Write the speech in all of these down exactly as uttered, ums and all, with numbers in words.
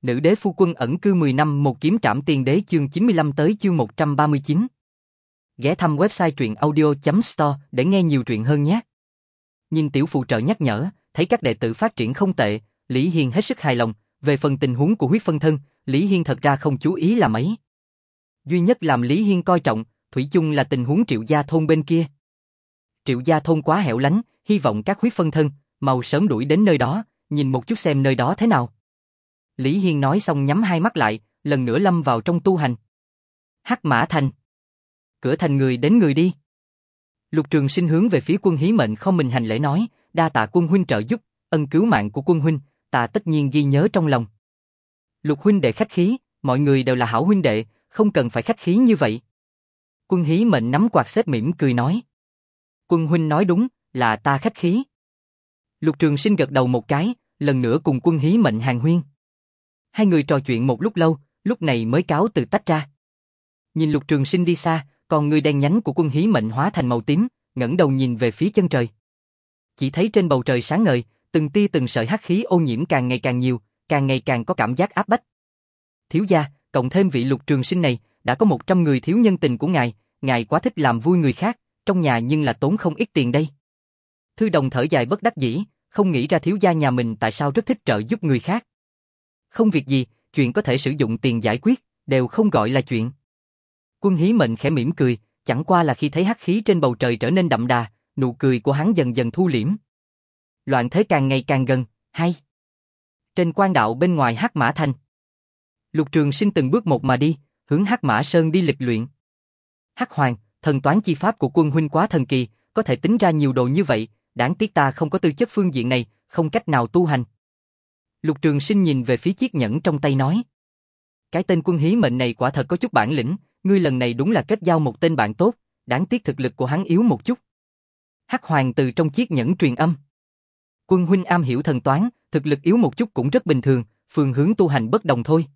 Nữ đế phu quân ẩn cư mười năm một kiếm trảm tiên đế chương chín mươi lăm tới chương một trăm ba mươi chín. Ghé thăm website truyện audio chấm store để nghe nhiều truyện hơn nhé. Nhìn tiểu phụ trợ nhắc nhở, thấy các đệ tử phát triển không tệ, Lý Hiên hết sức hài lòng. Về phần tình huống của huyết phân thân, Lý Hiên thật ra không chú ý là mấy. Duy nhất làm Lý Hiên coi trọng, thủy chung là tình huống Triệu Gia thôn bên kia. Triệu Gia thôn quá hẻo lánh, hy vọng các huyết phân thân mau sớm đuổi đến nơi đó, nhìn một chút xem nơi đó thế nào. Lý Hiên nói xong nhắm hai mắt lại, lần nữa lâm vào trong tu hành. Hắc Mã Thành. Cửa thành người đến người đi. Lục Trường Sinh hướng về phía Quân Hí Mệnh không mình hành lễ nói, đa tạ Quân huynh trợ giúp, ân cứu mạng của Quân huynh, ta tất nhiên ghi nhớ trong lòng. Lục huynh đệ khách khí, mọi người đều là hảo huynh đệ, không cần phải khách khí như vậy. Quân Hí Mệnh nắm quạt xếp mỉm cười nói. Quân huynh nói đúng, là ta khách khí. Lục Trường Sinh gật đầu một cái, lần nữa cùng Quân Hí Mệnh hàn huyên. Hai người trò chuyện một lúc lâu, lúc này mới cáo từ tách ra. Nhìn Lục Trường Sinh đi xa, còn người đen nhánh của Quân Hí Mệnh hóa thành màu tím, ngẩng đầu nhìn về phía chân trời. Chỉ thấy trên bầu trời sáng ngời, từng tia từng sợi hắc khí ô nhiễm càng ngày càng nhiều, càng ngày càng có cảm giác áp bách. Thiếu gia, cộng thêm vị Lục Trường Sinh này, đã có một trăm người thiếu nhân tình của ngài, ngài quá thích làm vui người khác, trong nhà nhưng là tốn không ít tiền đây. Thư Đồng thở dài bất đắc dĩ, không nghĩ ra thiếu gia nhà mình tại sao rất thích trợ giúp người khác. Không việc gì, chuyện có thể sử dụng tiền giải quyết, đều không gọi là chuyện. Quân Hí Mệnh khẽ mỉm cười, chẳng qua là khi thấy hắc khí trên bầu trời trở nên đậm đà, nụ cười của hắn dần dần thu liễm. Loạn thế càng ngày càng gần, hay. Trên quan đạo bên ngoài Hắc Mã Thành. Lục Trường Sinh từng bước một mà đi, hướng Hắc Mã Sơn đi lịch luyện. Hắc Hoàng, thần toán chi pháp của Quân huynh quá thần kỳ, có thể tính ra nhiều đồ như vậy, đáng tiếc ta không có tư chất phương diện này, không cách nào tu hành. Lục Trường Sinh nhìn về phía chiếc nhẫn trong tay nói. Cái tên Quân Hí Mệnh này quả thật có chút bản lĩnh, ngươi lần này đúng là kết giao một tên bạn tốt, đáng tiếc thực lực của hắn yếu một chút. Hắc Hoàng từ trong chiếc nhẫn truyền âm. Quân huynh am hiểu thần toán, thực lực yếu một chút cũng rất bình thường, phương hướng tu hành bất đồng thôi.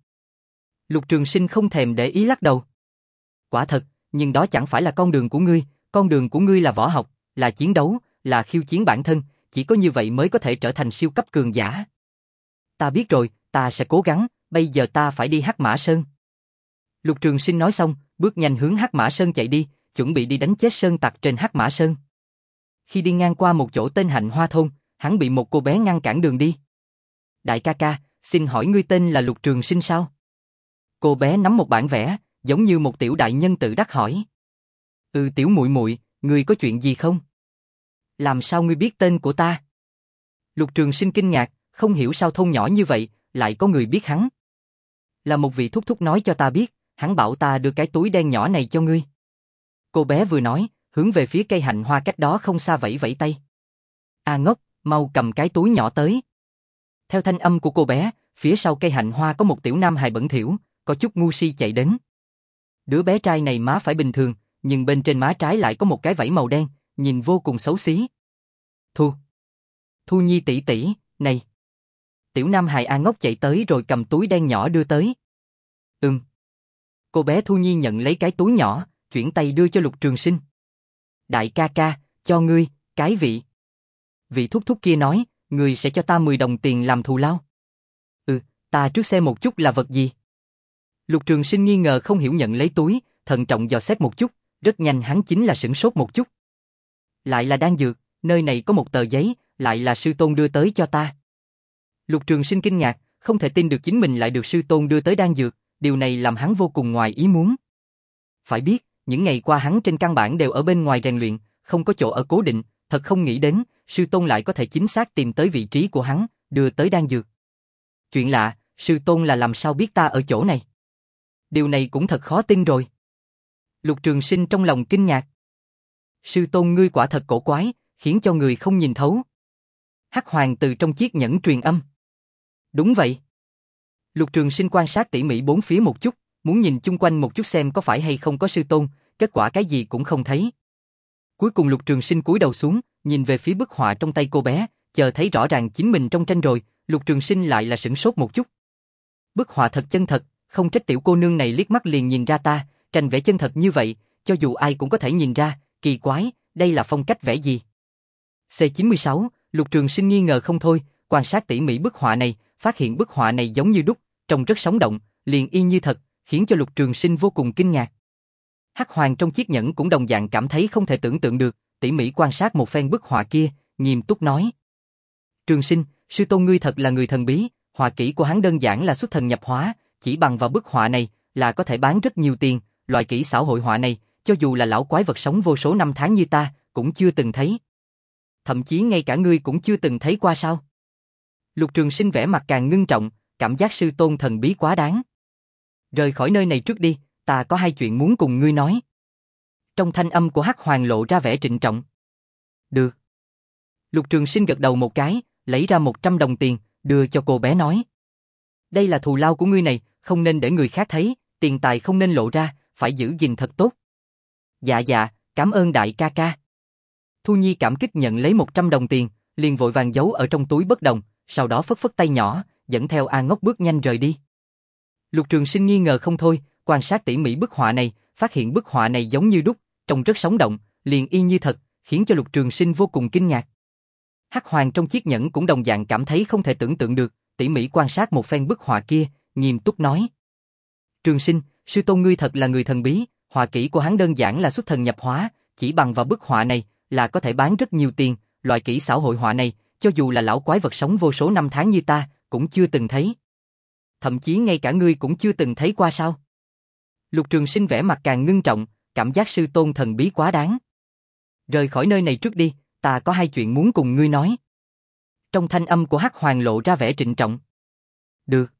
Lục Trường Sinh không thèm để ý lắc đầu. Quả thật, nhưng đó chẳng phải là con đường của ngươi, con đường của ngươi là võ học, là chiến đấu, là khiêu chiến bản thân, chỉ có như vậy mới có thể trở thành siêu cấp cường giả. Ta biết rồi, ta sẽ cố gắng, bây giờ ta phải đi Hắc Mã Sơn. Lục Trường Sinh nói xong, bước nhanh hướng Hắc Mã Sơn chạy đi, chuẩn bị đi đánh chết sơn tặc trên Hắc Mã Sơn. Khi đi ngang qua một chỗ tên Hạnh Hoa Thôn, hắn bị một cô bé ngăn cản đường đi. Đại ca ca, xin hỏi ngươi tên là Lục Trường Sinh sao? Cô bé nắm một bản vẽ, giống như một tiểu đại nhân tự đắc hỏi. Ừ, tiểu muội muội, ngươi có chuyện gì không? Làm sao ngươi biết tên của ta? Lục Trường Sinh kinh ngạc, không hiểu sao thôn nhỏ như vậy, lại có người biết hắn. Là một vị thúc thúc nói cho ta biết, hắn bảo ta đưa cái túi đen nhỏ này cho ngươi. Cô bé vừa nói, hướng về phía cây hạnh hoa cách đó không xa vẫy vẫy tay. A ngốc, mau cầm cái túi nhỏ tới. Theo thanh âm của cô bé, phía sau cây hạnh hoa có một tiểu nam hài bẩn thỉu, có chút ngu si chạy đến. Đứa bé trai này má phải bình thường, nhưng bên trên má trái lại có một cái vảy màu đen, nhìn vô cùng xấu xí. Thu. Thu Nhi tỷ tỷ, này. Tiểu nam hài A ngốc chạy tới rồi cầm túi đen nhỏ đưa tới. Ừm. Cô bé Thu Nhi nhận lấy cái túi nhỏ, chuyển tay đưa cho Lục Trường Sinh. Đại ca ca, cho ngươi, cái vị. Vị thúc thúc kia nói, ngươi sẽ cho ta mười đồng tiền làm thù lao. Ừ, ta trước xem một chút là vật gì. Lục Trường Sinh nghi ngờ không hiểu nhận lấy túi, thận trọng dò xét một chút, rất nhanh hắn chính là sửng sốt một chút. Lại là đan dược, nơi này có một tờ giấy, lại là sư tôn đưa tới cho ta. Lục Trường Sinh kinh ngạc, không thể tin được chính mình lại được sư tôn đưa tới đan dược, điều này làm hắn vô cùng ngoài ý muốn. Phải biết, những ngày qua hắn trên căn bản đều ở bên ngoài rèn luyện, không có chỗ ở cố định, thật không nghĩ đến, sư tôn lại có thể chính xác tìm tới vị trí của hắn, đưa tới đan dược. Chuyện lạ, sư tôn là làm sao biết ta ở chỗ này? Điều này cũng thật khó tin rồi. Lục Trường Sinh trong lòng kinh ngạc. Sư tôn ngươi quả thật cổ quái, khiến cho người không nhìn thấu. Hắc Hoàng từ trong chiếc nhẫn truyền âm. Đúng vậy. Lục Trường Sinh quan sát tỉ mỉ bốn phía một chút, muốn nhìn chung quanh một chút xem có phải hay không có sư tôn, kết quả cái gì cũng không thấy. Cuối cùng Lục Trường Sinh cúi đầu xuống, nhìn về phía bức họa trong tay cô bé, chờ thấy rõ ràng chính mình trong tranh rồi, Lục Trường Sinh lại là sửng sốt một chút. Bức họa thật chân thật, không trách tiểu cô nương này liếc mắt liền nhìn ra ta, tranh vẽ chân thật như vậy, cho dù ai cũng có thể nhìn ra, kỳ quái, đây là phong cách vẽ gì? C chín mươi sáu, Lục Trường Sinh nghi ngờ không thôi, quan sát tỉ mỉ bức họa này, phát hiện bức họa này giống như đúc, trông rất sống động, liền y như thật, khiến cho Lục Trường Sinh vô cùng kinh ngạc. Hắc Hoàng trong chiếc nhẫn cũng đồng dạng cảm thấy không thể tưởng tượng được, tỉ mỉ quan sát một phen bức họa kia, nghiêm túc nói: Trường Sinh, sư tôn ngươi thật là người thần bí, họa kỹ của hắn đơn giản là xuất thần nhập hóa, chỉ bằng vào bức họa này là có thể bán rất nhiều tiền, loại kỹ xảo hội họa này, cho dù là lão quái vật sống vô số năm tháng như ta, cũng chưa từng thấy. Thậm chí ngay cả ngươi cũng chưa từng thấy qua sao? Lục Trường Sinh vẻ mặt càng ngưng trọng, cảm giác sư tôn thần bí quá đáng. Rời khỏi nơi này trước đi, ta có hai chuyện muốn cùng ngươi nói. Trong thanh âm của Hắc Hoàng lộ ra vẻ trịnh trọng. Được. Lục Trường Sinh gật đầu một cái, lấy ra một trăm đồng tiền, đưa cho cô bé nói. Đây là thù lao của ngươi này, không nên để người khác thấy, tiền tài không nên lộ ra, phải giữ gìn thật tốt. Dạ dạ, cảm ơn đại ca ca. Thu Nhi cảm kích nhận lấy một trăm đồng tiền, liền vội vàng giấu ở trong túi bất động, sau đó phất phất tay nhỏ, dẫn theo A Ngốc bước nhanh rời đi. Lục Trường Sinh nghi ngờ không thôi, quan sát tỉ mỉ bức họa này, phát hiện bức họa này giống như đúc, trông rất sống động, liền y như thật, khiến cho Lục Trường Sinh vô cùng kinh ngạc. Hắc Hoàng trong chiếc nhẫn cũng đồng dạng cảm thấy không thể tưởng tượng được, tỉ mỉ quan sát một phen bức họa kia, nghiêm túc nói: Trường Sinh, sư tôn ngươi thật là người thần bí, họa kỹ của hắn đơn giản là xuất thần nhập hóa, chỉ bằng vào bức họa này là có thể bán rất nhiều tiền, loại kỹ xảo hội họa này, cho dù là lão quái vật sống vô số năm tháng như ta, cũng chưa từng thấy. Thậm chí ngay cả ngươi cũng chưa từng thấy qua sao? Lục Trường Sinh vẻ mặt càng ngưng trọng, cảm giác sư tôn thần bí quá đáng. Rời khỏi nơi này trước đi, ta có hai chuyện muốn cùng ngươi nói. Trong thanh âm của Hắc Hoàng lộ ra vẻ trịnh trọng. Được.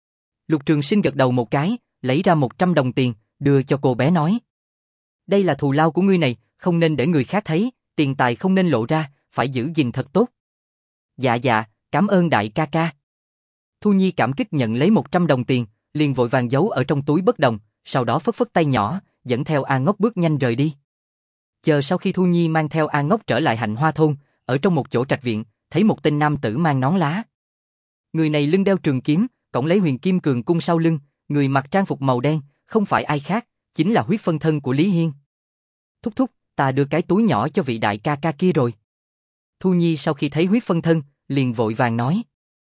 Lục Trường Sinh gật đầu một cái, lấy ra một trăm đồng tiền, đưa cho cô bé nói. Đây là thù lao của ngươi này, không nên để người khác thấy, tiền tài không nên lộ ra, phải giữ gìn thật tốt. Dạ dạ, cảm ơn đại ca ca. Thu Nhi cảm kích nhận lấy một trăm đồng tiền, liền vội vàng giấu ở trong túi bất động, sau đó phất phất tay nhỏ, dẫn theo A Ngốc bước nhanh rời đi. Chờ sau khi Thu Nhi mang theo A Ngốc trở lại Hạnh Hoa thôn, ở trong một chỗ trạch viện, thấy một tên nam tử mang nón lá. Người này lưng đeo trường kiếm, cổng lấy huyền kim cường cung sau lưng, người mặc trang phục màu đen, không phải ai khác, chính là huyết phân thân của Lý Hiên. Thúc thúc, ta đưa cái túi nhỏ cho vị đại ca ca kia rồi. Thu Nhi sau khi thấy huyết phân thân, liền vội vàng nói.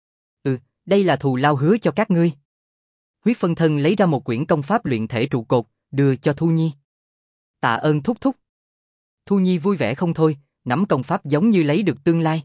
Ừ, đây là thù lao hứa cho các ngươi. Huyết phân thân lấy ra một quyển công pháp luyện thể trụ cột, đưa cho Thu Nhi. Tạ ơn thúc thúc. Thu Nhi vui vẻ không thôi, nắm công pháp giống như lấy được tương lai.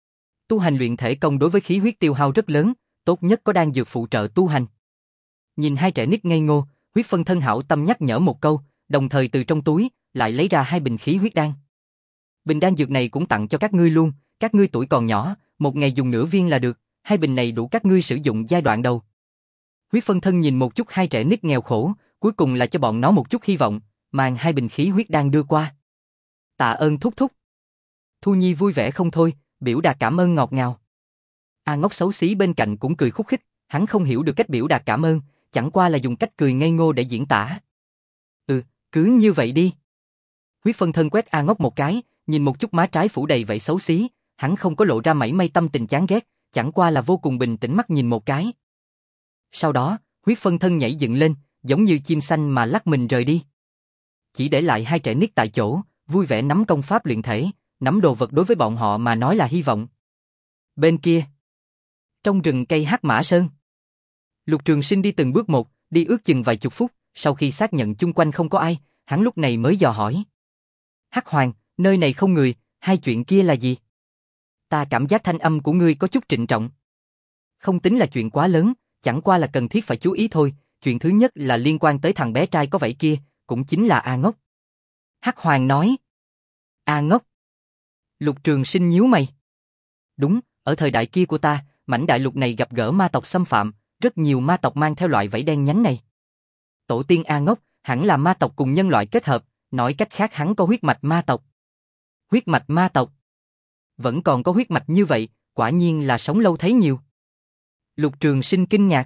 Tu hành luyện thể công đối với khí huyết tiêu hao rất lớn, tốt nhất có đan dược phụ trợ tu hành. Nhìn hai trẻ nít ngây ngô, huyết phân thân hảo tâm nhắc nhở một câu, đồng thời từ trong túi lại lấy ra hai bình khí huyết đan. Bình đan dược này cũng tặng cho các ngươi luôn, các ngươi tuổi còn nhỏ, một ngày dùng nửa viên là được, hai bình này đủ các ngươi sử dụng giai đoạn đầu. Huyết phân thân nhìn một chút hai trẻ nít nghèo khổ, cuối cùng là cho bọn nó một chút hy vọng, mang hai bình khí huyết đan đưa qua. Tạ ơn thúc thúc. Thu Nhi vui vẻ không thôi, biểu đạt cảm ơn ngọt ngào. A Ngốc xấu xí bên cạnh cũng cười khúc khích, hắn không hiểu được cách biểu đạt cảm ơn, chẳng qua là dùng cách cười ngây ngô để diễn tả. Ừ, cứ như vậy đi. Huyết phân thân quét A Ngốc một cái, nhìn một chút má trái phủ đầy vậy xấu xí, hắn không có lộ ra mảy may tâm tình chán ghét, chẳng qua là vô cùng bình tĩnh mắt nhìn một cái. Sau đó, huyết phân thân nhảy dựng lên, giống như chim xanh mà lắc mình rời đi. Chỉ để lại hai trẻ nít tại chỗ, vui vẻ nắm công pháp luyện thể, nắm đồ vật đối với bọn họ mà nói là hy vọng. Bên kia, trong rừng cây Hắc Mã Sơn, Lục Trường Sinh đi từng bước một, đi ước chừng vài chục phút, sau khi xác nhận chung quanh không có ai, hắn lúc này mới dò hỏi. Hắc Hoàng, nơi này không người, hai chuyện kia là gì? Ta cảm giác thanh âm của ngươi có chút trịnh trọng. Không tính là chuyện quá lớn, chẳng qua là cần thiết phải chú ý thôi, chuyện thứ nhất là liên quan tới thằng bé trai có vảy kia, cũng chính là A Ngốc. Hắc Hoàng nói. A Ngốc. Lục Trường Sinh nhíu mày. Đúng, ở thời đại kia của ta, mảnh đại lục này gặp gỡ ma tộc xâm phạm, rất nhiều ma tộc mang theo loại vảy đen nhánh này. Tổ tiên A Ngốc hẳn là ma tộc cùng nhân loại kết hợp, nói cách khác hắn có huyết mạch ma tộc. Huyết mạch ma tộc. Vẫn còn có huyết mạch như vậy, quả nhiên là sống lâu thấy nhiều. Lục Trường Sinh kinh ngạc.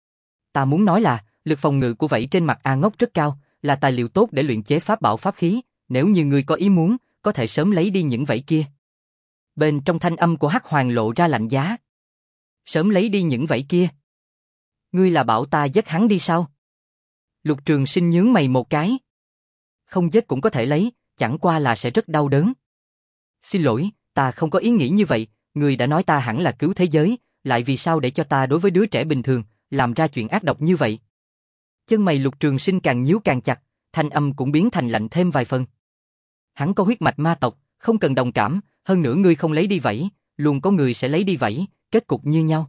Ta muốn nói là, lực phòng ngự của vảy trên mặt A Ngốc rất cao, là tài liệu tốt để luyện chế pháp bảo pháp khí, nếu như ngươi có ý muốn, có thể sớm lấy đi những vảy kia. Bên trong thanh âm của Hắc Hoàng lộ ra lạnh giá. Sớm lấy đi những vảy kia. Ngươi là bảo ta giết hắn đi sao? Lục Trường Sinh nhướng mày một cái. Không giết cũng có thể lấy, chẳng qua là sẽ rất đau đớn. Xin lỗi, ta không có ý nghĩ như vậy, ngươi đã nói ta hẳn là cứu thế giới, lại vì sao để cho ta đối với đứa trẻ bình thường, làm ra chuyện ác độc như vậy. Chân mày Lục Trường Sinh càng nhíu càng chặt, thanh âm cũng biến thành lạnh thêm vài phần. Hắn có huyết mạch ma tộc, không cần đồng cảm, hơn nữa ngươi không lấy đi vảy, luôn có người sẽ lấy đi vảy, kết cục như nhau.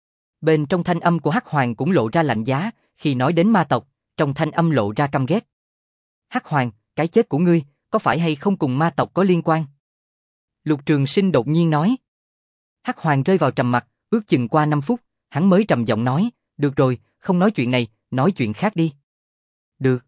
Bên trong thanh âm của Hắc Hoàng cũng lộ ra lạnh giá, khi nói đến ma tộc, trong thanh âm lộ ra căm ghét. Hắc Hoàng, cái chết của ngươi, có phải hay không cùng ma tộc có liên quan? Lục Trường Sinh đột nhiên nói. Hắc Hoàng rơi vào trầm mặc, ước chừng qua năm phút, hắn mới trầm giọng nói, được rồi, không nói chuyện này, nói chuyện khác đi. Được.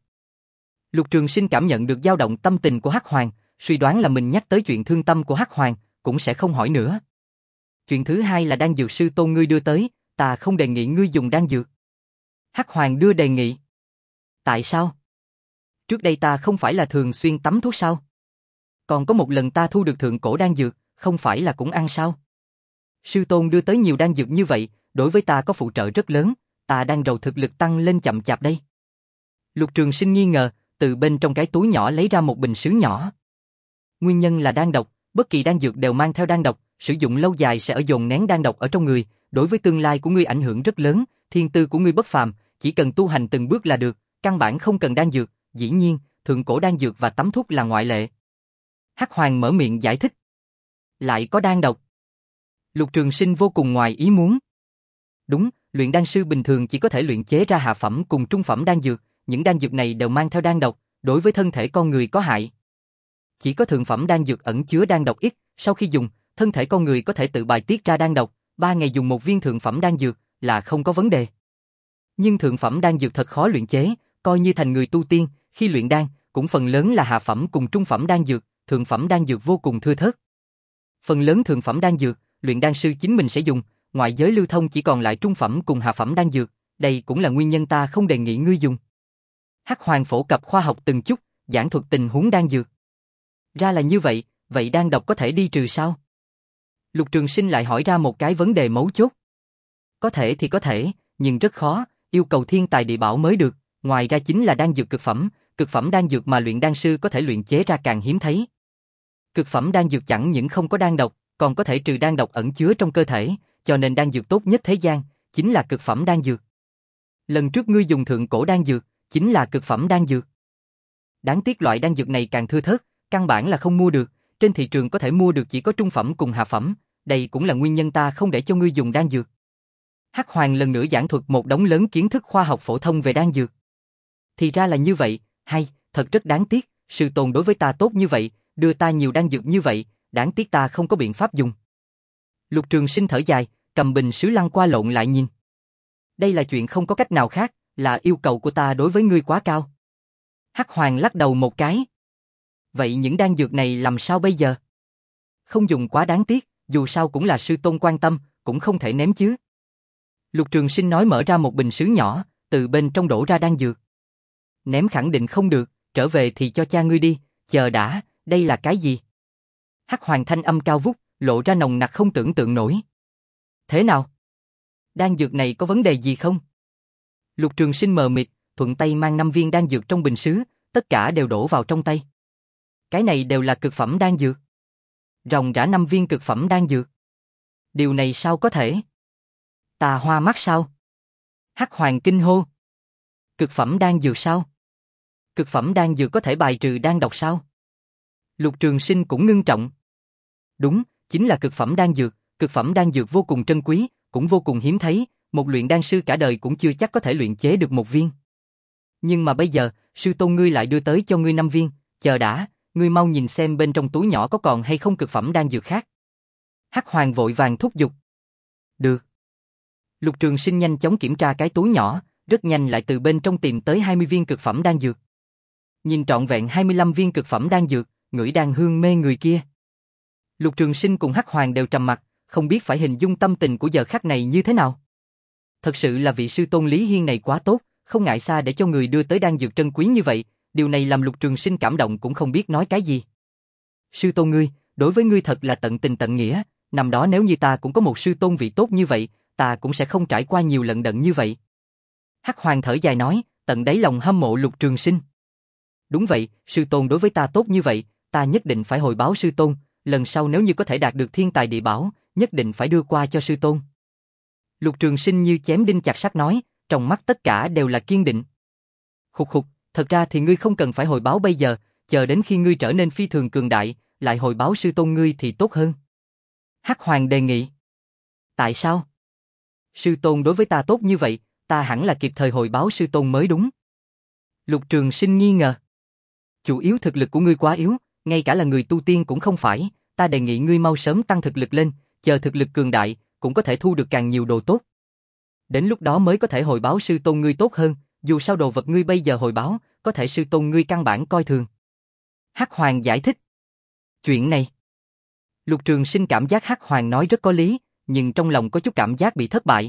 Lục Trường Sinh cảm nhận được dao động tâm tình của Hắc Hoàng, suy đoán là mình nhắc tới chuyện thương tâm của Hắc Hoàng, cũng sẽ không hỏi nữa. Chuyện thứ hai là đan dược sư tôn ngươi đưa tới, ta không đề nghị ngươi dùng đan dược. Hắc Hoàng đưa đề nghị. Tại sao? Trước đây ta không phải là thường xuyên tắm thuốc sao? Còn có một lần ta thu được thượng cổ đan dược, không phải là cũng ăn sao? Sư tôn đưa tới nhiều đan dược như vậy, đối với ta có phụ trợ rất lớn, ta đang rầu thực lực tăng lên chậm chạp đây. Lục Trường Sinh nghi ngờ, từ bên trong cái túi nhỏ lấy ra một bình sứ nhỏ. Nguyên nhân là đan độc, bất kỳ đan dược đều mang theo đan độc, sử dụng lâu dài sẽ ở dồn nén đan độc ở trong người, đối với tương lai của ngươi ảnh hưởng rất lớn, thiên tư của ngươi bất phàm, chỉ cần tu hành từng bước là được, căn bản không cần đan dược, dĩ nhiên, thượng cổ đan dược và tắm thuốc là ngoại lệ. Hắc Hoàng mở miệng giải thích. Lại có đan độc. Lục Trường Sinh vô cùng ngoài ý muốn. Đúng, luyện đan sư bình thường chỉ có thể luyện chế ra hạ phẩm cùng trung phẩm đan dược, những đan dược này đều mang theo đan độc, đối với thân thể con người có hại. Chỉ có thượng phẩm đan dược ẩn chứa đan độc ít, sau khi dùng, thân thể con người có thể tự bài tiết ra đan độc, ba ngày dùng một viên thượng phẩm đan dược là không có vấn đề. Nhưng thượng phẩm đan dược thật khó luyện chế, coi như thành người tu tiên, khi luyện đan, cũng phần lớn là hạ phẩm cùng trung phẩm đan dược, thượng phẩm đan dược vô cùng thưa thớt. Phần lớn thượng phẩm đan dược, luyện đan sư chính mình sẽ dùng, ngoại giới lưu thông chỉ còn lại trung phẩm cùng hạ phẩm đan dược, đây cũng là nguyên nhân ta không đề nghị ngươi dùng. Hắc Hoàng phổ cập khoa học từng chút, giảng thuật tình huống đan dược. Ra là như vậy, vậy đan độc có thể đi trừ sao? Lục Trường Sinh lại hỏi ra một cái vấn đề mấu chốt. Có thể thì có thể, nhưng rất khó, yêu cầu thiên tài địa bảo mới được, ngoài ra chính là đan dược cực phẩm, cực phẩm đan dược mà luyện đan sư có thể luyện chế ra càng hiếm thấy. Cực phẩm đan dược chẳng những không có đan độc, còn có thể trừ đan độc ẩn chứa trong cơ thể, cho nên đan dược tốt nhất thế gian chính là cực phẩm đan dược. Lần trước ngươi dùng thượng cổ đan dược, chính là cực phẩm đan dược. Đáng tiếc loại đan dược này càng thưa thớt, căn bản là không mua được, trên thị trường có thể mua được chỉ có trung phẩm cùng hạ phẩm, đây cũng là nguyên nhân ta không để cho ngươi dùng đan dược. Hắc Hoàng lần nữa giảng thuật một đống lớn kiến thức khoa học phổ thông về đan dược. Thì ra là như vậy, hay, thật rất đáng tiếc, sư tôn đối với ta tốt như vậy, đưa ta nhiều đan dược như vậy, đáng tiếc ta không có biện pháp dùng. Lục Trường Sinh thở dài, cầm bình sứ lăn qua lộn lại nhìn. Đây là chuyện không có cách nào khác, là yêu cầu của ta đối với ngươi quá cao. Hắc Hoàng lắc đầu một cái. Vậy những đan dược này làm sao bây giờ? Không dùng quá đáng tiếc, dù sao cũng là sư tôn quan tâm, cũng không thể ném chứ. Lục Trường Sinh nói mở ra một bình sứ nhỏ, từ bên trong đổ ra đan dược. Ném khẳng định không được, trở về thì cho cha ngươi đi, chờ đã, đây là cái gì? Hắc Hoàng thanh âm cao vút, lộ ra nồng nặc không tưởng tượng nổi. Thế nào? Đan dược này có vấn đề gì không? Lục Trường Sinh mờ mịt, thuận tay mang năm viên đan dược trong bình sứ, tất cả đều đổ vào trong tay. Cái này đều là cực phẩm đan dược. Ròng rã năm viên cực phẩm đan dược. Điều này sao có thể? Ta hoa mắt sao? Hắc Hoàng kinh hô. Cực phẩm đan dược sao? Cực phẩm đan dược có thể bài trừ đan độc sao? Lục Trường Sinh cũng ngưng trọng. Đúng, chính là cực phẩm đan dược, cực phẩm đan dược vô cùng trân quý, cũng vô cùng hiếm thấy, một luyện đan sư cả đời cũng chưa chắc có thể luyện chế được một viên. Nhưng mà bây giờ, sư tôn ngươi lại đưa tới cho ngươi năm viên, chờ đã, ngươi mau nhìn xem bên trong túi nhỏ có còn hay không cực phẩm đan dược khác. Hắc Hoàng vội vàng thúc giục. Được. Lục Trường Sinh nhanh chóng kiểm tra cái túi nhỏ, rất nhanh lại từ bên trong tìm tới hai mươi viên cực phẩm đan dược. Nhìn trọn vẹn hai mươi lăm viên cực phẩm đan dược, ngửi đan hương mê người kia. Lục Trường Sinh cùng Hắc Hoàng đều trầm mặt, không biết phải hình dung tâm tình của giờ khắc này như thế nào. Thật sự là vị sư tôn Lý Hiên này quá tốt, không ngại xa để cho người đưa tới đan dược trân quý như vậy, điều này làm Lục Trường Sinh cảm động cũng không biết nói cái gì. Sư tôn ngươi, đối với ngươi thật là tận tình tận nghĩa, năm đó nếu như ta cũng có một sư tôn vị tốt như vậy, ta cũng sẽ không trải qua nhiều lận đận như vậy. Hắc Hoàng thở dài nói, tận đáy lòng hâm mộ Lục Trường Sinh. Đúng vậy, sư tôn đối với ta tốt như vậy, ta nhất định phải hồi báo sư tôn, lần sau nếu như có thể đạt được thiên tài địa bảo, nhất định phải đưa qua cho sư tôn. Lục Trường Sinh như chém đinh chặt sắt nói, trong mắt tất cả đều là kiên định. Khục khục, thật ra thì ngươi không cần phải hồi báo bây giờ, chờ đến khi ngươi trở nên phi thường cường đại, lại hồi báo sư tôn ngươi thì tốt hơn. Hắc Hoàng đề nghị. Tại sao? Sư tôn đối với ta tốt như vậy, ta hẳn là kịp thời hồi báo sư tôn mới đúng. Lục Trường Sinh nghi ngờ. Chủ yếu thực lực của ngươi quá yếu, ngay cả là người tu tiên cũng không phải, ta đề nghị ngươi mau sớm tăng thực lực lên, chờ thực lực cường đại, cũng có thể thu được càng nhiều đồ tốt. Đến lúc đó mới có thể hồi báo sư tôn ngươi tốt hơn, dù sao đồ vật ngươi bây giờ hồi báo, có thể sư tôn ngươi căn bản coi thường. Hắc Hoàng giải thích. Chuyện này. Lục Trường Sinh cảm giác Hắc Hoàng nói rất có lý, nhưng trong lòng có chút cảm giác bị thất bại.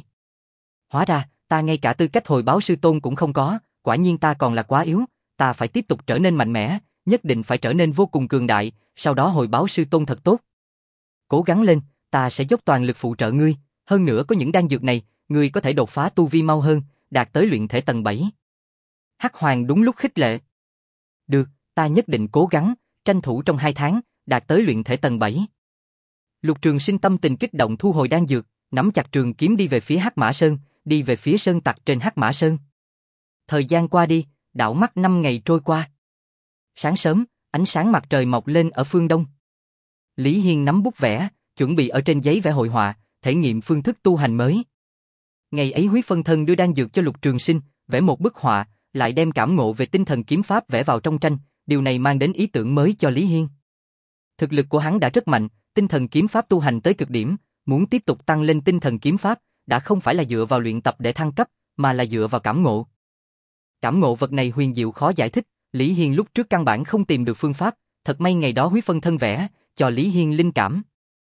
Hóa ra, ta ngay cả tư cách hồi báo sư tôn cũng không có, quả nhiên ta còn là quá yếu, ta phải tiếp tục trở nên mạnh mẽ, nhất định phải trở nên vô cùng cường đại, sau đó hồi báo sư tôn thật tốt. Cố gắng lên, ta sẽ dốc toàn lực phụ trợ ngươi, hơn nữa có những đan dược này, ngươi có thể đột phá tu vi mau hơn, đạt tới luyện thể tầng bảy. Hắc Hoàng đúng lúc khích lệ. Được, ta nhất định cố gắng, tranh thủ trong hai tháng, đạt tới luyện thể tầng bảy. Lục Trường Sinh tâm tình kích động thu hồi đan dược, nắm chặt trường kiếm đi về phía Hắc Mã Sơn, đi về phía sơn tặc trên Hắc Mã Sơn. Thời gian qua đi, đảo mắt năm ngày trôi qua. Sáng sớm, ánh sáng mặt trời mọc lên ở phương đông. Lý Hiên nắm bút vẽ, chuẩn bị ở trên giấy vẽ hội họa, thể nghiệm phương thức tu hành mới. Ngày ấy Huyết Phân Thân đưa đan dược cho Lục Trường Sinh, vẽ một bức họa, lại đem cảm ngộ về tinh thần kiếm pháp vẽ vào trong tranh, điều này mang đến ý tưởng mới cho Lý Hiên. Thực lực của hắn đã rất mạnh, tinh thần kiếm pháp tu hành tới cực điểm, muốn tiếp tục tăng lên tinh thần kiếm pháp, đã không phải là dựa vào luyện tập để thăng cấp, mà là dựa vào cảm ngộ. Cảm ngộ vật này huyền diệu khó giải thích, Lý Hiên lúc trước căn bản không tìm được phương pháp, thật may ngày đó Huyết Phân Thân vẽ, cho Lý Hiên linh cảm.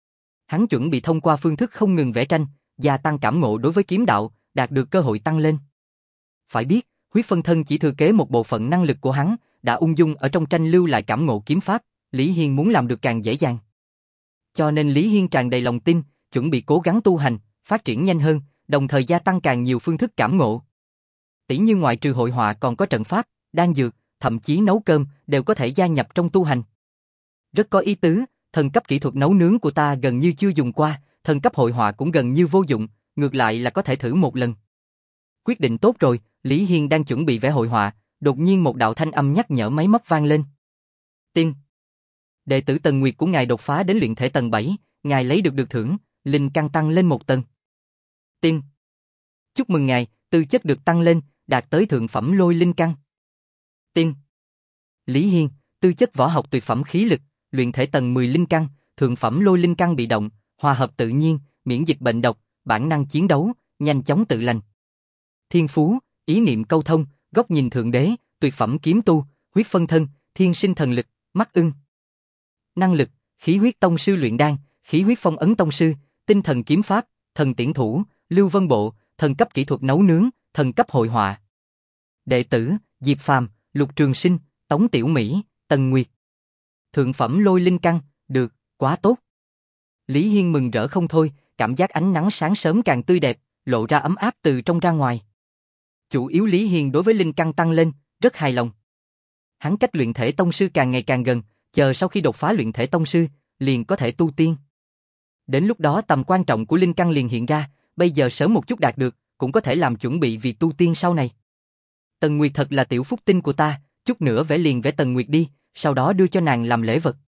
Hắn chuẩn bị thông qua phương thức không ngừng vẽ tranh, gia tăng cảm ngộ đối với kiếm đạo, đạt được cơ hội tăng lên. Phải biết, Huyết Phân Thân chỉ thừa kế một bộ phận năng lực của hắn, đã ung dung ở trong tranh lưu lại cảm ngộ kiếm pháp, Lý Hiên muốn làm được càng dễ dàng. Cho nên Lý Hiên tràn đầy lòng tin, chuẩn bị cố gắng tu hành, phát triển nhanh hơn, đồng thời gia tăng càng nhiều phương thức cảm ngộ. Tỷ như ngoại trừ hội họa còn có trận pháp, đan dược, thậm chí nấu cơm đều có thể gia nhập trong tu hành. Rất có ý tứ, thần cấp kỹ thuật nấu nướng của ta gần như chưa dùng qua, thần cấp hội họa cũng gần như vô dụng, ngược lại là có thể thử một lần. Quyết định tốt rồi, Lý Hiên đang chuẩn bị vẽ hội họa, đột nhiên một đạo thanh âm nhắc nhở máy móc vang lên. Tiên. Đệ tử Tần Nguyệt của ngài đột phá đến luyện thể tầng bảy, ngài lấy được được thưởng, linh căn tăng lên một tầng. Tiên. Chúc mừng ngài, tư chất được tăng lên, đạt tới thượng phẩm lôi linh căn. Tiên. Lý Hiên, tư chất võ học tuyệt phẩm khí lực, luyện thể tầng mười linh căn, thượng phẩm lôi linh căn bị động, hòa hợp tự nhiên, miễn dịch bệnh độc, bản năng chiến đấu, nhanh chóng tự lành. Thiên phú, ý niệm câu thông, góc nhìn thượng đế, tuyệt phẩm kiếm tu, huyết phân thân, thiên sinh thần lực, mắt ưng. Năng lực, khí huyết tông sư luyện đan, khí huyết phong ấn tông sư, tinh thần kiếm pháp, thần tiễn thủ, lưu vân bộ, thần cấp kỹ thuật nấu nướng, thần cấp hội họa. Đệ tử, Diệp Phàm, Lục Trường Sinh, Tống Tiểu Mỹ, Tần Nguyệt. Thượng phẩm lôi linh căn, được, quá tốt. Lý Hiên mừng rỡ không thôi, cảm giác ánh nắng sáng sớm càng tươi đẹp, lộ ra ấm áp từ trong ra ngoài. Chủ yếu Lý Hiên đối với linh căn tăng lên, rất hài lòng. Hắn cách luyện thể tông sư càng ngày càng gần, chờ sau khi đột phá luyện thể tông sư, liền có thể tu tiên. Đến lúc đó tầm quan trọng của linh căn liền hiện ra, bây giờ sớm một chút đạt được, cũng có thể làm chuẩn bị vì tu tiên sau này. Tần Nguyệt thật là tiểu phúc tinh của ta, chút nữa vẽ liền vẽ Tần Nguyệt đi, sau đó đưa cho nàng làm lễ vật.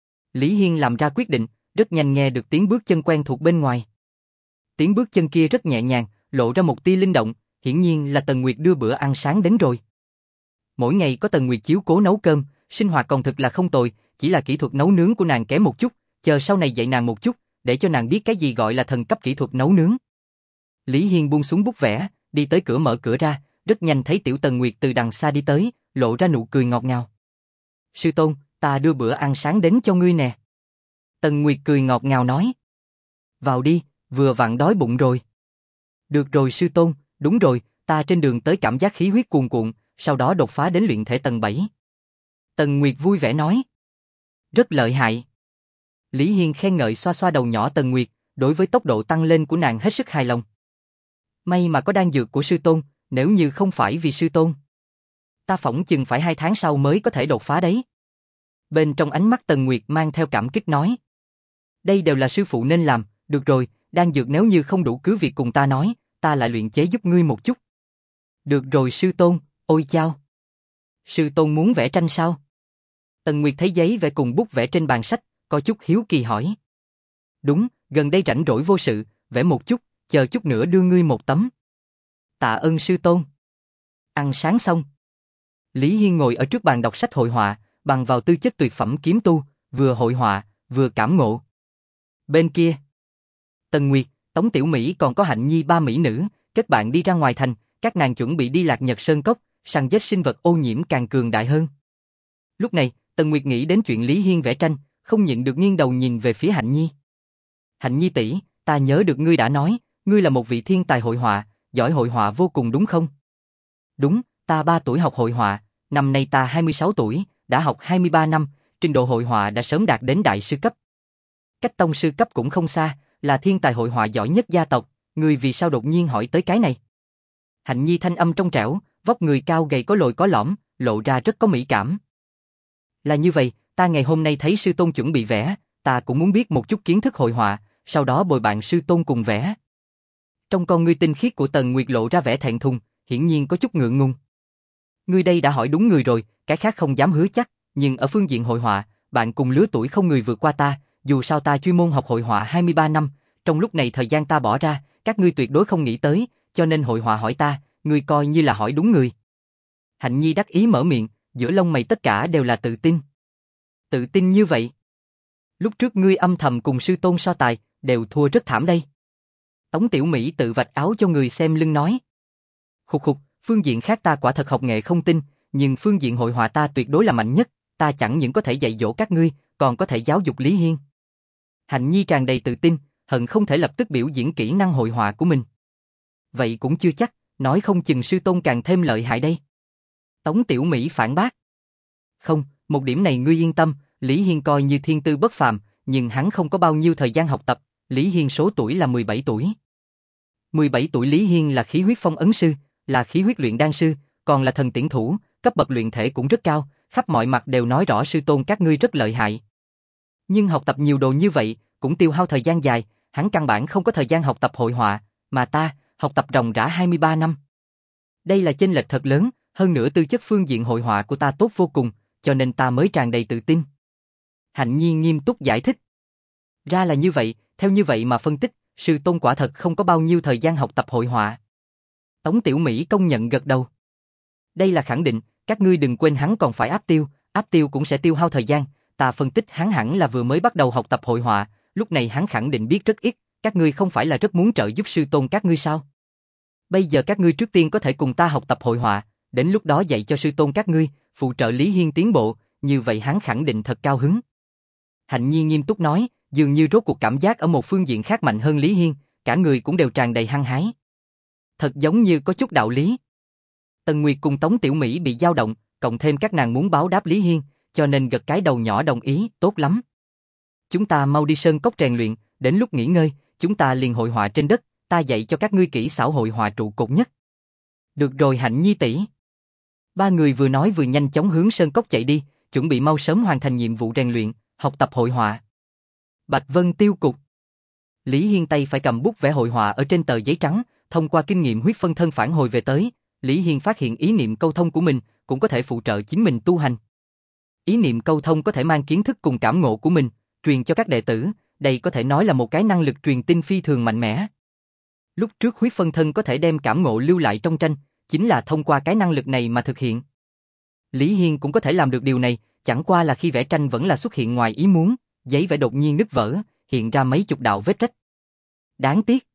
Lý Hiên làm ra quyết định, rất nhanh nghe được tiếng bước chân quen thuộc bên ngoài. Tiếng bước chân kia rất nhẹ nhàng, lộ ra một tia linh động, hiển nhiên là Tần Nguyệt đưa bữa ăn sáng đến rồi. Mỗi ngày có Tần Nguyệt chiếu cố nấu cơm, sinh hoạt còn thực là không tồi, chỉ là kỹ thuật nấu nướng của nàng kém một chút, chờ sau này dạy nàng một chút, để cho nàng biết cái gì gọi là thần cấp kỹ thuật nấu nướng. Lý Hiên buông xuống bút vẽ, đi tới cửa mở cửa ra, rất nhanh thấy tiểu Tần Nguyệt từ đằng xa đi tới, lộ ra nụ cười ngọt ngào. Sư tôn, ta đưa bữa ăn sáng đến cho ngươi nè. Tần Nguyệt cười ngọt ngào nói. Vào đi, vừa vặn đói bụng rồi. Được rồi sư tôn, đúng rồi, ta trên đường tới cảm giác khí huyết cuồn cuộn, sau đó đột phá đến luyện thể tầng bảy. Tần Nguyệt vui vẻ nói. Rất lợi hại. Lý Hiên khen ngợi xoa xoa đầu nhỏ Tần Nguyệt, đối với tốc độ tăng lên của nàng hết sức hài lòng. May mà có đan dược của sư tôn, nếu như không phải vì sư tôn, ta phỏng chừng phải hai tháng sau mới có thể đột phá đấy. Bên trong ánh mắt Tần Nguyệt mang theo cảm kích nói. Đây đều là sư phụ nên làm, được rồi, đan dược nếu như không đủ cứ việc cùng ta nói, ta lại luyện chế giúp ngươi một chút. Được rồi sư tôn, ôi chao. Sư tôn muốn vẽ tranh sao? Tần Nguyệt thấy giấy vẽ cùng bút vẽ trên bàn sách, có chút hiếu kỳ hỏi. Đúng, gần đây rảnh rỗi vô sự, vẽ một chút, chờ chút nữa đưa ngươi một tấm. Tạ ơn sư tôn. Ăn sáng xong. Lý Hiên ngồi ở trước bàn đọc sách hội họa, bằng vào tư chất tuyệt phẩm kiếm tu, vừa hội họa, vừa cảm ngộ. Bên kia, Tần Nguyệt, Tống Tiểu Mỹ còn có Hạnh Nhi ba mỹ nữ, kết bạn đi ra ngoài thành, các nàng chuẩn bị đi Lạc Nhật Sơn Cốc, săn giết sinh vật ô nhiễm càng cường đại hơn. Lúc này, Tần Nguyệt nghĩ đến chuyện Lý Hiên vẽ tranh, không nhịn được nghiêng đầu nhìn về phía Hạnh Nhi. Hạnh Nhi tỷ, ta nhớ được ngươi đã nói, ngươi là một vị thiên tài hội họa, giỏi hội họa vô cùng đúng không? Đúng, ta ba tuổi học hội họa, năm nay ta hai mươi sáu tuổi, đã học hai mươi ba năm, trình độ hội họa đã sớm đạt đến đại sư cấp. Cách tông sư cấp cũng không xa, là thiên tài hội họa giỏi nhất gia tộc, ngươi vì sao đột nhiên hỏi tới cái này? Hạnh Nhi thanh âm trong trẻo, vóc người cao gầy có lồi có lõm, lộ ra rất có mỹ cảm. Là như vậy, ta ngày hôm nay thấy sư tôn chuẩn bị vẽ, ta cũng muốn biết một chút kiến thức hội họa, sau đó bồi bạn sư tôn cùng vẽ. Trong con ngươi tinh khiết của Tần Nguyệt lộ ra vẻ thẹn thùng, hiển nhiên có chút ngượng ngùng. Ngươi đây đã hỏi đúng người rồi, cái khác không dám hứa chắc, nhưng ở phương diện hội họa, bạn cùng lứa tuổi không người vượt qua ta, dù sao ta chuyên môn học hội họa hai mươi ba năm, trong lúc này thời gian ta bỏ ra, các ngươi tuyệt đối không nghĩ tới, cho nên hội họa hỏi ta, ngươi coi như là hỏi đúng người. Hạnh Nhi đắc ý mở miệng, giữa lông mày tất cả đều là tự tin. Tự tin như vậy? Lúc trước ngươi âm thầm cùng sư tôn so tài, đều thua rất thảm đây. Tống Tiểu Mỹ tự vạch áo cho người xem lưng nói. Khục khục, phương diện khác ta quả thật học nghệ không tinh, nhưng phương diện hội họa ta tuyệt đối là mạnh nhất, ta chẳng những có thể dạy dỗ các ngươi, còn có thể giáo dục Lý Hiên. Hạnh Nhi tràn đầy tự tin, hận không thể lập tức biểu diễn kỹ năng hội họa của mình. Vậy cũng chưa chắc, nói không chừng sư tôn càng thêm lợi hại đây. Tống Tiểu Mỹ phản bác. Không, một điểm này ngươi yên tâm, Lý Hiên coi như thiên tư bất phàm, nhưng hắn không có bao nhiêu thời gian học tập, Lý Hiên số tuổi là mười bảy tuổi. mười bảy tuổi Lý Hiên là khí huyết phong ấn sư, là khí huyết luyện đan sư, còn là thần tiễn thủ, cấp bậc luyện thể cũng rất cao, khắp mọi mặt đều nói rõ sư tôn các ngươi rất lợi hại. Nhưng học tập nhiều đồ như vậy, cũng tiêu hao thời gian dài, hắn căn bản không có thời gian học tập hội họa, mà ta, học tập ròng rã hai mươi ba năm. Đây là chênh lệch thật lớn, hơn nữa tư chất phương diện hội họa của ta tốt vô cùng, cho nên ta mới tràn đầy tự tin. Hạnh Nhi nghiêm túc giải thích. Ra là như vậy, theo như vậy mà phân tích, sư tôn quả thật không có bao nhiêu thời gian học tập hội họa. Tống Tiểu Mỹ công nhận gật đầu. Đây là khẳng định, các ngươi đừng quên hắn còn phải áp tiêu, áp tiêu cũng sẽ tiêu hao thời gian, ta phân tích hắn hẳn là vừa mới bắt đầu học tập hội họa, lúc này hắn khẳng định biết rất ít, các ngươi không phải là rất muốn trợ giúp sư tôn các ngươi sao? Bây giờ các ngươi trước tiên có thể cùng ta học tập hội họa, đến lúc đó dạy cho sư tôn các ngươi, phụ trợ Lý Hiên tiến bộ, như vậy hắn khẳng định thật cao hứng. Hạnh Nhi nghiêm túc nói, dường như rốt cuộc cảm giác ở một phương diện khác mạnh hơn Lý Hiên, cả người cũng đều tràn đầy hăng hái. Thật giống như có chút đạo lý. Tần Nguyệt cùng Tống Tiểu Mỹ bị dao động, cộng thêm các nàng muốn báo đáp Lý Hiên, cho nên gật cái đầu nhỏ đồng ý, tốt lắm. Chúng ta mau đi sơn cốc rèn luyện, đến lúc nghỉ ngơi, chúng ta liền hội họa trên đất, ta dạy cho các ngươi kỹ xảo hội họa trụ cột nhất. Được rồi Hạnh Nhi tỷ. Ba người vừa nói vừa nhanh chóng hướng sơn cốc chạy đi, chuẩn bị mau sớm hoàn thành nhiệm vụ rèn luyện, học tập hội họa. Bạch Vân Tiêu Cục. Lý Hiên tay phải cầm bút vẽ hội họa ở trên tờ giấy trắng, thông qua kinh nghiệm huyết phân thân phản hồi về tới, Lý Hiên phát hiện ý niệm câu thông của mình cũng có thể phụ trợ chính mình tu hành. Ý niệm câu thông có thể mang kiến thức cùng cảm ngộ của mình, truyền cho các đệ tử, đây có thể nói là một cái năng lực truyền tin phi thường mạnh mẽ. Lúc trước huyết phân thân có thể đem cảm ngộ lưu lại trong tranh, chính là thông qua cái năng lực này mà thực hiện. Lý Hiên cũng có thể làm được điều này, chẳng qua là khi vẽ tranh vẫn là xuất hiện ngoài ý muốn, giấy vẽ đột nhiên nứt vỡ, hiện ra mấy chục đạo vết rách. Đáng tiếc.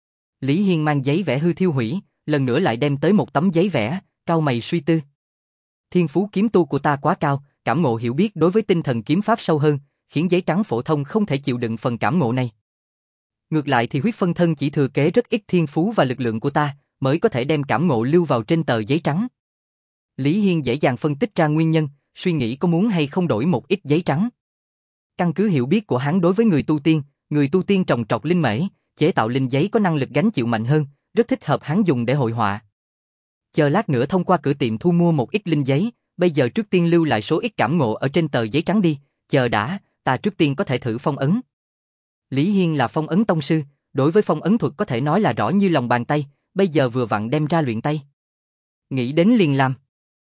Lý Hiên mang giấy vẽ hư thiêu hủy, lần nữa lại đem tới một tấm giấy vẽ, cau mày suy tư. Thiên phú kiếm tu của ta quá cao, cảm ngộ hiểu biết đối với tinh thần kiếm pháp sâu hơn, khiến giấy trắng phổ thông không thể chịu đựng phần cảm ngộ này. Ngược lại thì huyết phân thân chỉ thừa kế rất ít thiên phú và lực lượng của ta, mới có thể đem cảm ngộ lưu vào trên tờ giấy trắng. Lý Hiên dễ dàng phân tích ra nguyên nhân, suy nghĩ có muốn hay không đổi một ít giấy trắng. Căn cứ hiểu biết của hắn đối với người tu tiên, người tu tiên trồng trọt linh mễ, chế tạo linh giấy có năng lực gánh chịu mạnh hơn, rất thích hợp hắn dùng để hội họa. Chờ lát nữa thông qua cửa tiệm thu mua một ít linh giấy, bây giờ trước tiên lưu lại số ít cảm ngộ ở trên tờ giấy trắng đi, chờ đã, ta trước tiên có thể thử phong ấn. Lý Hiên là phong ấn tông sư, đối với phong ấn thuật có thể nói là rõ như lòng bàn tay, bây giờ vừa vặn đem ra luyện tay. Nghĩ đến liền làm.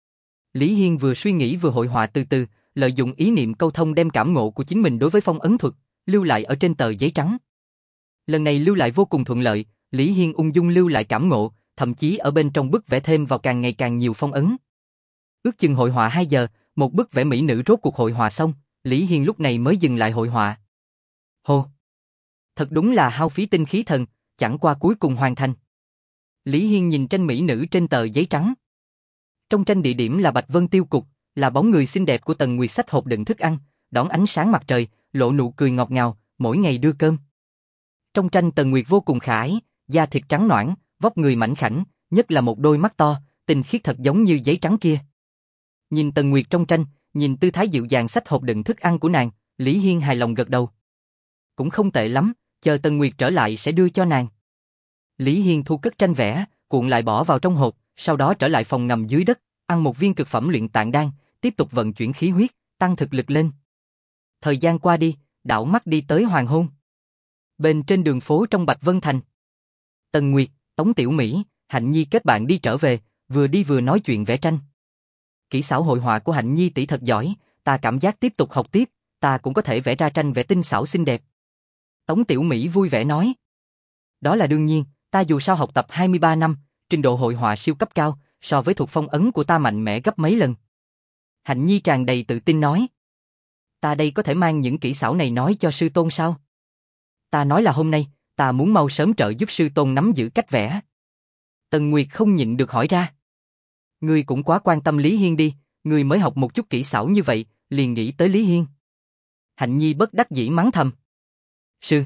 Lý Hiên vừa suy nghĩ vừa hội họa từ từ, lợi dụng ý niệm câu thông đem cảm ngộ của chính mình đối với phong ấn thuật, lưu lại ở trên tờ giấy trắng. Lần này lưu lại vô cùng thuận lợi, Lý Hiên ung dung lưu lại cảm ngộ, thậm chí ở bên trong bức vẽ thêm vào càng ngày càng nhiều phong ấn. Ước chừng hội họa hai giờ, một bức vẽ mỹ nữ rốt cuộc hội họa xong, Lý Hiên lúc này mới dừng lại hội họa. Hô! Thật đúng là hao phí tinh khí thần, chẳng qua cuối cùng hoàn thành. Lý Hiên nhìn tranh mỹ nữ trên tờ giấy trắng. Trong tranh địa điểm là Bạch Vân Tiêu Cục, là bóng người xinh đẹp của Tần Nguyệt xách hộp đựng thức ăn, đón ánh sáng mặt trời, lộ nụ cười ngọt ngào, mỗi ngày đưa cơm. Trong tranh Tần Nguyệt vô cùng khả ái, da thịt trắng nõn, vóc người mảnh khảnh, nhất là một đôi mắt to, tinh khiết thật giống như giấy trắng kia. Nhìn Tần Nguyệt trong tranh, nhìn tư thái dịu dàng xách hộp đựng thức ăn của nàng, Lý Hiên hài lòng gật đầu. Cũng không tệ lắm, chờ Tần Nguyệt trở lại sẽ đưa cho nàng. Lý Hiên thu cất tranh vẽ, cuộn lại bỏ vào trong hộp, sau đó trở lại phòng ngầm dưới đất, ăn một viên cực phẩm luyện tạng đan, tiếp tục vận chuyển khí huyết, tăng thực lực lên. Thời gian qua đi, đảo mắt đi tới hoàng hôn. Bên trên đường phố trong Bạch Vân Thành, Tần Nguyệt, Tống Tiểu Mỹ, Hạnh Nhi kết bạn đi trở về, vừa đi vừa nói chuyện vẽ tranh. Kỹ xảo hội họa của Hạnh Nhi tỷ thật giỏi, ta cảm giác tiếp tục học tiếp, ta cũng có thể vẽ ra tranh vẽ tinh xảo xinh đẹp. Tống Tiểu Mỹ vui vẻ nói. Đó là đương nhiên, ta dù sao học tập hai mươi ba năm, trình độ hội họa siêu cấp cao, so với thuật phong ấn của ta mạnh mẽ gấp mấy lần. Hạnh Nhi tràn đầy tự tin nói. Ta đây có thể mang những kỹ xảo này nói cho sư tôn sao? Ta nói là hôm nay, ta muốn mau sớm trợ giúp sư tôn nắm giữ cách vẽ. Tần Nguyệt không nhịn được hỏi ra. Ngươi cũng quá quan tâm Lý Hiên đi, ngươi mới học một chút kỹ xảo như vậy, liền nghĩ tới Lý Hiên. Hạnh Nhi bất đắc dĩ mắng thầm. Sư.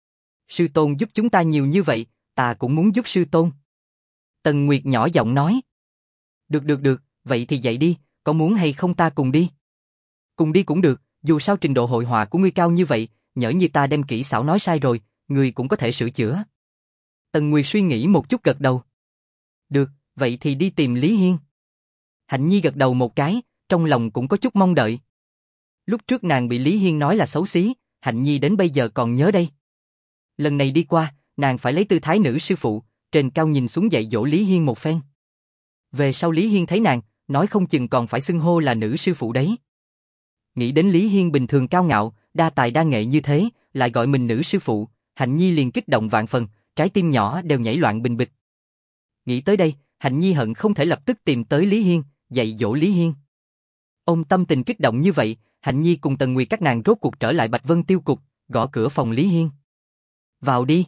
Sư tôn giúp chúng ta nhiều như vậy, ta cũng muốn giúp sư tôn. Tần Nguyệt nhỏ giọng nói. Được được được, vậy thì dậy đi, có muốn hay không ta cùng đi? Cùng đi cũng được, dù sao trình độ hội họa của ngươi cao như vậy, nhỡ như ta đem kỹ xảo nói sai rồi, ngươi cũng có thể sửa chữa. Tần Nguyệt suy nghĩ một chút gật đầu. Được, vậy thì đi tìm Lý Hiên. Hạnh Nhi gật đầu một cái, trong lòng cũng có chút mong đợi. Lúc trước nàng bị Lý Hiên nói là xấu xí, Hạnh Nhi đến bây giờ còn nhớ đây. Lần này đi qua, nàng phải lấy tư thái nữ sư phụ, trên cao nhìn xuống dạy dỗ Lý Hiên một phen. Về sau Lý Hiên thấy nàng, nói không chừng còn phải xưng hô là nữ sư phụ đấy. Nghĩ đến Lý Hiên bình thường cao ngạo, đa tài đa nghệ như thế, lại gọi mình nữ sư phụ, Hạnh Nhi liền kích động vạn phần, trái tim nhỏ đều nhảy loạn bình bịch. Nghĩ tới đây, Hạnh Nhi hận không thể lập tức tìm tới Lý Hiên, dạy dỗ Lý Hiên. Ôm tâm tình kích động như vậy, Hạnh Nhi cùng Tần Nguyệt các nàng rốt cuộc trở lại Bạch Vân Tiêu Cục, gõ cửa phòng Lý Hiên. Vào đi.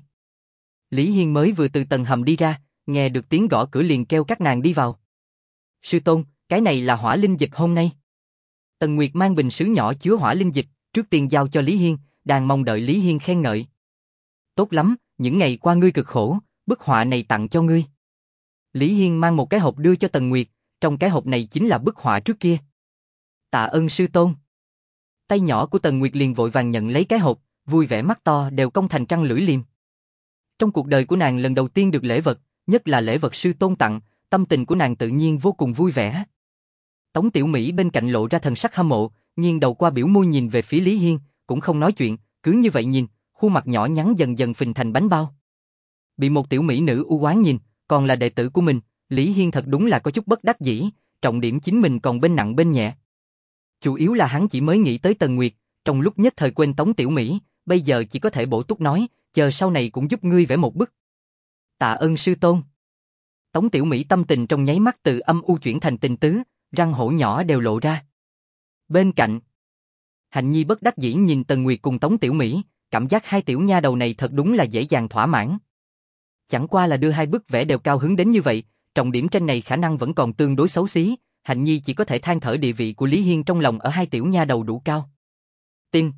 Lý Hiên mới vừa từ tầng hầm đi ra, nghe được tiếng gõ cửa liền kêu các nàng đi vào. Sư tôn, cái này là hỏa linh dịch hôm nay. Tần Nguyệt mang bình sứ nhỏ chứa hỏa linh dịch, trước tiên giao cho Lý Hiên, đang mong đợi Lý Hiên khen ngợi. Tốt lắm, những ngày qua ngươi cực khổ, bức họa này tặng cho ngươi. Lý Hiên mang một cái hộp đưa cho Tần Nguyệt, trong cái hộp này chính là bức họa trước kia. Tạ ơn sư tôn. Tay nhỏ của Tần Nguyệt liền vội vàng nhận lấy cái hộp, vui vẻ mắt to đều cong thành trăng lưỡi liềm. Trong cuộc đời của nàng lần đầu tiên được lễ vật, nhất là lễ vật sư tôn tặng, tâm tình của nàng tự nhiên vô cùng vui vẻ. Tống Tiểu Mỹ bên cạnh lộ ra thần sắc hâm mộ, nghiêng đầu qua biểu môi nhìn về phía Lý Hiên, cũng không nói chuyện, cứ như vậy nhìn, khuôn mặt nhỏ nhắn dần dần phình thành bánh bao. Bị một tiểu mỹ nữ u oán nhìn, còn là đệ tử của mình, Lý Hiên thật đúng là có chút bất đắc dĩ, trọng điểm chính mình còn bên nặng bên nhẹ. Chủ yếu là hắn chỉ mới nghĩ tới Tần Nguyệt, trong lúc nhất thời quên Tống Tiểu Mỹ, bây giờ chỉ có thể bổ túc nói, chờ sau này cũng giúp ngươi vẽ một bức. Tạ ơn sư tôn. Tống Tiểu Mỹ tâm tình trong nháy mắt từ âm u chuyển thành tình tứ, răng hổ nhỏ đều lộ ra. Bên cạnh, Hạnh Nhi bất đắc dĩ nhìn Tần Nguyệt cùng Tống Tiểu Mỹ, cảm giác hai tiểu nha đầu này thật đúng là dễ dàng thỏa mãn. Chẳng qua là đưa hai bức vẽ đều cao hứng đến như vậy, trọng điểm tranh này khả năng vẫn còn tương đối xấu xí, Hạnh Nhi chỉ có thể than thở địa vị của Lý Hiên trong lòng ở hai tiểu nha đầu đủ cao. Tiên.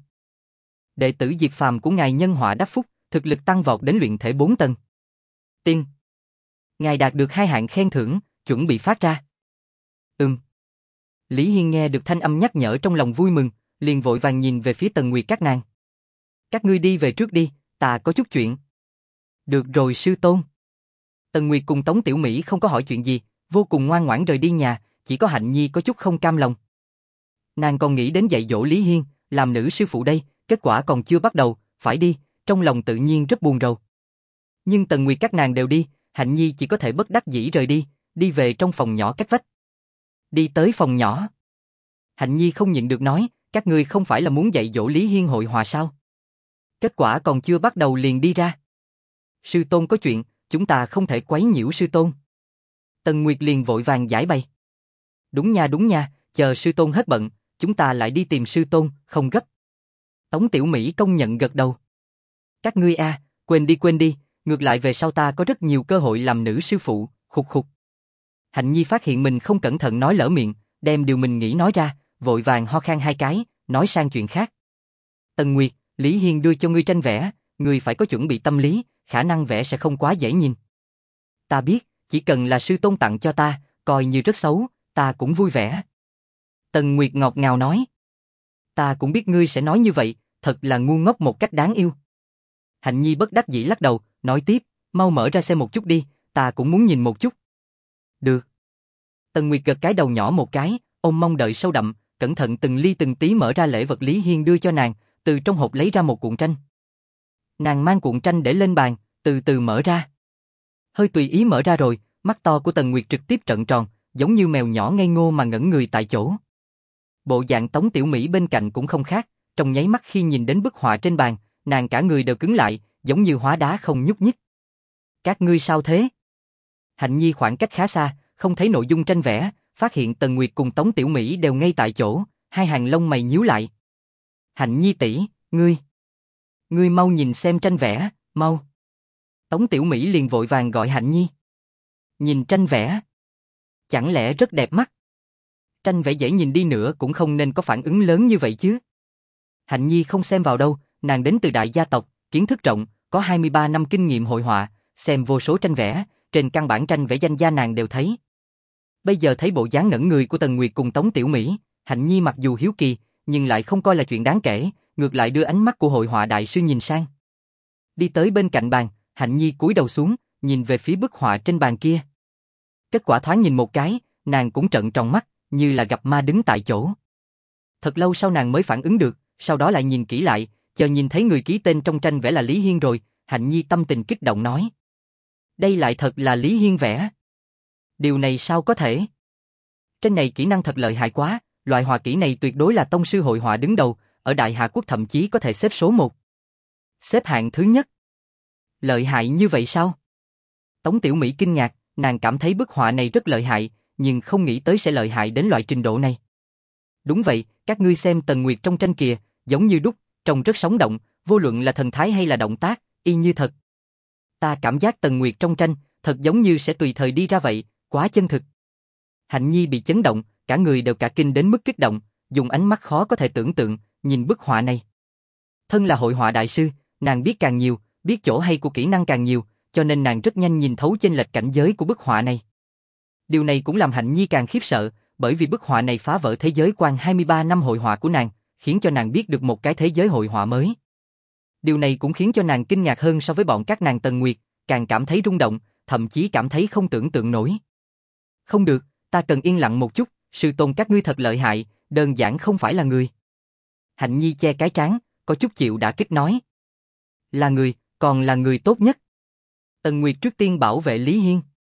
Đệ tử Diệp Phàm của ngài nhân họa đắc phúc, thực lực tăng vọt đến luyện thể bốn tầng. Tiên. Ngài đạt được hai hạng khen thưởng, chuẩn bị phát ra. Ừm. Lý Hiên nghe được thanh âm nhắc nhở trong lòng vui mừng, liền vội vàng nhìn về phía Tần Nguyệt các nàng. Các ngươi đi về trước đi, ta có chút chuyện. Được rồi sư tôn. Tần Nguyệt cùng Tống Tiểu Mỹ không có hỏi chuyện gì, vô cùng ngoan ngoãn rời đi nhà, chỉ có Hạnh Nhi có chút không cam lòng. Nàng còn nghĩ đến dạy dỗ Lý Hiên, làm nữ sư phụ đây, kết quả còn chưa bắt đầu, phải đi, trong lòng tự nhiên rất buồn rầu. Nhưng Tần Nguyệt các nàng đều đi, Hạnh Nhi chỉ có thể bất đắc dĩ rời đi, đi về trong phòng nhỏ cách vách. Đi tới phòng nhỏ. Hạnh Nhi không nhịn được nói, các ngươi không phải là muốn dạy dỗ Lý Hiên hội họa sao? Kết quả còn chưa bắt đầu liền đi ra. Sư tôn có chuyện, chúng ta không thể quấy nhiễu sư tôn. Tần Nguyệt liền vội vàng giải bày. Đúng nha đúng nha, chờ sư tôn hết bận, chúng ta lại đi tìm sư tôn, không gấp. Tống Tiểu Mỹ công nhận gật đầu. Các ngươi a, à, quên đi quên đi, ngược lại về sau ta có rất nhiều cơ hội làm nữ sư phụ, khục khục. Hạnh Nhi phát hiện mình không cẩn thận nói lỡ miệng, đem điều mình nghĩ nói ra, vội vàng ho khan hai cái, nói sang chuyện khác. Tần Nguyệt, Lý Hiên đưa cho ngươi tranh vẽ, ngươi phải có chuẩn bị tâm lý, khả năng vẽ sẽ không quá dễ nhìn. Ta biết, chỉ cần là sư tôn tặng cho ta, coi như rất xấu, ta cũng vui vẻ. Tần Nguyệt ngọt ngào nói. Ta cũng biết ngươi sẽ nói như vậy, thật là ngu ngốc một cách đáng yêu. Hạnh Nhi bất đắc dĩ lắc đầu, nói tiếp, mau mở ra xem một chút đi, ta cũng muốn nhìn một chút. Được. Tần Nguyệt gật cái đầu nhỏ một cái, ôm mong đợi sâu đậm, cẩn thận từng ly từng tí mở ra lễ vật Lý Hiên đưa cho nàng, từ trong hộp lấy ra một cuộn tranh. Nàng mang cuộn tranh để lên bàn, từ từ mở ra. Hơi tùy ý mở ra rồi, mắt to của Tần Nguyệt trực tiếp trợn tròn, giống như mèo nhỏ ngây ngô mà ngẩn người tại chỗ. Bộ dạng Tống Tiểu Mỹ bên cạnh cũng không khác, trong nháy mắt khi nhìn đến bức họa trên bàn, nàng cả người đều cứng lại, giống như hóa đá không nhúc nhích. Các ngươi sao thế? Hạnh Nhi khoảng cách khá xa, không thấy nội dung tranh vẽ, phát hiện Tần Nguyệt cùng Tống Tiểu Mỹ đều ngay tại chỗ, hai hàng lông mày nhíu lại. Hạnh Nhi tỷ, ngươi, ngươi mau nhìn xem tranh vẽ, mau. Tống Tiểu Mỹ liền vội vàng gọi Hạnh Nhi. Nhìn tranh vẽ. Chẳng lẽ rất đẹp mắt? Tranh vẽ dễ nhìn đi nữa cũng không nên có phản ứng lớn như vậy chứ. Hạnh Nhi không xem vào đâu, nàng đến từ đại gia tộc, kiến thức rộng, có hai mươi ba năm kinh nghiệm hội họa, xem vô số tranh vẽ, trên căn bản tranh vẽ danh gia nàng đều thấy. Bây giờ thấy bộ dáng ngẩn người của Tần Nguyệt cùng Tống Tiểu Mỹ, Hạnh Nhi mặc dù hiếu kỳ, nhưng lại không coi là chuyện đáng kể, ngược lại đưa ánh mắt của hội họa đại sư nhìn sang. Đi tới bên cạnh bàn, Hạnh Nhi cúi đầu xuống, nhìn về phía bức họa trên bàn kia. Kết quả thoáng nhìn một cái, nàng cũng trợn tròn mắt, như là gặp ma đứng tại chỗ. Thật lâu sau nàng mới phản ứng được, sau đó lại nhìn kỹ lại, chờ nhìn thấy người ký tên trong tranh vẽ là Lý Hiên rồi, Hạnh Nhi tâm tình kích động nói. Đây lại thật là Lý Hiên vẽ. Điều này sao có thể? Tranh này kỹ năng thật lợi hại quá, loại họa kỹ này tuyệt đối là tông sư hội họa đứng đầu, ở Đại Hà Quốc thậm chí có thể xếp số một. Xếp hạng thứ nhất. Lợi hại như vậy sao? Tống Tiểu Mỹ kinh ngạc, nàng cảm thấy bức họa này rất lợi hại, nhưng không nghĩ tới sẽ lợi hại đến loại trình độ này. Đúng vậy, các ngươi xem Tần Nguyệt trong tranh kìa, giống như đúc, trông rất sống động, vô luận là thần thái hay là động tác, y như thật. Ta cảm giác Tần Nguyệt trong tranh, thật giống như sẽ tùy thời đi ra vậy, quá chân thực. Hạnh Nhi bị chấn động, cả người đều cả kinh đến mức kích động, dùng ánh mắt khó có thể tưởng tượng, nhìn bức họa này. Thân là hội họa đại sư, nàng biết càng nhiều, biết chỗ hay của kỹ năng càng nhiều, cho nên nàng rất nhanh nhìn thấu chênh lệch cảnh giới của bức họa này. Điều này cũng làm Hạnh Nhi càng khiếp sợ, bởi vì bức họa này phá vỡ thế giới quan hai mươi ba năm hội họa của nàng, khiến cho nàng biết được một cái thế giới hội họa mới. Điều này cũng khiến cho nàng kinh ngạc hơn so với bọn các nàng Tần Nguyệt, càng cảm thấy rung động, thậm chí cảm thấy không tưởng tượng nổi. Không được, ta cần yên lặng một chút, sư tôn các ngươi thật lợi hại, đơn giản không phải là người. Hạnh Nhi che cái trán, có chút chịu đả kích nói. Là người, còn là người tốt nhất. Tần Nguyệt trước tiên bảo vệ Lý Hiên.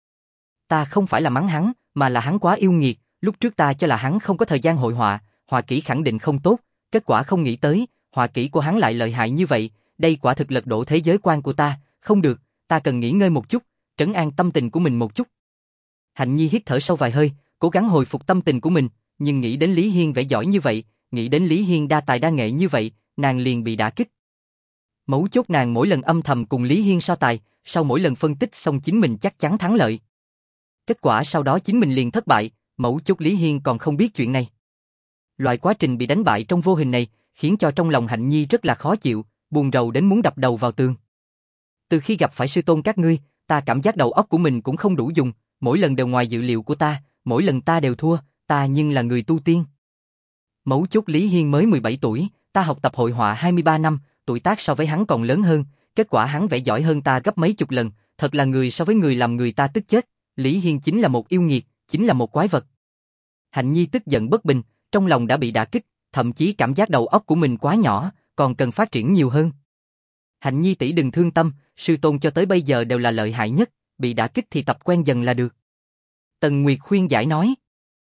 Ta không phải là mắng hắn, mà là hắn quá yêu nghiệt, lúc trước ta cho là hắn không có thời gian hội họa, họa kỹ khẳng định không tốt, kết quả không nghĩ tới, họa kỹ của hắn lại lợi hại như vậy, đây quả thực lật đổ thế giới quan của ta, không được, ta cần nghỉ ngơi một chút, trấn an tâm tình của mình một chút. Hạnh Nhi hít thở sâu vài hơi, cố gắng hồi phục tâm tình của mình, nhưng nghĩ đến Lý Hiên vẽ giỏi như vậy, nghĩ đến Lý Hiên đa tài đa nghệ như vậy, nàng liền bị đả kích. Mấu chốt nàng mỗi lần âm thầm cùng Lý Hiên so tài, sau mỗi lần phân tích xong chính mình chắc chắn thắng lợi. Kết quả sau đó chính mình liền thất bại, mấu chốt Lý Hiên còn không biết chuyện này. Loại quá trình bị đánh bại trong vô hình này, khiến cho trong lòng Hạnh Nhi rất là khó chịu, buồn rầu đến muốn đập đầu vào tường. Từ khi gặp phải sư tôn các ngươi, ta cảm giác đầu óc của mình cũng không đủ dùng, mỗi lần đều ngoài dự liệu của ta, mỗi lần ta đều thua, ta nhưng là người tu tiên. Mấu chốt Lý Hiên mới mười bảy tuổi, ta học tập hội họa hai mươi ba năm, tuổi tác so với hắn còn lớn hơn, kết quả hắn vẽ giỏi hơn ta gấp mấy chục lần, thật là người so với người làm người ta tức chết, Lý Hiên chính là một yêu nghiệt, chính là một quái vật. Hạnh Nhi tức giận bất bình, trong lòng đã bị đả kích, thậm chí cảm giác đầu óc của mình quá nhỏ, còn cần phát triển nhiều hơn. Hạnh Nhi tỷ đừng thương tâm, sư tôn cho tới bây giờ đều là lợi hại nhất, bị đả kích thì tập quen dần là được. Tần Nguyệt khuyên giải nói.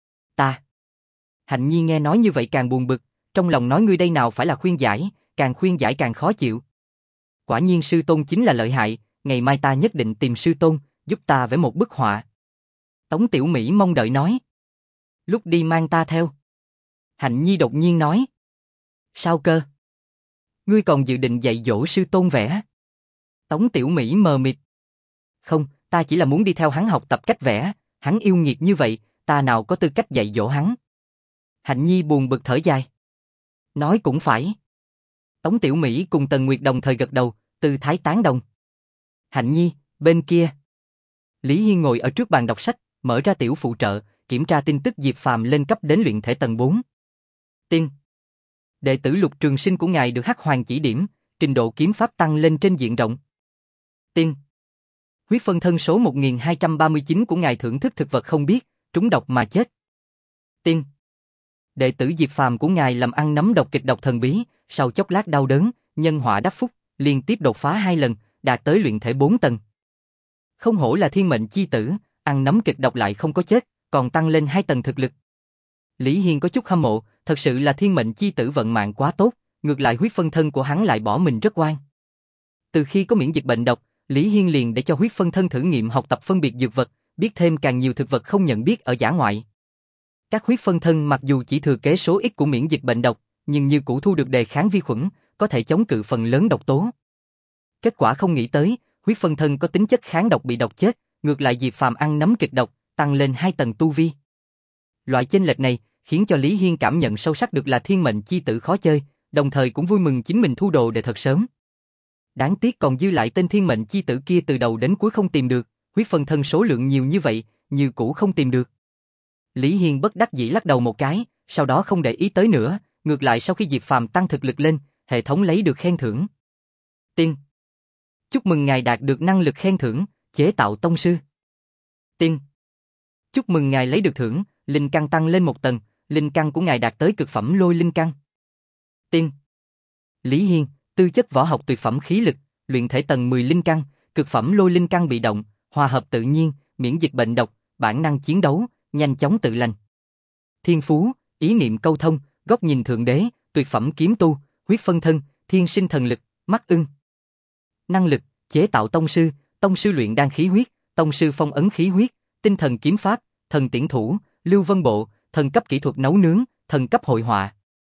Ta. Hạnh Nhi nghe nói như vậy càng buồn bực, trong lòng nói ngươi đây nào phải là khuyên giải, càng khuyên giải càng khó chịu. Quả nhiên sư tôn chính là lợi hại, ngày mai ta nhất định tìm sư tôn, giúp ta vẽ một bức họa. Tống Tiểu Mỹ mong đợi nói. Lúc đi mang ta theo. Hạnh Nhi đột nhiên nói. Sao cơ? Ngươi còn dự định dạy dỗ sư tôn vẽ? Tống Tiểu Mỹ mờ mịt. Không, ta chỉ là muốn đi theo hắn học tập cách vẽ, hắn yêu nghiệt như vậy, ta nào có tư cách dạy dỗ hắn. Hạnh Nhi buồn bực thở dài. Nói cũng phải. Tống Tiểu Mỹ cùng Tần Nguyệt đồng thời gật đầu, Tư thái tán đồng. Hạnh Nhi, bên kia. Lý Hiên ngồi ở trước bàn đọc sách, mở ra tiểu phụ trợ, kiểm tra tin tức Diệp Phàm lên cấp đến luyện thể tầng bốn. Tiên. Đệ tử Lục Trường Sinh của ngài được Hắc Hoàng chỉ điểm, trình độ kiếm pháp tăng lên trên diện rộng. Tiên. Huyết phân thân số một nghìn hai trăm ba mươi chín của ngài thưởng thức thực vật không biết, trúng độc mà chết. Tiên. Đệ tử Diệp Phàm của ngài làm ăn nấm độc kịch độc thần bí, sau chốc lát đau đớn, nhân họa đắc phúc, liên tiếp đột phá hai lần, đạt tới luyện thể bốn tầng. Không hổ là thiên mệnh chi tử, ăn nấm kịch độc lại không có chết, còn tăng lên hai tầng thực lực. Lý Hiên có chút hâm mộ, thật sự là thiên mệnh chi tử vận mạng quá tốt, ngược lại huyết phân thân của hắn lại bỏ mình rất oan. Từ khi có miễn dịch bệnh độc, Lý Hiên liền để cho huyết phân thân thử nghiệm học tập phân biệt dược vật, biết thêm càng nhiều thực vật không nhận biết ở dã ngoại. Các huyết phân thân mặc dù chỉ thừa kế số ít của miễn dịch bệnh độc, nhưng như cũ thu được đề kháng vi khuẩn, có thể chống cự phần lớn độc tố. Kết quả không nghĩ tới, huyết phân thân có tính chất kháng độc bị độc chết, ngược lại Diệp Phàm ăn nấm kịch độc, tăng lên hai tầng tu vi. Loại chênh lệch này khiến cho Lý Hiên cảm nhận sâu sắc được là thiên mệnh chi tử khó chơi, đồng thời cũng vui mừng chính mình thu đồ để thật sớm. Đáng tiếc còn dư lại tên thiên mệnh chi tử kia từ đầu đến cuối không tìm được, huyết phân thân số lượng nhiều như vậy, như cũ không tìm được. Lý Hiên bất đắc dĩ lắc đầu một cái, sau đó không để ý tới nữa, ngược lại sau khi Diệp Phàm tăng thực lực lên, hệ thống lấy được khen thưởng. Tiên. Chúc mừng ngài đạt được năng lực khen thưởng, chế tạo tông sư. Tiên. Chúc mừng ngài lấy được thưởng, linh căn tăng lên một tầng, linh căn của ngài đạt tới cực phẩm lôi linh căn. Tiên. Lý Hiên, tư chất võ học tuyệt phẩm khí lực, luyện thể tầng mười linh căn, cực phẩm lôi linh căn bị động, hòa hợp tự nhiên, miễn dịch bệnh độc, bản năng chiến đấu, nhanh chóng tự lành. Thiên phú, ý niệm câu thông, góc nhìn thượng đế, tuyệt phẩm kiếm tu, huyết phân thân, thiên sinh thần lực, mắt ưng. Năng lực, chế tạo tông sư, tông sư luyện đan khí huyết, tông sư phong ấn khí huyết, tinh thần kiếm pháp, thần tiễn thủ, lưu vân bộ, thần cấp kỹ thuật nấu nướng, thần cấp hội họa.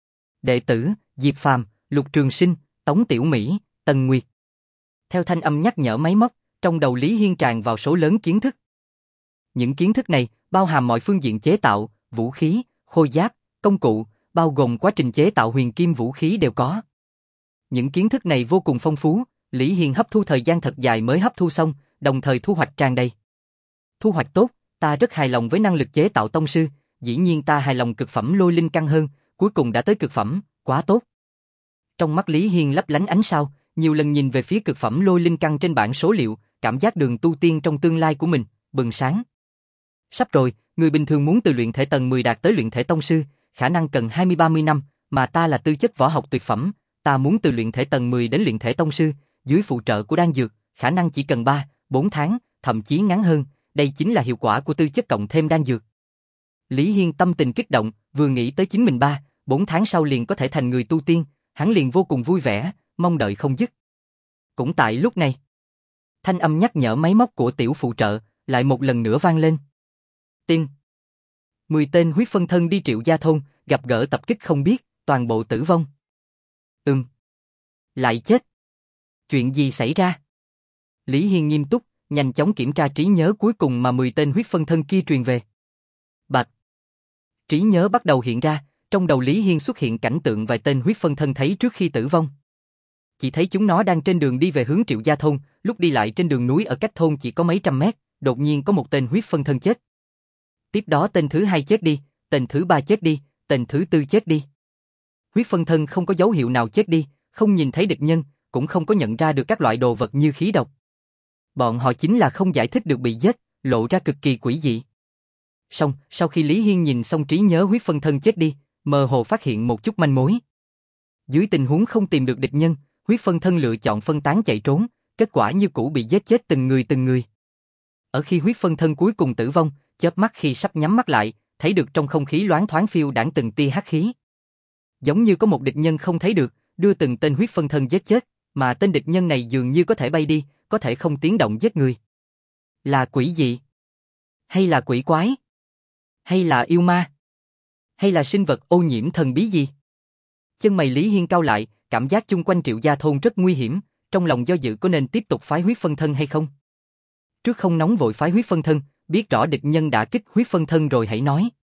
Đệ tử, Diệp Phàm, Lục Trường Sinh, Tống Tiểu Mỹ, Tần Nguyệt. Theo thanh âm nhắc nhở máy móc, trong đầu Lý Hiên tràn vào số lớn kiến thức. Những kiến thức này bao hàm mọi phương diện chế tạo, vũ khí, khôi giáp, công cụ, bao gồm quá trình chế tạo huyền kim vũ khí đều có. Những kiến thức này vô cùng phong phú, Lý Hiên hấp thu thời gian thật dài mới hấp thu xong, đồng thời thu hoạch tràn đầy. Thu hoạch tốt, ta rất hài lòng với năng lực chế tạo tông sư, dĩ nhiên ta hài lòng cực phẩm lôi linh căn hơn, cuối cùng đã tới cực phẩm, quá tốt. Trong mắt Lý Hiên lấp lánh ánh sao, nhiều lần nhìn về phía cực phẩm lôi linh căn trên bảng số liệu, cảm giác đường tu tiên trong tương lai của mình bừng sáng. Sắp rồi, người bình thường muốn từ luyện thể tầng mười đạt tới luyện thể tông sư, khả năng cần hai mươi ba mươi năm, mà ta là tư chất võ học tuyệt phẩm, ta muốn từ luyện thể tầng mười đến luyện thể tông sư, dưới phụ trợ của đan dược, khả năng chỉ cần ba, bốn tháng, thậm chí ngắn hơn, đây chính là hiệu quả của tư chất cộng thêm đan dược. Lý Hiên tâm tình kích động, vừa nghĩ tới chính mình ba, bốn tháng sau liền có thể thành người tu tiên, hắn liền vô cùng vui vẻ, mong đợi không dứt. Cũng tại lúc này, thanh âm nhắc nhở máy móc của tiểu phụ trợ lại một lần nữa vang lên. Tiên. Mười tên huyết phân thân đi Triệu Gia thôn, gặp gỡ tập kích không biết, toàn bộ tử vong. Ừm. Lại chết. Chuyện gì xảy ra? Lý Hiên nghiêm túc, nhanh chóng kiểm tra trí nhớ cuối cùng mà mười tên huyết phân thân kia truyền về. Bạch. Trí nhớ bắt đầu hiện ra, trong đầu Lý Hiên xuất hiện cảnh tượng vài tên huyết phân thân thấy trước khi tử vong. Chỉ thấy chúng nó đang trên đường đi về hướng Triệu Gia thôn, lúc đi lại trên đường núi ở cách thôn chỉ có mấy trăm mét, đột nhiên có một tên huyết phân thân chết. Tiếp đó tên thứ hai chết đi, tên thứ ba chết đi, tên thứ tư chết đi. Huyết phân thân không có dấu hiệu nào chết đi, không nhìn thấy địch nhân, cũng không có nhận ra được các loại đồ vật như khí độc. Bọn họ chính là không giải thích được bị giết, lộ ra cực kỳ quỷ dị. Xong, sau khi Lý Hiên nhìn xong trí nhớ huyết phân thân chết đi, mơ hồ phát hiện một chút manh mối. Dưới tình huống không tìm được địch nhân, huyết phân thân lựa chọn phân tán chạy trốn, kết quả như cũ bị giết chết từng người từng người. Ở khi huyết phân thân cuối cùng tử vong, chớp mắt khi sắp nhắm mắt lại, thấy được trong không khí loáng thoáng phiêu đãng từng tia hắc khí. Giống như có một địch nhân không thấy được, đưa từng tên huyết phân thân giết chết, mà tên địch nhân này dường như có thể bay đi, có thể không tiếng động giết người. Là quỷ gì? Hay là quỷ quái? Hay là yêu ma? Hay là sinh vật ô nhiễm thần bí gì? Chân mày Lý Hiên cau lại, cảm giác chung quanh Triệu Gia thôn rất nguy hiểm, trong lòng do dự có nên tiếp tục phái huyết phân thân hay không. Trước không nóng vội phái huyết phân thân, biết rõ địch nhân đã kích huyết phân thân rồi hãy nói.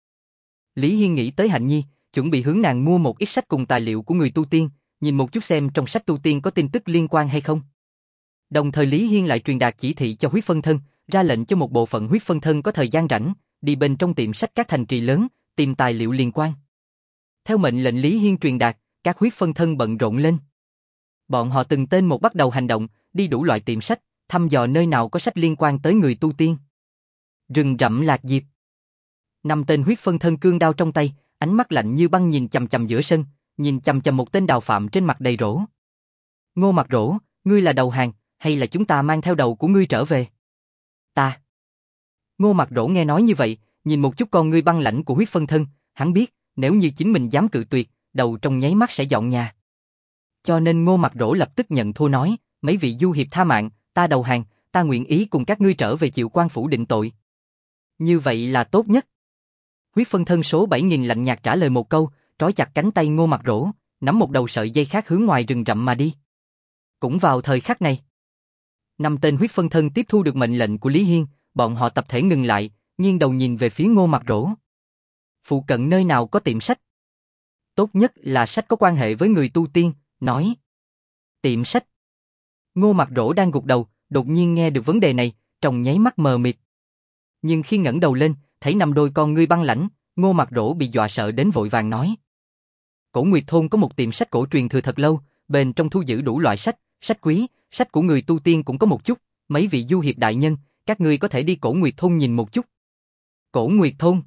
Lý Hiên nghĩ tới Hạnh Nhi, chuẩn bị hướng nàng mua một ít sách cùng tài liệu của người tu tiên, nhìn một chút xem trong sách tu tiên có tin tức liên quan hay không. Đồng thời Lý Hiên lại truyền đạt chỉ thị cho huyết phân thân, ra lệnh cho một bộ phận huyết phân thân có thời gian rảnh, đi bên trong tiệm sách các thành trì lớn, tìm tài liệu liên quan. Theo mệnh lệnh Lý Hiên truyền đạt, các huyết phân thân bận rộn lên. Bọn họ từng tên một bắt đầu hành động, đi đủ loại tiệm sách, thăm dò nơi nào có sách liên quan tới người tu tiên. Rừng rậm lạc diệp. Năm tên huyết phân thân cương đao trong tay, ánh mắt lạnh như băng nhìn chằm chằm giữa sân, nhìn chằm chằm một tên đào phạm trên mặt đầy rỗ. Ngô Mặt Rỗ, ngươi là đầu hàng, hay là chúng ta mang theo đầu của ngươi trở về? Ta. Ngô Mặt Rỗ nghe nói như vậy, nhìn một chút con ngươi băng lãnh của huyết phân thân, hắn biết, nếu như chính mình dám cự tuyệt, đầu trong nháy mắt sẽ dọn nhà. Cho nên Ngô Mặt Rỗ lập tức nhận thua nói, mấy vị du hiệp tha mạng, ta đầu hàng, ta nguyện ý cùng các ngươi trở về Triệu Quan phủ định tội. Như vậy là tốt nhất. Huyết phân thân số bảy nghìn lạnh nhạt trả lời một câu, trói chặt cánh tay Ngô Mặt Rỗ, nắm một đầu sợi dây khác hướng ngoài rừng rậm mà đi. Cũng vào thời khắc này, năm tên huyết phân thân tiếp thu được mệnh lệnh của Lý Hiên, bọn họ tập thể ngừng lại, nghiêng đầu nhìn về phía Ngô Mặt Rỗ. Phụ cận nơi nào có tiệm sách? Tốt nhất là sách có quan hệ với người tu tiên, nói. Tiệm sách. Ngô Mặt Rỗ đang gục đầu, đột nhiên nghe được vấn đề này, trong nháy mắt mờ mịt. Nhưng khi ngẩng đầu lên, thấy năm đôi con ngươi băng lãnh, Ngô Mặt Rỗ bị dọa sợ đến vội vàng nói. Cổ Nguyệt thôn có một tiệm sách cổ truyền thừa thật lâu, bên trong thu giữ đủ loại sách, sách quý, sách của người tu tiên cũng có một chút, mấy vị du hiệp đại nhân, các ngươi có thể đi Cổ Nguyệt thôn nhìn một chút. Cổ Nguyệt thôn?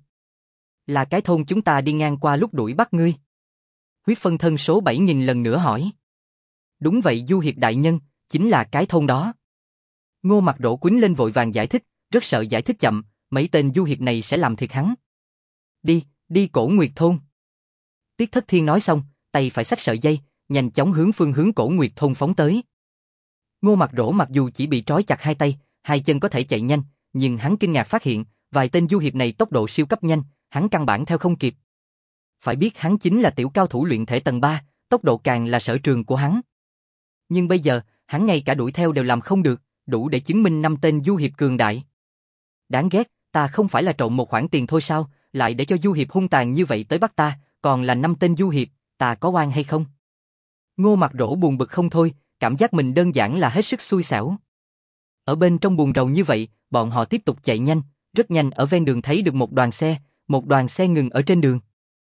Là cái thôn chúng ta đi ngang qua lúc đuổi bắt ngươi. Huyết phân thân số bảy nghìn lần nữa hỏi. Đúng vậy du hiệp đại nhân, chính là cái thôn đó. Ngô Mặt Rỗ quýnh lên vội vàng giải thích, rất sợ giải thích chậm, mấy tên du hiệp này sẽ làm thiệt hắn. Đi, đi Cổ Nguyệt thôn. Tiết Thất Thiên nói xong, tay phải xách sợi dây, nhanh chóng hướng phương hướng Cổ Nguyệt thôn phóng tới. Ngô Mặt Rỗ mặc dù chỉ bị trói chặt hai tay, hai chân có thể chạy nhanh, nhưng hắn kinh ngạc phát hiện, vài tên du hiệp này tốc độ siêu cấp nhanh, hắn căn bản theo không kịp. Phải biết hắn chính là tiểu cao thủ luyện thể tầng ba, tốc độ càng là sở trường của hắn. Nhưng bây giờ, hắn ngay cả đuổi theo đều làm không được, đủ để chứng minh năm tên du hiệp cường đại. Đáng ghét, ta không phải là trộm một khoản tiền thôi sao, lại để cho du hiệp hung tàn như vậy tới bắt ta, còn là năm tên du hiệp, ta có oan hay không? Ngô Mặt Rỗ buồn bực không thôi, cảm giác mình đơn giản là hết sức xui xẻo. Ở bên trong buồn rầu như vậy, bọn họ tiếp tục chạy nhanh, rất nhanh ở ven đường thấy được một đoàn xe, một đoàn xe ngừng ở trên đường.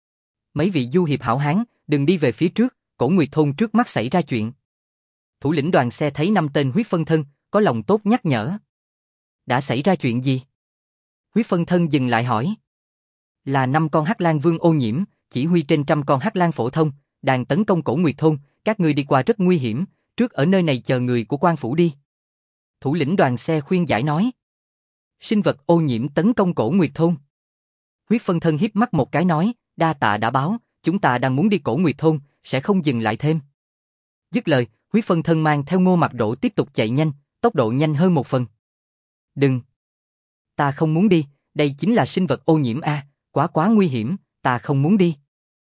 Mấy vị du hiệp hảo hán, đừng đi về phía trước, Cổ Nguyệt thôn trước mắt xảy ra chuyện. Thủ lĩnh đoàn xe thấy năm tên huyết phân thân, có lòng tốt nhắc nhở. Đã xảy ra chuyện gì? Huyết phân thân dừng lại hỏi. Là năm con hắc lang vương ô nhiễm, chỉ huy trên trăm con hắc lang phổ thông, đang tấn công Cổ Nguyệt thôn, các ngươi đi qua rất nguy hiểm, trước ở nơi này chờ người của quan phủ đi. Thủ lĩnh đoàn xe khuyên giải nói. Sinh vật ô nhiễm tấn công Cổ Nguyệt thôn. Huyết phân thân hiếp mắt một cái nói, đa tạ đã báo, chúng ta đang muốn đi Cổ Nguyệt thôn, sẽ không dừng lại thêm. Dứt lời, huyết phân thân mang theo Ngô Mặt Rỗ tiếp tục chạy nhanh, tốc độ nhanh hơn một phần. Đừng! Ta không muốn đi, đây chính là sinh vật ô nhiễm a, quá quá nguy hiểm, ta không muốn đi.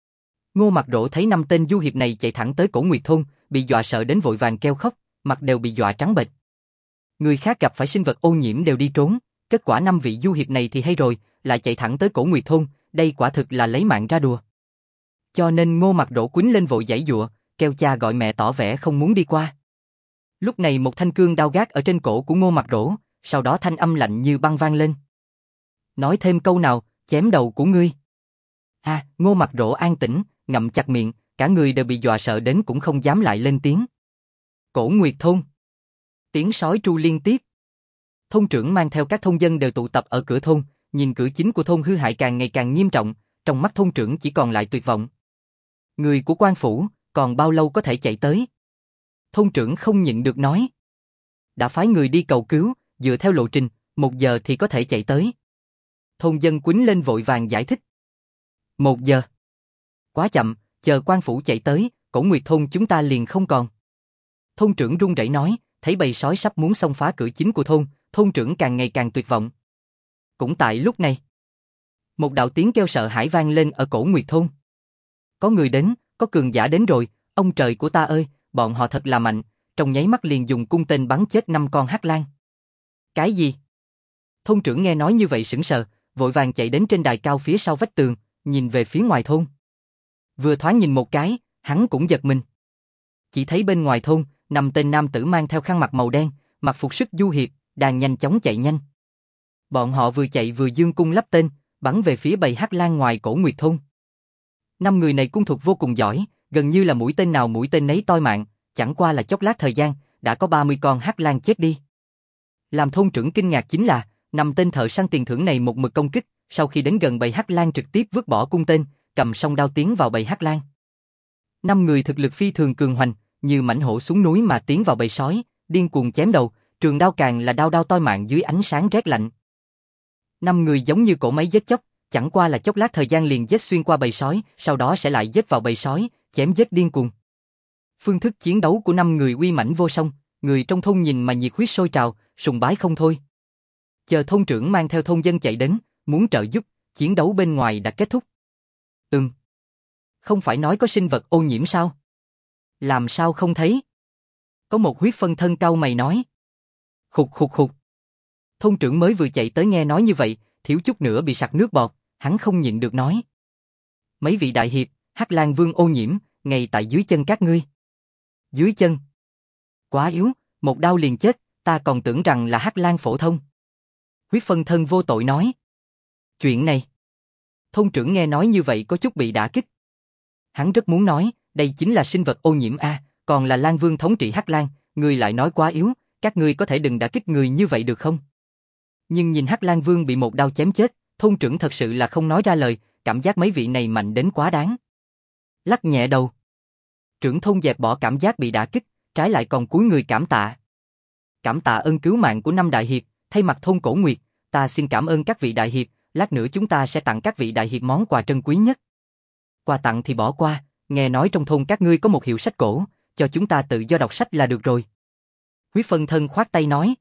Ngô Mặt Rỗ thấy năm tên du hiệp này chạy thẳng tới Cổ Nguyệt thôn, bị dọa sợ đến vội vàng kêu khóc, mặt đều bị dọa trắng bệch. Người khác gặp phải sinh vật ô nhiễm đều đi trốn, kết quả năm vị du hiệp này thì hay rồi, lại chạy thẳng tới Cổ Nguyệt thôn, đây quả thực là lấy mạng ra đùa. Cho nên Ngô Mặt Rỗ quýnh lên vội giãy giụa, kêu cha gọi mẹ tỏ vẻ không muốn đi qua. Lúc này một thanh cương đao gác ở trên cổ của Ngô Mặt Rỗ, sau đó thanh âm lạnh như băng vang lên. Nói thêm câu nào, chém đầu của ngươi. À, Ngô Mặt Rỗ an tĩnh, ngậm chặt miệng, cả người đều bị dọa sợ đến cũng không dám lại lên tiếng. Cổ Nguyệt thôn. Tiếng sói tru liên tiếp. Thôn trưởng mang theo các thôn dân đều tụ tập ở cửa thôn, nhìn cửa chính của thôn hư hại càng ngày càng nghiêm trọng, trong mắt thôn trưởng chỉ còn lại tuyệt vọng. Người của quan phủ, còn bao lâu có thể chạy tới? Thôn trưởng không nhịn được nói. Đã phái người đi cầu cứu, dựa theo lộ trình, một giờ thì có thể chạy tới. Thôn dân quýnh lên vội vàng giải thích. Một giờ. Quá chậm, chờ quan phủ chạy tới, Cổ Nguyệt thôn chúng ta liền không còn. Thôn trưởng run rẩy nói, thấy bầy sói sắp muốn xông phá cửa chính của thôn, thôn trưởng càng ngày càng tuyệt vọng. Cũng tại lúc này, một đạo tiếng kêu sợ hãi vang lên ở Cổ Nguyệt thôn. Có người đến, có cường giả đến rồi, ông trời của ta ơi, bọn họ thật là mạnh, trong nháy mắt liền dùng cung tên bắn chết năm con hắc lang. Cái gì? Thôn trưởng nghe nói như vậy sững sờ, vội vàng chạy đến trên đài cao phía sau vách tường, nhìn về phía ngoài thôn. Vừa thoáng nhìn một cái, hắn cũng giật mình. Chỉ thấy bên ngoài thôn, năm tên nam tử mang theo khăn mặt màu đen, mặc phục sức du hiệp, đang nhanh chóng chạy nhanh. Bọn họ vừa chạy vừa giương cung lắp tên, bắn về phía bầy hắc lang ngoài Cổ Nguyệt thôn. Năm người này cung thuật vô cùng giỏi, gần như là mũi tên nào mũi tên nấy toi mạng, chẳng qua là chốc lát thời gian, đã có ba mươi con hắc lang chết đi. Làm thôn trưởng kinh ngạc chính là, năm tên thợ săn tiền thưởng này một mực công kích, sau khi đến gần bầy hắc lang trực tiếp vứt bỏ cung tên, cầm song đao tiến vào bầy hắc lang. Năm người thực lực phi thường cường hoành, như mãnh hổ xuống núi mà tiến vào bầy sói, điên cuồng chém đầu, trường đao càng là đao đao toi mạng dưới ánh sáng rét lạnh. Năm người giống như cỗ máy giết chóc, chẳng qua là chốc lát thời gian liền giết xuyên qua bầy sói, sau đó sẽ lại giết vào bầy sói, chém giết điên cuồng. Phương thức chiến đấu của năm người uy mãnh vô song, người trong thôn nhìn mà nhiệt huyết sôi trào, sùng bái không thôi. Chờ thôn trưởng mang theo thôn dân chạy đến, muốn trợ giúp, chiến đấu bên ngoài đã kết thúc. Ừm. Không phải nói có sinh vật ô nhiễm sao? Làm sao không thấy? Có một huyết phân thân cau mày nói. Khục khục khục. Thôn trưởng mới vừa chạy tới nghe nói như vậy, thiếu chút nữa bị sặc nước bọt, hắn không nhịn được nói. Mấy vị đại hiệp, Hắc Lang Vương ô nhiễm, ngay tại dưới chân các ngươi. Dưới chân? Quá yếu, một đao liền chết, ta còn tưởng rằng là Hắc Lang phổ thông. Huyết phân thân vô tội nói. Chuyện này. Thôn trưởng nghe nói như vậy có chút bị đả kích. Hắn rất muốn nói, đây chính là sinh vật ô nhiễm a, còn là Lang Vương thống trị Hắc Lang, ngươi lại nói quá yếu, các ngươi có thể đừng đả kích người như vậy được không? Nhưng nhìn Hắc Lang Vương bị một đao chém chết, thôn trưởng thật sự là không nói ra lời, cảm giác mấy vị này mạnh đến quá đáng. Lắc nhẹ đầu. Trưởng thôn dẹp bỏ cảm giác bị đả kích, trái lại còn cúi người cảm tạ. Cảm tạ ơn cứu mạng của năm đại hiệp, thay mặt thôn Cổ Nguyệt, ta xin cảm ơn các vị đại hiệp, lát nữa chúng ta sẽ tặng các vị đại hiệp món quà trân quý nhất. Quà tặng thì bỏ qua, nghe nói trong thôn các ngươi có một hiệu sách cổ, cho chúng ta tự do đọc sách là được rồi. Huyết phân thân khoát tay nói.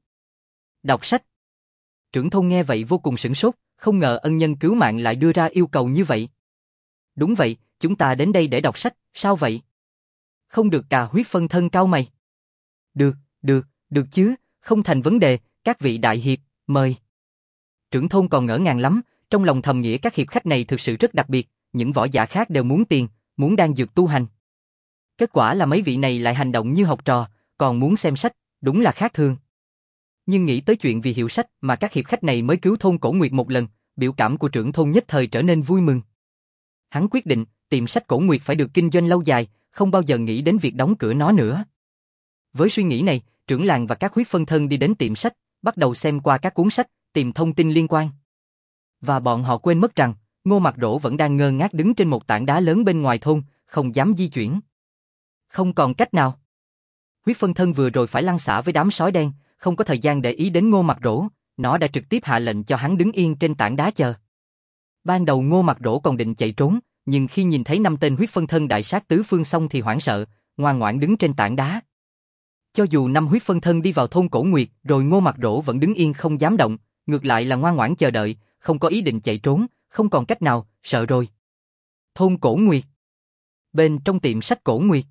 Đọc sách. Trưởng thôn nghe vậy vô cùng sửng sốt, không ngờ ân nhân cứu mạng lại đưa ra yêu cầu như vậy. Đúng vậy, chúng ta đến đây để đọc sách, sao vậy? Không được cà huyết phân thân cau mày. Được, được, được chứ, không thành vấn đề, các vị đại hiệp, mời. Trưởng thôn còn ngỡ ngàng lắm, trong lòng thầm nghĩa các hiệp khách này thực sự rất đặc biệt, những võ giả khác đều muốn tiền, muốn đan dược tu hành. Kết quả là mấy vị này lại hành động như học trò, còn muốn xem sách, đúng là khác thường. Nhưng nghĩ tới chuyện vì hiệu sách mà các hiệp khách này mới cứu thôn Cổ Nguyệt một lần, biểu cảm của trưởng thôn nhất thời trở nên vui mừng. Hắn quyết định, tiệm sách Cổ Nguyệt phải được kinh doanh lâu dài, không bao giờ nghĩ đến việc đóng cửa nó nữa. Với suy nghĩ này, trưởng làng và các huyết phân thân đi đến tiệm sách, bắt đầu xem qua các cuốn sách, tìm thông tin liên quan. Và bọn họ quên mất rằng, Ngô Mặc Rỗ vẫn đang ngơ ngác đứng trên một tảng đá lớn bên ngoài thôn, không dám di chuyển. Không còn cách nào. Huyết phân thân vừa rồi phải lăn xả với đám sói đen, không có thời gian để ý đến Ngô Mặc Rỗ, nó đã trực tiếp hạ lệnh cho hắn đứng yên trên tảng đá chờ. Ban đầu Ngô Mặc Rỗ còn định chạy trốn, nhưng khi nhìn thấy năm tên huyết phân thân đại sát tứ phương xong thì hoảng sợ, ngoan ngoãn đứng trên tảng đá. Cho dù năm huyết phân thân đi vào thôn Cổ Nguyệt, rồi Ngô Mặc Rỗ vẫn đứng yên không dám động, ngược lại là ngoan ngoãn chờ đợi, không có ý định chạy trốn, không còn cách nào, sợ rồi. Thôn Cổ Nguyệt. Bên trong tiệm sách Cổ Nguyệt,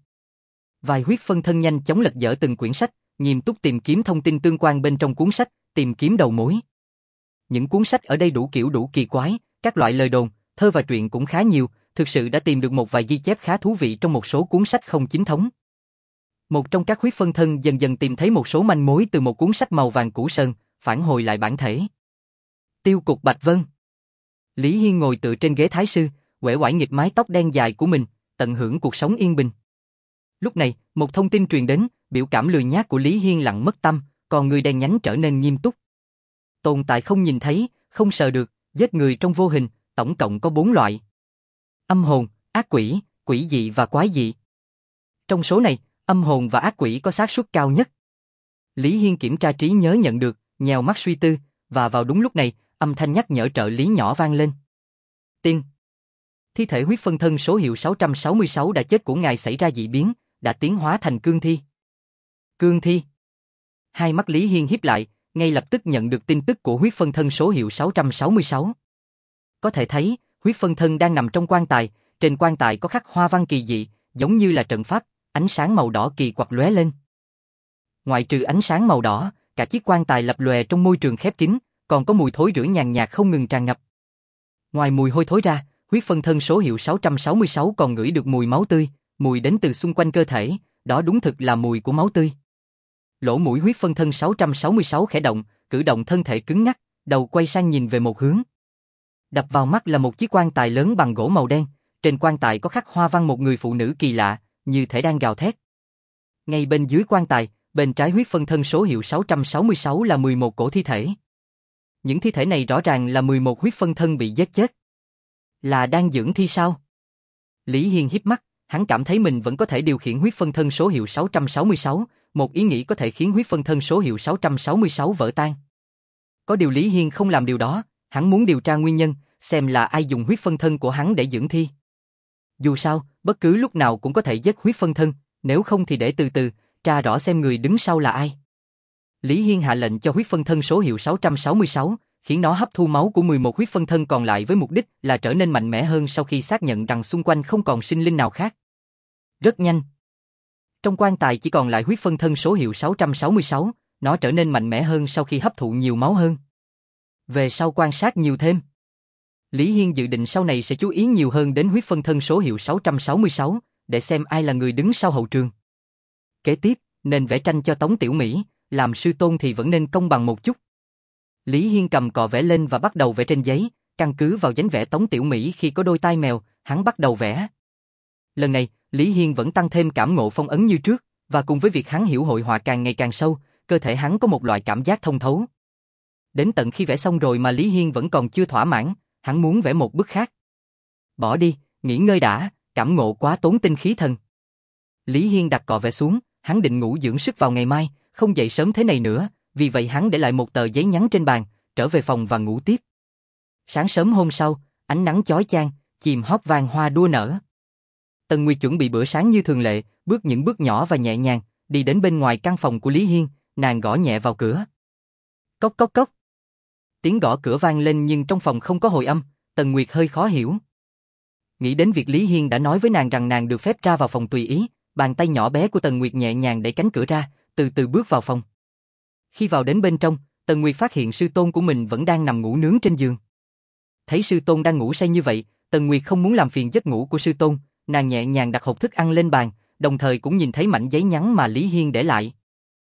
vài huyết phân thân nhanh chóng lật dở từng quyển sách, nghiêm túc tìm kiếm thông tin tương quan bên trong cuốn sách, tìm kiếm đầu mối. Những cuốn sách ở đây đủ kiểu đủ kỳ quái, các loại lời đồn, thơ và truyện cũng khá nhiều, thực sự đã tìm được một vài ghi chép khá thú vị trong một số cuốn sách không chính thống. Một trong các huyết phân thân dần dần tìm thấy một số manh mối từ một cuốn sách màu vàng cũ sơn, phản hồi lại bản thể. Tiêu cục Bạch Vân. Lý Hiên ngồi tựa trên ghế thái sư, uể oải nghịch mái tóc đen dài của mình, tận hưởng cuộc sống yên bình. Lúc này, một thông tin truyền đến, biểu cảm lười nhác của Lý Hiên lặng mất tâm, còn người đen nhánh trở nên nghiêm túc. Tồn tại không nhìn thấy, không sờ được, giết người trong vô hình, tổng cộng có bốn loại. Âm hồn, ác quỷ, quỷ dị và quái dị. Trong số này, âm hồn và ác quỷ có xác suất cao nhất. Lý Hiên kiểm tra trí nhớ nhận được, nhèo mắt suy tư, và vào đúng lúc này, âm thanh nhắc nhở trợ lý nhỏ vang lên. Tiên. Thi thể huyết phân thân số hiệu sáu trăm sáu mươi sáu đã chết của ngài xảy ra dị biến, đã tiến hóa thành cương thi. Cương thi. Hai mắt Lý Hiên híp lại, ngay lập tức nhận được tin tức của huyết phân thân số hiệu sáu trăm sáu mươi sáu. Có thể thấy, huyết phân thân đang nằm trong quan tài, trên quan tài có khắc hoa văn kỳ dị, giống như là trận pháp, ánh sáng màu đỏ kỳ quặc lóe lên. Ngoại trừ ánh sáng màu đỏ, cả chiếc quan tài lập lòe trong môi trường khép kín, còn có mùi thối rữa nhàn nhạt không ngừng tràn ngập. Ngoài mùi hôi thối ra, huyết phân thân số hiệu sáu trăm sáu mươi sáu còn ngửi được mùi máu tươi, mùi đến từ xung quanh cơ thể, đó đúng thực là mùi của máu tươi. Lỗ mũi huyết phân thân sáu trăm sáu mươi sáu khẽ động, cử động thân thể cứng ngắc, đầu quay sang nhìn về một hướng. Đập vào mắt là một chiếc quan tài lớn bằng gỗ màu đen, trên quan tài có khắc hoa văn một người phụ nữ kỳ lạ, như thể đang gào thét. Ngay bên dưới quan tài, bên trái huyết phân thân số hiệu sáu trăm sáu mươi sáu là mười một cổ thi thể. Những thi thể này rõ ràng là mười một huyết phân thân bị giết chết. Là đang dưỡng thi sao? Lý Hiên híp mắt, hắn cảm thấy mình vẫn có thể điều khiển huyết phân thân số hiệu sáu trăm sáu mươi sáu, một ý nghĩ có thể khiến huyết phân thân số hiệu sáu trăm sáu mươi sáu vỡ tan. Có điều Lý Hiên không làm điều đó, hắn muốn điều tra nguyên nhân, xem là ai dùng huyết phân thân của hắn để dưỡng thi. Dù sao, bất cứ lúc nào cũng có thể giết huyết phân thân, nếu không thì để từ từ, tra rõ xem người đứng sau là ai. Lý Hiên hạ lệnh cho huyết phân thân số hiệu sáu trăm sáu mươi sáu, khiến nó hấp thu máu của mười một huyết phân thân còn lại với mục đích là trở nên mạnh mẽ hơn sau khi xác nhận rằng xung quanh không còn sinh linh nào khác. Rất nhanh. Trong quan tài chỉ còn lại huyết phân thân số hiệu sáu trăm sáu mươi sáu, nó trở nên mạnh mẽ hơn sau khi hấp thụ nhiều máu hơn. Về sau quan sát nhiều thêm. Lý Hiên dự định sau này sẽ chú ý nhiều hơn đến huyết phân thân số hiệu sáu trăm sáu mươi sáu, để xem ai là người đứng sau hậu trường. Kế tiếp, nên vẽ tranh cho Tống Tiểu Mỹ, làm sư tôn thì vẫn nên công bằng một chút. Lý Hiên cầm cọ vẽ lên và bắt đầu vẽ trên giấy, căn cứ vào dáng vẽ Tống Tiểu Mỹ khi có đôi tai mèo, hắn bắt đầu vẽ. Lần này, Lý Hiên vẫn tăng thêm cảm ngộ phong ấn như trước, và cùng với việc hắn hiểu hội họa càng ngày càng sâu, cơ thể hắn có một loại cảm giác thông thấu. Đến tận khi vẽ xong rồi mà Lý Hiên vẫn còn chưa thỏa mãn, hắn muốn vẽ một bức khác. Bỏ đi, nghỉ ngơi đã, cảm ngộ quá tốn tinh khí thần. Lý Hiên đặt cọ vẽ xuống, hắn định ngủ dưỡng sức vào ngày mai, không dậy sớm thế này nữa, vì vậy hắn để lại một tờ giấy nhắn trên bàn, trở về phòng và ngủ tiếp. Sáng sớm hôm sau, ánh nắng chói chang, chìm hót vàng hoa đua nở. Tần Nguyệt chuẩn bị bữa sáng như thường lệ, bước những bước nhỏ và nhẹ nhàng, đi đến bên ngoài căn phòng của Lý Hiên, nàng gõ nhẹ vào cửa. Cốc cốc cốc. Tiếng gõ cửa vang lên nhưng trong phòng không có hồi âm, Tần Nguyệt hơi khó hiểu. Nghĩ đến việc Lý Hiên đã nói với nàng rằng nàng được phép ra vào phòng tùy ý, bàn tay nhỏ bé của Tần Nguyệt nhẹ nhàng đẩy cánh cửa ra, từ từ bước vào phòng. Khi vào đến bên trong, Tần Nguyệt phát hiện sư tôn của mình vẫn đang nằm ngủ nướng trên giường. Thấy sư tôn đang ngủ say như vậy, Tần Nguyệt không muốn làm phiền giấc ngủ của sư tôn, nàng nhẹ nhàng đặt hộp thức ăn lên bàn, đồng thời cũng nhìn thấy mảnh giấy nhắn mà Lý Hiên để lại.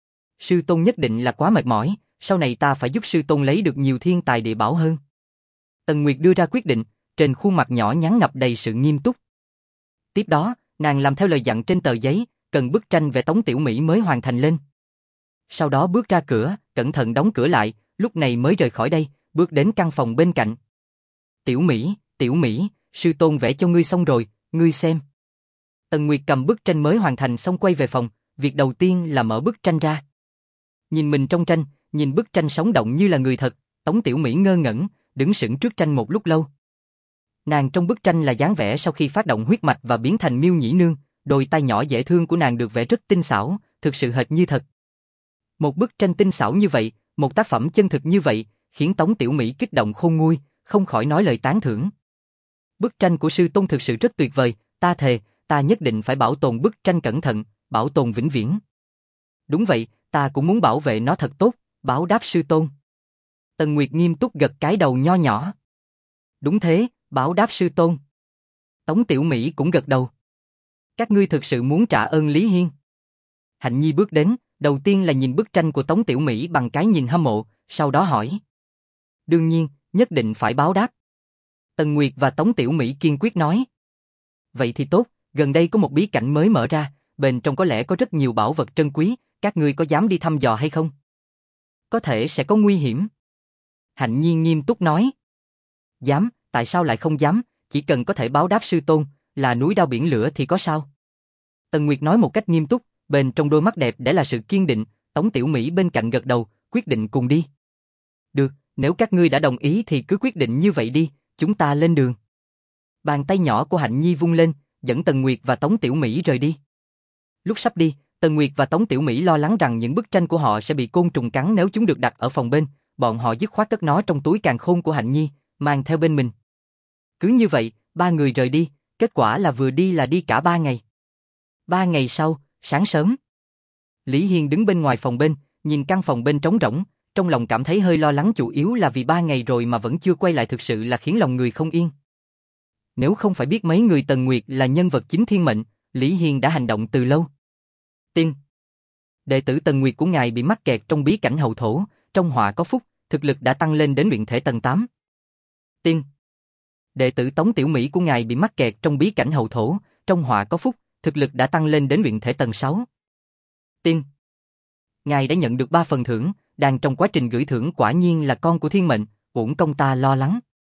Sư tôn nhất định là quá mệt mỏi, sau này ta phải giúp sư tôn lấy được nhiều thiên tài địa bảo hơn. Tần Nguyệt đưa ra quyết định, trên khuôn mặt nhỏ nhắn ngập đầy sự nghiêm túc. Tiếp đó, nàng làm theo lời dặn trên tờ giấy, cần bức tranh về Tống Tiểu Mỹ mới hoàn thành lên. Sau đó bước ra cửa, cẩn thận đóng cửa lại, lúc này mới rời khỏi đây, bước đến căn phòng bên cạnh. Tiểu Mỹ, Tiểu Mỹ, sư tôn vẽ cho ngươi xong rồi, ngươi xem. Tần Nguyệt cầm bức tranh mới hoàn thành xong quay về phòng, việc đầu tiên là mở bức tranh ra. Nhìn mình trong tranh, nhìn bức tranh sống động như là người thật, Tống Tiểu Mỹ ngơ ngẩn, đứng sững trước tranh một lúc lâu. Nàng trong bức tranh là dáng vẻ sau khi phát động huyết mạch và biến thành Miêu Nhĩ Nương, đôi tay nhỏ dễ thương của nàng được vẽ rất tinh xảo, thực sự hệt như thật. Một bức tranh tinh xảo như vậy, một tác phẩm chân thực như vậy, khiến Tống Tiểu Mỹ kích động khôn nguôi, không khỏi nói lời tán thưởng. Bức tranh của sư tôn thực sự rất tuyệt vời, ta thề, ta nhất định phải bảo tồn bức tranh cẩn thận, bảo tồn vĩnh viễn. Đúng vậy, ta cũng muốn bảo vệ nó thật tốt, báo đáp sư tôn. Tần Nguyệt nghiêm túc gật cái đầu nho nhỏ. Đúng thế, báo đáp sư tôn. Tống Tiểu Mỹ cũng gật đầu. Các ngươi thực sự muốn trả ơn Lý Hiên. Hạnh Nhi bước đến, đầu tiên là nhìn bức tranh của Tống Tiểu Mỹ bằng cái nhìn hâm mộ, sau đó hỏi. Đương nhiên, nhất định phải báo đáp. Tần Nguyệt và Tống Tiểu Mỹ kiên quyết nói. Vậy thì tốt, gần đây có một bí cảnh mới mở ra, bên trong có lẽ có rất nhiều bảo vật trân quý, các ngươi có dám đi thăm dò hay không? Có thể sẽ có nguy hiểm. Hạnh Nhi nghiêm túc nói. Dám, tại sao lại không dám, chỉ cần có thể báo đáp sư tôn, là núi đao biển lửa thì có sao? Tần Nguyệt nói một cách nghiêm túc, bên trong đôi mắt đẹp để là sự kiên định, Tống Tiểu Mỹ bên cạnh gật đầu, quyết định cùng đi. Được, nếu các ngươi đã đồng ý thì cứ quyết định như vậy đi, chúng ta lên đường. Bàn tay nhỏ của Hạnh Nhi vung lên, dẫn Tần Nguyệt và Tống Tiểu Mỹ rời đi. Lúc sắp đi, Tần Nguyệt và Tống Tiểu Mỹ lo lắng rằng những bức tranh của họ sẽ bị côn trùng cắn nếu chúng được đặt ở phòng bên, bọn họ dứt khoát cất nó trong túi càn khôn của Hạnh Nhi, mang theo bên mình. Cứ như vậy, ba người rời đi, kết quả là vừa đi là đi cả ba ngày. Ba ngày sau, sáng sớm, Lý Hiên đứng bên ngoài phòng bên, nhìn căn phòng bên trống rỗng, trong lòng cảm thấy hơi lo lắng, chủ yếu là vì ba ngày rồi mà vẫn chưa quay lại thực sự là khiến lòng người không yên. Nếu không phải biết mấy người Tần Nguyệt là nhân vật chính thiên mệnh, Lý Hiên đã hành động từ lâu. Tiên, đệ tử Tần Nguyệt của ngài bị mắc kẹt trong bí cảnh hậu thổ, trong họa có phúc, thực lực đã tăng lên đến luyện thể tầng tám. Tiên, đệ tử Tống Tiểu Mỹ của ngài bị mắc kẹt trong bí cảnh hậu thổ, trong họa có phúc, thực lực đã tăng lên đến luyện thể tầng sáu. Tiên, ngài đã nhận được ba phần thưởng, đang trong quá trình gửi thưởng, quả nhiên là con của thiên mệnh, uổng công ta lo lắng.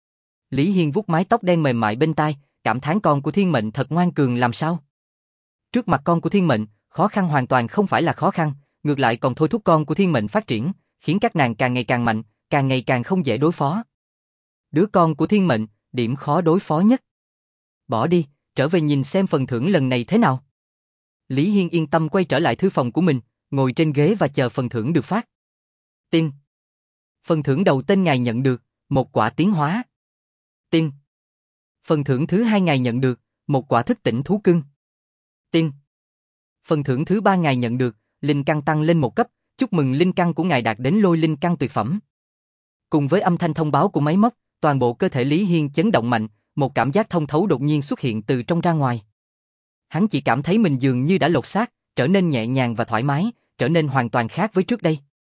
Lý Hiên vuốt mái tóc đen mềm mại bên tai, cảm thán con của thiên mệnh thật ngoan cường làm sao. Trước mặt con của thiên mệnh, khó khăn hoàn toàn không phải là khó khăn, ngược lại còn thôi thúc con của thiên mệnh phát triển, khiến các nàng càng ngày càng mạnh, càng ngày càng không dễ đối phó. Đứa con của thiên mệnh, điểm khó đối phó nhất. Bỏ đi, trở về nhìn xem phần thưởng lần này thế nào. Lý Hiên yên tâm quay trở lại thư phòng của mình, ngồi trên ghế và chờ phần thưởng được phát. Tiên, phần thưởng đầu tên ngài nhận được, một quả tiến hóa. Tiên, phần thưởng thứ hai ngài nhận được, một quả thức tỉnh thú cưng. Tiên, phần thưởng thứ ba ngài nhận được, linh căn tăng lên một cấp, chúc mừng linh căn của ngài đạt đến lôi linh căn tuyệt phẩm. Cùng với âm thanh thông báo của máy móc, toàn bộ cơ thể Lý Hiên chấn động mạnh, một cảm giác thông thấu đột nhiên xuất hiện từ trong ra ngoài. Hắn chỉ cảm thấy mình dường như đã lột xác, trở nên nhẹ nhàng và thoải mái, trở nên hoàn toàn khác với trước đây.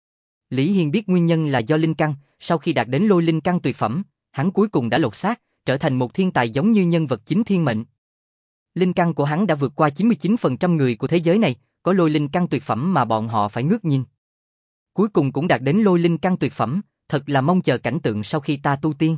Lý Hiên biết nguyên nhân là do linh căn, sau khi đạt đến lôi linh căn tuyệt phẩm, hắn cuối cùng đã lột xác, trở thành một thiên tài giống như nhân vật chính thiên mệnh. Linh căn của hắn đã vượt qua chín mươi chín phần trăm người của thế giới này, có lôi linh căn tuyệt phẩm mà bọn họ phải ngước nhìn. Cuối cùng cũng đạt đến lôi linh căn tuyệt phẩm, thật là mong chờ cảnh tượng sau khi ta tu tiên.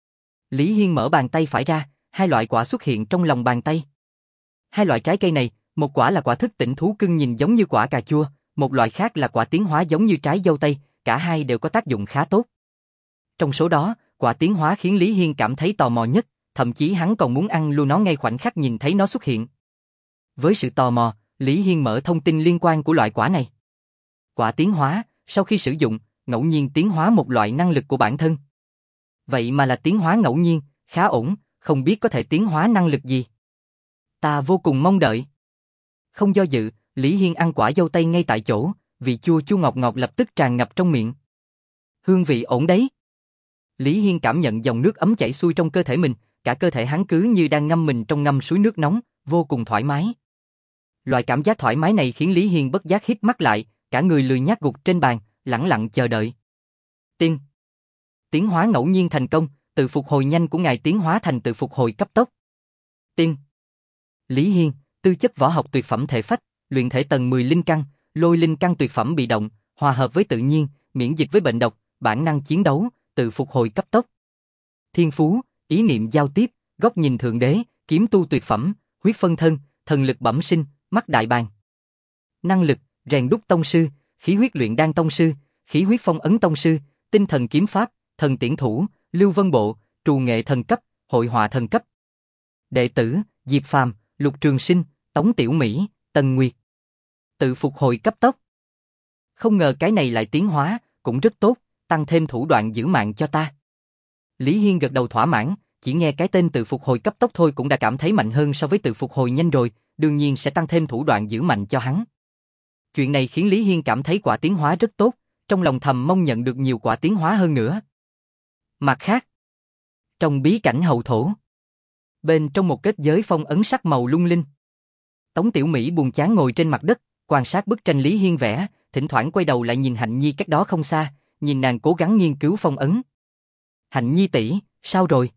Lý Hiên mở bàn tay phải ra, hai loại quả xuất hiện trong lòng bàn tay. Hai loại trái cây này, một quả là quả thức tỉnh thú cưng nhìn giống như quả cà chua, một loại khác là quả tiến hóa giống như trái dâu tây, cả hai đều có tác dụng khá tốt. Trong số đó, quả tiến hóa khiến Lý Hiên cảm thấy tò mò nhất, thậm chí hắn còn muốn ăn luôn nó ngay khoảnh khắc nhìn thấy nó xuất hiện. Với sự tò mò, Lý Hiên mở thông tin liên quan của loại quả này. Quả tiến hóa, sau khi sử dụng, ngẫu nhiên tiến hóa một loại năng lực của bản thân. Vậy mà là tiến hóa ngẫu nhiên, khá ổn, không biết có thể tiến hóa năng lực gì. Ta vô cùng mong đợi. Không do dự, Lý Hiên ăn quả dâu tây ngay tại chỗ, vị chua chua ngọt ngọt lập tức tràn ngập trong miệng. Hương vị ổn đấy. Lý Hiên cảm nhận dòng nước ấm chảy xuôi trong cơ thể mình, cả cơ thể hắn cứ như đang ngâm mình trong ngâm suối nước nóng, vô cùng thoải mái. Loại cảm giác thoải mái này khiến Lý Hiên bất giác híp mắt lại, cả người lười nhác gục trên bàn, lẳng lặng chờ đợi. Tiên, tiến hóa ngẫu nhiên thành công, tự phục hồi nhanh của ngài tiến hóa thành tự phục hồi cấp tốc. Tiên, Lý Hiên, tư chất võ học tuyệt phẩm thể phách, luyện thể tầng mười linh căn, lôi linh căn tuyệt phẩm bị động, hòa hợp với tự nhiên, miễn dịch với bệnh độc, bản năng chiến đấu, tự phục hồi cấp tốc. Thiên phú, ý niệm giao tiếp, góc nhìn thượng đế, kiếm tu tuyệt phẩm, huyết phân thân, thần lực bẩm sinh, mắt đại bàng. Năng lực, rèn đúc tông sư, khí huyết luyện đan tông sư, khí huyết phong ấn tông sư, tinh thần kiếm pháp, thần tiễn thủ, lưu vân bộ, trù nghệ thần cấp, hội họa thần cấp. Đệ tử, Diệp Phàm, Lục Trường Sinh, Tống Tiểu Mỹ, Tần Nguyệt. Tự phục hồi cấp tốc. Không ngờ cái này lại tiến hóa, cũng rất tốt, tăng thêm thủ đoạn giữ mạng cho ta. Lý Hiên gật đầu thỏa mãn, chỉ nghe cái tên tự phục hồi cấp tốc thôi cũng đã cảm thấy mạnh hơn so với tự phục hồi nhanh rồi, đương nhiên sẽ tăng thêm thủ đoạn giữ mạnh cho hắn. Chuyện này khiến Lý Hiên cảm thấy quả tiến hóa rất tốt, trong lòng thầm mong nhận được nhiều quả tiến hóa hơn nữa. Mặt khác, trong bí cảnh hậu thổ, bên trong một kết giới phong ấn sắc màu lung linh, Tống Tiểu Mỹ buồn chán ngồi trên mặt đất, quan sát bức tranh Lý Hiên vẽ, thỉnh thoảng quay đầu lại nhìn Hạnh Nhi cách đó không xa, nhìn nàng cố gắng nghiên cứu phong ấn. Hạnh Nhi tỷ, sao rồi?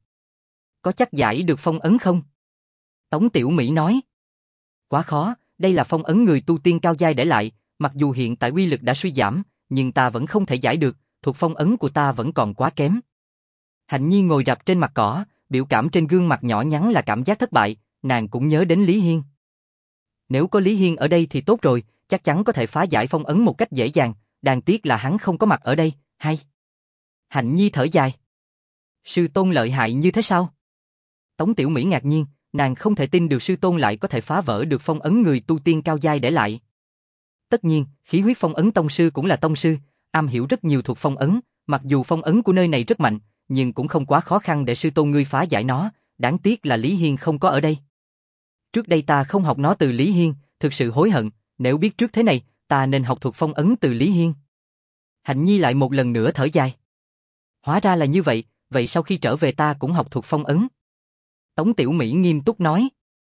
Có chắc giải được phong ấn không? Tống Tiểu Mỹ nói. Quá khó, đây là phong ấn người tu tiên cao giai để lại, mặc dù hiện tại uy lực đã suy giảm, nhưng ta vẫn không thể giải được, thuộc phong ấn của ta vẫn còn quá kém. Hạnh Nhi ngồi rạp trên mặt cỏ, biểu cảm trên gương mặt nhỏ nhắn là cảm giác thất bại, nàng cũng nhớ đến Lý Hiên. Nếu có Lý Hiên ở đây thì tốt rồi, chắc chắn có thể phá giải phong ấn một cách dễ dàng, đáng tiếc là hắn không có mặt ở đây, hay. Hạnh Nhi thở dài. Sư tôn lợi hại như thế sao? Tống Tiểu Mỹ ngạc nhiên, nàng không thể tin được sư tôn lại có thể phá vỡ được phong ấn người tu tiên cao giai để lại. Tất nhiên, khí huyết phong ấn tông sư cũng là tông sư, am hiểu rất nhiều thuộc phong ấn, mặc dù phong ấn của nơi này rất mạnh, nhưng cũng không quá khó khăn để sư tôn ngươi phá giải nó, đáng tiếc là Lý Hiên không có ở đây. Trước đây ta không học nó từ Lý Hiên, thực sự hối hận, nếu biết trước thế này, ta nên học thuộc phong ấn từ Lý Hiên. Hạnh Nhi lại một lần nữa thở dài. Hóa ra là như vậy, vậy sau khi trở về ta cũng học thuộc phong ấn. Tống Tiểu Mỹ nghiêm túc nói.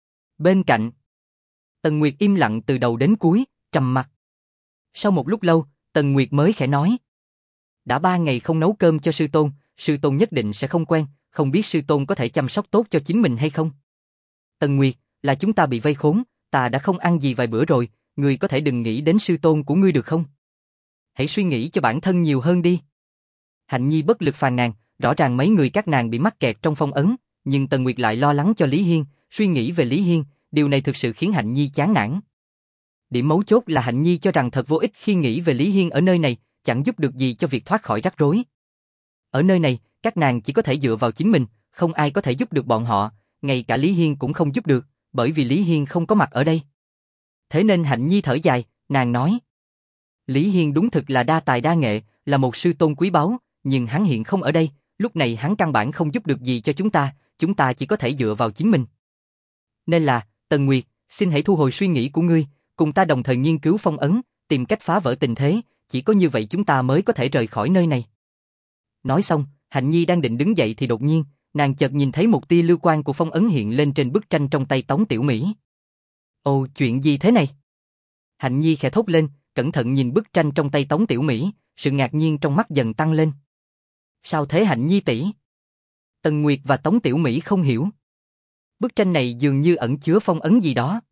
Bên cạnh, Tần Nguyệt im lặng từ đầu đến cuối, trầm mặc. Sau một lúc lâu, Tần Nguyệt mới khẽ nói. Đã ba ngày không nấu cơm cho sư tôn, sư tôn nhất định sẽ không quen, không biết sư tôn có thể chăm sóc tốt cho chính mình hay không? Tần Nguyệt, là chúng ta bị vây khốn, ta đã không ăn gì vài bữa rồi, ngươi có thể đừng nghĩ đến sư tôn của ngươi được không? Hãy suy nghĩ cho bản thân nhiều hơn đi. Hạnh Nhi bất lực phàn nàn, rõ ràng mấy người các nàng bị mắc kẹt trong phong ấn, nhưng Tần Nguyệt lại lo lắng cho Lý Hiên, suy nghĩ về Lý Hiên, điều này thực sự khiến Hạnh Nhi chán nản. Điểm mấu chốt là Hạnh Nhi cho rằng thật vô ích khi nghĩ về Lý Hiên ở nơi này, chẳng giúp được gì cho việc thoát khỏi rắc rối. Ở nơi này, các nàng chỉ có thể dựa vào chính mình, không ai có thể giúp được bọn họ, ngay cả Lý Hiên cũng không giúp được, bởi vì Lý Hiên không có mặt ở đây. Thế nên Hạnh Nhi thở dài, nàng nói. Lý Hiên đúng thực là đa tài đa nghệ, là một sư tôn quý báu, nhưng hắn hiện không ở đây, lúc này hắn căn bản không giúp được gì cho chúng ta, chúng ta chỉ có thể dựa vào chính mình. Nên là, Tần Nguyệt, xin hãy thu hồi suy nghĩ của ngươi, cùng ta đồng thời nghiên cứu phong ấn, tìm cách phá vỡ tình thế, chỉ có như vậy chúng ta mới có thể rời khỏi nơi này. Nói xong, Hạnh Nhi đang định đứng dậy thì đột nhiên, nàng chợt nhìn thấy một tia lưu quang của phong ấn hiện lên trên bức tranh trong tay Tống Tiểu Mỹ. Ồ, chuyện gì thế này? Hạnh Nhi khẽ thốt lên, cẩn thận nhìn bức tranh trong tay Tống Tiểu Mỹ, sự ngạc nhiên trong mắt dần tăng lên. Sao thế Hạnh Nhi tỷ? Tần Nguyệt và Tống Tiểu Mỹ không hiểu. Bức tranh này dường như ẩn chứa phong ấn gì đó.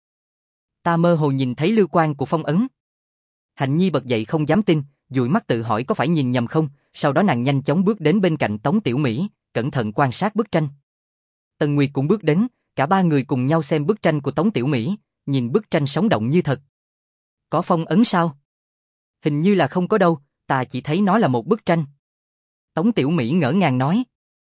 Ta mơ hồ nhìn thấy lưu quang của phong ấn. Hạnh Nhi bật dậy không dám tin, dụi mắt tự hỏi có phải nhìn nhầm không, sau đó nàng nhanh chóng bước đến bên cạnh Tống Tiểu Mỹ, cẩn thận quan sát bức tranh. Tần Nguyệt cũng bước đến, cả ba người cùng nhau xem bức tranh của Tống Tiểu Mỹ, nhìn bức tranh sống động như thật. Có phong ấn sao? Hình như là không có đâu, ta chỉ thấy nó là một bức tranh. Tống Tiểu Mỹ ngỡ ngàng nói.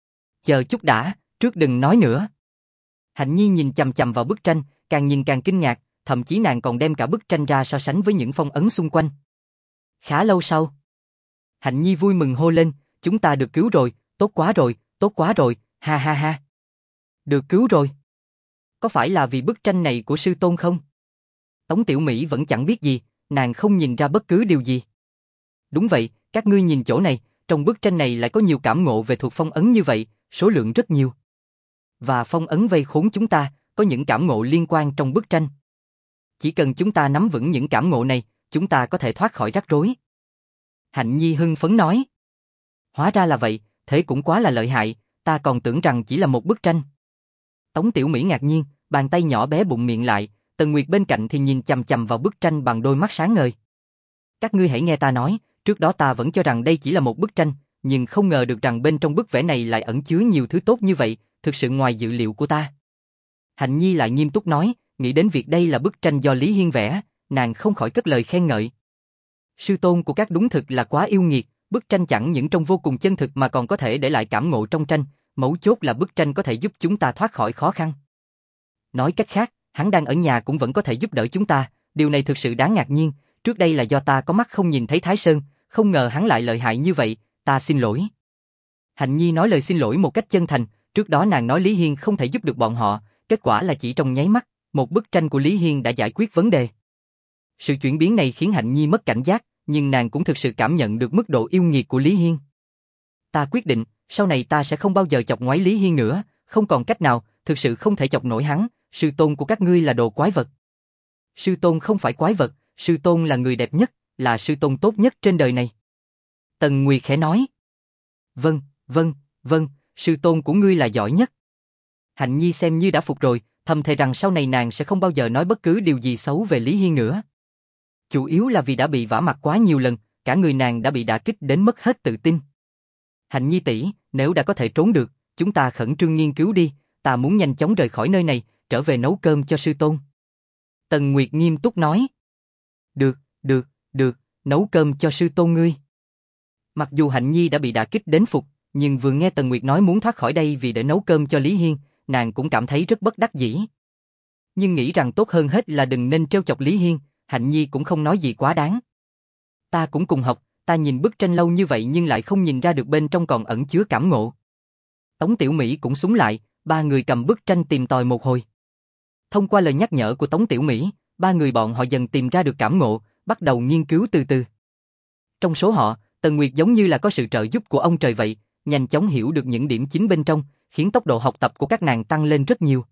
Chờ chút đã, trước đừng nói nữa. Hạnh Nhi nhìn chằm chằm vào bức tranh, càng nhìn càng kinh ngạc, thậm chí nàng còn đem cả bức tranh ra so sánh với những phong ấn xung quanh. Khá lâu sau, Hạnh Nhi vui mừng hô lên, chúng ta được cứu rồi, tốt quá rồi, tốt quá rồi, ha ha ha. Được cứu rồi. Có phải là vì bức tranh này của sư tôn không? Tống Tiểu Mỹ vẫn chẳng biết gì, nàng không nhìn ra bất cứ điều gì. Đúng vậy, các ngươi nhìn chỗ này, trong bức tranh này lại có nhiều cảm ngộ về thuộc phong ấn như vậy, số lượng rất nhiều. Và phong ấn vây khốn chúng ta, có những cảm ngộ liên quan trong bức tranh. Chỉ cần chúng ta nắm vững những cảm ngộ này, chúng ta có thể thoát khỏi rắc rối. Hạnh Nhi hưng phấn nói. Hóa ra là vậy, thế cũng quá là lợi hại, ta còn tưởng rằng chỉ là một bức tranh. Tống Tiểu Mỹ ngạc nhiên, bàn tay nhỏ bé bụng miệng lại, Tần Nguyệt bên cạnh thì nhìn chằm chằm vào bức tranh bằng đôi mắt sáng ngời. Các ngươi hãy nghe ta nói, trước đó ta vẫn cho rằng đây chỉ là một bức tranh, nhưng không ngờ được rằng bên trong bức vẽ này lại ẩn chứa nhiều thứ tốt như vậy, thực sự ngoài dự liệu của ta. Hạnh Nhi lại nghiêm túc nói, nghĩ đến việc đây là bức tranh do Lý Hiên vẽ, nàng không khỏi cất lời khen ngợi. Sư tôn của các đúng thực là quá yêu nghiệt, bức tranh chẳng những trông vô cùng chân thực mà còn có thể để lại cảm ngộ trong tranh, mấu chốt là bức tranh có thể giúp chúng ta thoát khỏi khó khăn. Nói cách khác, hắn đang ở nhà cũng vẫn có thể giúp đỡ chúng ta, điều này thực sự đáng ngạc nhiên, trước đây là do ta có mắt không nhìn thấy Thái Sơn, không ngờ hắn lại lợi hại như vậy, ta xin lỗi. Hạnh Nhi nói lời xin lỗi một cách chân thành, trước đó nàng nói Lý Hiên không thể giúp được bọn họ, kết quả là chỉ trong nháy mắt, một bức tranh của Lý Hiên đã giải quyết vấn đề. Sự chuyển biến này khiến Hạnh Nhi mất cảnh giác, nhưng nàng cũng thực sự cảm nhận được mức độ yêu nghiệt của Lý Hiên. Ta quyết định, sau này ta sẽ không bao giờ chọc ngoáy Lý Hiên nữa, không còn cách nào, thực sự không thể chọc nổi hắn, sư tôn của các ngươi là đồ quái vật. Sư tôn không phải quái vật, sư tôn là người đẹp nhất, là sư tôn tốt nhất trên đời này. Tần Nguyệt khẽ nói. Vâng, vâng, vâng, sư tôn của ngươi là giỏi nhất. Hạnh Nhi xem như đã phục rồi, thầm thề rằng sau này nàng sẽ không bao giờ nói bất cứ điều gì xấu về Lý Hiên nữa. Chủ yếu là vì đã bị vả mặt quá nhiều lần, cả người nàng đã bị đả kích đến mất hết tự tin. Hạnh Nhi tỷ, nếu đã có thể trốn được, chúng ta khẩn trương nghiên cứu đi, ta muốn nhanh chóng rời khỏi nơi này, trở về nấu cơm cho sư tôn. Tần Nguyệt nghiêm túc nói. Được, được, được, nấu cơm cho sư tôn ngươi. Mặc dù Hạnh Nhi đã bị đả kích đến phục, nhưng vừa nghe Tần Nguyệt nói muốn thoát khỏi đây vì để nấu cơm cho Lý Hiên, nàng cũng cảm thấy rất bất đắc dĩ. Nhưng nghĩ rằng tốt hơn hết là đừng nên trêu chọc Lý Hiên, Hạnh Nhi cũng không nói gì quá đáng. Ta cũng cùng học, ta nhìn bức tranh lâu như vậy nhưng lại không nhìn ra được bên trong còn ẩn chứa cảm ngộ. Tống Tiểu Mỹ cũng súng lại, ba người cầm bức tranh tìm tòi một hồi. Thông qua lời nhắc nhở của Tống Tiểu Mỹ, ba người bọn họ dần tìm ra được cảm ngộ, bắt đầu nghiên cứu từ từ. Trong số họ, Tần Nguyệt giống như là có sự trợ giúp của ông trời vậy, nhanh chóng hiểu được những điểm chính bên trong, khiến tốc độ học tập của các nàng tăng lên rất nhiều.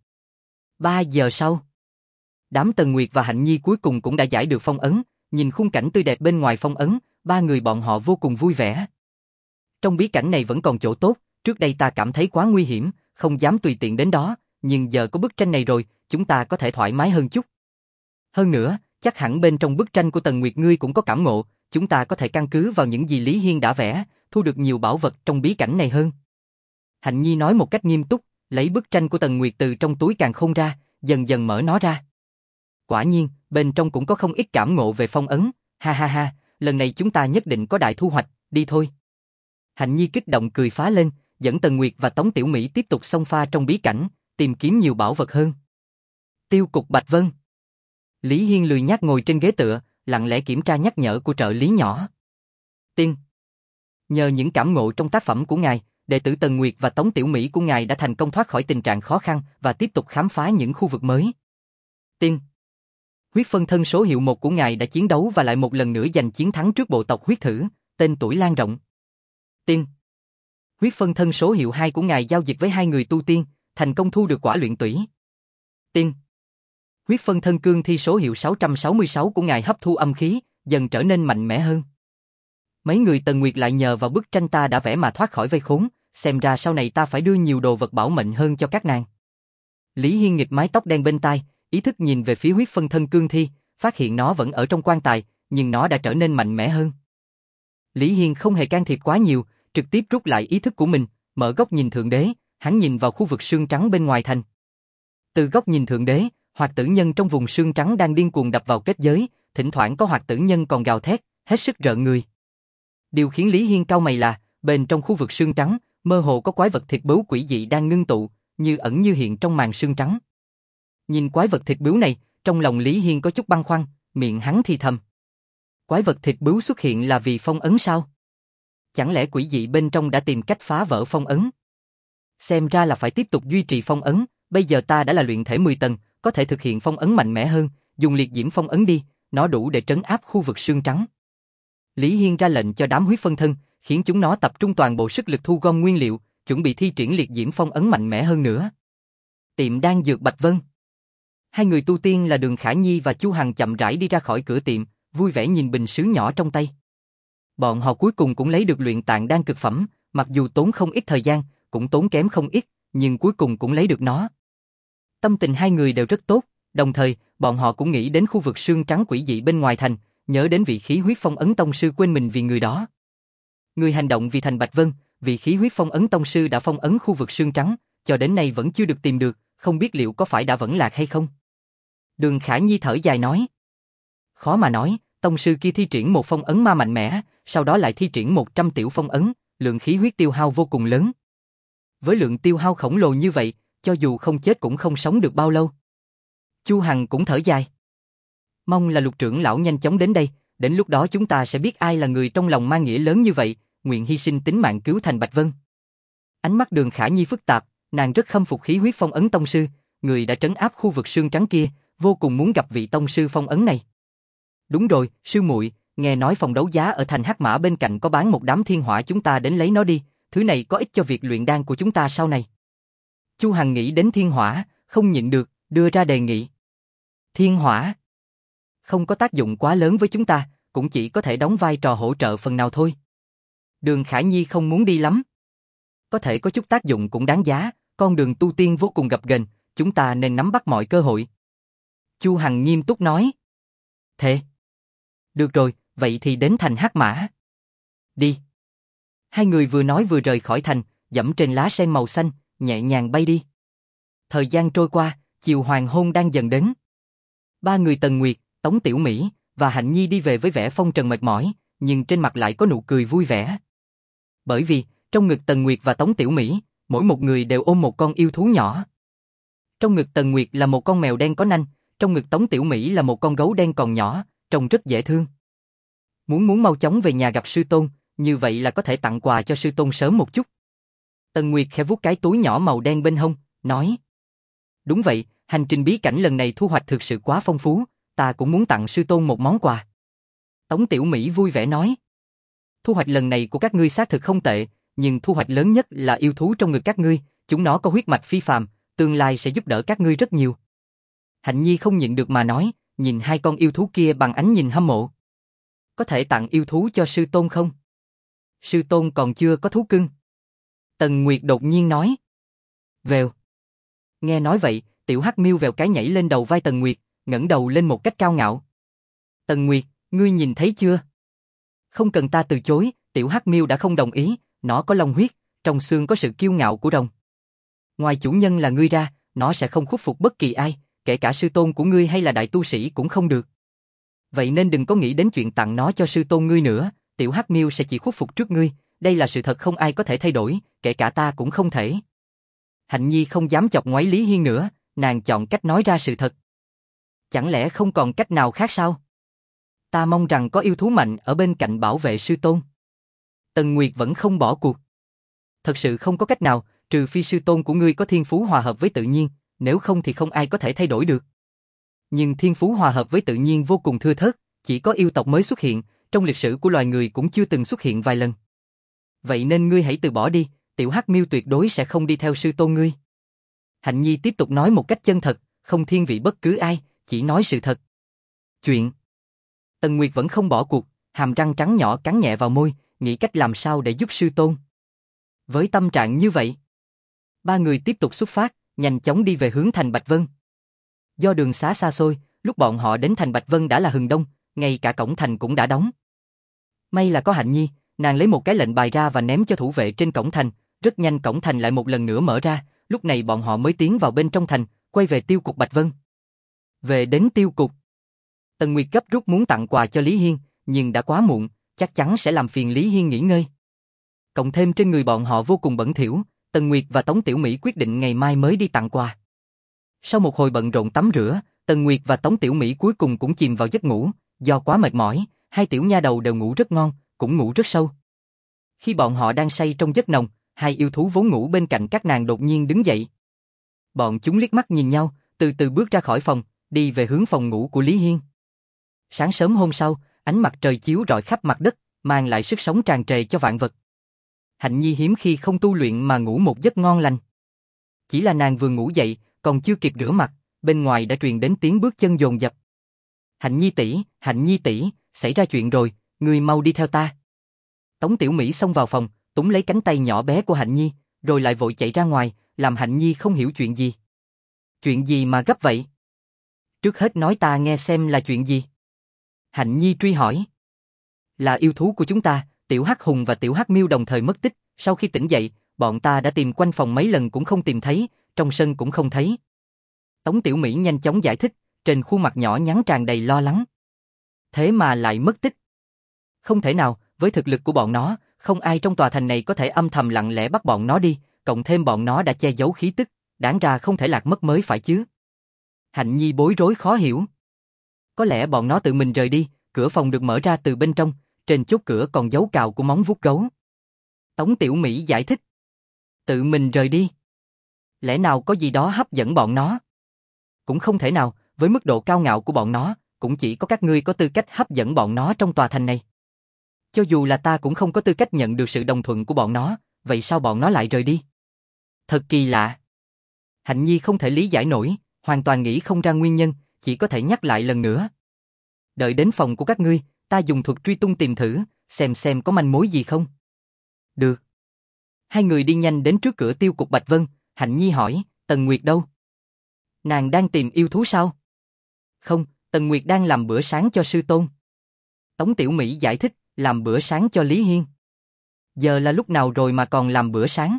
Ba giờ sau, đám Tần Nguyệt và Hạnh Nhi cuối cùng cũng đã giải được phong ấn, nhìn khung cảnh tươi đẹp bên ngoài phong ấn, ba người bọn họ vô cùng vui vẻ. Trong bí cảnh này vẫn còn chỗ tốt, trước đây ta cảm thấy quá nguy hiểm, không dám tùy tiện đến đó, nhưng giờ có bức tranh này rồi, chúng ta có thể thoải mái hơn chút. Hơn nữa, chắc hẳn bên trong bức tranh của Tần Nguyệt ngươi cũng có cảm ngộ, chúng ta có thể căn cứ vào những gì Lý Hiên đã vẽ, thu được nhiều bảo vật trong bí cảnh này hơn. Hạnh Nhi nói một cách nghiêm túc, lấy bức tranh của Tần Nguyệt từ trong túi càn khôn ra, dần dần mở nó ra. Quả nhiên, bên trong cũng có không ít cảm ngộ về phong ấn, ha ha ha, lần này chúng ta nhất định có đại thu hoạch, đi thôi. Hạnh Nhi kích động cười phá lên, dẫn Tần Nguyệt và Tống Tiểu Mỹ tiếp tục xông pha trong bí cảnh, tìm kiếm nhiều bảo vật hơn. Tiêu cục Bạch Vân. Lý Hiên lười nhác ngồi trên ghế tựa, lặng lẽ kiểm tra nhắc nhở của trợ lý nhỏ. Tiên. Nhờ những cảm ngộ trong tác phẩm của ngài, đệ tử Tần Nguyệt và Tống Tiểu Mỹ của ngài đã thành công thoát khỏi tình trạng khó khăn và tiếp tục khám phá những khu vực mới. Tiên. Huyết phân thân số hiệu một của ngài đã chiến đấu và lại một lần nữa giành chiến thắng trước bộ tộc huyết thử, tên tuổi lan rộng. Tiên. Huyết phân thân số hiệu hai của ngài giao dịch với hai người tu tiên, thành công thu được quả luyện tủy. Tiên. Huyết phân thân cương thi số hiệu sáu trăm sáu mươi sáu của ngài hấp thu âm khí, dần trở nên mạnh mẽ hơn. Mấy người Tần Nguyệt lại nhờ vào bức tranh ta đã vẽ mà thoát khỏi vây khốn, xem ra sau này ta phải đưa nhiều đồ vật bảo mệnh hơn cho các nàng. Lý Hiên nghịch mái tóc đen bên tai, ý thức nhìn về phía huyết phân thân cương thi, phát hiện nó vẫn ở trong quan tài, nhưng nó đã trở nên mạnh mẽ hơn. Lý Hiên không hề can thiệp quá nhiều, trực tiếp rút lại ý thức của mình, mở góc nhìn thượng đế, hắn nhìn vào khu vực sương trắng bên ngoài thành. Từ góc nhìn thượng đế, hoạt tử nhân trong vùng sương trắng đang điên cuồng đập vào kết giới, thỉnh thoảng có hoạt tử nhân còn gào thét, hết sức rợn người. Điều khiến Lý Hiên cau mày là, bên trong khu vực sương trắng, mơ hồ có quái vật thịt bướu quỷ dị đang ngưng tụ, như ẩn như hiện trong màn sương trắng. Nhìn quái vật thịt bướu này, trong lòng Lý Hiên có chút băn khoăn, miệng hắn thì thầm. Quái vật thịt bướu xuất hiện là vì phong ấn sao? Chẳng lẽ quỷ dị bên trong đã tìm cách phá vỡ phong ấn? Xem ra là phải tiếp tục duy trì phong ấn, bây giờ ta đã là luyện thể mười tầng, có thể thực hiện phong ấn mạnh mẽ hơn, dùng liệt diễm phong ấn đi, nó đủ để trấn áp khu vực sương trắng. Lý Hiên ra lệnh cho đám huyết phân thân, khiến chúng nó tập trung toàn bộ sức lực thu gom nguyên liệu, chuẩn bị thi triển liệt diễm phong ấn mạnh mẽ hơn nữa. Tiệm đan dược Bạch Vân. Hai người tu tiên là Đường Khả Nhi và Chu Hằng chậm rãi đi ra khỏi cửa tiệm, vui vẻ nhìn bình sứ nhỏ trong tay. Bọn họ cuối cùng cũng lấy được luyện tạng đan cực phẩm, mặc dù tốn không ít thời gian, cũng tốn kém không ít, nhưng cuối cùng cũng lấy được nó. Tâm tình hai người đều rất tốt, đồng thời, bọn họ cũng nghĩ đến khu vực sương trắng quỷ dị bên ngoài thành, nhớ đến vị khí huyết phong ấn tông sư quên mình vì người đó. Người hành động vì thành Bạch Vân, vị khí huyết phong ấn tông sư đã phong ấn khu vực sương trắng, cho đến nay vẫn chưa được tìm được, không biết liệu có phải đã vẫn lạc hay không. Đường Khả Nhi thở dài nói. Khó mà nói, tông sư kia thi triển một phong ấn ma mạnh mẽ, sau đó lại thi triển một trăm tiểu phong ấn, lượng khí huyết tiêu hao vô cùng lớn. Với lượng tiêu hao khổng lồ như vậy, cho dù không chết cũng không sống được bao lâu. Chu Hằng cũng thở dài. Mong là Lục trưởng lão nhanh chóng đến đây, đến lúc đó chúng ta sẽ biết ai là người trong lòng mang nghĩa lớn như vậy, nguyện hy sinh tính mạng cứu thành Bạch Vân. Ánh mắt Đường Khả Nhi phức tạp, nàng rất khâm phục khí huyết phong ấn tông sư, người đã trấn áp khu vực sương trắng kia, vô cùng muốn gặp vị tông sư phong ấn này. Đúng rồi, sư muội, nghe nói phòng đấu giá ở thành Hắc Mã bên cạnh có bán một đám thiên hỏa, chúng ta đến lấy nó đi, thứ này có ích cho việc luyện đan của chúng ta sau này. Chu Hằng nghĩ đến thiên hỏa, không nhịn được, đưa ra đề nghị. Thiên hỏa không có tác dụng quá lớn với chúng ta, cũng chỉ có thể đóng vai trò hỗ trợ phần nào thôi. Đường Khả Nhi không muốn đi lắm. Có thể có chút tác dụng cũng đáng giá, con đường tu tiên vô cùng gập ghềnh, chúng ta nên nắm bắt mọi cơ hội. Chu Hằng nghiêm túc nói. Thế. Được rồi, vậy thì đến thành Hắc Mã. Đi. Hai người vừa nói vừa rời khỏi thành, dẫm trên lá sen màu xanh, nhẹ nhàng bay đi. Thời gian trôi qua, chiều hoàng hôn đang dần đến. Ba người Tần Nguyệt, Tống Tiểu Mỹ, và Hạnh Nhi đi về với vẻ phong trần mệt mỏi, nhưng trên mặt lại có nụ cười vui vẻ. Bởi vì, trong ngực Tần Nguyệt và Tống Tiểu Mỹ, mỗi một người đều ôm một con yêu thú nhỏ. Trong ngực Tần Nguyệt là một con mèo đen có nanh, trong ngực Tống Tiểu Mỹ là một con gấu đen còn nhỏ, trông rất dễ thương. Muốn muốn mau chóng về nhà gặp sư tôn, như vậy là có thể tặng quà cho sư tôn sớm một chút. Tần Nguyệt khẽ vuốt cái túi nhỏ màu đen bên hông, nói. Đúng vậy, hành trình bí cảnh lần này thu hoạch thực sự quá phong phú, ta cũng muốn tặng sư tôn một món quà. Tống Tiểu Mỹ vui vẻ nói. Thu hoạch lần này của các ngươi xác thực không tệ, nhưng thu hoạch lớn nhất là yêu thú trong ngực các ngươi, chúng nó có huyết mạch phi phàm, tương lai sẽ giúp đỡ các ngươi rất nhiều. Hạnh Nhi không nhịn được mà nói, nhìn hai con yêu thú kia bằng ánh nhìn hâm mộ. Có thể tặng yêu thú cho sư tôn không? Sư tôn còn chưa có thú cưng. Tần Nguyệt đột nhiên nói. Vèo. Nghe nói vậy, tiểu hắc miêu vèo cái nhảy lên đầu vai Tần Nguyệt, ngẩng đầu lên một cách cao ngạo. Tần Nguyệt, ngươi nhìn thấy chưa? Không cần ta từ chối, tiểu hắc miêu đã không đồng ý, nó có long huyết, trong xương có sự kiêu ngạo của rồng. Ngoài chủ nhân là ngươi ra, nó sẽ không khuất phục bất kỳ ai, kể cả sư tôn của ngươi hay là đại tu sĩ cũng không được. Vậy nên đừng có nghĩ đến chuyện tặng nó cho sư tôn ngươi nữa, tiểu hắc miêu sẽ chỉ khuất phục trước ngươi, đây là sự thật không ai có thể thay đổi, kể cả ta cũng không thể. Hạnh Nhi không dám chọc ngoáy Lý Hiên nữa, nàng chọn cách nói ra sự thật. Chẳng lẽ không còn cách nào khác sao? Ta mong rằng có yêu thú mạnh ở bên cạnh bảo vệ sư tôn. Tần Nguyệt vẫn không bỏ cuộc. Thật sự không có cách nào, trừ phi sư tôn của ngươi có thiên phú hòa hợp với tự nhiên, nếu không thì không ai có thể thay đổi được. Nhưng thiên phú hòa hợp với tự nhiên vô cùng thưa thớt, chỉ có yêu tộc mới xuất hiện, trong lịch sử của loài người cũng chưa từng xuất hiện vài lần. Vậy nên ngươi hãy từ bỏ đi, tiểu hắc miêu tuyệt đối sẽ không đi theo sư tôn ngươi. Hạnh Nhi tiếp tục nói một cách chân thật, không thiên vị bất cứ ai, chỉ nói sự thật. Chuyện. Tần Nguyệt vẫn không bỏ cuộc, hàm răng trắng nhỏ cắn nhẹ vào môi, nghĩ cách làm sao để giúp sư tôn. Với tâm trạng như vậy, ba người tiếp tục xuất phát, nhanh chóng đi về hướng thành Bạch Vân. Do đường xá xa xôi, lúc bọn họ đến thành Bạch Vân đã là hừng đông, ngay cả cổng thành cũng đã đóng. May là có Hạnh Nhi, nàng lấy một cái lệnh bài ra và ném cho thủ vệ trên cổng thành, rất nhanh cổng thành lại một lần nữa mở ra, lúc này bọn họ mới tiến vào bên trong thành, quay về tiêu cục Bạch Vân. Về đến tiêu cục, Tần Nguyệt gấp rút muốn tặng quà cho Lý Hiên, nhưng đã quá muộn, chắc chắn sẽ làm phiền Lý Hiên nghỉ ngơi. Cộng thêm trên người bọn họ vô cùng bẩn thỉu, Tần Nguyệt và Tống Tiểu Mỹ quyết định ngày mai mới đi tặng quà. Sau một hồi bận rộn tắm rửa, Tần Nguyệt và Tống Tiểu Mỹ cuối cùng cũng chìm vào giấc ngủ, do quá mệt mỏi, hai tiểu nha đầu đều ngủ rất ngon, cũng ngủ rất sâu. Khi bọn họ đang say trong giấc nồng, hai yêu thú vốn ngủ bên cạnh các nàng đột nhiên đứng dậy. Bọn chúng liếc mắt nhìn nhau, từ từ bước ra khỏi phòng, đi về hướng phòng ngủ của Lý Hiên. Sáng sớm hôm sau, ánh mặt trời chiếu rọi khắp mặt đất, mang lại sức sống tràn trề cho vạn vật. Hạnh Nhi hiếm khi không tu luyện mà ngủ một giấc ngon lành. Chỉ là nàng vừa ngủ dậy, còn chưa kịp rửa mặt, bên ngoài đã truyền đến tiếng bước chân dồn dập. Hạnh Nhi tỷ, Hạnh Nhi tỷ, xảy ra chuyện rồi, ngươi mau đi theo ta. Tống Tiểu Mỹ xông vào phòng, túm lấy cánh tay nhỏ bé của Hạnh Nhi, rồi lại vội chạy ra ngoài, làm Hạnh Nhi không hiểu chuyện gì. Chuyện gì mà gấp vậy? Trước hết nói ta nghe xem là chuyện gì. Hạnh Nhi truy hỏi. Là yêu thú của chúng ta, Tiểu Hắc Hùng và Tiểu Hắc Miêu đồng thời mất tích, sau khi tỉnh dậy, bọn ta đã tìm quanh phòng mấy lần cũng không tìm thấy, trong sân cũng không thấy. Tống Tiểu Mỹ nhanh chóng giải thích, trên khuôn mặt nhỏ nhắn tràn đầy lo lắng. Thế mà lại mất tích. Không thể nào, với thực lực của bọn nó, không ai trong tòa thành này có thể âm thầm lặng lẽ bắt bọn nó đi, cộng thêm bọn nó đã che giấu khí tức, đáng ra không thể lạc mất mới phải chứ. Hạnh Nhi bối rối khó hiểu. Có lẽ bọn nó tự mình rời đi, cửa phòng được mở ra từ bên trong, trên chốt cửa còn dấu cào của móng vuốt gấu. Tống Tiểu Mỹ giải thích. Tự mình rời đi. Lẽ nào có gì đó hấp dẫn bọn nó? Cũng không thể nào, với mức độ cao ngạo của bọn nó, cũng chỉ có các ngươi có tư cách hấp dẫn bọn nó trong tòa thành này. Cho dù là ta cũng không có tư cách nhận được sự đồng thuận của bọn nó, vậy sao bọn nó lại rời đi? Thật kỳ lạ. Hạnh Nhi không thể lý giải nổi, hoàn toàn nghĩ không ra nguyên nhân, chỉ có thể nhắc lại lần nữa. Đợi đến phòng của các ngươi, ta dùng thuật truy tung tìm thử, xem xem có manh mối gì không. Được. Hai người đi nhanh đến trước cửa tiêu cục Bạch Vân, Hạnh Nhi hỏi, Tần Nguyệt đâu? Nàng đang tìm yêu thú sao? Không, Tần Nguyệt đang làm bữa sáng cho sư tôn. Tống Tiểu Mỹ giải thích, làm bữa sáng cho Lý Hiên. Giờ là lúc nào rồi mà còn làm bữa sáng?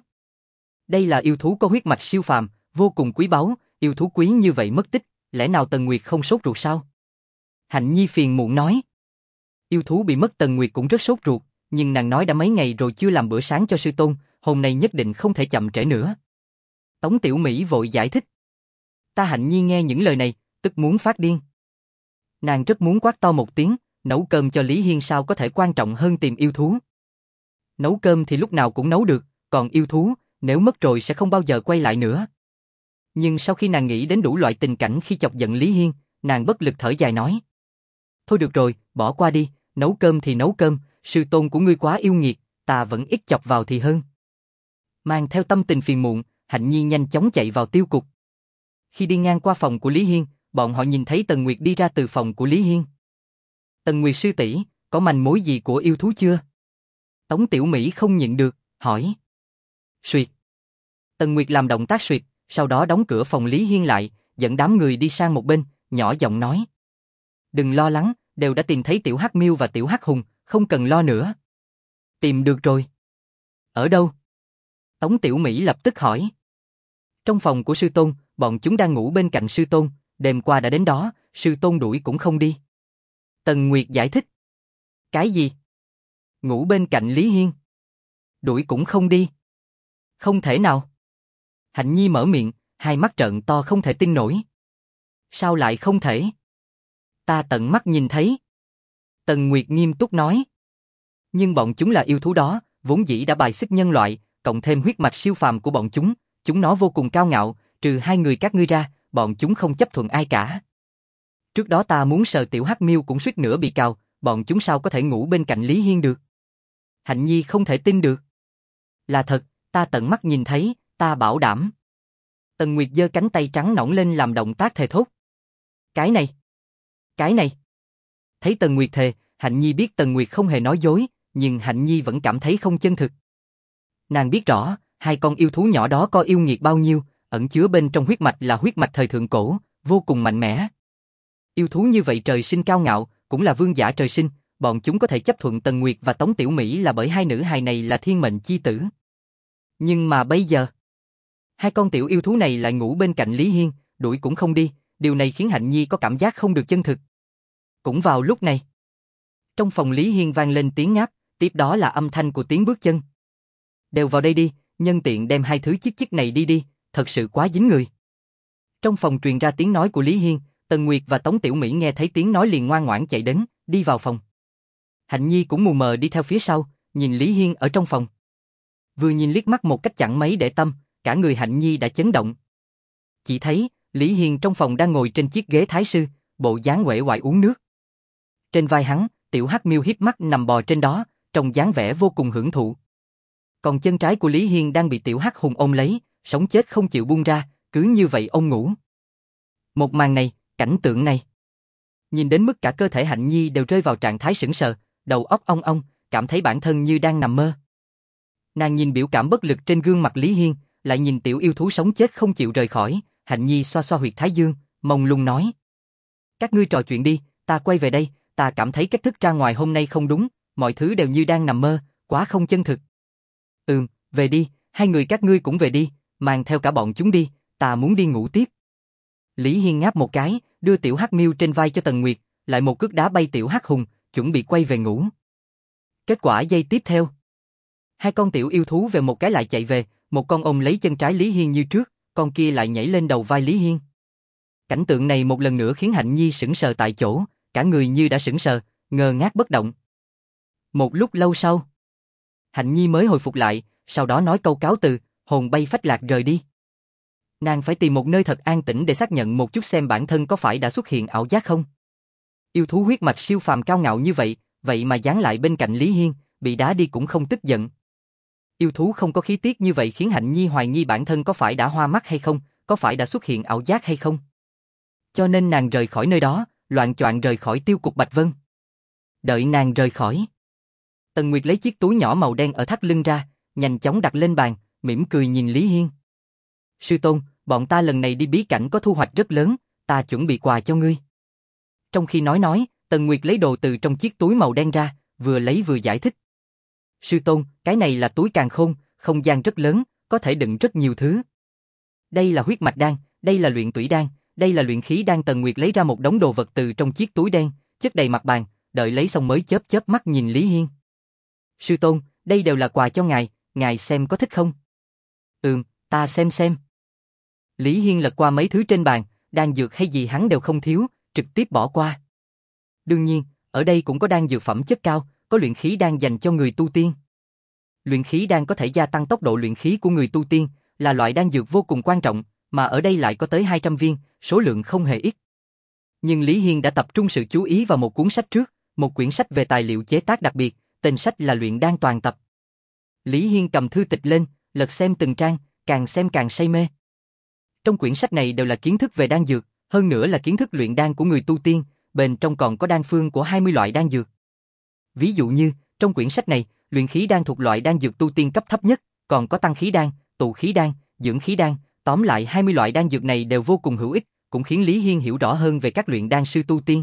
Đây là yêu thú có huyết mạch siêu phàm, vô cùng quý báu, yêu thú quý như vậy mất tích, lẽ nào Tần Nguyệt không sốt ruột sao? Hạnh Nhi phiền muộn nói. Yêu thú bị mất Tần Nguyệt cũng rất sốt ruột, nhưng nàng nói đã mấy ngày rồi chưa làm bữa sáng cho sư tôn, hôm nay nhất định không thể chậm trễ nữa. Tống Tiểu Mỹ vội giải thích. Ta Hạnh Nhi nghe những lời này, tức muốn phát điên. Nàng rất muốn quát to một tiếng, nấu cơm cho Lý Hiên sao có thể quan trọng hơn tìm yêu thú. Nấu cơm thì lúc nào cũng nấu được, còn yêu thú, nếu mất rồi sẽ không bao giờ quay lại nữa. Nhưng sau khi nàng nghĩ đến đủ loại tình cảnh khi chọc giận Lý Hiên, nàng bất lực thở dài nói. Thôi được rồi, bỏ qua đi, nấu cơm thì nấu cơm, sư tôn của ngươi quá yêu nghiệt, ta vẫn ít chọc vào thì hơn. Mang theo tâm tình phiền muộn, Hạnh Nhi nhanh chóng chạy vào tiêu cục. Khi đi ngang qua phòng của Lý Hiên, bọn họ nhìn thấy Tần Nguyệt đi ra từ phòng của Lý Hiên. Tần Nguyệt sư tỷ, có manh mối gì của yêu thú chưa? Tống Tiểu Mỹ không nhịn được, hỏi. Suyệt. Tần Nguyệt làm động tác suyệt, sau đó đóng cửa phòng Lý Hiên lại, dẫn đám người đi sang một bên, nhỏ giọng nói. Đừng lo lắng, đều đã tìm thấy Tiểu Hắc Miêu và Tiểu Hắc Hùng, không cần lo nữa. Tìm được rồi. Ở đâu? Tống Tiểu Mỹ lập tức hỏi. Trong phòng của sư tôn, bọn chúng đang ngủ bên cạnh sư tôn, đêm qua đã đến đó, sư tôn đuổi cũng không đi. Tần Nguyệt giải thích. Cái gì? Ngủ bên cạnh Lý Hiên. Đuổi cũng không đi. Không thể nào. Hạnh Nhi mở miệng, hai mắt trợn to không thể tin nổi. Sao lại không thể? Ta tận mắt nhìn thấy. Tần Nguyệt nghiêm túc nói. Nhưng bọn chúng là yêu thú đó, vốn dĩ đã bài xích nhân loại, cộng thêm huyết mạch siêu phàm của bọn chúng, chúng nó vô cùng cao ngạo, trừ hai người các ngươi ra, bọn chúng không chấp thuận ai cả. Trước đó ta muốn sờ Tiểu Hắc Miêu cũng suýt nữa bị cào, bọn chúng sao có thể ngủ bên cạnh Lý Hiên được? Hạnh Nhi không thể tin được. Là thật, ta tận mắt nhìn thấy, ta bảo đảm. Tần Nguyệt giơ cánh tay trắng nõn lên làm động tác thề thốt. Cái này, cái này. Thấy Tần Nguyệt thề, Hạnh Nhi biết Tần Nguyệt không hề nói dối, nhưng Hạnh Nhi vẫn cảm thấy không chân thực. Nàng biết rõ, hai con yêu thú nhỏ đó có yêu nghiệt bao nhiêu, ẩn chứa bên trong huyết mạch là huyết mạch thời thượng cổ, vô cùng mạnh mẽ. Yêu thú như vậy trời sinh cao ngạo, cũng là vương giả trời sinh, bọn chúng có thể chấp thuận Tần Nguyệt và Tống Tiểu Mỹ là bởi hai nữ hài này là thiên mệnh chi tử. Nhưng mà bây giờ, hai con tiểu yêu thú này lại ngủ bên cạnh Lý Hiên, đuổi cũng không đi, điều này khiến Hạnh Nhi có cảm giác không được chân thực. Cũng vào lúc này, trong phòng Lý Hiên vang lên tiếng ngáp, tiếp đó là âm thanh của tiếng bước chân. Đều vào đây đi, nhân tiện đem hai thứ chích chích này đi đi, thật sự quá dính người. Trong phòng truyền ra tiếng nói của Lý Hiên, Tần Nguyệt và Tống Tiểu Mỹ nghe thấy tiếng nói liền ngoan ngoãn chạy đến, đi vào phòng. Hạnh Nhi cũng mù mờ đi theo phía sau, nhìn Lý Hiên ở trong phòng. Vừa nhìn liếc mắt một cách chẳng mấy để tâm, cả người Hạnh Nhi đã chấn động. Chỉ thấy, Lý Hiên trong phòng đang ngồi trên chiếc ghế thái sư, bộ dáng uể oải uống nước. Trên vai hắn, Tiểu Hắc Miêu híp mắt nằm bò trên đó, trông dáng vẻ vô cùng hưởng thụ. Còn chân trái của Lý Hiên đang bị Tiểu Hắc Hùng ôm lấy, sống chết không chịu buông ra, cứ như vậy ôm ngủ. Một màn này, cảnh tượng này, nhìn đến mức cả cơ thể Hạnh Nhi đều rơi vào trạng thái sững sờ, đầu óc ong ong, cảm thấy bản thân như đang nằm mơ. Nàng nhìn biểu cảm bất lực trên gương mặt Lý Hiên, lại nhìn tiểu yêu thú sống chết không chịu rời khỏi, Hạnh Nhi xoa xoa huyệt thái dương, mông lung nói. Các ngươi trò chuyện đi, ta quay về đây, ta cảm thấy cách thức ra ngoài hôm nay không đúng, mọi thứ đều như đang nằm mơ, quá không chân thực. Ừm, về đi, hai người các ngươi cũng về đi, mang theo cả bọn chúng đi, ta muốn đi ngủ tiếp. Lý Hiên ngáp một cái, đưa tiểu Hắc Miêu trên vai cho Tần Nguyệt, lại một cước đá bay tiểu Hắc Hùng, chuẩn bị quay về ngủ. Kết quả giây tiếp theo, hai con tiểu yêu thú về một cái lại chạy về, một con ôm lấy chân trái Lý Hiên như trước, con kia lại nhảy lên đầu vai Lý Hiên. Cảnh tượng này một lần nữa khiến Hạnh Nhi sững sờ tại chỗ, cả người như đã sững sờ, ngơ ngác bất động. Một lúc lâu sau, Hạnh Nhi mới hồi phục lại, sau đó nói câu cáo từ, hồn bay phách lạc rời đi. Nàng phải tìm một nơi thật an tĩnh để xác nhận một chút xem bản thân có phải đã xuất hiện ảo giác không. Yêu thú huyết mạch siêu phàm cao ngạo như vậy, vậy mà dán lại bên cạnh Lý Hiên, bị đá đi cũng không tức giận. Yêu thú không có khí tiết như vậy khiến Hạnh Nhi hoài nghi bản thân có phải đã hoa mắt hay không, có phải đã xuất hiện ảo giác hay không. Cho nên nàng rời khỏi nơi đó, loạng choạng rời khỏi tiêu cục Bạch Vân. Đợi nàng rời khỏi, Tần Nguyệt lấy chiếc túi nhỏ màu đen ở thắt lưng ra, nhanh chóng đặt lên bàn, mỉm cười nhìn Lý Hiên. Sư tôn, bọn ta lần này đi bí cảnh có thu hoạch rất lớn, ta chuẩn bị quà cho ngươi. Trong khi nói nói, Tần Nguyệt lấy đồ từ trong chiếc túi màu đen ra, vừa lấy vừa giải thích. Sư tôn, cái này là túi càn khôn, không gian rất lớn, có thể đựng rất nhiều thứ. Đây là huyết mạch đan, đây là luyện tủy đan, đây là luyện khí đan. Tần Nguyệt lấy ra một đống đồ vật từ trong chiếc túi đen, chất đầy mặt bàn, đợi lấy xong mới chớp chớp mắt nhìn Lý Hiên. Sư tôn, đây đều là quà cho ngài, ngài xem có thích không? Ừm, ta xem xem. Lý Hiên lật qua mấy thứ trên bàn, đan dược hay gì hắn đều không thiếu, trực tiếp bỏ qua. Đương nhiên, ở đây cũng có đan dược phẩm chất cao, có luyện khí đan dành cho người tu tiên. Luyện khí đan có thể gia tăng tốc độ luyện khí của người tu tiên, là loại đan dược vô cùng quan trọng, mà ở đây lại có tới hai trăm viên, số lượng không hề ít. Nhưng Lý Hiên đã tập trung sự chú ý vào một cuốn sách trước, một quyển sách về tài liệu chế tác đặc biệt, tên sách là Luyện Đan Toàn Tập. Lý Hiên cầm thư tịch lên, lật xem từng trang, càng xem càng say mê. Trong quyển sách này đều là kiến thức về đan dược, hơn nữa là kiến thức luyện đan của người tu tiên, bên trong còn có đan phương của hai mươi loại đan dược. Ví dụ như, trong quyển sách này, luyện khí đan thuộc loại đan dược tu tiên cấp thấp nhất, còn có tăng khí đan, tụ khí đan, dưỡng khí đan, tóm lại hai mươi loại đan dược này đều vô cùng hữu ích, cũng khiến Lý Hiên hiểu rõ hơn về các luyện đan sư tu tiên.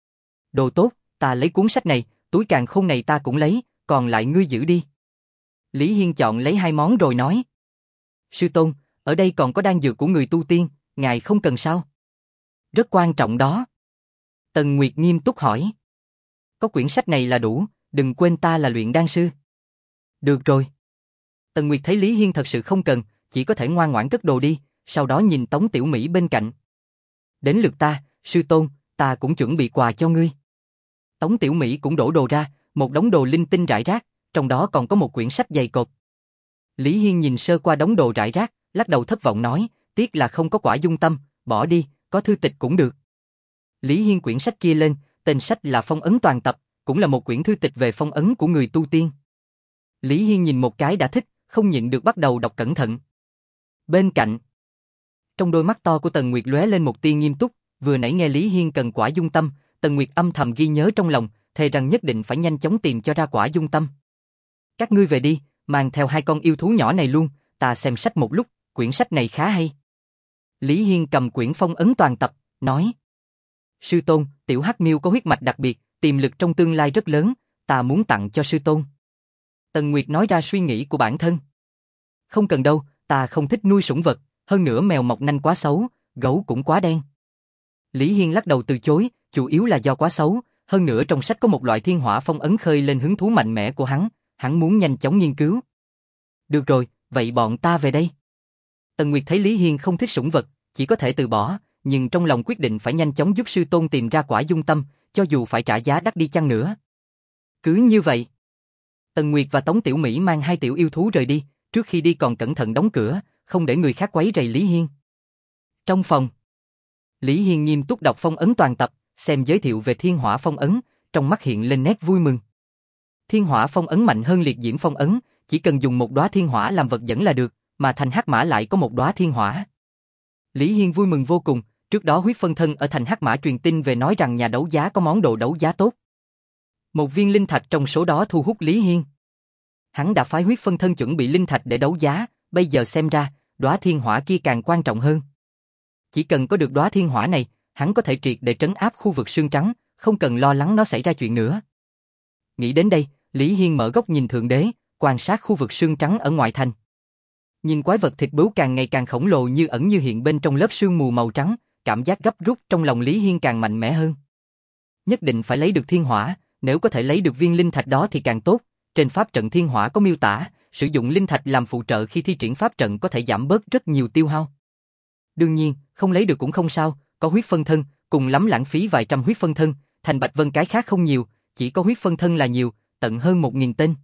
Đồ tốt, ta lấy cuốn sách này, túi càn khôn này ta cũng lấy, còn lại ngươi giữ đi. Lý Hiên chọn lấy hai món rồi nói. Sư tôn, ở đây còn có đan dược của người tu tiên, ngài không cần sao? Rất quan trọng đó. Tần Nguyệt nghiêm túc hỏi. Có quyển sách này là đủ, đừng quên ta là luyện đan sư. Được rồi. Tần Nguyệt thấy Lý Hiên thật sự không cần, chỉ có thể ngoan ngoãn cất đồ đi, sau đó nhìn Tống Tiểu Mỹ bên cạnh. Đến lượt ta, sư tôn, ta cũng chuẩn bị quà cho ngươi. Tống Tiểu Mỹ cũng đổ đồ ra, một đống đồ linh tinh rải rác, trong đó còn có một quyển sách dày cộp. Lý Hiên nhìn sơ qua đống đồ rải rác, lắc đầu thất vọng nói, tiếc là không có quả dung tâm, bỏ đi, có thư tịch cũng được. Lý Hiên quyển sách kia lên, tên sách là Phong Ấn Toàn Tập, cũng là một quyển thư tịch về phong ấn của người tu tiên. Lý Hiên nhìn một cái đã thích, không nhịn được bắt đầu đọc cẩn thận. Bên cạnh, trong đôi mắt to của Tần Nguyệt lóe lên một tia nghiêm túc, vừa nãy nghe Lý Hiên cần quả dung tâm, Tần Nguyệt âm thầm ghi nhớ trong lòng, thề rằng nhất định phải nhanh chóng tìm cho ra quả dung tâm. Các ngươi về đi, mang theo hai con yêu thú nhỏ này luôn, ta xem sách một lúc, quyển sách này khá hay. Lý Hiên cầm quyển Phong Ấn Toàn Tập, nói. Sư tôn, tiểu hắc miêu có huyết mạch đặc biệt, tiềm lực trong tương lai rất lớn, ta muốn tặng cho sư tôn. Tần Nguyệt nói ra suy nghĩ của bản thân. Không cần đâu, ta không thích nuôi sủng vật, hơn nữa mèo mọc nanh quá xấu, gấu cũng quá đen. Lý Hiên lắc đầu từ chối, chủ yếu là do quá xấu, hơn nữa trong sách có một loại thiên hỏa phong ấn khơi lên hứng thú mạnh mẽ của hắn, hắn muốn nhanh chóng nghiên cứu. Được rồi, vậy bọn ta về đây. Tần Nguyệt thấy Lý Hiên không thích sủng vật, chỉ có thể từ bỏ, nhưng trong lòng quyết định phải nhanh chóng giúp sư tôn tìm ra quả dung tâm, cho dù phải trả giá đắt đi chăng nữa. Cứ như vậy, Tần Nguyệt và Tống Tiểu Mỹ mang hai tiểu yêu thú rời đi, trước khi đi còn cẩn thận đóng cửa, không để người khác quấy rầy Lý Hiên. Trong phòng, Lý Hiên nghiêm túc đọc Phong Ấn Toàn Tập, xem giới thiệu về thiên hỏa phong ấn, trong mắt hiện lên nét vui mừng. Thiên hỏa phong ấn mạnh hơn liệt diễm phong ấn, chỉ cần dùng một đóa thiên hỏa làm vật dẫn là được, mà thành hắc mã lại có một đóa thiên hỏa. Lý Hiên vui mừng vô cùng, trước đó huyết phân thân ở thành hắc mã truyền tin về nói rằng nhà đấu giá có món đồ đấu giá tốt. Một viên linh thạch trong số đó thu hút Lý Hiên. Hắn đã phái huyết phân thân chuẩn bị linh thạch để đấu giá, bây giờ xem ra, đóa thiên hỏa kia càng quan trọng hơn. Chỉ cần có được đóa thiên hỏa này, hắn có thể triệt để trấn áp khu vực xương trắng, không cần lo lắng nó xảy ra chuyện nữa. Nghĩ đến đây, Lý Hiên mở góc nhìn thượng đế, quan sát khu vực xương trắng ở ngoại thành. Nhìn quái vật thịt bướu càng ngày càng khổng lồ như ẩn như hiện bên trong lớp sương mù màu trắng, cảm giác gấp rút trong lòng Lý Hiên càng mạnh mẽ hơn. Nhất định phải lấy được thiên hỏa, nếu có thể lấy được viên linh thạch đó thì càng tốt. Trên pháp trận thiên hỏa có miêu tả, sử dụng linh thạch làm phụ trợ khi thi triển pháp trận có thể giảm bớt rất nhiều tiêu hao. Đương nhiên, không lấy được cũng không sao, có huyết phân thân, cùng lắm lãng phí vài trăm huyết phân thân, thành Bạch Vân cái khác không nhiều, chỉ có huyết phân thân là nhiều, tận hơn một nghìn tên.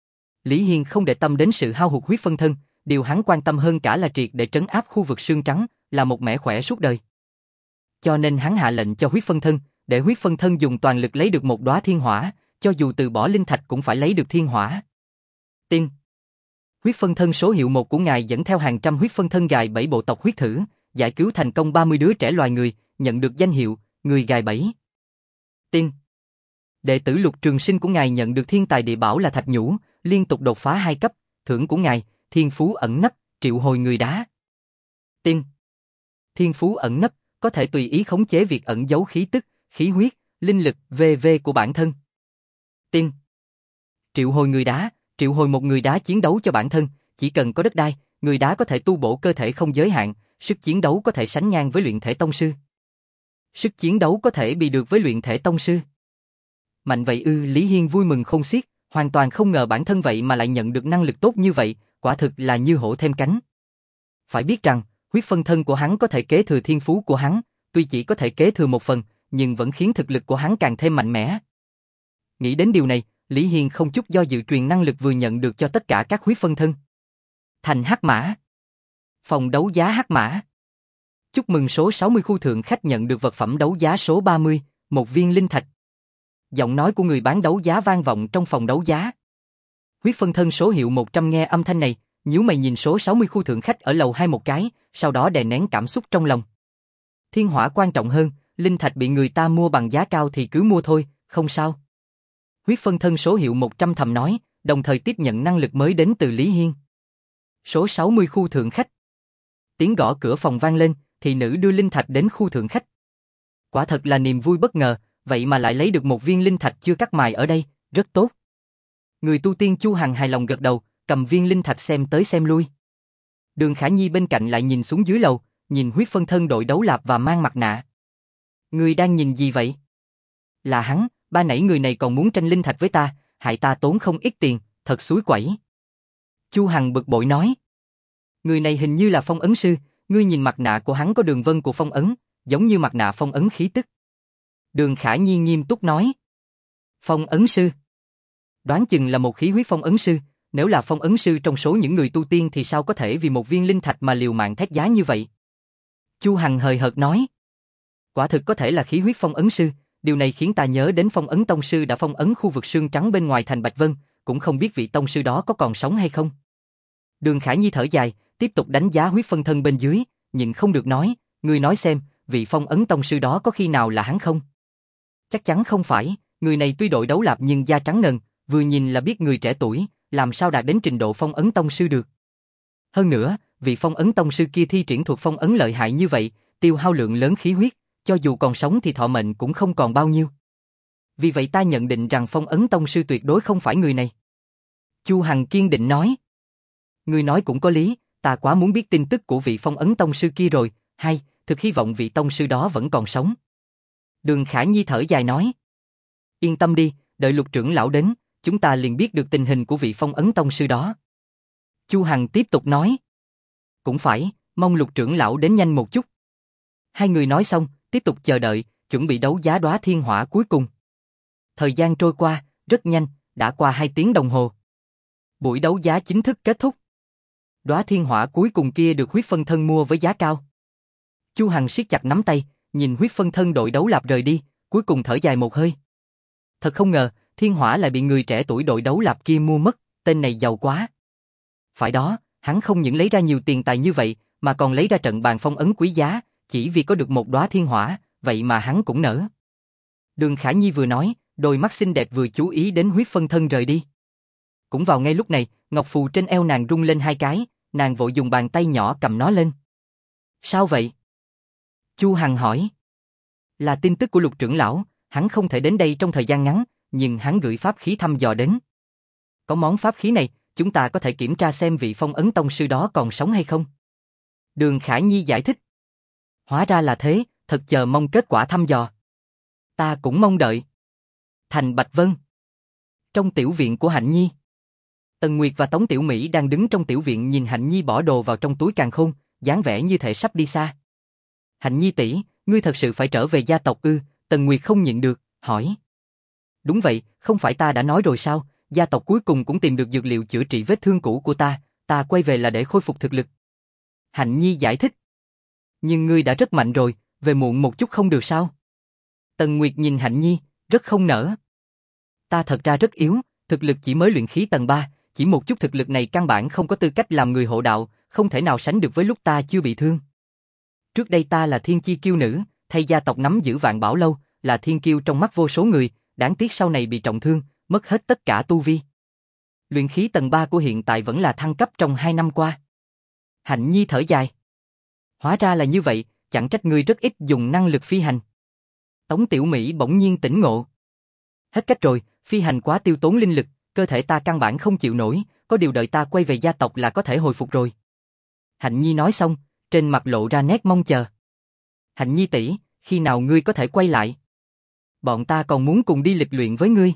Lý Hiên không để tâm đến sự hao hụt huyết phân thân, điều hắn quan tâm hơn cả là triệt để trấn áp khu vực xương trắng, là một mẻ khỏe suốt đời. Cho nên hắn hạ lệnh cho huyết phân thân, để huyết phân thân dùng toàn lực lấy được một đóa thiên hỏa, cho dù từ bỏ linh thạch cũng phải lấy được thiên hỏa. Tiên. Huyết phân thân số hiệu một của ngài dẫn theo hàng trăm huyết phân thân gài bẫy bộ tộc huyết thử, giải cứu thành công ba mươi đứa trẻ loài người, nhận được danh hiệu người gài bẫy. Tiên. Đệ tử Lục Trường Sinh của ngài nhận được thiên tài địa bảo là thạch nhũ, liên tục đột phá hai cấp, thưởng của ngài, thiên phú ẩn nấp, triệu hồi người đá. Tiên. Thiên phú ẩn nấp, có thể tùy ý khống chế việc ẩn giấu khí tức, khí huyết, linh lực, vân vân của bản thân. Tiên. Triệu hồi người đá, triệu hồi một người đá chiến đấu cho bản thân, chỉ cần có đất đai, người đá có thể tu bổ cơ thể không giới hạn, sức chiến đấu có thể sánh ngang với luyện thể tông sư. Sức chiến đấu có thể bị được với luyện thể tông sư. Mạnh vậy ư? Lý Hiên vui mừng khôn xiết, hoàn toàn không ngờ bản thân vậy mà lại nhận được năng lực tốt như vậy, quả thực là như hổ thêm cánh. Phải biết rằng, huyết phân thân của hắn có thể kế thừa thiên phú của hắn, tuy chỉ có thể kế thừa một phần, nhưng vẫn khiến thực lực của hắn càng thêm mạnh mẽ. Nghĩ đến điều này, Lý Hiên không chút do dự truyền năng lực vừa nhận được cho tất cả các huyết phân thân. Thành hắc mã. Phòng đấu giá hắc mã. Chúc mừng số sáu mươi khu thượng khách nhận được vật phẩm đấu giá số ba mươi, một viên linh thạch. Giọng nói của người bán đấu giá vang vọng trong phòng đấu giá. Huyết phân thân số hiệu một trăm nghe âm thanh này, nhíu mày nhìn số sáu mươi khu thượng khách ở lầu hai một cái, sau đó đè nén cảm xúc trong lòng. Thiên hỏa quan trọng hơn, linh thạch bị người ta mua bằng giá cao thì cứ mua thôi, không sao. Huyết phân thân số hiệu một trăm thầm nói, đồng thời tiếp nhận năng lực mới đến từ Lý Hiên. Số sáu mươi khu thượng khách. Tiếng gõ cửa phòng vang lên, thị nữ đưa linh thạch đến khu thượng khách. Quả thật là niềm vui bất ngờ, vậy mà lại lấy được một viên linh thạch chưa cắt mài ở đây, rất tốt. Người tu tiên Chu Hằng hài lòng gật đầu, cầm viên linh thạch xem tới xem lui. Đường Khả Nhi bên cạnh lại nhìn xuống dưới lầu, nhìn huyết phân thân đội đấu lạp và mang mặt nạ. Người đang nhìn gì vậy? Là hắn, ba nãy người này còn muốn tranh linh thạch với ta, hại ta tốn không ít tiền, thật xúi quẩy. Chu Hằng bực bội nói. Người này hình như là phong ấn sư, ngươi nhìn mặt nạ của hắn có đường vân của phong ấn, giống như mặt nạ phong ấn khí tức. Đường Khả Nhi nghiêm túc nói. Phong ấn sư. Đoán chừng là một khí huyết phong ấn sư, nếu là phong ấn sư trong số những người tu tiên thì sao có thể vì một viên linh thạch mà liều mạng thét giá như vậy? Chu Hằng hời hợt nói. Quả thực có thể là khí huyết phong ấn sư, điều này khiến ta nhớ đến phong ấn tông sư đã phong ấn khu vực sương trắng bên ngoài thành Bạch Vân, cũng không biết vị tông sư đó có còn sống hay không. Đường Khả Nhi thở dài, tiếp tục đánh giá huyết phân thân bên dưới, nhịn không được nói, ngươi nói xem, vị phong ấn tông sư đó có khi nào là hắn không? Chắc chắn không phải, người này tuy đội đấu lạp nhưng da trắng ngần, vừa nhìn là biết người trẻ tuổi, làm sao đạt đến trình độ phong ấn tông sư được. Hơn nữa, vị phong ấn tông sư kia thi triển thuật phong ấn lợi hại như vậy, tiêu hao lượng lớn khí huyết, cho dù còn sống thì thọ mệnh cũng không còn bao nhiêu. Vì vậy ta nhận định rằng phong ấn tông sư tuyệt đối không phải người này. Chu Hằng kiên định nói. Ngươi nói cũng có lý, ta quá muốn biết tin tức của vị phong ấn tông sư kia rồi, hay, thực hy vọng vị tông sư đó vẫn còn sống. Đường Khả Nhi thở dài nói. Yên tâm đi, đợi Lục trưởng lão đến, chúng ta liền biết được tình hình của vị phong ấn tông sư đó. Chu Hằng tiếp tục nói. Cũng phải, mong Lục trưởng lão đến nhanh một chút. Hai người nói xong, tiếp tục chờ đợi, chuẩn bị đấu giá đóa thiên hỏa cuối cùng. Thời gian trôi qua, rất nhanh, đã qua hai tiếng đồng hồ. Buổi đấu giá chính thức kết thúc. Đóa thiên hỏa cuối cùng kia được huyết phân thân mua với giá cao. Chu Hằng siết chặt nắm tay, nhìn huyết phân thân đội đấu lạp rời đi, cuối cùng thở dài một hơi. Thật không ngờ, thiên hỏa lại bị người trẻ tuổi đội đấu lạp kia mua mất, tên này giàu quá. Phải đó, hắn không những lấy ra nhiều tiền tài như vậy, mà còn lấy ra trận bàn phong ấn quý giá, chỉ vì có được một đóa thiên hỏa, vậy mà hắn cũng nỡ. Đường Khả Nhi vừa nói, đôi mắt xinh đẹp vừa chú ý đến huyết phân thân rời đi. Cũng vào ngay lúc này, ngọc phù trên eo nàng rung lên hai cái, nàng vội dùng bàn tay nhỏ cầm nó lên. Sao vậy? Chu Hằng hỏi. Là tin tức của Lục trưởng lão, hắn không thể đến đây trong thời gian ngắn, nhưng hắn gửi pháp khí thăm dò đến. Có món pháp khí này, chúng ta có thể kiểm tra xem vị phong ấn tông sư đó còn sống hay không. Đường Khả Nhi giải thích. Hóa ra là thế, thật chờ mong kết quả thăm dò. Ta cũng mong đợi. Thành Bạch Vân. Trong tiểu viện của Hạnh Nhi. Tần Nguyệt và Tống Tiểu Mỹ đang đứng trong tiểu viện nhìn Hạnh Nhi bỏ đồ vào trong túi càn khôn, dáng vẻ như thể sắp đi xa. Hạnh Nhi tỷ, ngươi thật sự phải trở về gia tộc ư? Tần Nguyệt không nhịn được, hỏi. Đúng vậy, không phải ta đã nói rồi sao, gia tộc cuối cùng cũng tìm được dược liệu chữa trị vết thương cũ của ta, ta quay về là để khôi phục thực lực. Hạnh Nhi giải thích. Nhưng ngươi đã rất mạnh rồi, về muộn một chút không được sao? Tần Nguyệt nhìn Hạnh Nhi, rất không nỡ. Ta thật ra rất yếu, thực lực chỉ mới luyện khí tầng ba, chỉ một chút thực lực này căn bản không có tư cách làm người hộ đạo, không thể nào sánh được với lúc ta chưa bị thương. Trước đây ta là thiên chi kiêu nữ, thay gia tộc nắm giữ vạn bảo lâu, là thiên kiêu trong mắt vô số người, đáng tiếc sau này bị trọng thương, mất hết tất cả tu vi. Luyện khí tầng ba của hiện tại vẫn là thăng cấp trong hai năm qua. Hạnh Nhi thở dài. Hóa ra là như vậy, chẳng trách ngươi rất ít dùng năng lực phi hành. Tống Tiểu Mỹ bỗng nhiên tỉnh ngộ. Hết cách rồi, phi hành quá tiêu tốn linh lực, cơ thể ta căn bản không chịu nổi, có điều đợi ta quay về gia tộc là có thể hồi phục rồi. Hạnh Nhi nói xong, trên mặt lộ ra nét mong chờ. Hạnh Nhi tỷ, khi nào ngươi có thể quay lại? Bọn ta còn muốn cùng đi lịch luyện với ngươi.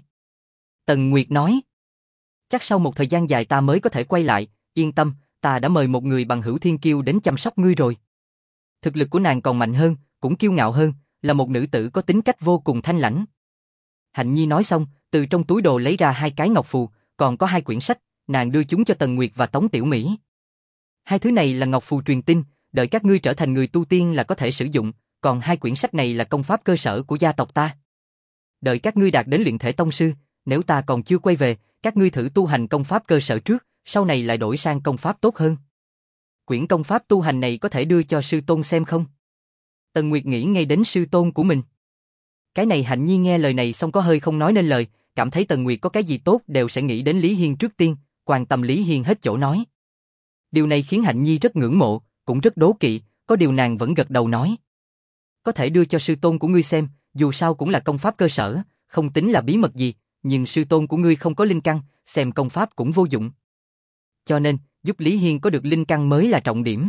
Tần Nguyệt nói. Chắc sau một thời gian dài ta mới có thể quay lại, yên tâm, ta đã mời một người bằng hữu thiên kiêu đến chăm sóc ngươi rồi. Thực lực của nàng còn mạnh hơn, cũng kiêu ngạo hơn, là một nữ tử có tính cách vô cùng thanh lãnh. Hạnh Nhi nói xong, từ trong túi đồ lấy ra hai cái ngọc phù, còn có hai quyển sách, nàng đưa chúng cho Tần Nguyệt và Tống Tiểu Mỹ. Hai thứ này là ngọc phù truyền tin, đợi các ngươi trở thành người tu tiên là có thể sử dụng, còn hai quyển sách này là công pháp cơ sở của gia tộc ta. Đợi các ngươi đạt đến luyện thể tông sư, nếu ta còn chưa quay về, các ngươi thử tu hành công pháp cơ sở trước, sau này lại đổi sang công pháp tốt hơn. Quyển công pháp tu hành này có thể đưa cho sư tôn xem không? Tần Nguyệt nghĩ ngay đến sư tôn của mình. Cái này Hạnh Nhi nghe lời này xong có hơi không nói nên lời, cảm thấy Tần Nguyệt có cái gì tốt đều sẽ nghĩ đến Lý Hiên trước tiên, quan tâm Lý Hiên hết chỗ nói. Điều này khiến Hạnh Nhi rất ngưỡng mộ, cũng rất đố kỵ, có điều nàng vẫn gật đầu nói. Có thể đưa cho sư tôn của ngươi xem, dù sao cũng là công pháp cơ sở, không tính là bí mật gì, nhưng sư tôn của ngươi không có linh căn, xem công pháp cũng vô dụng. Cho nên, giúp Lý Hiên có được linh căn mới là trọng điểm.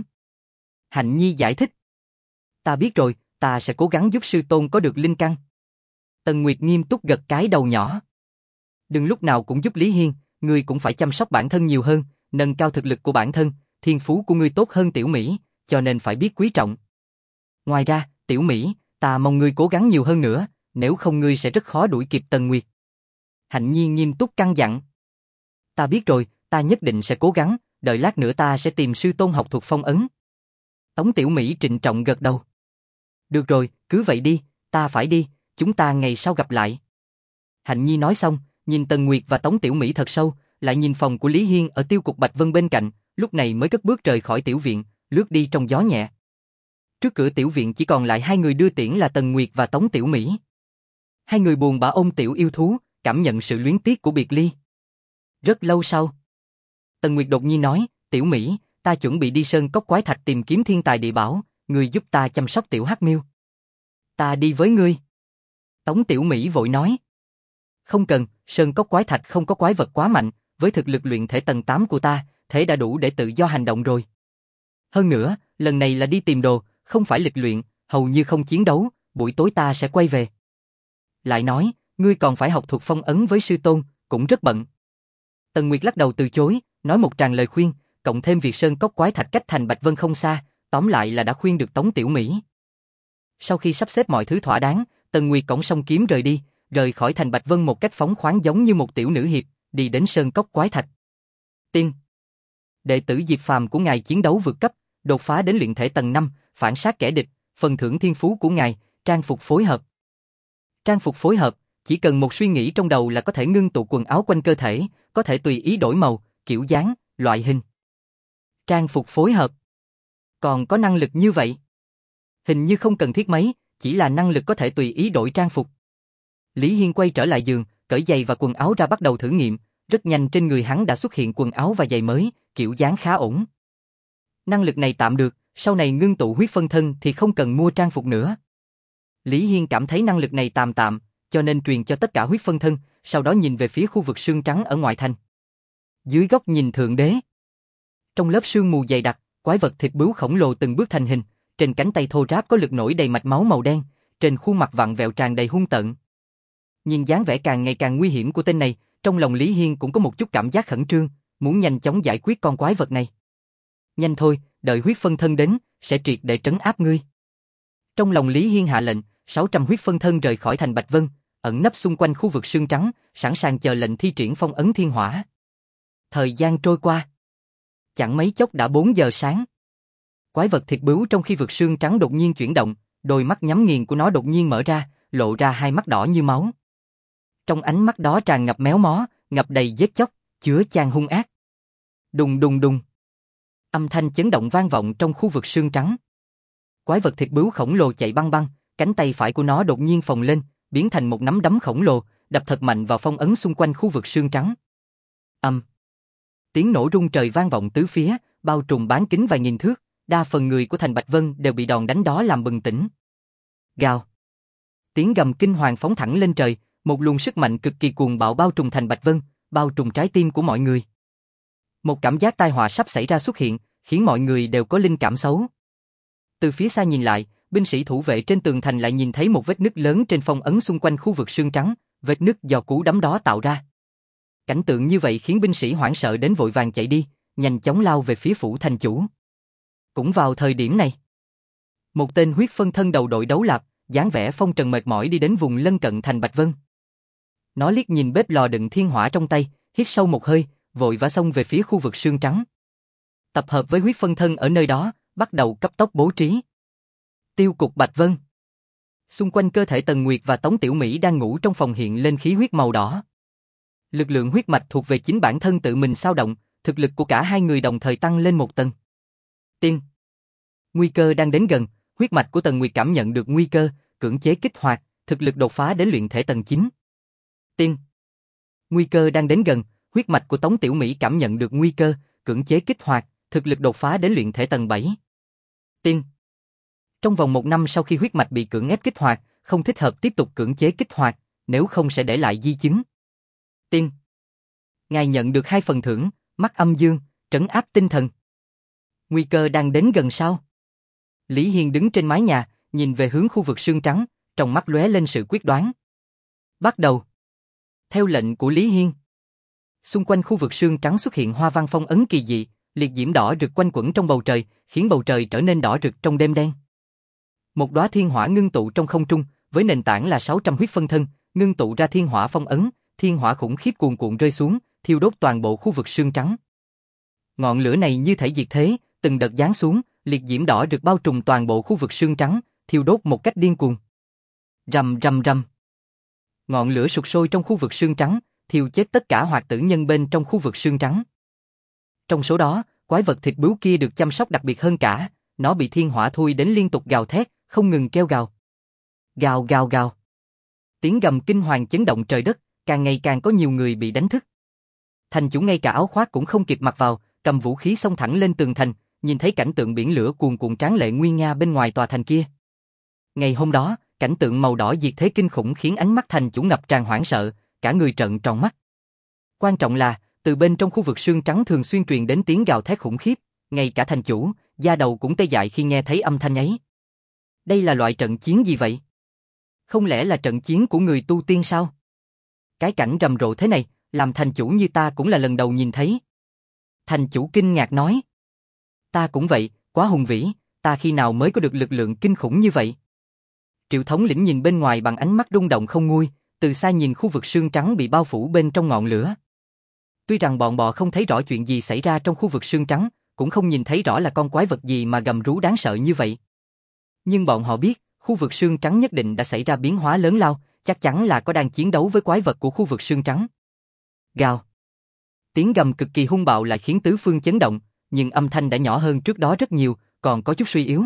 Hạnh Nhi giải thích. Ta biết rồi, ta sẽ cố gắng giúp sư tôn có được linh căn. Tần Nguyệt nghiêm túc gật cái đầu nhỏ. Đừng lúc nào cũng giúp Lý Hiên, ngươi cũng phải chăm sóc bản thân nhiều hơn, nâng cao thực lực của bản thân, thiên phú của ngươi tốt hơn Tiểu Mỹ, cho nên phải biết quý trọng. Ngoài ra, Tiểu Mỹ, ta mong ngươi cố gắng nhiều hơn nữa, nếu không ngươi sẽ rất khó đuổi kịp Tần Nguyệt. Hạnh Nhi nghiêm túc căn dặn. Ta biết rồi, ta nhất định sẽ cố gắng, đợi lát nữa ta sẽ tìm sư tôn học thuật phong ấn. Tống Tiểu Mỹ trịnh trọng gật đầu. Được rồi, cứ vậy đi, ta phải đi, chúng ta ngày sau gặp lại. Hạnh Nhi nói xong, nhìn Tần Nguyệt và Tống Tiểu Mỹ thật sâu, lại nhìn phòng của Lý Hiên ở tiêu cục Bạch Vân bên cạnh, lúc này mới cất bước rời khỏi tiểu viện, lướt đi trong gió nhẹ. Trước cửa tiểu viện chỉ còn lại hai người đưa tiễn là Tần Nguyệt và Tống Tiểu Mỹ. Hai người buồn bã ôm tiểu yêu thú, cảm nhận sự luyến tiếc của biệt ly. Rất lâu sau, Tần Nguyệt đột nhiên nói, Tiểu Mỹ, ta chuẩn bị đi sơn cốc quái thạch tìm kiếm thiên tài địa bảo, ngươi giúp ta chăm sóc tiểu hắc miêu. Ta đi với ngươi. Tống Tiểu Mỹ vội nói. Không cần, sơn cốc quái thạch không có quái vật quá mạnh, với thực lực luyện thể tầng tám của ta, thế đã đủ để tự do hành động rồi. Hơn nữa, lần này là đi tìm đồ, không phải lịch luyện, hầu như không chiến đấu, buổi tối ta sẽ quay về. Lại nói, ngươi còn phải học thuật phong ấn với sư tôn, cũng rất bận. Tần Nguyệt lắc đầu từ chối, nói một tràng lời khuyên, cộng thêm việc sơn cốc quái thạch cách thành Bạch Vân không xa, tóm lại là đã khuyên được Tống Tiểu Mỹ. Sau khi sắp xếp mọi thứ thỏa đáng, Tần Nguyệt cõng song kiếm rời đi, rời khỏi thành Bạch Vân một cách phóng khoáng giống như một tiểu nữ hiệp, đi đến sơn cốc quái thạch. Tin. Đệ tử Diệp Phàm của ngài chiến đấu vượt cấp, đột phá đến luyện thể tầng năm, phản sát kẻ địch, phần thưởng thiên phú của ngài, trang phục phối hợp. Trang phục phối hợp, chỉ cần một suy nghĩ trong đầu là có thể ngưng tụ quần áo quanh cơ thể, có thể tùy ý đổi màu, kiểu dáng, loại hình. Trang phục phối hợp. Còn có năng lực như vậy? Hình như không cần thiết mấy, chỉ là năng lực có thể tùy ý đổi trang phục. Lý Hiên quay trở lại giường, cởi giày và quần áo ra bắt đầu thử nghiệm, rất nhanh trên người hắn đã xuất hiện quần áo và giày mới, kiểu dáng khá ổn. Năng lực này tạm được, sau này ngưng tụ huyết phân thân thì không cần mua trang phục nữa. Lý Hiên cảm thấy năng lực này tạm tạm, cho nên truyền cho tất cả huyết phân thân, sau đó nhìn về phía khu vực sương trắng ở ngoại thành. Dưới góc nhìn thượng đế, trong lớp sương mù dày đặc, quái vật thịt bướu khổng lồ từng bước thành hình, trên cánh tay thô ráp có lực nổi đầy mạch máu màu đen, trên khuôn mặt vặn vẹo tràn đầy hung tợn. Nhìn dáng vẻ càng ngày càng nguy hiểm của tên này, trong lòng Lý Hiên cũng có một chút cảm giác khẩn trương, muốn nhanh chóng giải quyết con quái vật này. Nhanh thôi, đợi huyết phân thân đến, sẽ triệt để trấn áp ngươi. Trong lòng Lý Hiên hạ lệnh, sáu trăm huyết phân thân rời khỏi thành Bạch Vân, ẩn nấp xung quanh khu vực sương trắng, sẵn sàng chờ lệnh thi triển phong ấn thiên hỏa. Thời gian trôi qua. Chẳng mấy chốc đã bốn giờ sáng. Quái vật thịt bướu trong khi vực sương trắng đột nhiên chuyển động, đôi mắt nhắm nghiền của nó đột nhiên mở ra, lộ ra hai mắt đỏ như máu. Trong ánh mắt đó tràn ngập méo mó, ngập đầy giết chóc, chứa chan hung ác. Đùng đùng đùng. Âm thanh chấn động vang vọng trong khu vực sương trắng. Quái vật thịt bướu khổng lồ chạy băng băng, cánh tay phải của nó đột nhiên phồng lên, biến thành một nắm đấm khổng lồ, đập thật mạnh vào phong ấn xung quanh khu vực sương trắng. Âm. Tiếng nổ rung trời vang vọng tứ phía, bao trùm bán kính vài nghìn thước, đa phần người của thành Bạch Vân đều bị đòn đánh đó làm bừng tỉnh. Gào. Tiếng gầm kinh hoàng phóng thẳng lên trời, một luồng sức mạnh cực kỳ cuồng bạo bao trùm thành Bạch Vân, bao trùm trái tim của mọi người. Một cảm giác tai họa sắp xảy ra xuất hiện, khiến mọi người đều có linh cảm xấu. Từ phía xa nhìn lại, binh sĩ thủ vệ trên tường thành lại nhìn thấy một vết nứt lớn trên phong ấn xung quanh khu vực xương trắng, vết nứt do cú đấm đó tạo ra. Cảnh tượng như vậy khiến binh sĩ hoảng sợ đến vội vàng chạy đi, nhanh chóng lao về phía phủ thành chủ. Cũng vào thời điểm này, một tên huyết phân thân đầu đội đấu lạp, dáng vẻ phong trần mệt mỏi đi đến vùng lân cận thành Bạch Vân. Nó liếc nhìn bếp lò đựng thiên hỏa trong tay, hít sâu một hơi, vội vã xông về phía khu vực xương trắng. Tập hợp với huyết phân thân ở nơi đó, bắt đầu cấp tốc bố trí. Tiêu cục Bạch Vân. Xung quanh cơ thể Tần Nguyệt và Tống Tiểu Mỹ đang ngủ trong phòng hiện lên khí huyết màu đỏ. Lực lượng huyết mạch thuộc về chính bản thân tự mình xao động, thực lực của cả hai người đồng thời tăng lên một tầng. Tiên. Nguy cơ đang đến gần, huyết mạch của Tần Nguyệt cảm nhận được nguy cơ, cưỡng chế kích hoạt, thực lực đột phá đến luyện thể tầng chín. Tiên. Nguy cơ đang đến gần, huyết mạch của Tống Tiểu Mỹ cảm nhận được nguy cơ, cưỡng chế kích hoạt, thực lực đột phá đến luyện thể tầng bảy. Tiên. Trong vòng một năm sau khi huyết mạch bị cưỡng ép kích hoạt, không thích hợp tiếp tục cưỡng chế kích hoạt, nếu không sẽ để lại di chứng. Tiên. Ngài nhận được hai phần thưởng, mắt âm dương, trấn áp tinh thần. Nguy cơ đang đến gần sao? Lý Hiên đứng trên mái nhà, nhìn về hướng khu vực xương trắng, trong mắt lóe lên sự quyết đoán. Bắt đầu. Theo lệnh của Lý Hiên. Xung quanh khu vực xương trắng xuất hiện hoa văn phong ấn kỳ dị, liệt diễm đỏ rực quanh quẩn trong bầu trời, khiến bầu trời trở nên đỏ rực trong đêm đen. Một đóa thiên hỏa ngưng tụ trong không trung, với nền tảng là sáu trăm huyết phân thân, ngưng tụ ra thiên hỏa phong ấn, thiên hỏa khủng khiếp cuồn cuộn rơi xuống, thiêu đốt toàn bộ khu vực xương trắng. Ngọn lửa này như thể diệt thế, từng đợt giáng xuống, liệt diễm đỏ rực bao trùm toàn bộ khu vực xương trắng, thiêu đốt một cách điên cuồng. Rầm rầm rầm. Ngọn lửa sục sôi trong khu vực xương trắng, thiêu chết tất cả hoạt tử nhân bên trong khu vực xương trắng. Trong số đó, quái vật thịt bướu kia được chăm sóc đặc biệt hơn cả, nó bị thiên hỏa thui đến liên tục gào thét, không ngừng kêu gào. Gào gào gào. Tiếng gầm kinh hoàng chấn động trời đất, càng ngày càng có nhiều người bị đánh thức. Thành chủ ngay cả áo khoác cũng không kịp mặc vào, cầm vũ khí xông thẳng lên tường thành, nhìn thấy cảnh tượng biển lửa cuồn cuộn tráng lệ nguy nga bên ngoài tòa thành kia. Ngày hôm đó, cảnh tượng màu đỏ diệt thế kinh khủng khiến ánh mắt thành chủ ngập tràn hoảng sợ, cả người trợn tròn mắt. Quan trọng là, từ bên trong khu vực xương trắng thường xuyên truyền đến tiếng gào thét khủng khiếp, ngay cả thành chủ, da đầu cũng tê dại khi nghe thấy âm thanh ấy. Đây là loại trận chiến gì vậy? Không lẽ là trận chiến của người tu tiên sao? Cái cảnh rầm rộ thế này, làm thành chủ như ta cũng là lần đầu nhìn thấy. Thành chủ kinh ngạc nói. Ta cũng vậy, quá hùng vĩ, ta khi nào mới có được lực lượng kinh khủng như vậy? Triệu thống lĩnh nhìn bên ngoài bằng ánh mắt rung động không nguôi, từ xa nhìn khu vực xương trắng bị bao phủ bên trong ngọn lửa. Tuy rằng bọn bò không thấy rõ chuyện gì xảy ra trong khu vực xương trắng, cũng không nhìn thấy rõ là con quái vật gì mà gầm rú đáng sợ như vậy. Nhưng bọn họ biết, khu vực xương trắng nhất định đã xảy ra biến hóa lớn lao, chắc chắn là có đang chiến đấu với quái vật của khu vực xương trắng. Gào. Tiếng gầm cực kỳ hung bạo lại khiến tứ phương chấn động, nhưng âm thanh đã nhỏ hơn trước đó rất nhiều, còn có chút suy yếu.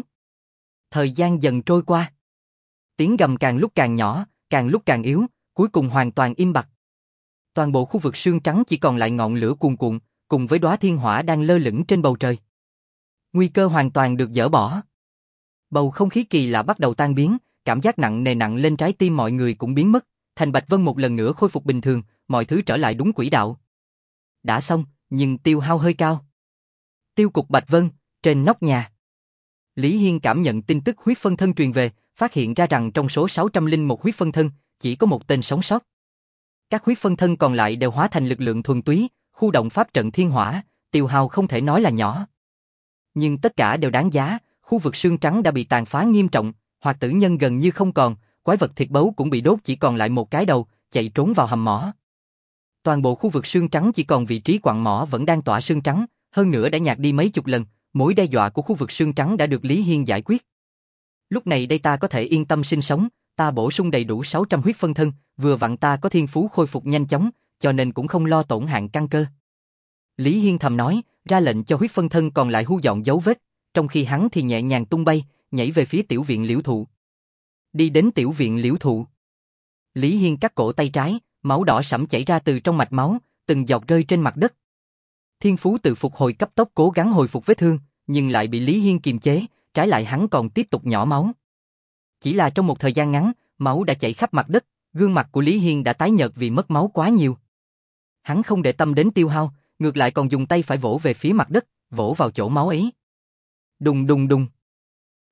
Thời gian dần trôi qua. Tiếng gầm càng lúc càng nhỏ, càng lúc càng yếu, cuối cùng hoàn toàn im bặt. Toàn bộ khu vực xương trắng chỉ còn lại ngọn lửa cuồn cuộn, cùng với đóa thiên hỏa đang lơ lửng trên bầu trời. Nguy cơ hoàn toàn được dỡ bỏ. Bầu không khí kỳ lạ bắt đầu tan biến, cảm giác nặng nề nặng lên trái tim mọi người cũng biến mất, thành Bạch Vân một lần nữa khôi phục bình thường, mọi thứ trở lại đúng quỹ đạo. Đã xong, nhưng tiêu hao hơi cao. Tiêu cục Bạch Vân, trên nóc nhà. Lý Hiên cảm nhận tin tức huyết phân thân truyền về, phát hiện ra rằng trong số sáu trăm lẻ một huyết phân thân, chỉ có một tên sống sót. Các huyết phân thân còn lại đều hóa thành lực lượng thuần túy, khu động pháp trận thiên hỏa, tiêu hao không thể nói là nhỏ. Nhưng tất cả đều đáng giá, khu vực xương trắng đã bị tàn phá nghiêm trọng, hoạt tử nhân gần như không còn, quái vật thịt bấu cũng bị đốt chỉ còn lại một cái đầu, chạy trốn vào hầm mỏ. Toàn bộ khu vực xương trắng chỉ còn vị trí quặng mỏ vẫn đang tỏa xương trắng, hơn nữa đã nhạt đi mấy chục lần, mối đe dọa của khu vực xương trắng đã được Lý Hiên giải quyết. Lúc này đây ta có thể yên tâm sinh sống, ta bổ sung đầy đủ sáu trăm huyết phân thân, vừa vặn ta có thiên phú khôi phục nhanh chóng, cho nên cũng không lo tổn hại căn cơ. Lý Hiên thầm nói, ra lệnh cho huyết phân thân còn lại thu dọn dấu vết, trong khi hắn thì nhẹ nhàng tung bay, nhảy về phía tiểu viện liễu thụ. Đi đến tiểu viện liễu thụ. Lý Hiên cắt cổ tay trái, máu đỏ sẫm chảy ra từ trong mạch máu, từng giọt rơi trên mặt đất. Thiên phú tự phục hồi cấp tốc cố gắng hồi phục vết thương, nhưng lại bị Lý Hiên kiềm chế, trái lại hắn còn tiếp tục nhỏ máu. Chỉ là trong một thời gian ngắn, máu đã chảy khắp mặt đất, gương mặt của Lý Hiên đã tái nhợt vì mất máu quá nhiều. Hắn không để tâm đến tiêu hao, ngược lại còn dùng tay phải vỗ về phía mặt đất, vỗ vào chỗ máu ấy. Đùng đùng đùng.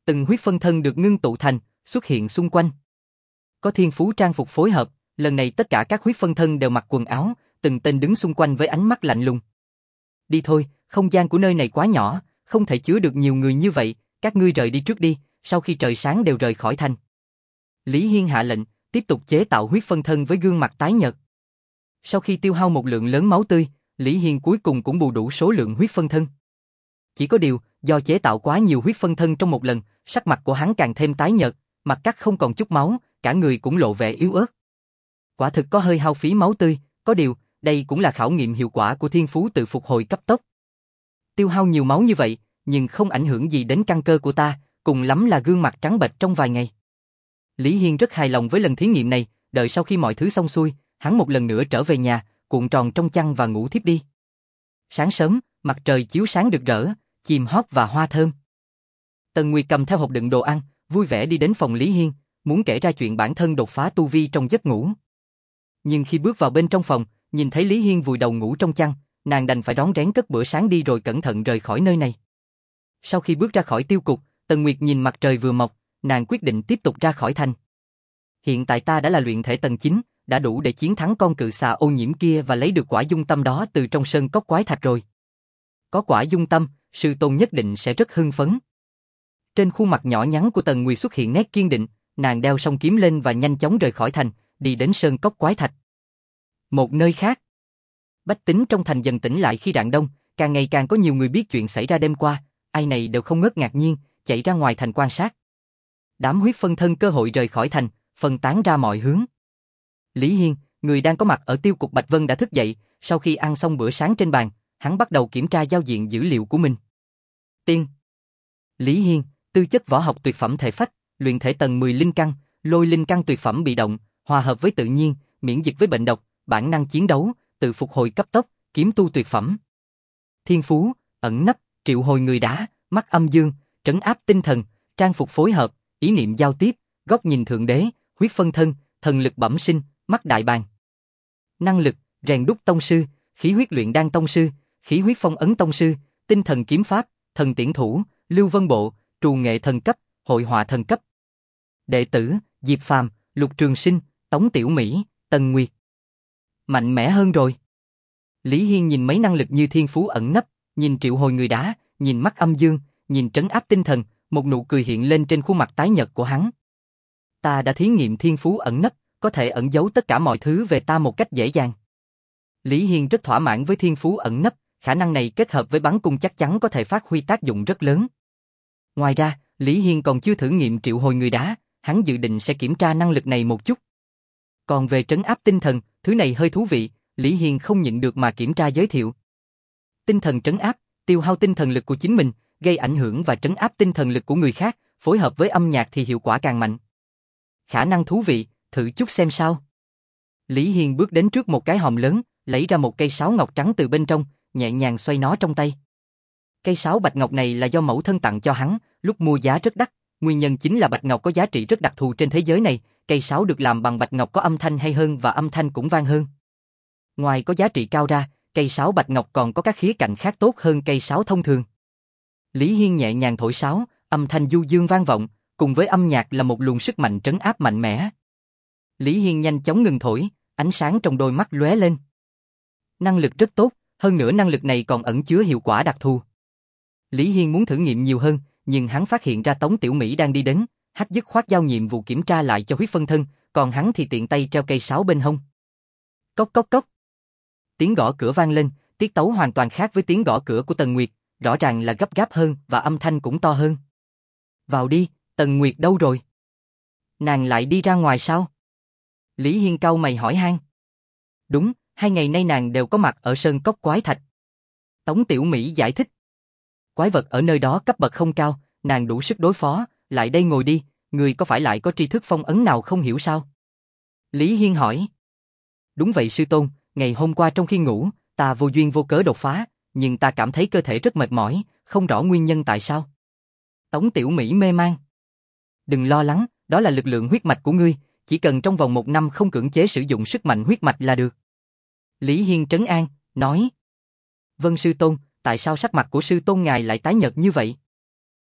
Từng huyết phân thân được ngưng tụ thành, xuất hiện xung quanh. Có thiên phú trang phục phối hợp, lần này tất cả các huyết phân thân đều mặc quần áo, từng tên đứng xung quanh với ánh mắt lạnh lùng. Đi thôi, không gian của nơi này quá nhỏ, không thể chứa được nhiều người như vậy, các ngươi rời đi trước đi, sau khi trời sáng đều rời khỏi thành. Lý Hiên hạ lệnh, tiếp tục chế tạo huyết phân thân với gương mặt tái nhợt. Sau khi tiêu hao một lượng lớn máu tươi, Lý Hiên cuối cùng cũng bù đủ số lượng huyết phân thân. Chỉ có điều, do chế tạo quá nhiều huyết phân thân trong một lần, sắc mặt của hắn càng thêm tái nhợt, mặt cắt không còn chút máu, cả người cũng lộ vẻ yếu ớt. Quả thực có hơi hao phí máu tươi, có điều, đây cũng là khảo nghiệm hiệu quả của thiên phú tự phục hồi cấp tốc. Tiêu hao nhiều máu như vậy, nhưng không ảnh hưởng gì đến căn cơ của ta, cùng lắm là gương mặt trắng bệch trong vài ngày. Lý Hiên rất hài lòng với lần thí nghiệm này, đợi sau khi mọi thứ xong xuôi, hắn một lần nữa trở về nhà, cuộn tròn trong chăn và ngủ thiếp đi. Sáng sớm, mặt trời chiếu sáng rực rỡ, chim hót và hoa thơm. Tần Nguyệt cầm theo hộp đựng đồ ăn, vui vẻ đi đến phòng Lý Hiên, muốn kể ra chuyện bản thân đột phá tu vi trong giấc ngủ. Nhưng khi bước vào bên trong phòng, nhìn thấy Lý Hiên vùi đầu ngủ trong chăn, nàng đành phải rón rén cất bữa sáng đi rồi cẩn thận rời khỏi nơi này. Sau khi bước ra khỏi tiêu cục, Tần Nguyệt nhìn mặt trời vừa mọc, nàng quyết định tiếp tục ra khỏi thành. Hiện tại ta đã là luyện thể tầng chín, đã đủ để chiến thắng con cự xà ô nhiễm kia và lấy được quả dung tâm đó từ trong sơn cốc quái thạch rồi. Có quả dung tâm, sư tôn nhất định sẽ rất hưng phấn. Trên khuôn mặt nhỏ nhắn của Tần Nguyệt xuất hiện nét kiên định, nàng đeo song kiếm lên và nhanh chóng rời khỏi thành, đi đến sơn cốc quái thạch. Một nơi khác, bách tính trong thành dần tỉnh lại khi rạng đông, càng ngày càng có nhiều người biết chuyện xảy ra đêm qua, ai này đều không ngớt ngạc nhiên, chạy ra ngoài thành quan sát. Đám huyết phân thân cơ hội rời khỏi thành, phân tán ra mọi hướng. Lý Hiên, người đang có mặt ở tiêu cục Bạch Vân đã thức dậy, sau khi ăn xong bữa sáng trên bàn, hắn bắt đầu kiểm tra giao diện dữ liệu của mình. Tiên Lý Hiên, tư chất võ học tuyệt phẩm thể phách, luyện thể tầng mười linh căn, lôi linh căn tuyệt phẩm bị động, hòa hợp với tự nhiên, miễn dịch với bệnh độc, bản năng chiến đấu, tự phục hồi cấp tốc, kiếm tu tuyệt phẩm. Thiên phú, ẩn nấp, triệu hồi người đá, mắt âm dương, trấn áp tinh thần, trang phục phối hợp, ý niệm giao tiếp, góc nhìn thượng đế, huyết phân thân, thần lực bẩm sinh, mắt đại bàng. Năng lực, rèn đúc tông sư, khí huyết luyện đan tông sư, khí huyết phong ấn tông sư, tinh thần kiếm pháp, thần tiễn thủ, lưu vân bộ, trù nghệ thần cấp, hội họa thần cấp. Đệ tử, Diệp Phàm, Lục Trường Sinh, Tống Tiểu Mỹ, Tần Nguyệt. Mạnh mẽ hơn rồi. Lý Hiên nhìn mấy năng lực như thiên phú ẩn nấp, nhìn triệu hồi người đá, nhìn mắt âm dương, nhìn trấn áp tinh thần, một nụ cười hiện lên trên khuôn mặt tái nhợt của hắn. Ta đã thí nghiệm thiên phú ẩn nấp, có thể ẩn giấu tất cả mọi thứ về ta một cách dễ dàng. Lý Hiên rất thỏa mãn với thiên phú ẩn nấp, khả năng này kết hợp với bắn cung chắc chắn có thể phát huy tác dụng rất lớn. Ngoài ra, Lý Hiên còn chưa thử nghiệm triệu hồi người đá, hắn dự định sẽ kiểm tra năng lực này một chút. Còn về trấn áp tinh thần, thứ này hơi thú vị, Lý Hiên không nhịn được mà kiểm tra giới thiệu. Tinh thần trấn áp, tiêu hao tinh thần lực của chính mình, gây ảnh hưởng và trấn áp tinh thần lực của người khác, phối hợp với âm nhạc thì hiệu quả càng mạnh. Khả năng thú vị, thử chút xem sao. Lý Hiên bước đến trước một cái hòm lớn, lấy ra một cây sáo ngọc trắng từ bên trong, nhẹ nhàng xoay nó trong tay. Cây sáo bạch ngọc này là do mẫu thân tặng cho hắn, lúc mua giá rất đắt, nguyên nhân chính là bạch ngọc có giá trị rất đặc thù trên thế giới này, cây sáo được làm bằng bạch ngọc có âm thanh hay hơn và âm thanh cũng vang hơn. Ngoài có giá trị cao ra, cây sáo bạch ngọc còn có các khía cạnh khác tốt hơn cây sáo thông thường. Lý Hiên nhẹ nhàng thổi sáo, âm thanh du dương vang vọng, cùng với âm nhạc là một luồng sức mạnh trấn áp mạnh mẽ. Lý Hiên nhanh chóng ngừng thổi, ánh sáng trong đôi mắt lóe lên. Năng lực rất tốt, hơn nữa năng lực này còn ẩn chứa hiệu quả đặc thù. Lý Hiên muốn thử nghiệm nhiều hơn, nhưng hắn phát hiện ra Tống Tiểu Mỹ đang đi đến, hắc dứt khoát giao nhiệm vụ kiểm tra lại cho huyết phân thân, còn hắn thì tiện tay treo cây sáo bên hông. Cốc cốc cốc. Tiếng gõ cửa vang lên, tiết tấu hoàn toàn khác với tiếng gõ cửa của Tần Nguyệt, rõ ràng là gấp gáp hơn và âm thanh cũng to hơn. Vào đi, Tần Nguyệt đâu rồi? Nàng lại đi ra ngoài sao? Lý Hiên cau mày hỏi han. Đúng, hai ngày nay nàng đều có mặt ở sơn cốc quái thạch. Tống Tiểu Mỹ giải thích. Quái vật ở nơi đó cấp bậc không cao, nàng đủ sức đối phó, lại đây ngồi đi, người có phải lại có tri thức phong ấn nào không hiểu sao? Lý Hiên hỏi. Đúng vậy sư tôn, ngày hôm qua trong khi ngủ, ta vô duyên vô cớ đột phá, nhưng ta cảm thấy cơ thể rất mệt mỏi, không rõ nguyên nhân tại sao. Tống Tiểu Mỹ mê man. Đừng lo lắng, đó là lực lượng huyết mạch của ngươi, chỉ cần trong vòng một năm không cưỡng chế sử dụng sức mạnh huyết mạch là được. Lý Hiên trấn an, nói. Vâng sư tôn, tại sao sắc mặt của sư tôn ngài lại tái nhợt như vậy?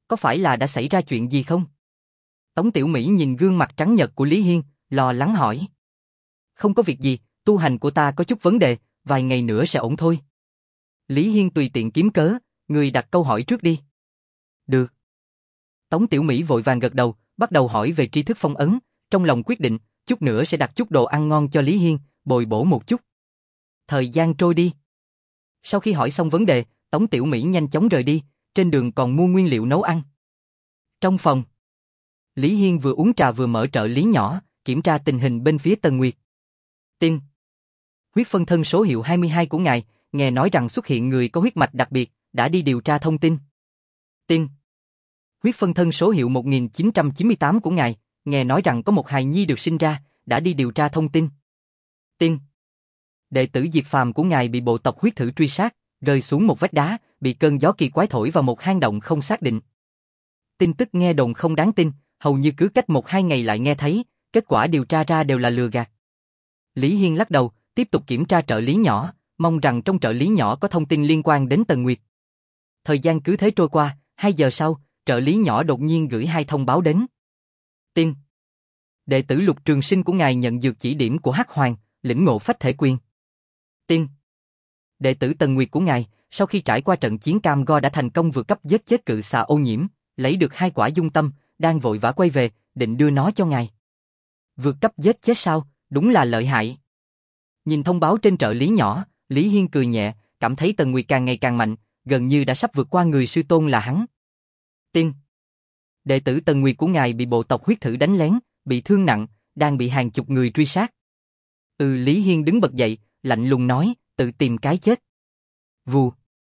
Có phải là đã xảy ra chuyện gì không? Tống Tiểu Mỹ nhìn gương mặt trắng nhợt của Lý Hiên, lo lắng hỏi. Không có việc gì, tu hành của ta có chút vấn đề, vài ngày nữa sẽ ổn thôi. Lý Hiên tùy tiện kiếm cớ, người đặt câu hỏi trước đi. Được. Tống Tiểu Mỹ vội vàng gật đầu, bắt đầu hỏi về tri thức phong ấn, trong lòng quyết định, chút nữa sẽ đặt chút đồ ăn ngon cho Lý Hiên, bồi bổ một chút. Thời gian trôi đi. Sau khi hỏi xong vấn đề, Tống Tiểu Mỹ nhanh chóng rời đi, trên đường còn mua nguyên liệu nấu ăn. Trong phòng, Lý Hiên vừa uống trà vừa mở trợ lý nhỏ, kiểm tra tình hình bên phía Tần Nguyệt. Tin. Huyết phân thân số hiệu hai mươi hai của ngài, nghe nói rằng xuất hiện người có huyết mạch đặc biệt, đã đi điều tra thông tin. Tin. Huyết phân thân số hiệu một nghìn chín trăm chín mươi tám của ngài, nghe nói rằng có một hài nhi được sinh ra, đã đi điều tra thông tin. Tin. Đệ tử Diệp Phàm của ngài bị bộ tộc huyết thử truy sát, rơi xuống một vách đá, bị cơn gió kỳ quái thổi vào một hang động không xác định. Tin tức nghe đồn không đáng tin, hầu như cứ cách một hai ngày lại nghe thấy, kết quả điều tra ra đều là lừa gạt. Lý Hiên lắc đầu, tiếp tục kiểm tra trợ lý nhỏ, mong rằng trong trợ lý nhỏ có thông tin liên quan đến Tần Nguyệt. Thời gian cứ thế trôi qua, hai giờ sau, trợ lý nhỏ đột nhiên gửi hai thông báo đến. Tin. Đệ tử Lục Trường Sinh của ngài nhận dược chỉ điểm của Hắc Hoàng, lĩnh ngộ phách thể quyền. Tin. Đệ tử Tần Nguyệt của ngài, sau khi trải qua trận chiến cam go đã thành công vượt cấp giết chết cự xà ô nhiễm, lấy được hai quả dung tâm, đang vội vã quay về, định đưa nó cho ngài. Vượt cấp giết chết sao, đúng là lợi hại. Nhìn thông báo trên trợ lý nhỏ, Lý Hiên cười nhẹ, cảm thấy Tần Nguyệt càng ngày càng mạnh, gần như đã sắp vượt qua người sư tôn là hắn. Tin. Đệ tử Tần Nguyệt của ngài bị bộ tộc huyết thử đánh lén, bị thương nặng, đang bị hàng chục người truy sát. Ừ, Lý Hiên đứng bật dậy, lạnh lùng nói, tự tìm cái chết. Vù.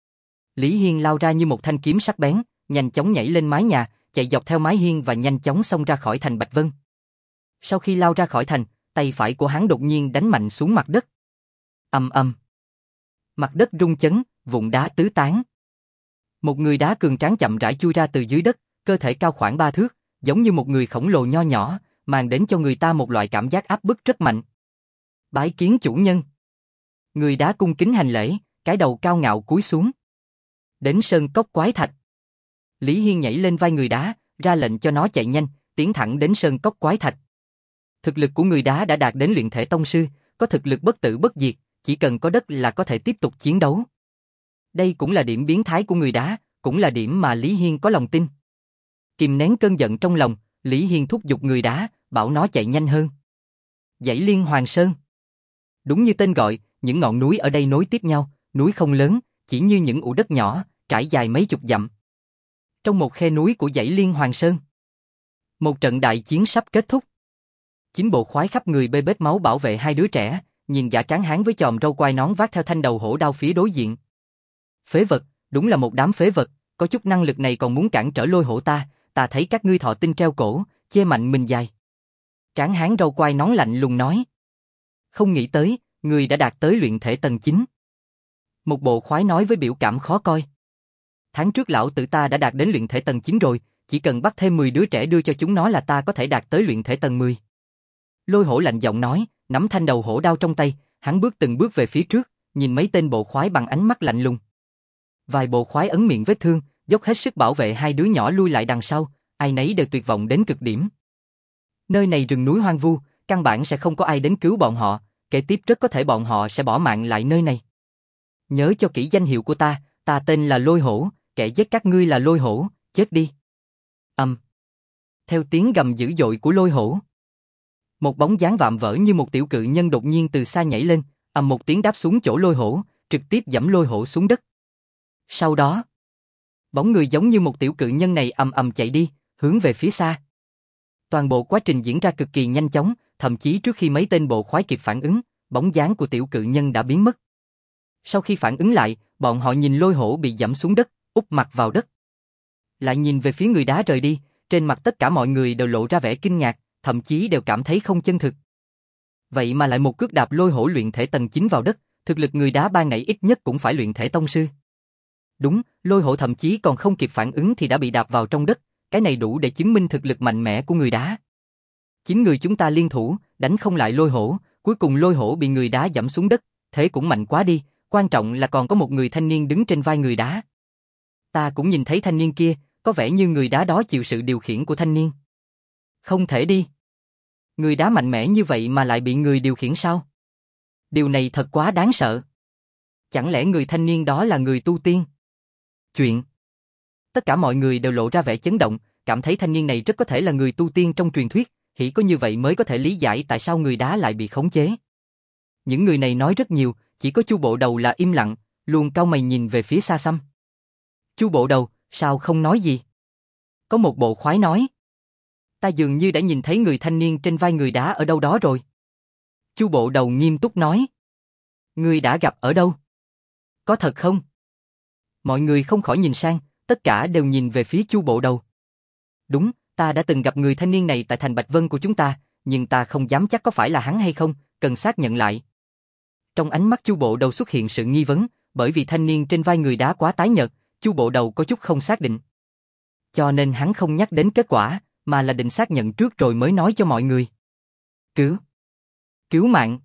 Lý Hiên lao ra như một thanh kiếm sắc bén, nhanh chóng nhảy lên mái nhà, chạy dọc theo mái hiên và nhanh chóng xông ra khỏi thành Bạch Vân. Sau khi lao ra khỏi thành, tay phải của hắn đột nhiên đánh mạnh xuống mặt đất. Ầm ầm. Mặt đất rung chấn, vụn đá tứ tán. Một người đá cường tráng chậm rãi chui ra từ dưới đất, cơ thể cao khoảng ba thước, giống như một người khổng lồ nho nhỏ, mang đến cho người ta một loại cảm giác áp bức rất mạnh. Bái kiến chủ nhân. Người đá cung kính hành lễ, cái đầu cao ngạo cúi xuống. Đến sơn cốc quái thạch. Lý Hiên nhảy lên vai người đá, ra lệnh cho nó chạy nhanh, tiến thẳng đến sơn cốc quái thạch. Thực lực của người đá đã đạt đến luyện thể tông sư, có thực lực bất tử bất diệt, chỉ cần có đất là có thể tiếp tục chiến đấu. Đây cũng là điểm biến thái của người đá, cũng là điểm mà Lý Hiên có lòng tin. Kìm nén cơn giận trong lòng, Lý Hiên thúc giục người đá, bảo nó chạy nhanh hơn. Dãy Liên Hoàng Sơn. Đúng như tên gọi, những ngọn núi ở đây nối tiếp nhau, núi không lớn, chỉ như những ụ đất nhỏ, trải dài mấy chục dặm. Trong một khe núi của dãy Liên Hoàng Sơn, một trận đại chiến sắp kết thúc. Chín bộ khoái khắp người bê bết máu bảo vệ hai đứa trẻ, nhìn gã tráng hán với chòm râu quai nón vác theo thanh đầu hổ đao phía đối diện. Phế vật, đúng là một đám phế vật, có chút năng lực này còn muốn cản trở Lôi Hổ ta, ta thấy các ngươi thọ tinh treo cổ, chê mạnh mình dài. Tráng hán râu quai nón lạnh lùng nói. Không nghĩ tới, ngươi đã đạt tới luyện thể tầng chín. Một bộ khoái nói với biểu cảm khó coi. Tháng trước lão tử ta đã đạt đến luyện thể tầng chín rồi, chỉ cần bắt thêm mười đứa trẻ đưa cho chúng nó là ta có thể đạt tới luyện thể tầng mười. Lôi Hổ lạnh giọng nói, nắm thanh đầu hổ đao trong tay, hắn bước từng bước về phía trước, nhìn mấy tên bộ khoái bằng ánh mắt lạnh lùng. Vài bộ khoái ấn miệng vết thương, dốc hết sức bảo vệ hai đứa nhỏ lui lại đằng sau, ai nấy đều tuyệt vọng đến cực điểm. Nơi này rừng núi hoang vu, căn bản sẽ không có ai đến cứu bọn họ, kế tiếp rất có thể bọn họ sẽ bỏ mạng lại nơi này. Nhớ cho kỹ danh hiệu của ta, ta tên là Lôi Hổ, kẻ giết các ngươi là Lôi Hổ, chết đi. Ầm. Um. Theo tiếng gầm dữ dội của Lôi Hổ, một bóng dáng vạm vỡ như một tiểu cự nhân đột nhiên từ xa nhảy lên, ầm một tiếng đáp xuống chỗ Lôi Hổ, trực tiếp giẫm Lôi Hổ xuống đất. Sau đó, bóng người giống như một tiểu cự nhân này ầm ầm chạy đi, hướng về phía xa. Toàn bộ quá trình diễn ra cực kỳ nhanh chóng, thậm chí trước khi mấy tên bộ khoái kịp phản ứng, bóng dáng của tiểu cự nhân đã biến mất. Sau khi phản ứng lại, bọn họ nhìn Lôi Hổ bị giẫm xuống đất, úp mặt vào đất. Lại nhìn về phía người đá rời đi, trên mặt tất cả mọi người đều lộ ra vẻ kinh ngạc, thậm chí đều cảm thấy không chân thực. Vậy mà lại một cước đạp Lôi Hổ luyện thể tầng chín vào đất, thực lực người đá ban nãy ít nhất cũng phải luyện thể tông sư. Đúng, Lôi Hổ thậm chí còn không kịp phản ứng thì đã bị đạp vào trong đất, cái này đủ để chứng minh thực lực mạnh mẽ của người đá. Chín người chúng ta liên thủ, đánh không lại Lôi Hổ, cuối cùng Lôi Hổ bị người đá giẫm xuống đất, thế cũng mạnh quá đi, quan trọng là còn có một người thanh niên đứng trên vai người đá. Ta cũng nhìn thấy thanh niên kia, có vẻ như người đá đó chịu sự điều khiển của thanh niên. Không thể đi. Người đá mạnh mẽ như vậy mà lại bị người điều khiển sao? Điều này thật quá đáng sợ. Chẳng lẽ người thanh niên đó là người tu tiên? Chuyện. Tất cả mọi người đều lộ ra vẻ chấn động, cảm thấy thanh niên này rất có thể là người tu tiên trong truyền thuyết, hỉ có như vậy mới có thể lý giải tại sao người đá lại bị khống chế. Những người này nói rất nhiều, chỉ có Chu Bộ Đầu là im lặng, luôn cau mày nhìn về phía xa xăm. Chu Bộ Đầu, sao không nói gì? Có một bộ khoái nói. Ta dường như đã nhìn thấy người thanh niên trên vai người đá ở đâu đó rồi. Chu Bộ Đầu nghiêm túc nói. Ngươi đã gặp ở đâu? Có thật không? Mọi người không khỏi nhìn sang, tất cả đều nhìn về phía Chu Bộ Đầu. Đúng, ta đã từng gặp người thanh niên này tại thành Bạch Vân của chúng ta, nhưng ta không dám chắc có phải là hắn hay không, cần xác nhận lại. Trong ánh mắt Chu Bộ Đầu xuất hiện sự nghi vấn, bởi vì thanh niên trên vai người đá quá tái nhợt, Chu Bộ Đầu có chút không xác định. Cho nên hắn không nhắc đến kết quả, mà là định xác nhận trước rồi mới nói cho mọi người. Cứu! Cứu mạng!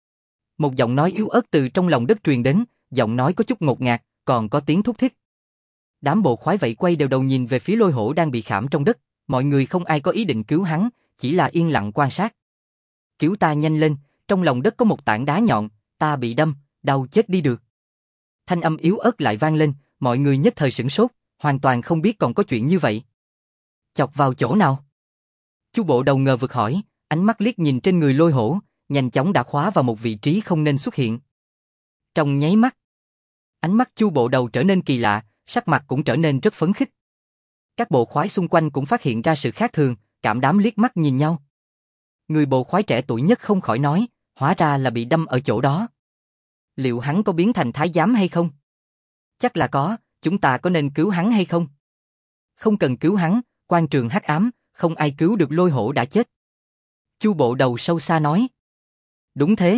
Một giọng nói yếu ớt từ trong lòng đất truyền đến, giọng nói có chút ngột ngạt, còn có tiếng thúc thích. Đám bộ khoái vậy quay đều đầu nhìn về phía Lôi Hổ đang bị khảm trong đất, mọi người không ai có ý định cứu hắn, chỉ là yên lặng quan sát. Cứu ta nhanh lên, trong lòng đất có một tảng đá nhọn, ta bị đâm, đau chết đi được. Thanh âm yếu ớt lại vang lên, mọi người nhất thời sửng sốt, hoàn toàn không biết còn có chuyện như vậy. Chọc vào chỗ nào? Chu Bộ Đầu ngờ vực hỏi, ánh mắt liếc nhìn trên người Lôi Hổ, nhanh chóng đã khóa vào một vị trí không nên xuất hiện. Trong nháy mắt, ánh mắt Chu Bộ Đầu trở nên kỳ lạ, sắc mặt cũng trở nên rất phấn khích. Các bộ khoái xung quanh cũng phát hiện ra sự khác thường, cảm đám liếc mắt nhìn nhau. Người bộ khoái trẻ tuổi nhất không khỏi nói, hóa ra là bị đâm ở chỗ đó. Liệu hắn có biến thành thái giám hay không? Chắc là có, chúng ta có nên cứu hắn hay không? Không cần cứu hắn, quan trường hắc ám, không ai cứu được Lôi Hổ đã chết. Chu Bộ Đầu sâu xa nói. Đúng thế.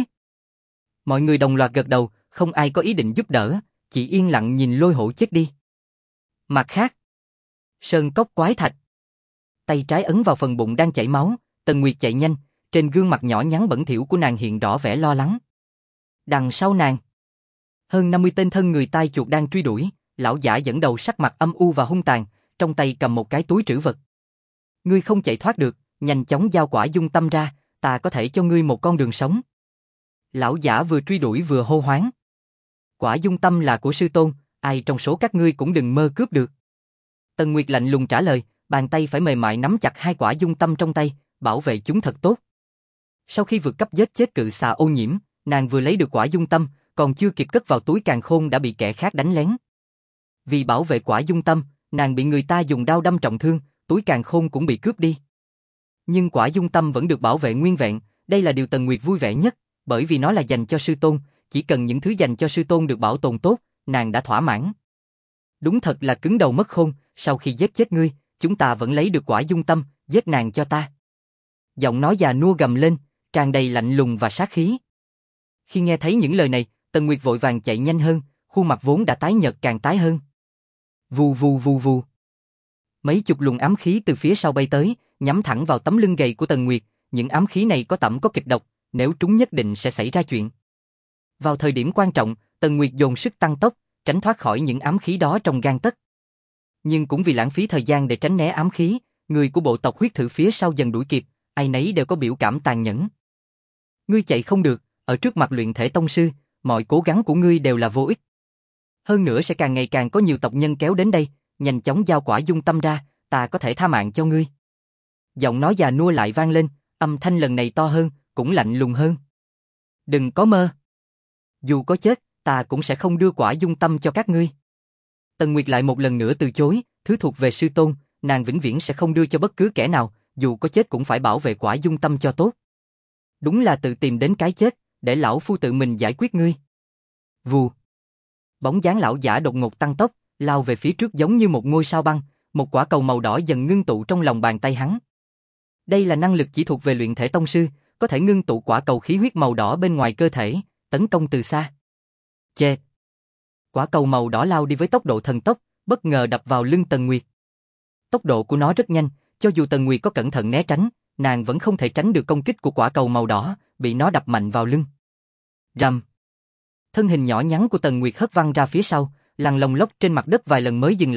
Mọi người đồng loạt gật đầu, không ai có ý định giúp đỡ, chỉ yên lặng nhìn Lôi Hổ chết đi. Mặt khác, sơn cốc quái thạch. Tay trái ấn vào phần bụng đang chảy máu, Tần Nguyệt chạy nhanh, trên gương mặt nhỏ nhắn bẩn thỉu của nàng hiện rõ vẻ lo lắng. Đằng sau nàng, hơn năm mươi tên thân người tai chuột đang truy đuổi, lão giả dẫn đầu sắc mặt âm u và hung tàn, trong tay cầm một cái túi trữ vật. Ngươi không chạy thoát được, nhanh chóng giao quả dung tâm ra, ta có thể cho ngươi một con đường sống. Lão giả vừa truy đuổi vừa hô hoáng. Quả dung tâm là của sư tôn, ai trong số các ngươi cũng đừng mơ cướp được. Tần Nguyệt lạnh lùng trả lời, bàn tay phải mềm mại nắm chặt hai quả dung tâm trong tay, bảo vệ chúng thật tốt. Sau khi vượt cấp giết chết cự xà ô nhiễm, nàng vừa lấy được quả dung tâm, còn chưa kịp cất vào túi càn khôn đã bị kẻ khác đánh lén. Vì bảo vệ quả dung tâm, nàng bị người ta dùng đao đâm trọng thương, túi càn khôn cũng bị cướp đi. Nhưng quả dung tâm vẫn được bảo vệ nguyên vẹn, đây là điều Tần Nguyệt vui vẻ nhất, bởi vì nó là dành cho sư tôn, chỉ cần những thứ dành cho sư tôn được bảo tồn tốt, nàng đã thỏa mãn. Đúng thật là cứng đầu mất khôn, sau khi giết chết ngươi, chúng ta vẫn lấy được quả dung tâm, giết nàng cho ta. Giọng nói già nua gầm lên, tràn đầy lạnh lùng và sát khí. Khi nghe thấy những lời này, Tần Nguyệt vội vàng chạy nhanh hơn, khuôn mặt vốn đã tái nhợt càng tái hơn. Vù vù vù vù. Mấy chục luồng ám khí từ phía sau bay tới, nhắm thẳng vào tấm lưng gầy của Tần Nguyệt, những ám khí này có tẩm có kịch độc, nếu trúng nhất định sẽ xảy ra chuyện. Vào thời điểm quan trọng, Tần Nguyệt dồn sức tăng tốc, tránh thoát khỏi những ám khí đó trong gang tấc. Nhưng cũng vì lãng phí thời gian để tránh né ám khí, người của bộ tộc huyết thử phía sau dần đuổi kịp, ai nấy đều có biểu cảm tàn nhẫn. Ngươi chạy không được, ở trước mặt luyện thể tông sư, mọi cố gắng của ngươi đều là vô ích. Hơn nữa sẽ càng ngày càng có nhiều tộc nhân kéo đến đây, nhanh chóng giao quả dung tâm ra, ta có thể tha mạng cho ngươi. Giọng nói già nua lại vang lên, âm thanh lần này to hơn, cũng lạnh lùng hơn. Đừng có mơ. Dù có chết, ta cũng sẽ không đưa quả dung tâm cho các ngươi. Tần Nguyệt lại một lần nữa từ chối, thứ thuộc về sư tôn, nàng vĩnh viễn sẽ không đưa cho bất cứ kẻ nào, dù có chết cũng phải bảo vệ quả dung tâm cho tốt. Đúng là tự tìm đến cái chết, để lão phu tự mình giải quyết ngươi. Vù. Bóng dáng lão giả đột ngột tăng tốc, lao về phía trước giống như một ngôi sao băng, một quả cầu màu đỏ dần ngưng tụ trong lòng bàn tay hắn. Đây là năng lực chỉ thuộc về luyện thể tông sư, có thể ngưng tụ quả cầu khí huyết màu đỏ bên ngoài cơ thể, tấn công từ xa. Chê. Quả cầu màu đỏ lao đi với tốc độ thần tốc, bất ngờ đập vào lưng Tần Nguyệt. Tốc độ của nó rất nhanh, cho dù Tần Nguyệt có cẩn thận né tránh, nàng vẫn không thể tránh được công kích của quả cầu màu đỏ, bị nó đập mạnh vào lưng. Rầm. Thân hình nhỏ nhắn của Tần Nguyệt hất văng ra phía sau, lăn lông lốc trên mặt đất vài lần mới dừng lại được,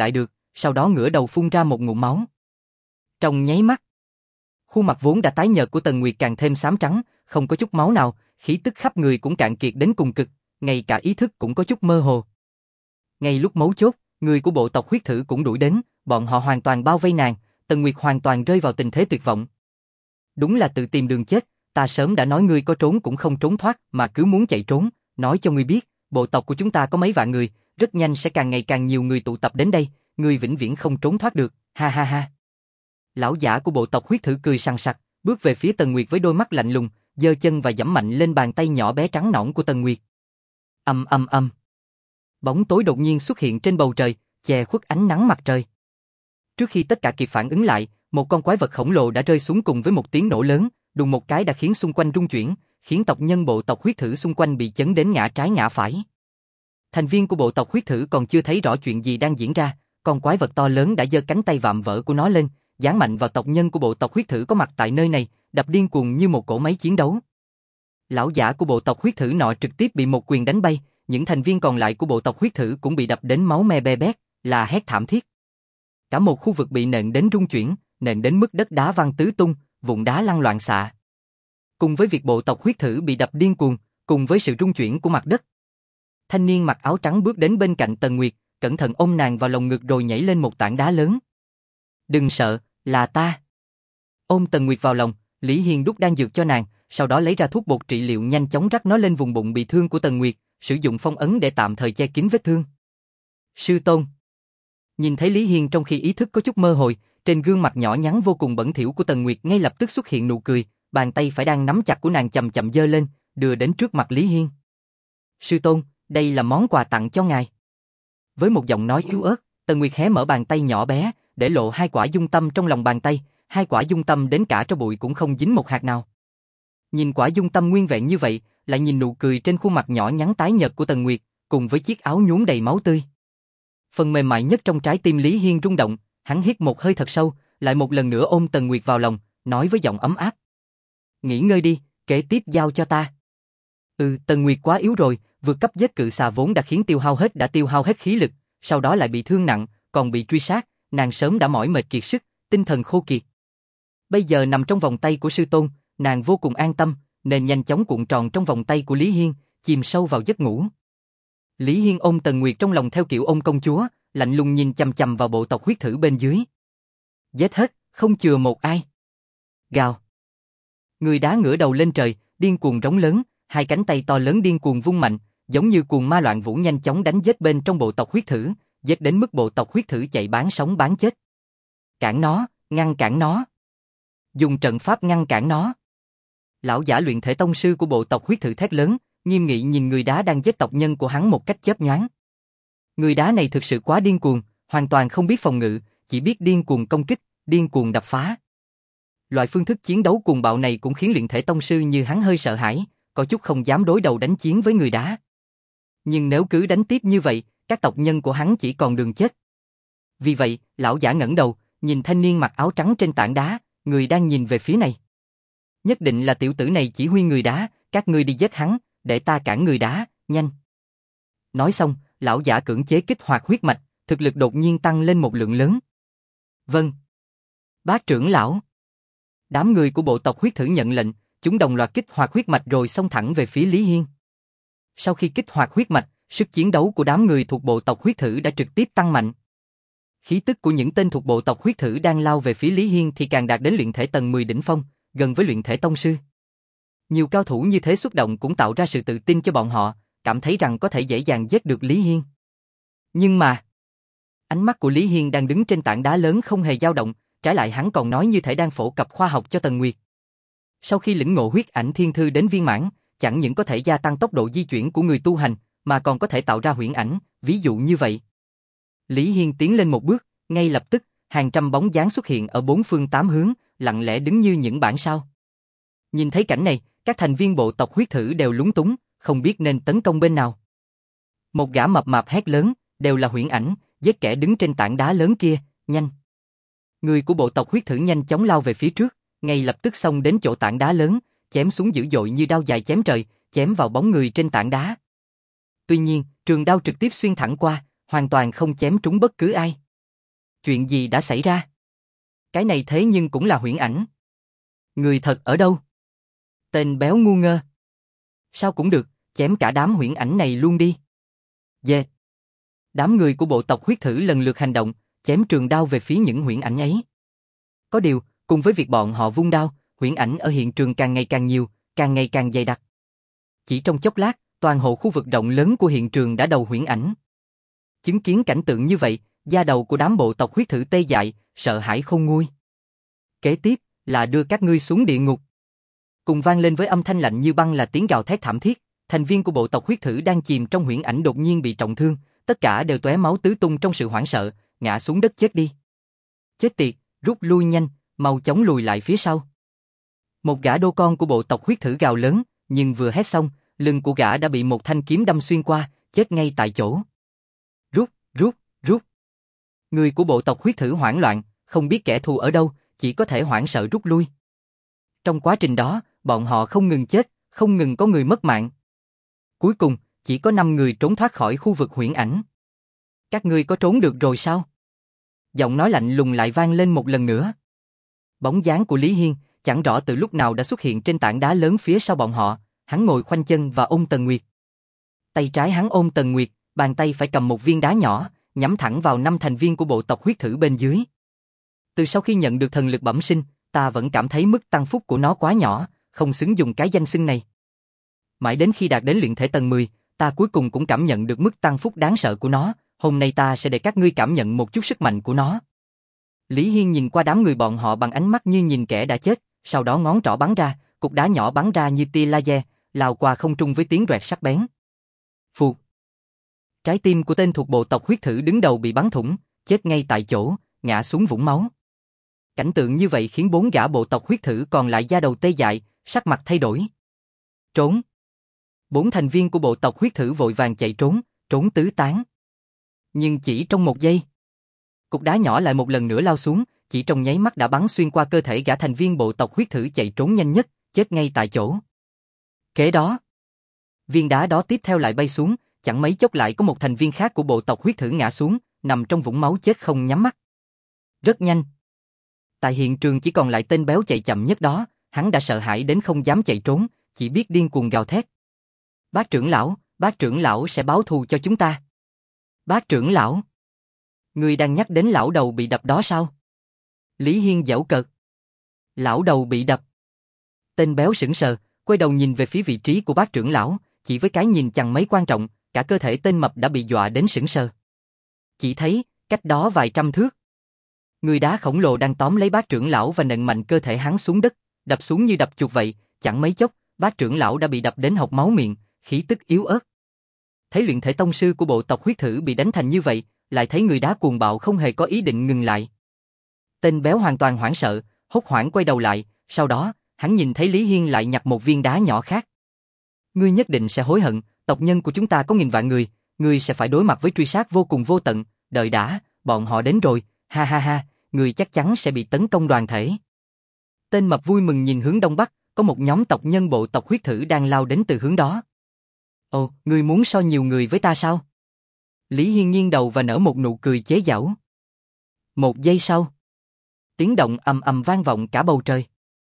sau đó ngửa đầu phun ra một ngụm máu. Trong nháy mắt, khuôn mặt vốn đã tái nhợt của Tần Nguyệt càng thêm xám trắng, không có chút máu nào, khí tức khắp người cũng cạn kiệt đến cùng cực, ngay cả ý thức cũng có chút mơ hồ. Ngay lúc mấu chốt, người của bộ tộc huyết thử cũng đuổi đến, bọn họ hoàn toàn bao vây nàng, Tần Nguyệt hoàn toàn rơi vào tình thế tuyệt vọng. Đúng là tự tìm đường chết, ta sớm đã nói ngươi có trốn cũng không trốn thoát mà cứ muốn chạy trốn, nói cho ngươi biết, bộ tộc của chúng ta có mấy vạn người, rất nhanh sẽ càng ngày càng nhiều người tụ tập đến đây, ngươi vĩnh viễn không trốn thoát được, ha ha ha. Lão giả của bộ tộc huyết thử cười sằng sặc, bước về phía Tần Nguyệt với đôi mắt lạnh lùng, giơ chân và giẫm mạnh lên bàn tay nhỏ bé trắng nõn của Tần Nguyệt. Ầm ầm ầm. Bóng tối đột nhiên xuất hiện trên bầu trời, che khuất ánh nắng mặt trời. Trước khi tất cả kịp phản ứng lại, một con quái vật khổng lồ đã rơi xuống cùng với một tiếng nổ lớn, đùng một cái đã khiến xung quanh rung chuyển, khiến tộc nhân bộ tộc huyết thử xung quanh bị chấn đến ngã trái ngã phải. Thành viên của bộ tộc huyết thử còn chưa thấy rõ chuyện gì đang diễn ra, con quái vật to lớn đã giơ cánh tay vạm vỡ của nó lên, giáng mạnh vào tộc nhân của bộ tộc huyết thử có mặt tại nơi này, đập điên cuồng như một cỗ máy chiến đấu. Lão giả của bộ tộc huyết thử nọ trực tiếp bị một quyền đánh bay, những thành viên còn lại của bộ tộc huyết thử cũng bị đập đến máu me be bét, là hét thảm thiết. Cả một khu vực bị nện đến rung chuyển, nện đến mức đất đá văng tứ tung, vụn đá lăn loạn xạ. Cùng với việc bộ tộc huyết thử bị đập điên cuồng, cùng với sự rung chuyển của mặt đất, thanh niên mặc áo trắng bước đến bên cạnh Tần Nguyệt, cẩn thận ôm nàng vào lồng ngực rồi nhảy lên một tảng đá lớn. Đừng sợ, là ta. Ôm Tần Nguyệt vào lòng, Lý Hiên đút đan dược cho nàng, sau đó lấy ra thuốc bột trị liệu nhanh chóng rắc nó lên vùng bụng bị thương của Tần Nguyệt, sử dụng phong ấn để tạm thời che kín vết thương. Sư tôn. Nhìn thấy Lý Hiên trong khi ý thức có chút mơ hồ, trên gương mặt nhỏ nhắn vô cùng bẩn thỉu của Tần Nguyệt ngay lập tức xuất hiện nụ cười, bàn tay phải đang nắm chặt của nàng chậm chậm giơ lên, đưa đến trước mặt Lý Hiên. Sư tôn, đây là món quà tặng cho ngài. Với một giọng nói yếu ớt, Tần Nguyệt hé mở bàn tay nhỏ bé, để lộ hai quả dung tâm trong lòng bàn tay, hai quả dung tâm đến cả tro bụi cũng không dính một hạt nào. Nhìn quả dung tâm nguyên vẹn như vậy, lại nhìn nụ cười trên khuôn mặt nhỏ nhắn tái nhợt của Tần Nguyệt, cùng với chiếc áo nhuốm đầy máu tươi. Phần mềm mại nhất trong trái tim Lý Hiên rung động, hắn hít một hơi thật sâu, lại một lần nữa ôm Tần Nguyệt vào lòng, nói với giọng ấm áp. Nghỉ ngơi đi, kế tiếp giao cho ta. Ừ, Tần Nguyệt quá yếu rồi, vượt cấp giết cự xà vốn đã khiến tiêu hao hết đã tiêu hao hết khí lực, sau đó lại bị thương nặng, còn bị truy sát, nàng sớm đã mỏi mệt kiệt sức, tinh thần khô kiệt. Bây giờ nằm trong vòng tay của sư tôn, nàng vô cùng an tâm, nên nhanh chóng cuộn tròn trong vòng tay của Lý Hiên, chìm sâu vào giấc ngủ. Lý Hiên ôm Tần Nguyệt trong lòng theo kiểu ôm công chúa, lạnh lùng nhìn chằm chằm vào bộ tộc huyết thử bên dưới. Giết hết, không chừa một ai. Gào. Người đá ngửa đầu lên trời, điên cuồng rống lớn, hai cánh tay to lớn điên cuồng vung mạnh, giống như cuồng ma loạn vũ nhanh chóng đánh giết bên trong bộ tộc huyết thử, giết đến mức bộ tộc huyết thử chạy bán sống bán chết. Cản nó, ngăn cản nó. Dùng trận pháp ngăn cản nó. Lão giả luyện thể tông sư của bộ tộc huyết thử thét lớn, nghiêm nghị nhìn người đá đang giết tộc nhân của hắn một cách chớp nhoáng. Người đá này thực sự quá điên cuồng, hoàn toàn không biết phòng ngự, chỉ biết điên cuồng công kích, điên cuồng đập phá. Loại phương thức chiến đấu cuồng bạo này cũng khiến luyện thể tông sư như hắn hơi sợ hãi, có chút không dám đối đầu đánh chiến với người đá. Nhưng nếu cứ đánh tiếp như vậy, các tộc nhân của hắn chỉ còn đường chết. Vì vậy, lão giả ngẩng đầu, nhìn thanh niên mặc áo trắng trên tảng đá, người đang nhìn về phía này. Nhất định là tiểu tử này chỉ huy người đá, các ngươi đi giết hắn, để ta cản người đá, nhanh. Nói xong, lão giả cưỡng chế kích hoạt huyết mạch, thực lực đột nhiên tăng lên một lượng lớn. Vâng. Bác trưởng lão. Đám người của bộ tộc huyết thử nhận lệnh, chúng đồng loạt kích hoạt huyết mạch rồi xông thẳng về phía Lý Hiên. Sau khi kích hoạt huyết mạch, sức chiến đấu của đám người thuộc bộ tộc huyết thử đã trực tiếp tăng mạnh. Khí tức của những tên thuộc bộ tộc huyết thử đang lao về phía Lý Hiên thì càng đạt đến luyện thể tầng mười đỉnh phong, gần với luyện thể tông sư. Nhiều cao thủ như thế xuất động cũng tạo ra sự tự tin cho bọn họ, cảm thấy rằng có thể dễ dàng giết được Lý Hiên. Nhưng mà, ánh mắt của Lý Hiên đang đứng trên tảng đá lớn không hề dao động, trái lại hắn còn nói như thể đang phổ cập khoa học cho Tần Nguyệt. Sau khi lĩnh ngộ huyết ảnh thiên thư đến viên mãn, chẳng những có thể gia tăng tốc độ di chuyển của người tu hành, mà còn có thể tạo ra huyễn ảnh, ví dụ như vậy. Lý Hiên tiến lên một bước, ngay lập tức, hàng trăm bóng dáng xuất hiện ở bốn phương tám hướng, lặng lẽ đứng như những bản sao. Nhìn thấy cảnh này, các thành viên bộ tộc huyết thử đều lúng túng, không biết nên tấn công bên nào. Một gã mập mạp hét lớn, đều là huyễn ảnh, giết kẻ đứng trên tảng đá lớn kia, nhanh. Người của bộ tộc huyết thử nhanh chóng lao về phía trước, ngay lập tức xông đến chỗ tảng đá lớn, chém xuống dữ dội như đao dài chém trời, chém vào bóng người trên tảng đá. Tuy nhiên, trường đao trực tiếp xuyên thẳng qua, hoàn toàn không chém trúng bất cứ ai. Chuyện gì đã xảy ra? Cái này thế nhưng cũng là huyễn ảnh. Người thật ở đâu? Tên béo ngu ngơ. Sao cũng được, chém cả đám huyễn ảnh này luôn đi. Dê. Đám người của bộ tộc huyết thử lần lượt hành động, chém trường đao về phía những huyễn ảnh ấy. Có điều, cùng với việc bọn họ vung đao, huyễn ảnh ở hiện trường càng ngày càng nhiều, càng ngày càng dày đặc. Chỉ trong chốc lát, toàn bộ khu vực rộng lớn của hiện trường đã đầu huyễn ảnh. Chứng kiến cảnh tượng như vậy, da đầu của đám bộ tộc huyết thử tê dại, sợ hãi khôn nguôi. Kế tiếp là đưa các ngươi xuống địa ngục. Cùng vang lên với âm thanh lạnh như băng là tiếng gào thét thảm thiết, thành viên của bộ tộc huyết thử đang chìm trong huyễn ảnh đột nhiên bị trọng thương, tất cả đều tóe máu tứ tung trong sự hoảng sợ, ngã xuống đất chết đi. Chết tiệt, rút lui nhanh, mau chóng lùi lại phía sau. Một gã đô con của bộ tộc huyết thử gào lớn, nhưng vừa hét xong, lưng của gã đã bị một thanh kiếm đâm xuyên qua, chết ngay tại chỗ. Rút, rút, rút. Người của bộ tộc huyết thử hoảng loạn, không biết kẻ thù ở đâu, chỉ có thể hoảng sợ rút lui. Trong quá trình đó, bọn họ không ngừng chết, không ngừng có người mất mạng. Cuối cùng, chỉ có năm người trốn thoát khỏi khu vực huyễn ảnh. Các ngươi có trốn được rồi sao? Giọng nói lạnh lùng lại vang lên một lần nữa. Bóng dáng của Lý Hiên, chẳng rõ từ lúc nào đã xuất hiện trên tảng đá lớn phía sau bọn họ, hắn ngồi khoanh chân và ôm Tần Nguyệt. Tay trái hắn ôm Tần Nguyệt, bàn tay phải cầm một viên đá nhỏ, nhắm thẳng vào năm thành viên của bộ tộc huyết thử bên dưới. Từ sau khi nhận được thần lực bẩm sinh, ta vẫn cảm thấy mức tăng phúc của nó quá nhỏ, không xứng dùng cái danh xưng này. Mãi đến khi đạt đến luyện thể tầng mười, ta cuối cùng cũng cảm nhận được mức tăng phúc đáng sợ của nó, hôm nay ta sẽ để các ngươi cảm nhận một chút sức mạnh của nó. Lý Hiên nhìn qua đám người bọn họ bằng ánh mắt như nhìn kẻ đã chết, sau đó ngón trỏ bắn ra, cục đá nhỏ bắn ra như tia laser, lao qua không trung với tiếng rẹt sắc bén. Phụt. Trái tim của tên thuộc bộ tộc huyết thử đứng đầu bị bắn thủng, chết ngay tại chỗ, ngã xuống vũng máu. Cảnh tượng như vậy khiến bốn gã bộ tộc huyết thử còn lại da đầu tê dại, sắc mặt thay đổi. Trốn. Bốn thành viên của bộ tộc huyết thử vội vàng chạy trốn, trốn tứ tán. Nhưng chỉ trong một giây, cục đá nhỏ lại một lần nữa lao xuống, chỉ trong nháy mắt đã bắn xuyên qua cơ thể gã thành viên bộ tộc huyết thử chạy trốn nhanh nhất, chết ngay tại chỗ. Kế đó, viên đá đó tiếp theo lại bay xuống, chẳng mấy chốc lại có một thành viên khác của bộ tộc huyết thử ngã xuống, nằm trong vũng máu chết không nhắm mắt. Rất nhanh. Tại hiện trường chỉ còn lại tên béo chạy chậm nhất đó, hắn đã sợ hãi đến không dám chạy trốn, chỉ biết điên cuồng gào thét. Bác trưởng lão, bác trưởng lão sẽ báo thù cho chúng ta. Bác trưởng lão. Ngươi đang nhắc đến lão đầu bị đập đó sao? Lý Hiên giễu cợt. Lão đầu bị đập. Tên béo sững sờ, quay đầu nhìn về phía vị trí của bác trưởng lão, chỉ với cái nhìn chẳng mấy quan trọng, cả cơ thể tên mập đã bị dọa đến sững sờ. Chỉ thấy, cách đó vài trăm thước, người đá khổng lồ đang tóm lấy bác trưởng lão và nện mạnh cơ thể hắn xuống đất, đập xuống như đập chuột vậy, chẳng mấy chốc, bác trưởng lão đã bị đập đến hộc máu miệng, khí tức yếu ớt. Thấy luyện thể tông sư của bộ tộc huyết thử bị đánh thành như vậy, lại thấy người đá cuồng bạo không hề có ý định ngừng lại. Tên béo hoàn toàn hoảng sợ, hốt hoảng quay đầu lại, sau đó, hắn nhìn thấy Lý Hiên lại nhặt một viên đá nhỏ khác. Ngươi nhất định sẽ hối hận, tộc nhân của chúng ta có nghìn vạn người, ngươi sẽ phải đối mặt với truy sát vô cùng vô tận, đợi đã, bọn họ đến rồi, ha ha ha, ngươi chắc chắn sẽ bị tấn công đoàn thể. Tên mập vui mừng nhìn hướng đông bắc, có một nhóm tộc nhân bộ tộc huyết thử đang lao đến từ hướng đó. Ồ, ngươi muốn so nhiều người với ta sao? Lý Hiên nghiêng đầu và nở một nụ cười chế giễu. Một giây sau, tiếng động ầm ầm vang vọng cả bầu trời.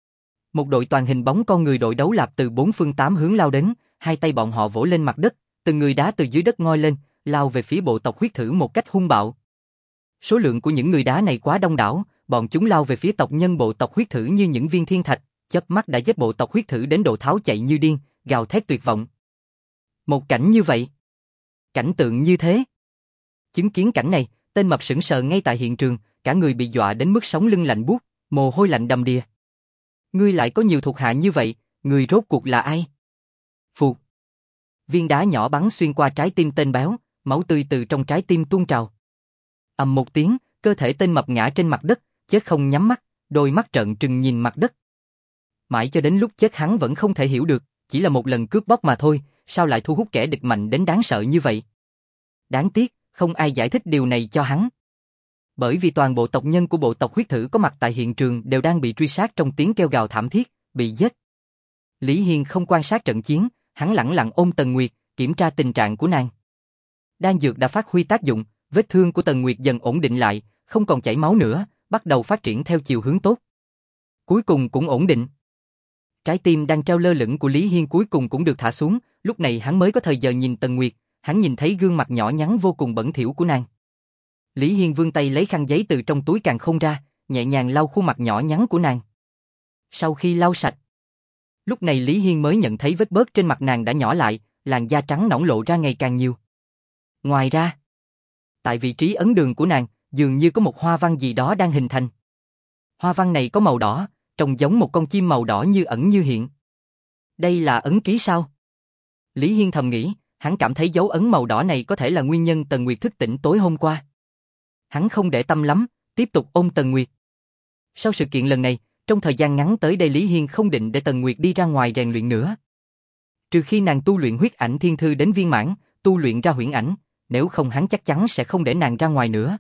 Một đội toàn hình bóng con người đội đấu lạp từ bốn phương tám hướng lao đến, hai tay bọn họ vỗ lên mặt đất, từng người đá từ dưới đất ngoi lên, lao về phía bộ tộc huyết thử một cách hung bạo. Số lượng của những người đá này quá đông đảo, bọn chúng lao về phía tộc nhân bộ tộc huyết thử như những viên thiên thạch, chớp mắt đã giết bộ tộc huyết thử đến độ tháo chạy như điên, gào thét tuyệt vọng. Một cảnh như vậy, cảnh tượng như thế. Chứng kiến cảnh này, tên mập sững sờ ngay tại hiện trường, cả người bị dọa đến mức sống lưng lạnh buốt, mồ hôi lạnh đầm đìa. Ngươi lại có nhiều thuộc hạ như vậy, ngươi rốt cuộc là ai? Phụt. Viên đá nhỏ bắn xuyên qua trái tim tên béo, máu tươi từ trong trái tim tuôn trào. Ầm một tiếng, cơ thể tên mập ngã trên mặt đất, chết không nhắm mắt, đôi mắt trợn trừng nhìn mặt đất. Mãi cho đến lúc chết hắn vẫn không thể hiểu được, chỉ là một lần cướp bóc mà thôi, sao lại thu hút kẻ địch mạnh đến đáng sợ như vậy? Đáng tiếc, không ai giải thích điều này cho hắn. Bởi vì toàn bộ tộc nhân của bộ tộc huyết thử có mặt tại hiện trường đều đang bị truy sát trong tiếng kêu gào thảm thiết, bị giết. Lý Hiên không quan sát trận chiến, hắn lẳng lặng ôm Tần Nguyệt, kiểm tra tình trạng của nàng. Đan dược đã phát huy tác dụng, vết thương của Tần Nguyệt dần ổn định lại, không còn chảy máu nữa, bắt đầu phát triển theo chiều hướng tốt. Cuối cùng cũng ổn định. Trái tim đang treo lơ lửng của Lý Hiên cuối cùng cũng được thả xuống, lúc này hắn mới có thời giờ nhìn Tần Nguyệt, hắn nhìn thấy gương mặt nhỏ nhắn vô cùng bẩn thỉu của nàng. Lý Hiên vươn tay lấy khăn giấy từ trong túi càn khôn ra, nhẹ nhàng lau khuôn mặt nhỏ nhắn của nàng. Sau khi lau sạch, lúc này Lý Hiên mới nhận thấy vết bớt trên mặt nàng đã nhỏ lại, làn da trắng nõn lộ ra ngày càng nhiều. Ngoài ra, tại vị trí ấn đường của nàng, dường như có một hoa văn gì đó đang hình thành. Hoa văn này có màu đỏ, trông giống một con chim màu đỏ như ẩn như hiện. Đây là ấn ký sao? Lý Hiên thầm nghĩ, hắn cảm thấy dấu ấn màu đỏ này có thể là nguyên nhân Tần Nguyệt thức tỉnh tối hôm qua. Hắn không để tâm lắm, tiếp tục ôm Tần Nguyệt. Sau sự kiện lần này, trong thời gian ngắn tới đây Lý Hiên không định để Tần Nguyệt đi ra ngoài rèn luyện nữa. Trừ khi nàng tu luyện huyết ảnh thiên thư đến viên mãn, tu luyện ra huyễn ảnh, nếu không hắn chắc chắn sẽ không để nàng ra ngoài nữa.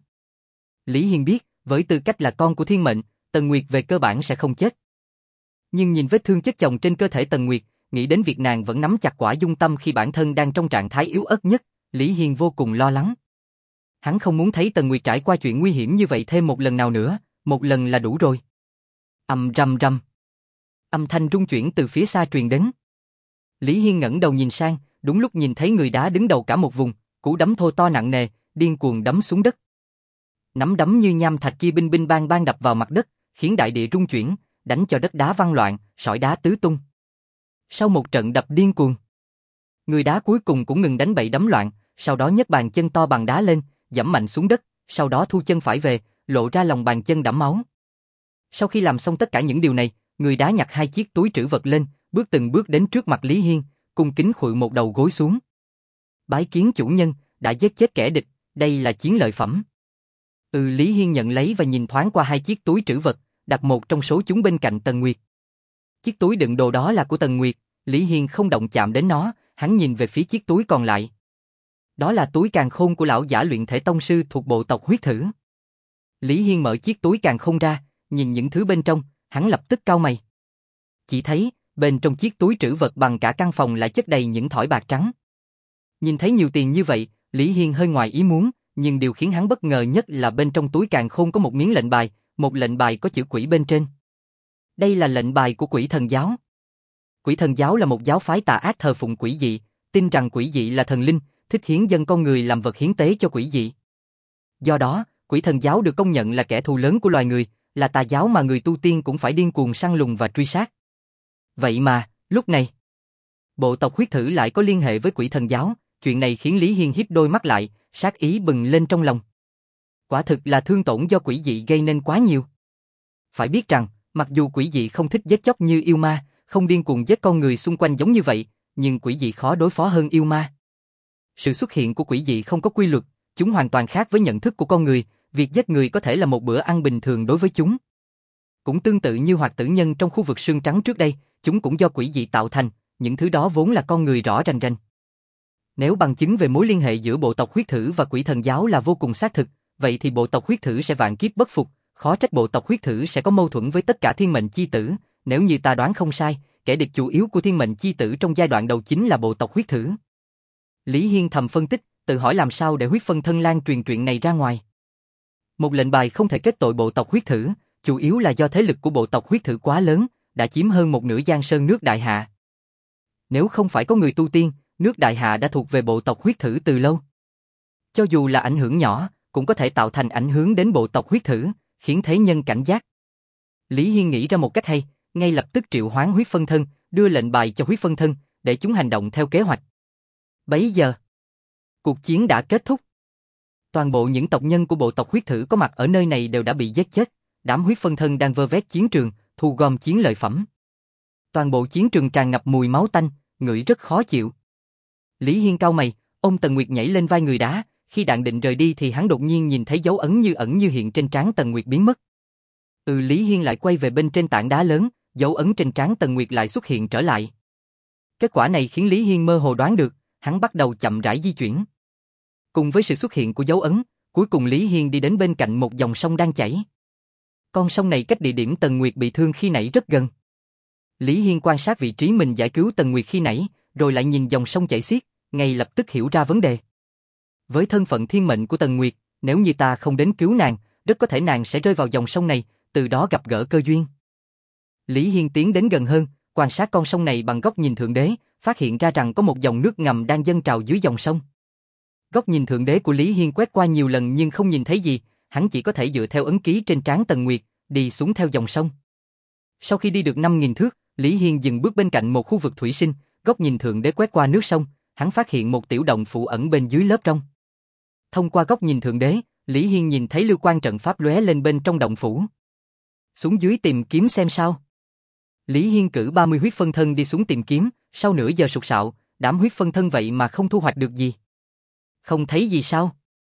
Lý Hiên biết, với tư cách là con của thiên mệnh, Tần Nguyệt về cơ bản sẽ không chết. Nhưng nhìn vết thương chất chồng trên cơ thể Tần Nguyệt, nghĩ đến việc nàng vẫn nắm chặt quả dung tâm khi bản thân đang trong trạng thái yếu ớt nhất, Lý Hiên vô cùng lo lắng. Hắn không muốn thấy Tần Nguyệt trải qua chuyện nguy hiểm như vậy thêm một lần nào nữa, một lần là đủ rồi. Ầm rầm rầm. Âm thanh rung chuyển từ phía xa truyền đến. Lý Hiên ngẩng đầu nhìn sang, đúng lúc nhìn thấy người đá đứng đầu cả một vùng, cú đấm thô to nặng nề, điên cuồng đấm xuống đất. Nắm đấm như nham thạch kia binh binh bang bang đập vào mặt đất, khiến đại địa rung chuyển, đánh cho đất đá văng loạn, sỏi đá tứ tung. Sau một trận đập điên cuồng, người đá cuối cùng cũng ngừng đánh bậy đấm loạn, sau đó nhấc bàn chân to bằng đá lên, giẫm mạnh xuống đất, sau đó thu chân phải về, lộ ra lòng bàn chân đẫm máu. Sau khi làm xong tất cả những điều này, người đá nhặt hai chiếc túi trữ vật lên, bước từng bước đến trước mặt Lý Hiên, cung kính khuỵu một đầu gối xuống. Bái kiến chủ nhân, đã giết chết kẻ địch, đây là chiến lợi phẩm. Ừ, Lý Hiên nhận lấy và nhìn thoáng qua hai chiếc túi trữ vật, đặt một trong số chúng bên cạnh Tần Nguyệt. Chiếc túi đựng đồ đó là của Tần Nguyệt, Lý Hiên không động chạm đến nó, hắn nhìn về phía chiếc túi còn lại. Đó là túi càn khôn của lão giả luyện thể tông sư thuộc bộ tộc huyết thử. Lý Hiên mở chiếc túi càn khôn ra, nhìn những thứ bên trong, hắn lập tức cau mày. Chỉ thấy, bên trong chiếc túi trữ vật bằng cả căn phòng lại chất đầy những thỏi bạc trắng. Nhìn thấy nhiều tiền như vậy, Lý Hiên hơi ngoài ý muốn, nhưng điều khiến hắn bất ngờ nhất là bên trong túi càn khôn có một miếng lệnh bài, một lệnh bài có chữ quỷ bên trên. Đây là lệnh bài của Quỷ Thần Giáo. Quỷ Thần Giáo là một giáo phái tà ác thờ phụng quỷ dị, tin rằng quỷ dị là thần linh, thích hiến dâng con người làm vật hiến tế cho quỷ dị. Do đó, Quỷ Thần Giáo được công nhận là kẻ thù lớn của loài người, là tà giáo mà người tu tiên cũng phải điên cuồng săn lùng và truy sát. Vậy mà, lúc này, bộ tộc huyết thử lại có liên hệ với Quỷ Thần Giáo, chuyện này khiến Lý Hiên híp đôi mắt lại, sát ý bừng lên trong lòng. Quả thực là thương tổn do quỷ dị gây nên quá nhiều. Phải biết rằng, mặc dù quỷ dị không thích giết chóc như yêu ma, không điên cuồng giết con người xung quanh giống như vậy, nhưng quỷ dị khó đối phó hơn yêu ma. Sự xuất hiện của quỷ dị không có quy luật, chúng hoàn toàn khác với nhận thức của con người, việc giết người có thể là một bữa ăn bình thường đối với chúng. Cũng tương tự như hoạt tử nhân trong khu vực sương trắng trước đây, chúng cũng do quỷ dị tạo thành, những thứ đó vốn là con người rõ rành rành. Nếu bằng chứng về mối liên hệ giữa bộ tộc huyết thử và Quỷ Thần Giáo là vô cùng xác thực, vậy thì bộ tộc huyết thử sẽ vạn kiếp bất phục, khó trách bộ tộc huyết thử sẽ có mâu thuẫn với tất cả thiên mệnh chi tử, nếu như ta đoán không sai, kẻ địch chủ yếu của thiên mệnh chi tử trong giai đoạn đầu chính là bộ tộc huyết thử. Lý Hiên thầm phân tích, tự hỏi làm sao để huyết phân thân lan truyền chuyện này ra ngoài. Một lệnh bài không thể kết tội bộ tộc huyết thử, chủ yếu là do thế lực của bộ tộc huyết thử quá lớn, đã chiếm hơn một nửa Giang Sơn nước Đại Hạ. Nếu không phải có người tu tiên, nước Đại Hạ đã thuộc về bộ tộc huyết thử từ lâu. Cho dù là ảnh hưởng nhỏ, cũng có thể tạo thành ảnh hưởng đến bộ tộc huyết thử, khiến thế nhân cảnh giác. Lý Hiên nghĩ ra một cách hay, ngay lập tức triệu hoán huyết phân thân, đưa lệnh bài cho huyết phân thân, để chúng hành động theo kế hoạch. Bấy giờ, cuộc chiến đã kết thúc. Toàn bộ những tộc nhân của bộ tộc huyết thử có mặt ở nơi này đều đã bị giết chết, đám huyết phân thân đang vơ vét chiến trường, thu gom chiến lợi phẩm. Toàn bộ chiến trường tràn ngập mùi máu tanh, ngửi rất khó chịu. Lý Hiên cau mày, ôm Tần Nguyệt nhảy lên vai người đá, khi đạn định rời đi thì hắn đột nhiên nhìn thấy dấu ấn như ẩn như hiện trên trán Tần Nguyệt biến mất. Ừ, Lý Hiên lại quay về bên trên tảng đá lớn, dấu ấn trên trán Tần Nguyệt lại xuất hiện trở lại. Kết quả này khiến Lý Hiên mơ hồ đoán được, hắn bắt đầu chậm rãi di chuyển. Cùng với sự xuất hiện của dấu ấn, cuối cùng Lý Hiên đi đến bên cạnh một dòng sông đang chảy. Con sông này cách địa điểm Tần Nguyệt bị thương khi nãy rất gần. Lý Hiên quan sát vị trí mình giải cứu Tần Nguyệt khi nãy, rồi lại nhìn dòng sông chảy xiết, ngay lập tức hiểu ra vấn đề. Với thân phận thiên mệnh của Tần Nguyệt, nếu như ta không đến cứu nàng, rất có thể nàng sẽ rơi vào dòng sông này, từ đó gặp gỡ cơ duyên. Lý Hiên tiến đến gần hơn, quan sát con sông này bằng góc nhìn thượng đế, phát hiện ra rằng có một dòng nước ngầm đang dâng trào dưới dòng sông. Góc nhìn thượng đế của Lý Hiên quét qua nhiều lần nhưng không nhìn thấy gì, hắn chỉ có thể dựa theo ấn ký trên trán Tần Nguyệt, đi xuống theo dòng sông. Sau khi đi được năm nghìn thước, Lý Hiên dừng bước bên cạnh một khu vực thủy sinh, góc nhìn thượng đế quét qua nước sông, hắn phát hiện một tiểu động phủ ẩn bên dưới lớp rong. Thông qua góc nhìn thượng đế, Lý Hiên nhìn thấy lưu quan trận pháp lóe lên bên trong động phủ. Xuống dưới tìm kiếm xem sao. Lý Hiên cử ba mươi huyết phân thân đi xuống tìm kiếm, sau nửa giờ sục sạo, đám huyết phân thân vậy mà không thu hoạch được gì. Không thấy gì sao?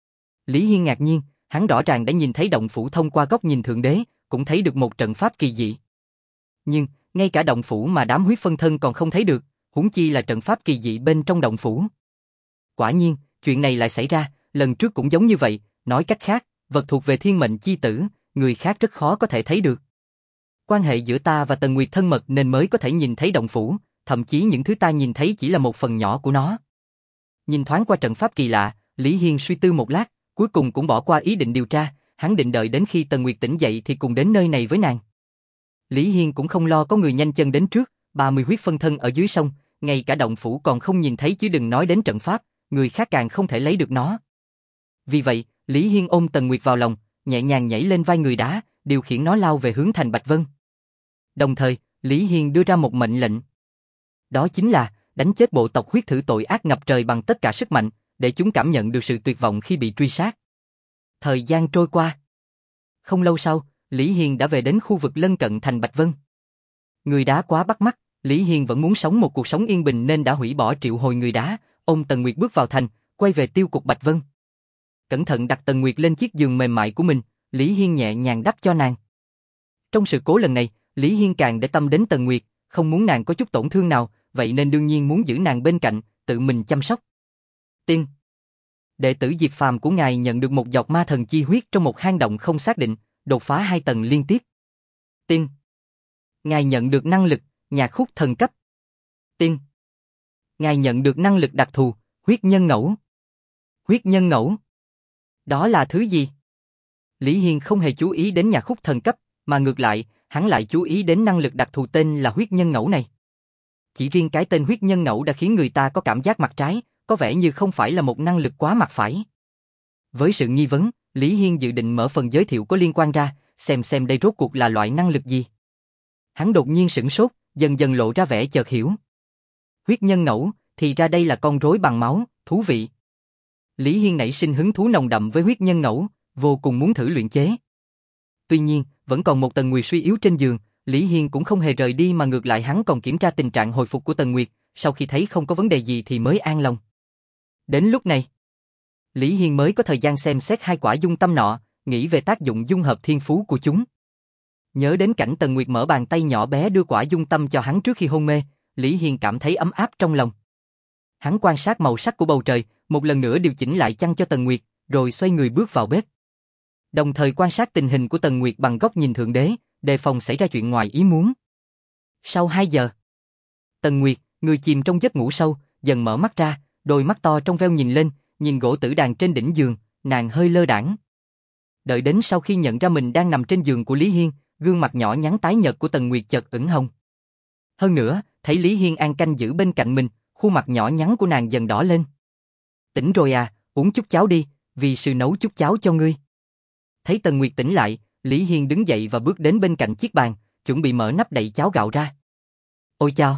Lý Hiên ngạc nhiên, hắn rõ ràng đã nhìn thấy động phủ thông qua góc nhìn thượng đế, cũng thấy được một trận pháp kỳ dị. Nhưng, ngay cả động phủ mà đám huyết phân thân còn không thấy được, huống chi là trận pháp kỳ dị bên trong động phủ. Quả nhiên, chuyện này lại xảy ra, lần trước cũng giống như vậy, nói cách khác, vật thuộc về thiên mệnh chi tử, người khác rất khó có thể thấy được. Quan hệ giữa ta và Tần Nguyệt thân mật nên mới có thể nhìn thấy động phủ, thậm chí những thứ ta nhìn thấy chỉ là một phần nhỏ của nó. Nhìn thoáng qua trận pháp kỳ lạ, Lý Hiên suy tư một lát, cuối cùng cũng bỏ qua ý định điều tra, hắn định đợi đến khi Tần Nguyệt tỉnh dậy thì cùng đến nơi này với nàng. Lý Hiên cũng không lo có người nhanh chân đến trước, ba mươi huyết phân thân ở dưới sông, ngay cả động phủ còn không nhìn thấy chứ đừng nói đến trận pháp, người khác càng không thể lấy được nó. Vì vậy, Lý Hiên ôm Tần Nguyệt vào lòng, nhẹ nhàng nhảy lên vai người đá, điều khiển nó lao về hướng thành Bạch Vân. Đồng thời, Lý Hiên đưa ra một mệnh lệnh. Đó chính là đánh chết bộ tộc huyết thử tội ác ngập trời bằng tất cả sức mạnh, để chúng cảm nhận được sự tuyệt vọng khi bị truy sát. Thời gian trôi qua. Không lâu sau, Lý Hiên đã về đến khu vực lân cận thành Bạch Vân. Người đá quá bắt mắt, Lý Hiên vẫn muốn sống một cuộc sống yên bình nên đã hủy bỏ triệu hồi người đá, ôm Tần Nguyệt bước vào thành, quay về tiêu cục Bạch Vân. Cẩn thận đặt Tần Nguyệt lên chiếc giường mềm mại của mình, Lý Hiên nhẹ nhàng đắp cho nàng. Trong sự cố lần này, Lý Hiên càng để tâm đến Tần Nguyệt, không muốn nàng có chút tổn thương nào, vậy nên đương nhiên muốn giữ nàng bên cạnh, tự mình chăm sóc. Tiên, đệ tử Diệp Phàm của ngài nhận được một giọt ma thần chi huyết trong một hang động không xác định, đột phá hai tầng liên tiếp. Tiên, ngài nhận được năng lực nhạc khúc thần cấp. Tiên, ngài nhận được năng lực đặc thù huyết nhân ngẫu. Huyết nhân ngẫu, đó là thứ gì? Lý Hiên không hề chú ý đến nhạc khúc thần cấp, mà ngược lại, hắn lại chú ý đến năng lực đặc thù tên là huyết nhân ngẫu này. Chỉ riêng cái tên huyết nhân ngẫu đã khiến người ta có cảm giác mặt trái, có vẻ như không phải là một năng lực quá mặt phải. Với sự nghi vấn, Lý Hiên dự định mở phần giới thiệu có liên quan ra, xem xem đây rốt cuộc là loại năng lực gì. Hắn đột nhiên sửng sốt, dần dần lộ ra vẻ chợt hiểu. Huyết nhân ngẫu, thì ra đây là con rối bằng máu, thú vị. Lý Hiên nảy sinh hứng thú nồng đậm với huyết nhân ngẫu, vô cùng muốn thử luyện chế. Tuy nhiên, vẫn còn một Tần Nguyệt suy yếu trên giường, Lý Hiên cũng không hề rời đi mà ngược lại hắn còn kiểm tra tình trạng hồi phục của Tần Nguyệt, sau khi thấy không có vấn đề gì thì mới an lòng. Đến lúc này, Lý Hiên mới có thời gian xem xét hai quả dung tâm nọ, nghĩ về tác dụng dung hợp thiên phú của chúng. Nhớ đến cảnh Tần Nguyệt mở bàn tay nhỏ bé đưa quả dung tâm cho hắn trước khi hôn mê, Lý Hiên cảm thấy ấm áp trong lòng. Hắn quan sát màu sắc của bầu trời, một lần nữa điều chỉnh lại chăn cho Tần Nguyệt, rồi xoay người bước vào bếp. Đồng thời quan sát tình hình của Tần Nguyệt bằng góc nhìn thượng đế, đề phòng xảy ra chuyện ngoài ý muốn. Sau hai giờ, Tần Nguyệt, người chìm trong giấc ngủ sâu, dần mở mắt ra, đôi mắt to trong veo nhìn lên, nhìn gỗ tử đàn trên đỉnh giường, nàng hơi lơ đãng. Đợi đến sau khi nhận ra mình đang nằm trên giường của Lý Hiên, gương mặt nhỏ nhắn tái nhợt của Tần Nguyệt chợt ửng hồng. Hơn nữa, thấy Lý Hiên an canh giữ bên cạnh mình, khuôn mặt nhỏ nhắn của nàng dần đỏ lên. Tỉnh rồi à, uống chút cháo đi, vì sư nấu chút cháo cho ngươi. Thấy Tần Nguyệt tỉnh lại, Lý Hiên đứng dậy và bước đến bên cạnh chiếc bàn, chuẩn bị mở nắp đậy cháo gạo ra. Ôi chao!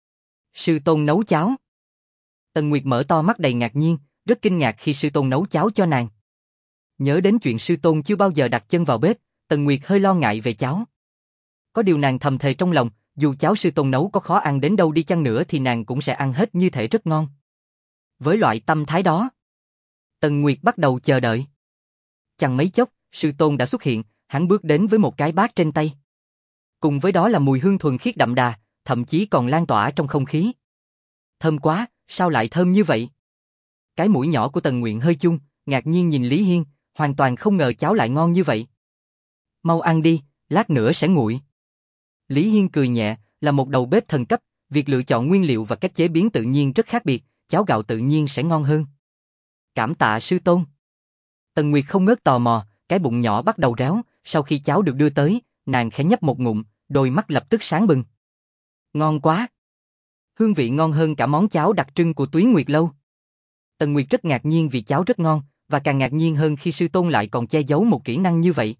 Sư tôn nấu cháo. Tần Nguyệt mở to mắt đầy ngạc nhiên, rất kinh ngạc khi sư tôn nấu cháo cho nàng. Nhớ đến chuyện sư tôn chưa bao giờ đặt chân vào bếp, Tần Nguyệt hơi lo ngại về cháo. Có điều nàng thầm thề trong lòng, dù cháo sư tôn nấu có khó ăn đến đâu đi chăng nữa thì nàng cũng sẽ ăn hết như thể rất ngon. Với loại tâm thái đó, Tần Nguyệt bắt đầu chờ đợi. Chẳng mấy chốc, sư tôn đã xuất hiện, hắn bước đến với một cái bát trên tay. Cùng với đó là mùi hương thuần khiết đậm đà, thậm chí còn lan tỏa trong không khí. Thơm quá, sao lại thơm như vậy? Cái mũi nhỏ của Tần Nguyệt hơi chung, ngạc nhiên nhìn Lý Hiên, hoàn toàn không ngờ cháo lại ngon như vậy. Mau ăn đi, lát nữa sẽ nguội. Lý Hiên cười nhẹ, là một đầu bếp thần cấp, việc lựa chọn nguyên liệu và cách chế biến tự nhiên rất khác biệt, cháo gạo tự nhiên sẽ ngon hơn. Cảm tạ sư tôn. Tần Nguyệt không ngớt tò mò, cái bụng nhỏ bắt đầu réo, sau khi cháo được đưa tới, nàng khẽ nhấp một ngụm, đôi mắt lập tức sáng bừng. Ngon quá! Hương vị ngon hơn cả món cháo đặc trưng của Túy Nguyệt Lâu. Tần Nguyệt rất ngạc nhiên vì cháo rất ngon, và càng ngạc nhiên hơn khi sư tôn lại còn che giấu một kỹ năng như vậy.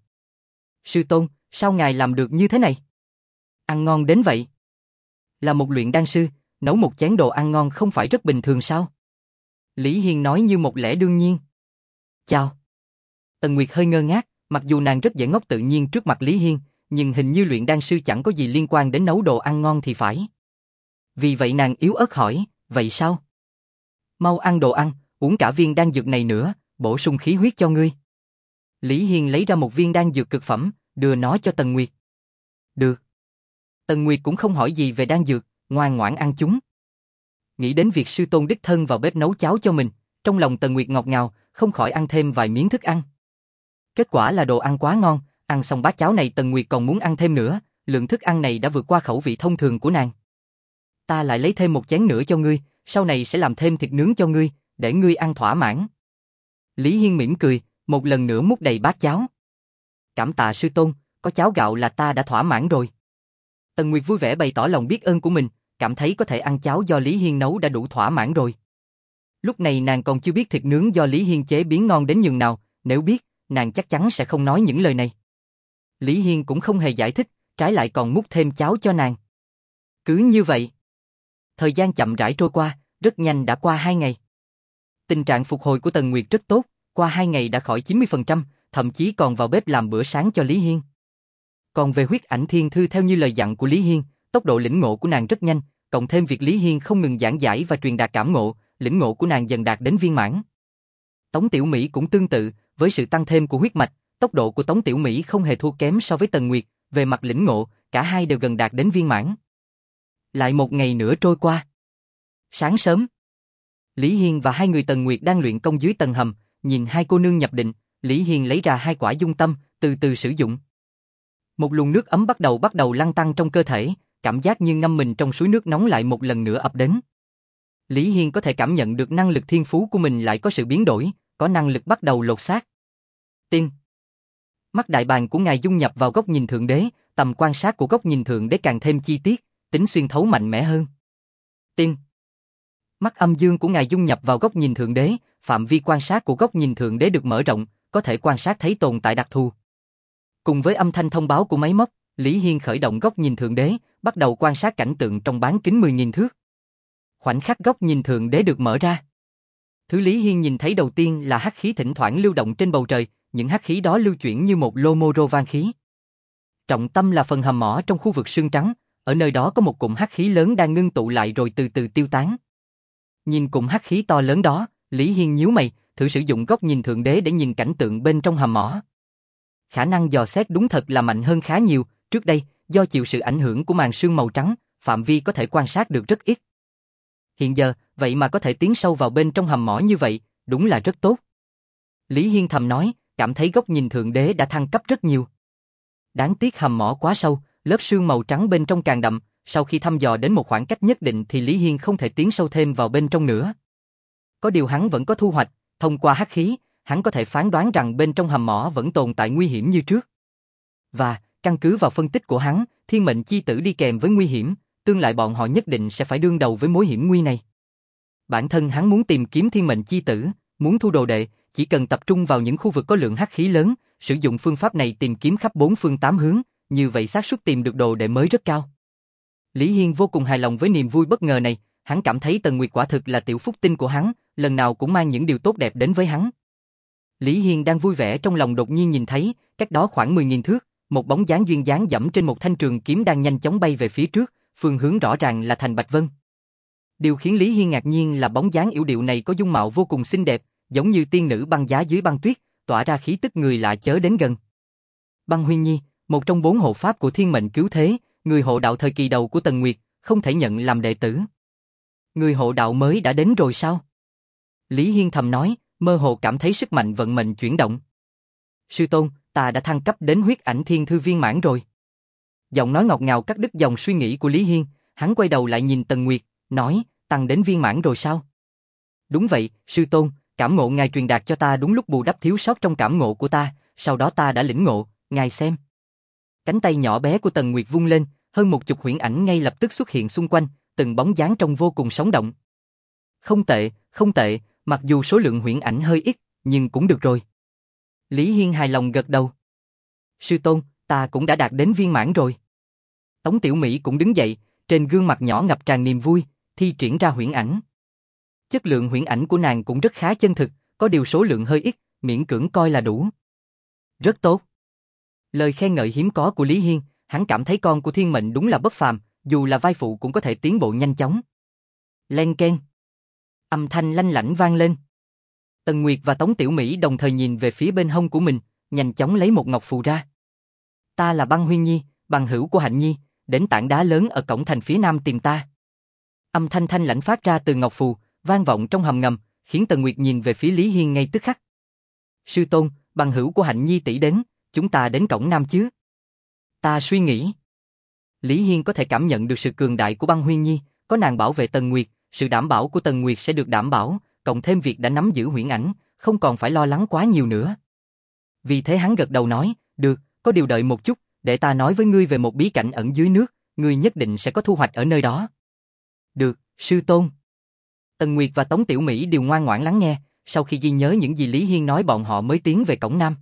Sư tôn, sao ngài làm được như thế này? Ăn ngon đến vậy. Là một luyện đan sư, nấu một chén đồ ăn ngon không phải rất bình thường sao? Lý Hiên nói như một lẽ đương nhiên. Chào. Tần Nguyệt hơi ngơ ngác, mặc dù nàng rất dễ ngốc tự nhiên trước mặt Lý Hiên, nhưng hình như luyện đan sư chẳng có gì liên quan đến nấu đồ ăn ngon thì phải. Vì vậy nàng yếu ớt hỏi, vậy sao? Mau ăn đồ ăn, uống cả viên đan dược này nữa, bổ sung khí huyết cho ngươi. Lý Hiên lấy ra một viên đan dược cực phẩm, đưa nó cho Tần Nguyệt. Được. Tần Nguyệt cũng không hỏi gì về đan dược, ngoan ngoãn ăn chúng. Nghĩ đến việc sư tôn đích thân vào bếp nấu cháo cho mình, trong lòng Tần Nguyệt ngọt ngào, không khỏi ăn thêm vài miếng thức ăn. Kết quả là đồ ăn quá ngon, ăn xong bát cháo này Tần Nguyệt còn muốn ăn thêm nữa, lượng thức ăn này đã vượt qua khẩu vị thông thường của nàng. Ta lại lấy thêm một chén nữa cho ngươi, sau này sẽ làm thêm thịt nướng cho ngươi, để ngươi ăn thỏa mãn. Lý Hiên mỉm cười, một lần nữa múc đầy bát cháo. Cảm tạ sư tôn, có cháo gạo là ta đã thỏa mãn rồi. Tần Nguyệt vui vẻ bày tỏ lòng biết ơn của mình, cảm thấy có thể ăn cháo do Lý Hiên nấu đã đủ thỏa mãn rồi. Lúc này nàng còn chưa biết thịt nướng do Lý Hiên chế biến ngon đến nhường nào, nếu biết, nàng chắc chắn sẽ không nói những lời này. Lý Hiên cũng không hề giải thích, trái lại còn múc thêm cháo cho nàng. Cứ như vậy. Thời gian chậm rãi trôi qua, rất nhanh đã qua hai ngày. Tình trạng phục hồi của Tần Nguyệt rất tốt, qua hai ngày đã khỏi chín mươi phần trăm, thậm chí còn vào bếp làm bữa sáng cho Lý Hiên. Còn về huyết ảnh thiên thư theo như lời dặn của Lý Hiên, tốc độ lĩnh ngộ của nàng rất nhanh, cộng thêm việc Lý Hiên không ngừng giảng giải và truyền đạt cảm ngộ, lĩnh ngộ của nàng dần đạt đến viên mãn. Tống Tiểu Mỹ cũng tương tự, với sự tăng thêm của huyết mạch, tốc độ của Tống Tiểu Mỹ không hề thua kém so với Tần Nguyệt, về mặt lĩnh ngộ, cả hai đều gần đạt đến viên mãn. Lại một ngày nữa trôi qua. Sáng sớm, Lý Hiên và hai người Tần Nguyệt đang luyện công dưới tầng hầm, nhìn hai cô nương nhập định, Lý Hiên lấy ra hai quả dung tâm, từ từ sử dụng. Một luồng nước ấm bắt đầu bắt đầu lăn tăn trong cơ thể, cảm giác như ngâm mình trong suối nước nóng lại một lần nữa ập đến. Lý Hiên có thể cảm nhận được năng lực thiên phú của mình lại có sự biến đổi, có năng lực bắt đầu lột xác. Tiên. Mắt đại bàng của ngài dung nhập vào góc nhìn thượng đế, tầm quan sát của góc nhìn thượng đế càng thêm chi tiết, tính xuyên thấu mạnh mẽ hơn. Tiên. Mắt âm dương của ngài dung nhập vào góc nhìn thượng đế, phạm vi quan sát của góc nhìn thượng đế được mở rộng, có thể quan sát thấy tồn tại đặc thù. Cùng với âm thanh thông báo của máy móc, Lý Hiên khởi động góc nhìn thượng đế, bắt đầu quan sát cảnh tượng trong bán kính mười nghìn thước. Khoảnh khắc góc nhìn thượng đế được mở ra. Thứ Lý Hiên nhìn thấy đầu tiên là hắc khí thỉnh thoảng lưu động trên bầu trời, những hắc khí đó lưu chuyển như một lô mô rô vang khí. Trọng tâm là phần hầm mỏ trong khu vực sương trắng, ở nơi đó có một cụm hắc khí lớn đang ngưng tụ lại rồi từ từ tiêu tán. Nhìn cụm hắc khí to lớn đó, Lý Hiên nhíu mày, thử sử dụng góc nhìn thượng đế để nhìn cảnh tượng bên trong hầm mỏ. Khả năng dò xét đúng thật là mạnh hơn khá nhiều, trước đây, do chịu sự ảnh hưởng của màn sương màu trắng, phạm vi có thể quan sát được rất ít. Hiện giờ, vậy mà có thể tiến sâu vào bên trong hầm mỏ như vậy, đúng là rất tốt. Lý Hiên thầm nói, cảm thấy góc nhìn thượng đế đã thăng cấp rất nhiều. Đáng tiếc hầm mỏ quá sâu, lớp sương màu trắng bên trong càng đậm, sau khi thăm dò đến một khoảng cách nhất định thì Lý Hiên không thể tiến sâu thêm vào bên trong nữa. Có điều hắn vẫn có thu hoạch, thông qua hắc khí, hắn có thể phán đoán rằng bên trong hầm mỏ vẫn tồn tại nguy hiểm như trước. Và, căn cứ vào phân tích của hắn, thiên mệnh chi tử đi kèm với nguy hiểm, tương lai bọn họ nhất định sẽ phải đương đầu với mối hiểm nguy này. Bản thân hắn muốn tìm kiếm thiên mệnh chi tử, muốn thu đồ đệ, chỉ cần tập trung vào những khu vực có lượng hắc khí lớn, sử dụng phương pháp này tìm kiếm khắp bốn phương tám hướng, như vậy xác suất tìm được đồ đệ mới rất cao. Lý Hiên vô cùng hài lòng với niềm vui bất ngờ này, hắn cảm thấy Tần Nguyệt quả thực là tiểu phúc tinh của hắn, lần nào cũng mang những điều tốt đẹp đến với hắn. Lý Hiên đang vui vẻ trong lòng đột nhiên nhìn thấy, cách đó khoảng mười nghìn thước, một bóng dáng duyên dáng dẫm trên một thanh trường kiếm đang nhanh chóng bay về phía trước, phương hướng rõ ràng là thành Bạch Vân. Điều khiến Lý Hiên ngạc nhiên là bóng dáng yểu điệu này có dung mạo vô cùng xinh đẹp, giống như tiên nữ băng giá dưới băng tuyết, tỏa ra khí tức người lạ chớ đến gần. Băng Huyên Nhi, một trong bốn hộ pháp của thiên mệnh cứu thế, người hộ đạo thời kỳ đầu của Tần Nguyệt, không thể nhận làm đệ tử. Người hộ đạo mới đã đến rồi sao? Lý Hiên thầm nói, mơ hồ cảm thấy sức mạnh vận mệnh chuyển động. Sư tôn, ta đã thăng cấp đến huyết ảnh thiên thư viên mãn rồi. Giọng nói ngọt ngào cắt đứt dòng suy nghĩ của Lý Hiên, hắn quay đầu lại nhìn Tần Nguyệt, nói, tăng đến viên mãn rồi sao? Đúng vậy, sư tôn, cảm ngộ ngài truyền đạt cho ta đúng lúc bù đắp thiếu sót trong cảm ngộ của ta, sau đó ta đã lĩnh ngộ, ngài xem. Cánh tay nhỏ bé của Tần Nguyệt vung lên, hơn một chục huyễn ảnh ngay lập tức xuất hiện xung quanh, từng bóng dáng trông vô cùng sống động. Không tệ, không tệ, mặc dù số lượng huyễn ảnh hơi ít, nhưng cũng được rồi. Lý Hiên hài lòng gật đầu. Sư tôn, ta cũng đã đạt đến viên mãn rồi. Tống Tiểu Mỹ cũng đứng dậy, trên gương mặt nhỏ ngập tràn niềm vui, thi triển ra huyễn ảnh. Chất lượng huyễn ảnh của nàng cũng rất khá chân thực, có điều số lượng hơi ít, miễn cưỡng coi là đủ. Rất tốt. Lời khen ngợi hiếm có của Lý Hiên, hắn cảm thấy con của thiên mệnh đúng là bất phàm, dù là vai phụ cũng có thể tiến bộ nhanh chóng. Len keng. Âm thanh lanh lảnh vang lên. Tần Nguyệt và Tống Tiểu Mỹ đồng thời nhìn về phía bên hông của mình, nhanh chóng lấy một ngọc phù ra. Ta là Băng Huyên Nhi, bằng hữu của Hạnh Nhi, đến tảng đá lớn ở cổng thành phía nam tìm ta. Âm thanh thanh lãnh phát ra từ ngọc phù, vang vọng trong hầm ngầm, khiến Tần Nguyệt nhìn về phía Lý Hiên ngay tức khắc. Sư tôn, bằng hữu của Hạnh Nhi tỷ đến, chúng ta đến cổng nam chứ? Ta suy nghĩ. Lý Hiên có thể cảm nhận được sự cường đại của Băng Huyên Nhi, có nàng bảo vệ Tần Nguyệt, sự đảm bảo của Tần Nguyệt sẽ được đảm bảo, cộng thêm việc đã nắm giữ huyễn ảnh, không còn phải lo lắng quá nhiều nữa. Vì thế hắn gật đầu nói, được, có điều đợi một chút, để ta nói với ngươi về một bí cảnh ẩn dưới nước, ngươi nhất định sẽ có thu hoạch ở nơi đó. Được, sư tôn. Tần Nguyệt và Tống Tiểu Mỹ đều ngoan ngoãn lắng nghe, sau khi ghi nhớ những gì Lý Hiên nói bọn họ mới tiến về cổng nam.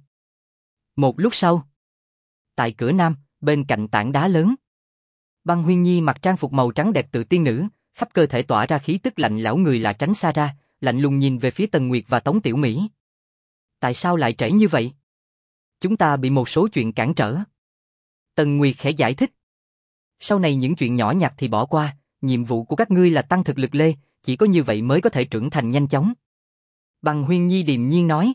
Một lúc sau, tại cửa nam, bên cạnh tảng đá lớn, Băng Huyên Nhi mặc trang phục màu trắng đẹp tự tiên nữ, khắp cơ thể tỏa ra khí tức lạnh lẽo, người là tránh xa ra, lạnh lùng nhìn về phía Tần Nguyệt và Tống Tiểu Mỹ. Tại sao lại trễ như vậy? Chúng ta bị một số chuyện cản trở. Tần Nguyệt khẽ giải thích. Sau này những chuyện nhỏ nhặt thì bỏ qua, nhiệm vụ của các ngươi là tăng thực lực lên, chỉ có như vậy mới có thể trưởng thành nhanh chóng. Băng Huyên Nhi điềm nhiên nói.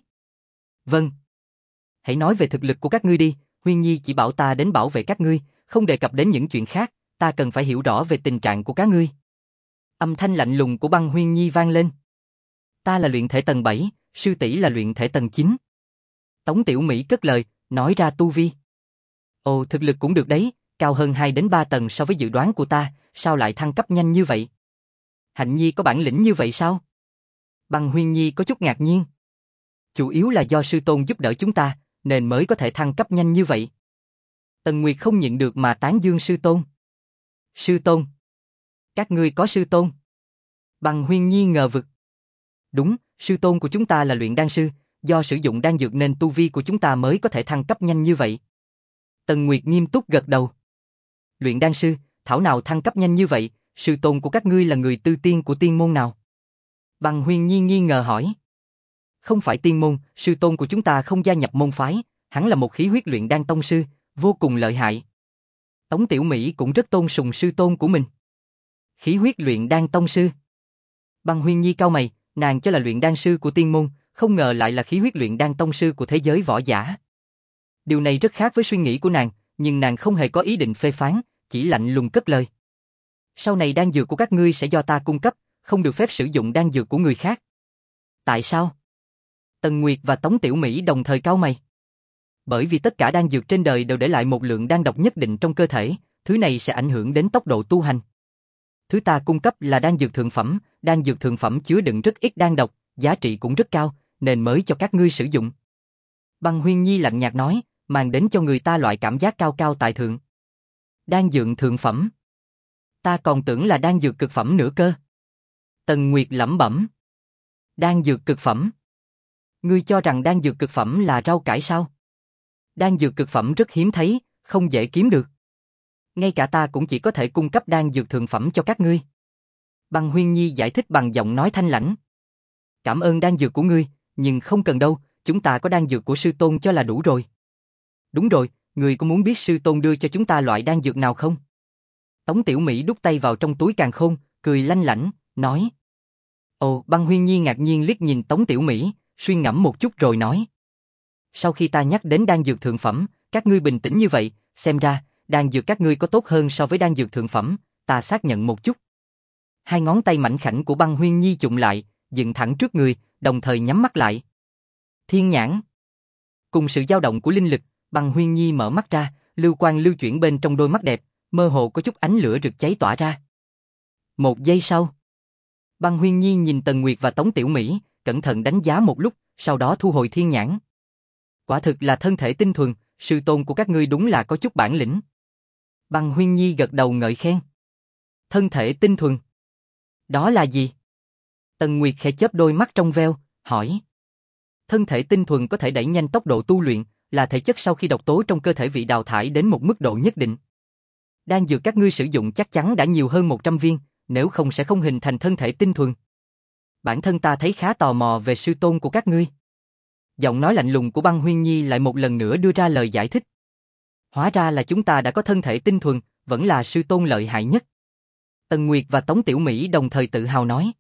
Vâng. Hãy nói về thực lực của các ngươi đi, Huyên Nhi chỉ bảo ta đến bảo vệ các ngươi, không đề cập đến những chuyện khác, ta cần phải hiểu rõ về tình trạng của các ngươi. Âm thanh lạnh lùng của Băng Huyên Nhi vang lên. Ta là luyện thể tầng bảy, sư tỷ là luyện thể tầng chín. Tống Tiểu Mỹ cất lời, nói ra tu vi. Ồ, thực lực cũng được đấy, cao hơn hai đến ba tầng so với dự đoán của ta, sao lại thăng cấp nhanh như vậy? Hạnh Nhi có bản lĩnh như vậy sao? Băng Huyên Nhi có chút ngạc nhiên. Chủ yếu là do sư tôn giúp đỡ chúng ta, nên mới có thể thăng cấp nhanh như vậy. Tần Nguyệt không nhịn được mà tán dương sư tôn. Sư tôn? Các ngươi có sư tôn? Băng Huyên Nhi ngờ vực. Đúng, sư tôn của chúng ta là luyện đan sư, do sử dụng đan dược nên tu vi của chúng ta mới có thể thăng cấp nhanh như vậy. Tần Nguyệt nghiêm túc gật đầu. Luyện đan sư, thảo nào thăng cấp nhanh như vậy, sư tôn của các ngươi là người tư tiên của tiên môn nào? Băng Huyên Nhi nghi ngờ hỏi. Không phải tiên môn, sư tôn của chúng ta không gia nhập môn phái, hắn là một khí huyết luyện đan tông sư, vô cùng lợi hại. Tống Tiểu Mỹ cũng rất tôn sùng sư tôn của mình. Khí huyết luyện đan tông sư. Băng Huyên Nhi cau mày, nàng cho là luyện đan sư của tiên môn, không ngờ lại là khí huyết luyện đan tông sư của thế giới võ giả. Điều này rất khác với suy nghĩ của nàng, nhưng nàng không hề có ý định phê phán, chỉ lạnh lùng cất lời. Sau này đan dược của các ngươi sẽ do ta cung cấp, không được phép sử dụng đan dược của người khác. Tại sao? Tần Nguyệt và Tống Tiểu Mỹ đồng thời cau mày. Bởi vì tất cả đan dược trên đời đều để lại một lượng đan độc nhất định trong cơ thể, thứ này sẽ ảnh hưởng đến tốc độ tu hành. Thứ ta cung cấp là đan dược thượng phẩm, đan dược thượng phẩm chứa đựng rất ít đan độc, giá trị cũng rất cao, nên mới cho các ngươi sử dụng. Băng Huyên Nhi lạnh nhạt nói, mang đến cho người ta loại cảm giác cao cao tại thượng. Đan dược thượng phẩm. Ta còn tưởng là đan dược cực phẩm nữa cơ. Tần Nguyệt lẩm bẩm. Đan dược cực phẩm. Ngươi cho rằng đan dược cực phẩm là rau cải sao? Đan dược cực phẩm rất hiếm thấy, không dễ kiếm được. Ngay cả ta cũng chỉ có thể cung cấp đan dược thượng phẩm cho các ngươi. Băng Huyên Nhi giải thích bằng giọng nói thanh lãnh. Cảm ơn đan dược của ngươi, nhưng không cần đâu, chúng ta có đan dược của sư tôn cho là đủ rồi. Đúng rồi, ngươi có muốn biết sư tôn đưa cho chúng ta loại đan dược nào không? Tống Tiểu Mỹ đút tay vào trong túi càn khôn, cười lanh lảnh, nói. Ồ, Băng Huyên Nhi ngạc nhiên liếc nhìn Tống Tiểu Mỹ, suy ngẫm một chút rồi nói. Sau khi ta nhắc đến đan dược thượng phẩm, các ngươi bình tĩnh như vậy, xem ra, đan dược các ngươi có tốt hơn so với đan dược thượng phẩm, ta xác nhận một chút. Hai ngón tay mảnh khảnh của Băng Huyên Nhi chụm lại, dựng thẳng trước người, đồng thời nhắm mắt lại. Thiên nhãn. Cùng sự dao động của linh lực, Băng Huyên Nhi mở mắt ra, lưu quang lưu chuyển bên trong đôi mắt đẹp, mơ hồ có chút ánh lửa rực cháy tỏa ra. Một giây sau, Băng Huyên Nhi nhìn Tần Nguyệt và Tống Tiểu Mỹ, cẩn thận đánh giá một lúc, sau đó thu hồi thiên nhãn. Quả thực là thân thể tinh thuần, sư tôn của các ngươi đúng là có chút bản lĩnh. Băng Huyên Nhi gật đầu ngợi khen. Thân thể tinh thuần. Đó là gì? Tần Nguyệt khẽ chớp đôi mắt trong veo, hỏi. Thân thể tinh thuần có thể đẩy nhanh tốc độ tu luyện, là thể chất sau khi độc tố trong cơ thể bị đào thải đến một mức độ nhất định. Đan dược các ngươi sử dụng chắc chắn đã nhiều hơn một trăm viên, nếu không sẽ không hình thành thân thể tinh thuần. Bản thân ta thấy khá tò mò về sư tôn của các ngươi. Giọng nói lạnh lùng của Băng Huyên Nhi lại một lần nữa đưa ra lời giải thích. Hóa ra là chúng ta đã có thân thể tinh thuần, vẫn là sư tôn lợi hại nhất. Tần Nguyệt và Tống Tiểu Mỹ đồng thời tự hào nói.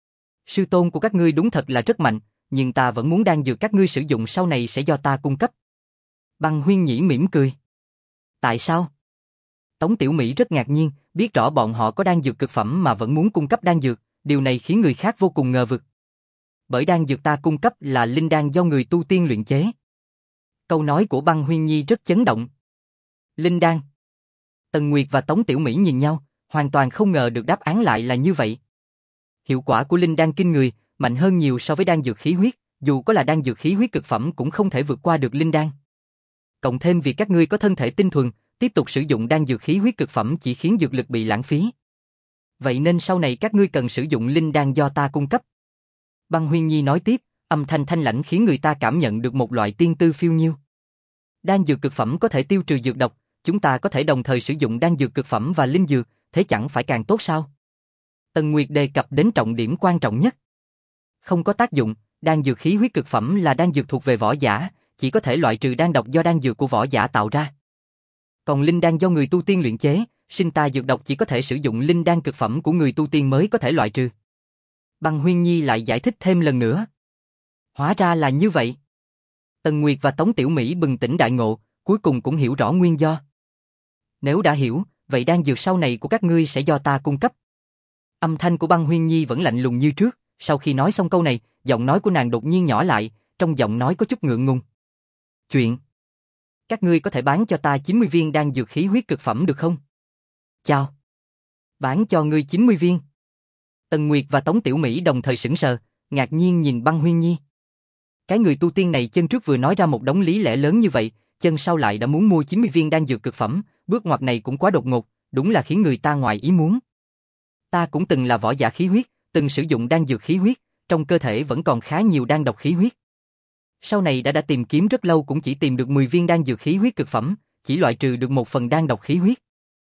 Sư tôn của các ngươi đúng thật là rất mạnh, nhưng ta vẫn muốn đan dược các ngươi sử dụng sau này sẽ do ta cung cấp. Băng Huyên Nhĩ mỉm cười. Tại sao? Tống Tiểu Mỹ rất ngạc nhiên, biết rõ bọn họ có đan dược cực phẩm mà vẫn muốn cung cấp đan dược, điều này khiến người khác vô cùng ngờ vực. Bởi đan dược ta cung cấp là linh đan do người tu tiên luyện chế. Câu nói của Băng Huyên Nhi rất chấn động. Linh đan. Tần Nguyệt và Tống Tiểu Mỹ nhìn nhau, hoàn toàn không ngờ được đáp án lại là như vậy. Hiệu quả của linh đan kinh người, mạnh hơn nhiều so với đan dược khí huyết, dù có là đan dược khí huyết cực phẩm cũng không thể vượt qua được linh đan. Cộng thêm việc các ngươi có thân thể tinh thuần, tiếp tục sử dụng đan dược khí huyết cực phẩm chỉ khiến dược lực bị lãng phí. Vậy nên sau này các ngươi cần sử dụng linh đan do ta cung cấp. Băng Huyên Nhi nói tiếp, âm thanh thanh lãnh khiến người ta cảm nhận được một loại tiên tư phiêu nhiêu. Đan dược cực phẩm có thể tiêu trừ dược độc, chúng ta có thể đồng thời sử dụng đan dược cực phẩm và linh dược, thế chẳng phải càng tốt sao? Tần Nguyệt đề cập đến trọng điểm quan trọng nhất. Không có tác dụng, đan dược khí huyết cực phẩm là đan dược thuộc về võ giả, chỉ có thể loại trừ đan độc do đan dược của võ giả tạo ra. Còn linh đan do người tu tiên luyện chế, sinh ta dược độc chỉ có thể sử dụng linh đan cực phẩm của người tu tiên mới có thể loại trừ. Băng Huyên Nhi lại giải thích thêm lần nữa. Hóa ra là như vậy. Tần Nguyệt và Tống Tiểu Mỹ bừng tỉnh đại ngộ, cuối cùng cũng hiểu rõ nguyên do. Nếu đã hiểu, vậy đan dược sau này của các ngươi sẽ do ta cung cấp. Âm thanh của Băng Huyên Nhi vẫn lạnh lùng như trước, sau khi nói xong câu này, giọng nói của nàng đột nhiên nhỏ lại, trong giọng nói có chút ngượng ngùng. Chuyện. Các ngươi có thể bán cho ta chín mươi viên đan dược khí huyết cực phẩm được không? Chào. Bán cho ngươi chín mươi viên. Tần Nguyệt và Tống Tiểu Mỹ đồng thời sững sờ, ngạc nhiên nhìn Băng Huyên Nhi. Cái người tu tiên này chân trước vừa nói ra một đống lý lẽ lớn như vậy, chân sau lại đã muốn mua chín mươi viên đan dược cực phẩm, bước ngoặt này cũng quá đột ngột, đúng là khiến người ta ngoài ý muốn. Ta cũng từng là võ giả khí huyết, từng sử dụng đan dược khí huyết, trong cơ thể vẫn còn khá nhiều đan độc khí huyết. Sau này đã đã tìm kiếm rất lâu cũng chỉ tìm được mười viên đan dược khí huyết cực phẩm, chỉ loại trừ được một phần đan độc khí huyết.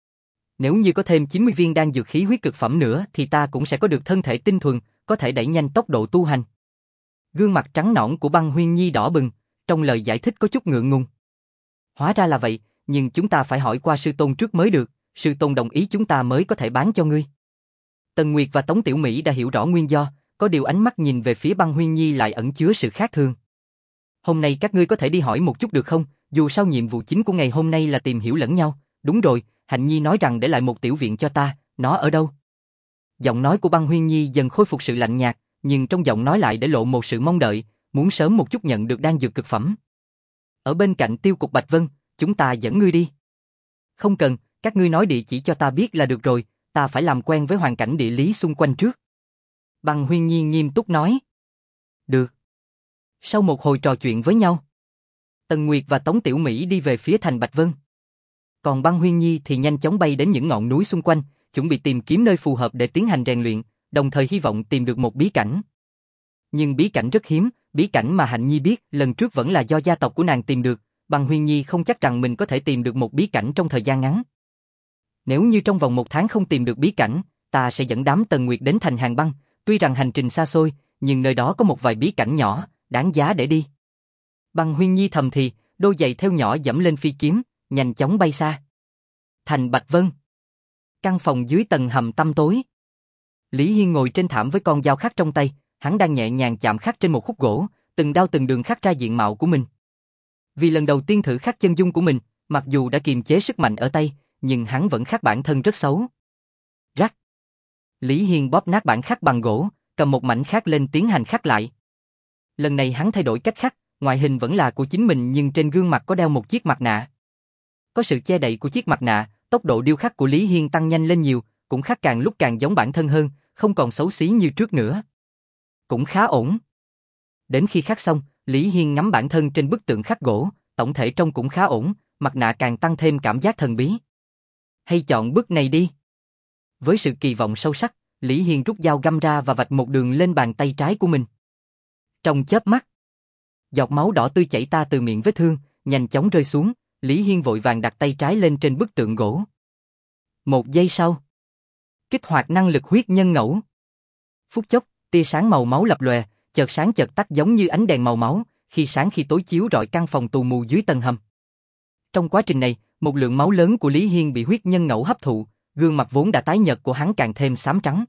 Nếu như có thêm chín mươi viên đan dược khí huyết cực phẩm nữa thì ta cũng sẽ có được thân thể tinh thuần, có thể đẩy nhanh tốc độ tu hành. Gương mặt trắng nõn của Băng Huyên Nhi đỏ bừng, trong lời giải thích có chút ngượng ngùng. Hóa ra là vậy, nhưng chúng ta phải hỏi qua sư tôn trước mới được, sư tôn đồng ý chúng ta mới có thể bán cho ngươi. Tần Nguyệt và Tống Tiểu Mỹ đã hiểu rõ nguyên do, có điều ánh mắt nhìn về phía Băng Huyên Nhi lại ẩn chứa sự khác thường. Hôm nay các ngươi có thể đi hỏi một chút được không, dù sao nhiệm vụ chính của ngày hôm nay là tìm hiểu lẫn nhau, đúng rồi, Hạnh Nhi nói rằng để lại một tiểu viện cho ta, nó ở đâu? Giọng nói của Băng Huyên Nhi dần khôi phục sự lạnh nhạt, nhưng trong giọng nói lại để lộ một sự mong đợi, muốn sớm một chút nhận được đan dược cực phẩm. Ở bên cạnh tiêu cục Bạch Vân, chúng ta dẫn ngươi đi. Không cần, các ngươi nói địa chỉ cho ta biết là được rồi, ta phải làm quen với hoàn cảnh địa lý xung quanh trước. Băng Huyên Nhi nghiêm túc nói. Được. Sau một hồi trò chuyện với nhau, Tần Nguyệt và Tống Tiểu Mỹ đi về phía thành Bạch Vân. Còn Băng Huyên Nhi thì nhanh chóng bay đến những ngọn núi xung quanh, chuẩn bị tìm kiếm nơi phù hợp để tiến hành rèn luyện, đồng thời hy vọng tìm được một bí cảnh. Nhưng bí cảnh rất hiếm, bí cảnh mà Hạnh Nhi biết lần trước vẫn là do gia tộc của nàng tìm được, Băng Huyên Nhi không chắc rằng mình có thể tìm được một bí cảnh trong thời gian ngắn. Nếu như trong vòng một tháng không tìm được bí cảnh, ta sẽ dẫn đám Tần Nguyệt đến thành Hàng Băng, tuy rằng hành trình xa xôi, nhưng nơi đó có một vài bí cảnh nhỏ, đáng giá để đi. Băng Huyên Nhi thầm thì, đôi giày theo nhỏ dẫm lên phi kiếm, nhanh chóng bay xa. Thành Bạch Vân. Căn phòng dưới tầng hầm tăm tối. Lý Hiên ngồi trên thảm với con dao khắc trong tay, hắn đang nhẹ nhàng chạm khắc trên một khúc gỗ, từng đao từng đường khắc ra diện mạo của mình. Vì lần đầu tiên thử khắc chân dung của mình, mặc dù đã kiềm chế sức mạnh ở tay, nhưng hắn vẫn khắc bản thân rất xấu. Rắc. Lý Hiên bóp nát bản khắc bằng gỗ, cầm một mảnh khắc lên tiến hành khắc lại. Lần này hắn thay đổi cách khắc, ngoại hình vẫn là của chính mình nhưng trên gương mặt có đeo một chiếc mặt nạ. Có sự che đậy của chiếc mặt nạ, tốc độ điêu khắc của Lý Hiên tăng nhanh lên nhiều, cũng khắc càng lúc càng giống bản thân hơn, không còn xấu xí như trước nữa. Cũng khá ổn. Đến khi khắc xong, Lý Hiên ngắm bản thân trên bức tượng khắc gỗ, tổng thể trông cũng khá ổn, mặt nạ càng tăng thêm cảm giác thần bí. Hay chọn bức này đi. Với sự kỳ vọng sâu sắc, Lý Hiên rút dao găm ra và vạch một đường lên bàn tay trái của mình. Trong chớp mắt, giọt máu đỏ tươi chảy ta từ miệng vết thương, nhanh chóng rơi xuống, Lý Hiên vội vàng đặt tay trái lên trên bức tượng gỗ. Một giây sau, kích hoạt năng lực huyết nhân ngẫu. Phút chốc, tia sáng màu máu lập lòe, chợt sáng chợt tắt giống như ánh đèn màu máu, khi sáng khi tối chiếu rọi căn phòng tù mù dưới tầng hầm. Trong quá trình này, một lượng máu lớn của Lý Hiên bị huyết nhân ngẫu hấp thụ, gương mặt vốn đã tái nhợt của hắn càng thêm xám trắng.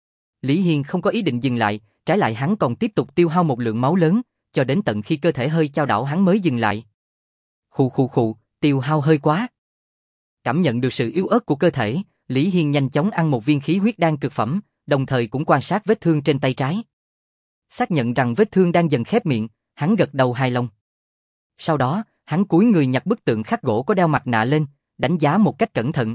Lý Hiên không có ý định dừng lại, trái lại hắn còn tiếp tục tiêu hao một lượng máu lớn, cho đến tận khi cơ thể hơi chao đảo hắn mới dừng lại. Khụ khụ khụ, tiêu hao hơi quá. Cảm nhận được sự yếu ớt của cơ thể, Lý Hiên nhanh chóng ăn một viên khí huyết đan cực phẩm, đồng thời cũng quan sát vết thương trên tay trái. Xác nhận rằng vết thương đang dần khép miệng, hắn gật đầu hài lòng. Sau đó, hắn cúi người nhặt bức tượng khắc gỗ có đeo mặt nạ lên, đánh giá một cách cẩn thận.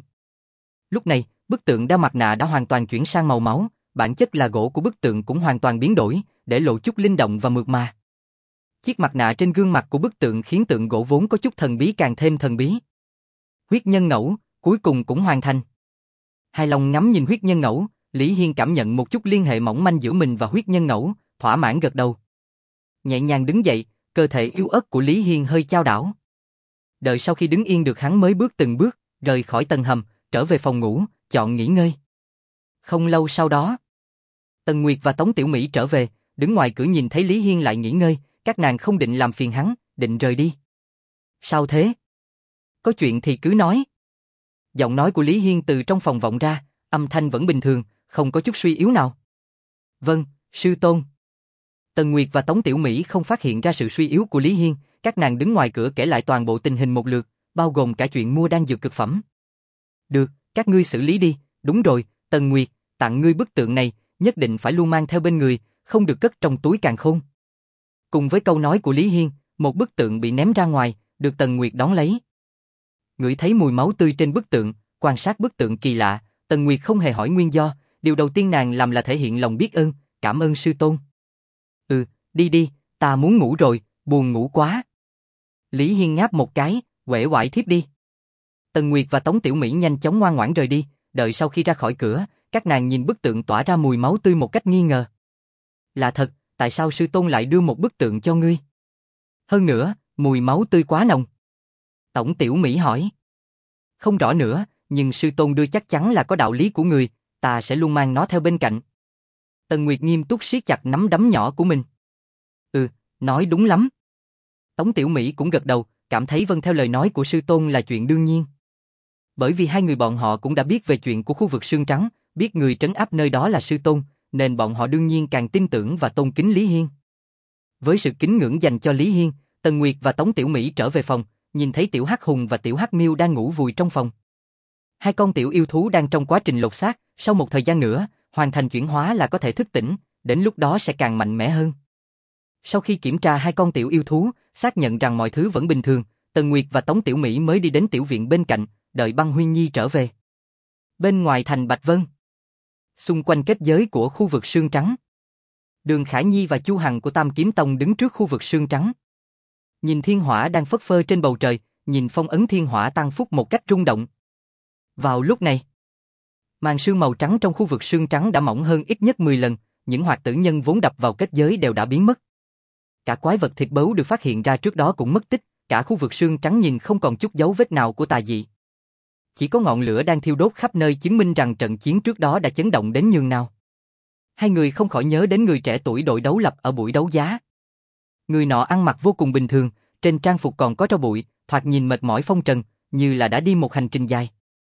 Lúc này, bức tượng đeo mặt nạ đã hoàn toàn chuyển sang màu máu, bản chất là gỗ của bức tượng cũng hoàn toàn biến đổi, để lộ chút linh động và mượt mà. Chiếc mặt nạ trên gương mặt của bức tượng khiến tượng gỗ vốn có chút thần bí càng thêm thần bí. Huyết nhân ngẫu, cuối cùng cũng hoàn thành. Hài lòng ngắm nhìn huyết nhân ngẫu, Lý Hiên cảm nhận một chút liên hệ mỏng manh giữa mình và huyết nhân ngẫu, thỏa mãn gật đầu. Nhẹ nhàng đứng dậy, cơ thể yếu ớt của Lý Hiên hơi chao đảo. Đợi sau khi đứng yên được hắn mới bước từng bước, rời khỏi tầng hầm, trở về phòng ngủ, chọn nghỉ ngơi. Không lâu sau đó, Tần Nguyệt và Tống Tiểu Mỹ trở về, đứng ngoài cửa nhìn thấy Lý Hiên lại nghỉ ngơi, các nàng không định làm phiền hắn, định rời đi. Sao thế? Có chuyện thì cứ nói. Giọng nói của Lý Hiên từ trong phòng vọng ra, âm thanh vẫn bình thường, không có chút suy yếu nào. Vâng, sư tôn. Tần Nguyệt và Tống Tiểu Mỹ không phát hiện ra sự suy yếu của Lý Hiên, các nàng đứng ngoài cửa kể lại toàn bộ tình hình một lượt, bao gồm cả chuyện mua đan dược cực phẩm. Được, các ngươi xử lý đi, đúng rồi, Tần Nguyệt, tặng ngươi bức tượng này, nhất định phải luôn mang theo bên người, không được cất trong túi càn khôn. Cùng với câu nói của Lý Hiên, một bức tượng bị ném ra ngoài, được Tần Nguyệt đón lấy. Ngửi thấy mùi máu tươi trên bức tượng, quan sát bức tượng kỳ lạ, Tần Nguyệt không hề hỏi nguyên do, điều đầu tiên nàng làm là thể hiện lòng biết ơn, cảm ơn sư tôn. Ừ, đi đi, ta muốn ngủ rồi, buồn ngủ quá. Lý Hiên ngáp một cái, uể oải thiếp đi. Tần Nguyệt và Tống Tiểu Mỹ nhanh chóng ngoan ngoãn rời đi, đợi sau khi ra khỏi cửa, các nàng nhìn bức tượng tỏa ra mùi máu tươi một cách nghi ngờ. Là thật, tại sao sư tôn lại đưa một bức tượng cho ngươi? Hơn nữa, mùi máu tươi quá nồng. Tống Tiểu Mỹ hỏi. Không rõ nữa, nhưng sư tôn đưa chắc chắn là có đạo lý của người, ta sẽ luôn mang nó theo bên cạnh. Tần Nguyệt nghiêm túc siết chặt nắm đấm nhỏ của mình. Ừ, nói đúng lắm. Tống Tiểu Mỹ cũng gật đầu, cảm thấy vâng theo lời nói của sư tôn là chuyện đương nhiên. Bởi vì hai người bọn họ cũng đã biết về chuyện của khu vực Sương Trắng, biết người trấn áp nơi đó là sư tôn, nên bọn họ đương nhiên càng tin tưởng và tôn kính Lý Hiên. Với sự kính ngưỡng dành cho Lý Hiên, Tần Nguyệt và Tống Tiểu Mỹ trở về phòng, nhìn thấy Tiểu Hắc Hùng và Tiểu Hắc Miêu đang ngủ vùi trong phòng. Hai con tiểu yêu thú đang trong quá trình lột xác, sau một thời gian nữa, hoàn thành chuyển hóa là có thể thức tỉnh, đến lúc đó sẽ càng mạnh mẽ hơn. Sau khi kiểm tra hai con tiểu yêu thú, xác nhận rằng mọi thứ vẫn bình thường, Tần Nguyệt và Tống Tiểu Mỹ mới đi đến tiểu viện bên cạnh, đợi Băng Huyên Nhi trở về. Bên ngoài thành Bạch Vân, xung quanh kết giới của khu vực Sương Trắng, Đường Khả Nhi và Chu Hằng của Tam Kiếm Tông đứng trước khu vực Sương Trắng. Nhìn thiên hỏa đang phất phơ trên bầu trời, nhìn phong ấn thiên hỏa tăng phúc một cách rung động. Vào lúc này, màn sương màu trắng trong khu vực Sương Trắng đã mỏng hơn ít nhất mười lần, những hoạt tử nhân vốn đập vào kết giới đều đã biến mất. Cả quái vật thịt bấu được phát hiện ra trước đó cũng mất tích, cả khu vực Sương Trắng nhìn không còn chút dấu vết nào của tà dị. Chỉ có ngọn lửa đang thiêu đốt khắp nơi chứng minh rằng trận chiến trước đó đã chấn động đến nhường nào. Hai người không khỏi nhớ đến người trẻ tuổi đội đấu lập ở buổi đấu giá. Người nọ ăn mặc vô cùng bình thường, trên trang phục còn có tro bụi, thoạt nhìn mệt mỏi phong trần, như là đã đi một hành trình dài.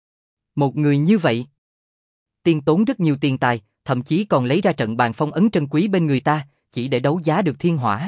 Một người như vậy, tiên tốn rất nhiều tiền tài, thậm chí còn lấy ra trận bàn phong ấn trân quý bên người ta, chỉ để đấu giá được thiên hỏa.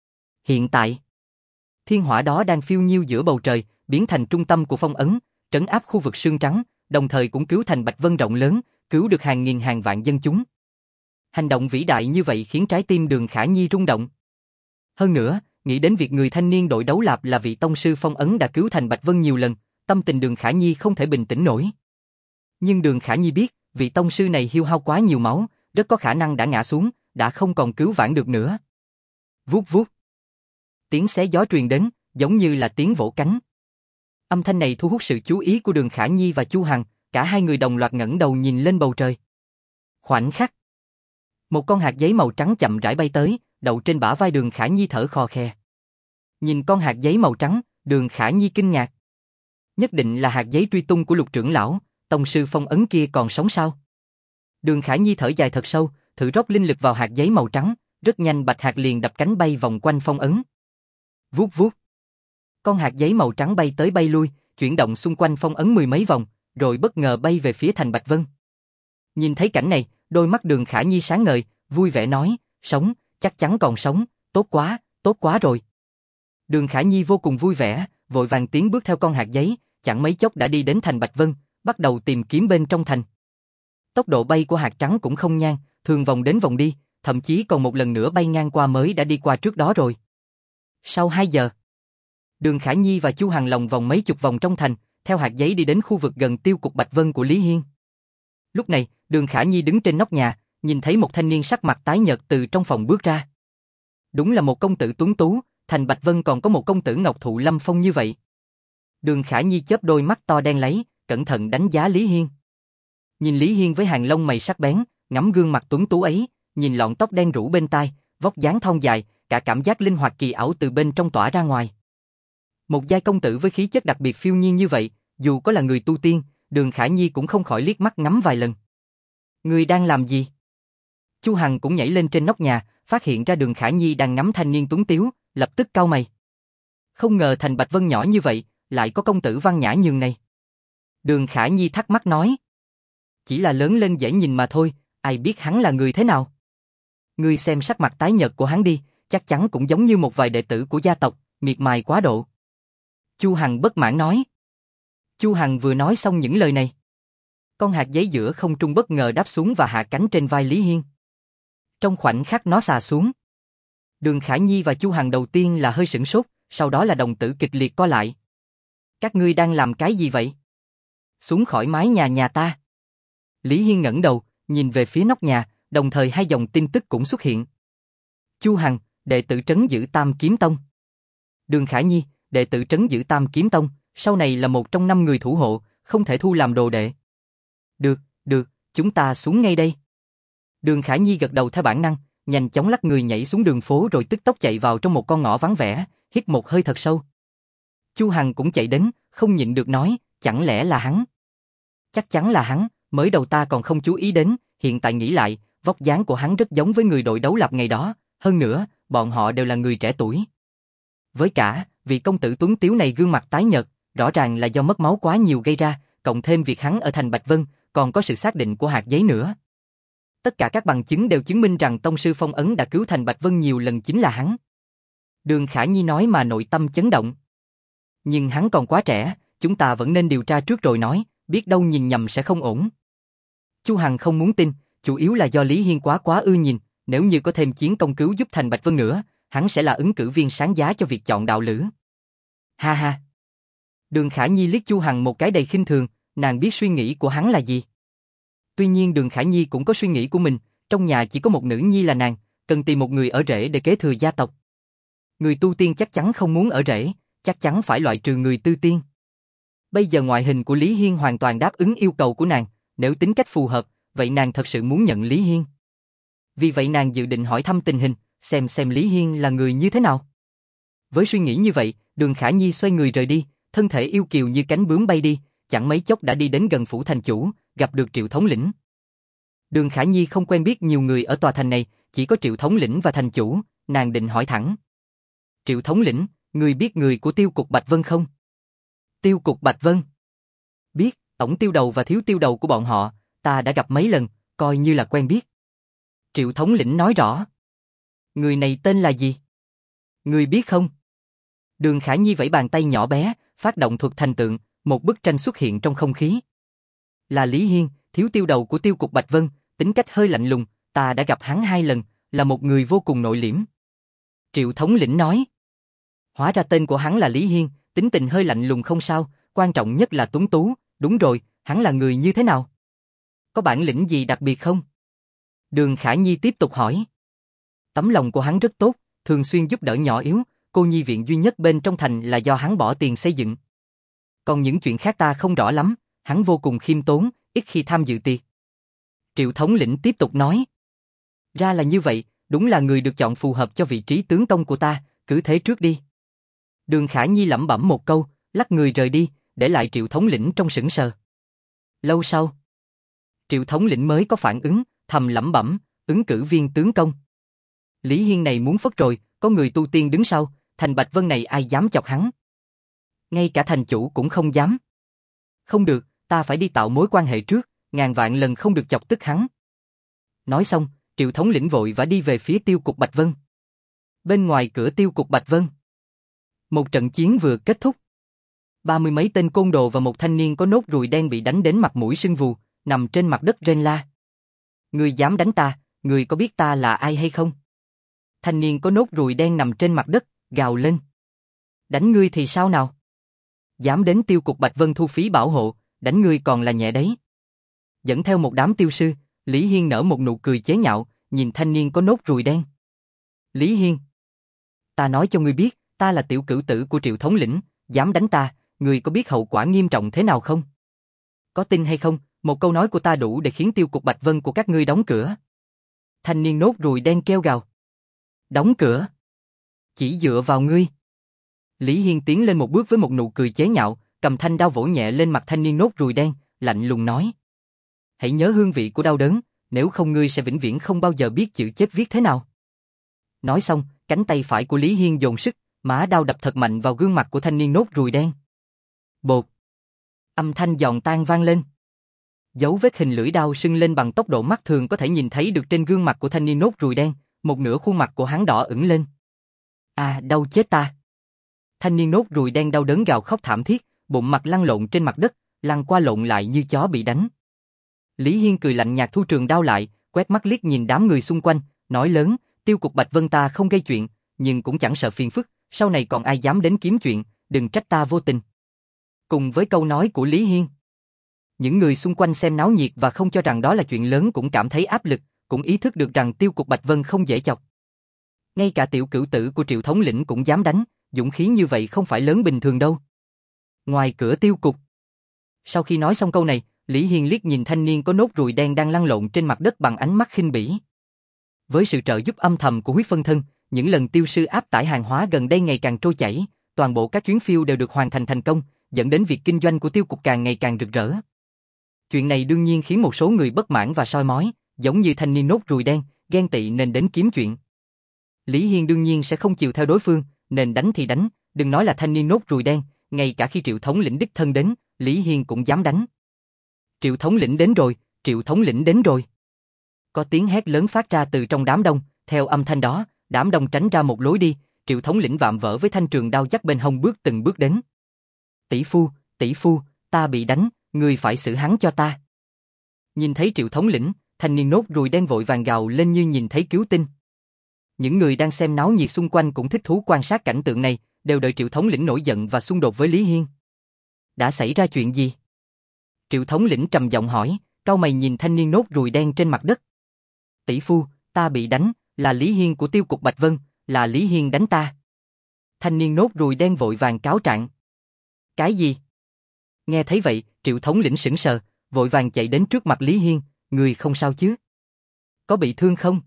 Hiện tại, thiên hỏa đó đang phiêu nhiêu giữa bầu trời, biến thành trung tâm của phong ấn, trấn áp khu vực Sương Trắng, đồng thời cũng cứu thành Bạch Vân rộng lớn, cứu được hàng nghìn hàng vạn dân chúng. Hành động vĩ đại như vậy khiến trái tim Đường Khả Nhi rung động. Hơn nữa, nghĩ đến việc người thanh niên đội đấu lạp là vị tông sư phong ấn đã cứu thành Bạch Vân nhiều lần, tâm tình Đường Khả Nhi không thể bình tĩnh nổi. Nhưng Đường Khả Nhi biết, vị tông sư này hiu hao quá nhiều máu, rất có khả năng đã ngã xuống, đã không còn cứu vãn được nữa. Vuốt vuốt. tiếng xé gió truyền đến, giống như là tiếng vỗ cánh. Âm thanh này thu hút sự chú ý của Đường Khả Nhi và Chu Hằng, cả hai người đồng loạt ngẩng đầu nhìn lên bầu trời. Khoảnh khắc, một con hạt giấy màu trắng chậm rãi bay tới, đậu trên bả vai Đường Khả Nhi thở khò khè. Nhìn con hạt giấy màu trắng, Đường Khả Nhi kinh ngạc. Nhất định là hạt giấy truy tung của Lục trưởng lão, tông sư phong ấn kia còn sống sao? Đường Khả Nhi thở dài thật sâu, thử rót linh lực vào hạt giấy màu trắng, rất nhanh bạch hạt liền đập cánh bay vòng quanh phong ấn. Vuốt vuốt. Con hạt giấy màu trắng bay tới bay lui, chuyển động xung quanh phong ấn mười mấy vòng, rồi bất ngờ bay về phía thành Bạch Vân. Nhìn thấy cảnh này, đôi mắt Đường Khả Nhi sáng ngời, vui vẻ nói, sống, chắc chắn còn sống, tốt quá, tốt quá rồi. Đường Khả Nhi vô cùng vui vẻ, vội vàng tiến bước theo con hạt giấy, chẳng mấy chốc đã đi đến thành Bạch Vân, bắt đầu tìm kiếm bên trong thành. Tốc độ bay của hạt trắng cũng không nhanh, thường vòng đến vòng đi, thậm chí còn một lần nữa bay ngang qua mới đã đi qua trước đó rồi. Sau hai giờ, Đường Khả Nhi và Chu Hằng lòng vòng mấy chục vòng trong thành, theo hạt giấy đi đến khu vực gần tiêu cục Bạch Vân của Lý Hiên. Lúc này, Đường Khả Nhi đứng trên nóc nhà, nhìn thấy một thanh niên sắc mặt tái nhợt từ trong phòng bước ra. Đúng là một công tử tuấn tú, thành Bạch Vân còn có một công tử ngọc thụ lâm phong như vậy. Đường Khả Nhi chớp đôi mắt to đen lấy, cẩn thận đánh giá Lý Hiên. Nhìn Lý Hiên với hàng lông mày sắc bén, ngắm gương mặt tuấn tú ấy, nhìn lọn tóc đen rủ bên tai, vóc dáng thon dài, cả cảm giác linh hoạt kỳ ảo từ bên trong tỏa ra ngoài. Một giai công tử với khí chất đặc biệt phiêu nhiên như vậy, dù có là người tu tiên, Đường Khả Nhi cũng không khỏi liếc mắt ngắm vài lần. Người đang làm gì? Chu Hằng cũng nhảy lên trên nóc nhà, phát hiện ra Đường Khả Nhi đang ngắm thanh niên tuấn tiếu, lập tức cau mày. Không ngờ thành Bạch Vân nhỏ như vậy, lại có công tử văn nhã nhường này. Đường Khả Nhi thắc mắc nói. Chỉ là lớn lên dễ nhìn mà thôi, ai biết hắn là người thế nào. Ngươi xem sắc mặt tái nhợt của hắn đi, chắc chắn cũng giống như một vài đệ tử của gia tộc, miệt mài quá độ. Chu Hằng bất mãn nói. Chu Hằng vừa nói xong những lời này, con hạt giấy giữa không trung bất ngờ đáp xuống và hạ cánh trên vai Lý Hiên. Trong khoảnh khắc nó xà xuống, Đường Khả Nhi và Chu Hằng đầu tiên là hơi sửng sốt, sau đó là đồng tử kịch liệt co lại. Các ngươi đang làm cái gì vậy? Xuống khỏi mái nhà nhà ta. Lý Hiên ngẩng đầu, nhìn về phía nóc nhà, đồng thời hai dòng tin tức cũng xuất hiện. Chu Hằng, đệ tử trấn giữ Tam Kiếm Tông. Đường Khả Nhi, đệ tử trấn giữ Tam Kiếm Tông, sau này là một trong năm người thủ hộ, không thể thu làm đồ đệ. Được, được, chúng ta xuống ngay đây. Đường Khả Nhi gật đầu theo bản năng, nhanh chóng lắc người nhảy xuống đường phố rồi tức tốc chạy vào trong một con ngõ vắng vẻ, hít một hơi thật sâu. Chu Hằng cũng chạy đến, không nhịn được nói, chẳng lẽ là hắn? Chắc chắn là hắn, mới đầu ta còn không chú ý đến, hiện tại nghĩ lại, vóc dáng của hắn rất giống với người đội đấu lập ngày đó, hơn nữa, bọn họ đều là người trẻ tuổi. Với cả, vị công tử tuấn tiếu này gương mặt tái nhợt, rõ ràng là do mất máu quá nhiều gây ra, cộng thêm việc hắn ở thành Bạch Vân, còn có sự xác định của hạt giấy nữa. Tất cả các bằng chứng đều chứng minh rằng tông sư phong ấn đã cứu thành Bạch Vân nhiều lần chính là hắn. Đường Khả Nhi nói mà nội tâm chấn động. Nhưng hắn còn quá trẻ, chúng ta vẫn nên điều tra trước rồi nói, biết đâu nhìn nhầm sẽ không ổn. Chu Hằng không muốn tin, chủ yếu là do Lý Hiên quá quá ưa nhìn, nếu như có thêm chiến công cứu giúp thành Bạch Vân nữa, hắn sẽ là ứng cử viên sáng giá cho việc chọn đạo lữ. Ha ha. Đường Khả Nhi liếc Chu Hằng một cái đầy khinh thường, nàng biết suy nghĩ của hắn là gì. Tuy nhiên Đường Khả Nhi cũng có suy nghĩ của mình, trong nhà chỉ có một nữ nhi là nàng, cần tìm một người ở rể để kế thừa gia tộc. Người tu tiên chắc chắn không muốn ở rể, chắc chắn phải loại trừ người tư tiên. Bây giờ ngoại hình của Lý Hiên hoàn toàn đáp ứng yêu cầu của nàng, nếu tính cách phù hợp, vậy nàng thật sự muốn nhận Lý Hiên. Vì vậy nàng dự định hỏi thăm tình hình, xem xem Lý Hiên là người như thế nào. Với suy nghĩ như vậy, Đường Khả Nhi xoay người rời đi, thân thể yêu kiều như cánh bướm bay đi, chẳng mấy chốc đã đi đến gần phủ thành chủ, gặp được Triệu thống lĩnh. Đường Khả Nhi không quen biết nhiều người ở tòa thành này, chỉ có Triệu thống lĩnh và thành chủ, nàng định hỏi thẳng. Triệu thống lĩnh, người biết người của tiêu cục Bạch Vân không? Tiêu cục Bạch Vân? Biết, tổng tiêu đầu và thiếu tiêu đầu của bọn họ, ta đã gặp mấy lần, coi như là quen biết. Triệu thống lĩnh nói rõ. Người này tên là gì? Người biết không? Đường Khả Nhi vẫy bàn tay nhỏ bé, phát động thuật thành tượng, một bức tranh xuất hiện trong không khí. Là Lý Hiên, thiếu tiêu đầu của tiêu cục Bạch Vân, tính cách hơi lạnh lùng, ta đã gặp hắn hai lần, là một người vô cùng nội liễm. Triệu thống lĩnh nói. Hóa ra tên của hắn là Lý Hiên, tính tình hơi lạnh lùng không sao, quan trọng nhất là tuấn tú, đúng rồi, hắn là người như thế nào? Có bản lĩnh gì đặc biệt không? Đường Khả Nhi tiếp tục hỏi. Tấm lòng của hắn rất tốt, thường xuyên giúp đỡ nhỏ yếu, cô nhi viện duy nhất bên trong thành là do hắn bỏ tiền xây dựng. Còn những chuyện khác ta không rõ lắm, hắn vô cùng khiêm tốn, ít khi tham dự tiệc. Triệu thống lĩnh tiếp tục nói. Ra là như vậy, đúng là người được chọn phù hợp cho vị trí tướng công của ta, cứ thế trước đi. Đường Khả Nhi lẩm bẩm một câu, lắc người rời đi, để lại Triệu thống lĩnh trong sững sờ. Lâu sau, Triệu thống lĩnh mới có phản ứng, thầm lẩm bẩm, ứng cử viên tướng công. Lý Hiên này muốn phất rồi, có người tu tiên đứng sau, thành Bạch Vân này ai dám chọc hắn. Ngay cả thành chủ cũng không dám. Không được, ta phải đi tạo mối quan hệ trước, ngàn vạn lần không được chọc tức hắn. Nói xong, Triệu thống lĩnh vội và đi về phía tiêu cục Bạch Vân. Bên ngoài cửa tiêu cục Bạch Vân, một trận chiến vừa kết thúc. Ba mươi mấy tên côn đồ và một thanh niên có nốt ruồi đen bị đánh đến mặt mũi sưng vù, nằm trên mặt đất rên la. Ngươi dám đánh ta, ngươi có biết ta là ai hay không? Thanh niên có nốt ruồi đen nằm trên mặt đất, gào lên. Đánh ngươi thì sao nào? Dám đến tiêu cục Bạch Vân thu phí bảo hộ, đánh ngươi còn là nhẹ đấy. Dẫn theo một đám tiêu sư, Lý Hiên nở một nụ cười chế nhạo, nhìn thanh niên có nốt ruồi đen. Lý Hiên, ta nói cho ngươi biết, ta là tiểu cửu tử của Triệu thống lĩnh, dám đánh ta, ngươi có biết hậu quả nghiêm trọng thế nào không? Có tin hay không, một câu nói của ta đủ để khiến tiêu cục Bạch Vân của các ngươi đóng cửa. Thanh niên nốt ruồi đen kêu gào. Đóng cửa? Chỉ dựa vào ngươi. Lý Hiên tiến lên một bước với một nụ cười chế nhạo, cầm thanh đao vỗ nhẹ lên mặt thanh niên nốt ruồi đen, lạnh lùng nói. Hãy nhớ hương vị của đau đớn, nếu không ngươi sẽ vĩnh viễn không bao giờ biết chữ chết viết thế nào. Nói xong, cánh tay phải của Lý Hiên dồn sức, má đao đập thật mạnh vào gương mặt của thanh niên nốt ruồi đen. Bột. Âm thanh giòn tan vang lên. Dấu vết hình lưỡi đao sưng lên bằng tốc độ mắt thường có thể nhìn thấy được trên gương mặt của thanh niên nốt ruồi đen, một nửa khuôn mặt của hắn đỏ ửng lên. À, đau chết ta. Thanh niên nốt ruồi đen đau đớn gào khóc thảm thiết, bụng mặt lăn lộn trên mặt đất, lăn qua lộn lại như chó bị đánh. Lý Hiên cười lạnh nhạt thu trường đao lại, quét mắt liếc nhìn đám người xung quanh, nói lớn, tiêu cục Bạch Vân ta không gây chuyện, nhưng cũng chẳng sợ phiền phức, sau này còn ai dám đến kiếm chuyện, đừng trách ta vô tình. Cùng với câu nói của Lý Hiên, những người xung quanh xem náo nhiệt và không cho rằng đó là chuyện lớn cũng cảm thấy áp lực, cũng ý thức được rằng tiêu cục Bạch Vân không dễ chọc. Ngay cả tiểu cửu tử của Triệu thống lĩnh cũng dám đánh, dũng khí như vậy không phải lớn bình thường đâu. Ngoài cửa tiêu cục, sau khi nói xong câu này, Lý Hiên liếc nhìn thanh niên có nốt ruồi đen đang lăn lộn trên mặt đất bằng ánh mắt khinh bỉ. Với sự trợ giúp âm thầm của huyết phân thân, những lần tiêu sư áp tải hàng hóa gần đây ngày càng trôi chảy, toàn bộ các chuyến phiêu đều được hoàn thành thành công, dẫn đến việc kinh doanh của tiêu cục càng ngày càng rực rỡ. Chuyện này đương nhiên khiến một số người bất mãn và soi mói, giống như thanh niên nốt ruồi đen, ghen tị nên đến kiếm chuyện. Lý Hiên đương nhiên sẽ không chịu theo đối phương, nên đánh thì đánh, đừng nói là thanh niên nốt ruồi đen, ngay cả khi Triệu thống lĩnh đích thân đến, Lý Hiên cũng dám đánh. Triệu thống lĩnh đến rồi, Triệu thống lĩnh đến rồi. Có tiếng hét lớn phát ra từ trong đám đông, theo âm thanh đó, đám đông tránh ra một lối đi, Triệu thống lĩnh vạm vỡ với thanh trường đao dắt bên hông bước từng bước đến. Tỷ phu, tỷ phu, ta bị đánh, ngươi phải xử hắn cho ta. Nhìn thấy Triệu thống lĩnh, thanh niên nốt ruồi đen vội vàng gào lên như nhìn thấy cứu tinh. Những người đang xem náo nhiệt xung quanh cũng thích thú quan sát cảnh tượng này, đều đợi Triệu thống lĩnh nổi giận và xung đột với Lý Hiên. Đã xảy ra chuyện gì? Triệu thống lĩnh trầm giọng hỏi, cau mày nhìn thanh niên nốt ruồi đen trên mặt đất. Tỷ phu, ta bị đánh, là Lý Hiên của tiêu cục Bạch Vân, là Lý Hiên đánh ta. Thanh niên nốt ruồi đen vội vàng cáo trạng. Cái gì? Nghe thấy vậy, Triệu thống lĩnh sững sờ, vội vàng chạy đến trước mặt Lý Hiên, người không sao chứ? Có bị thương không?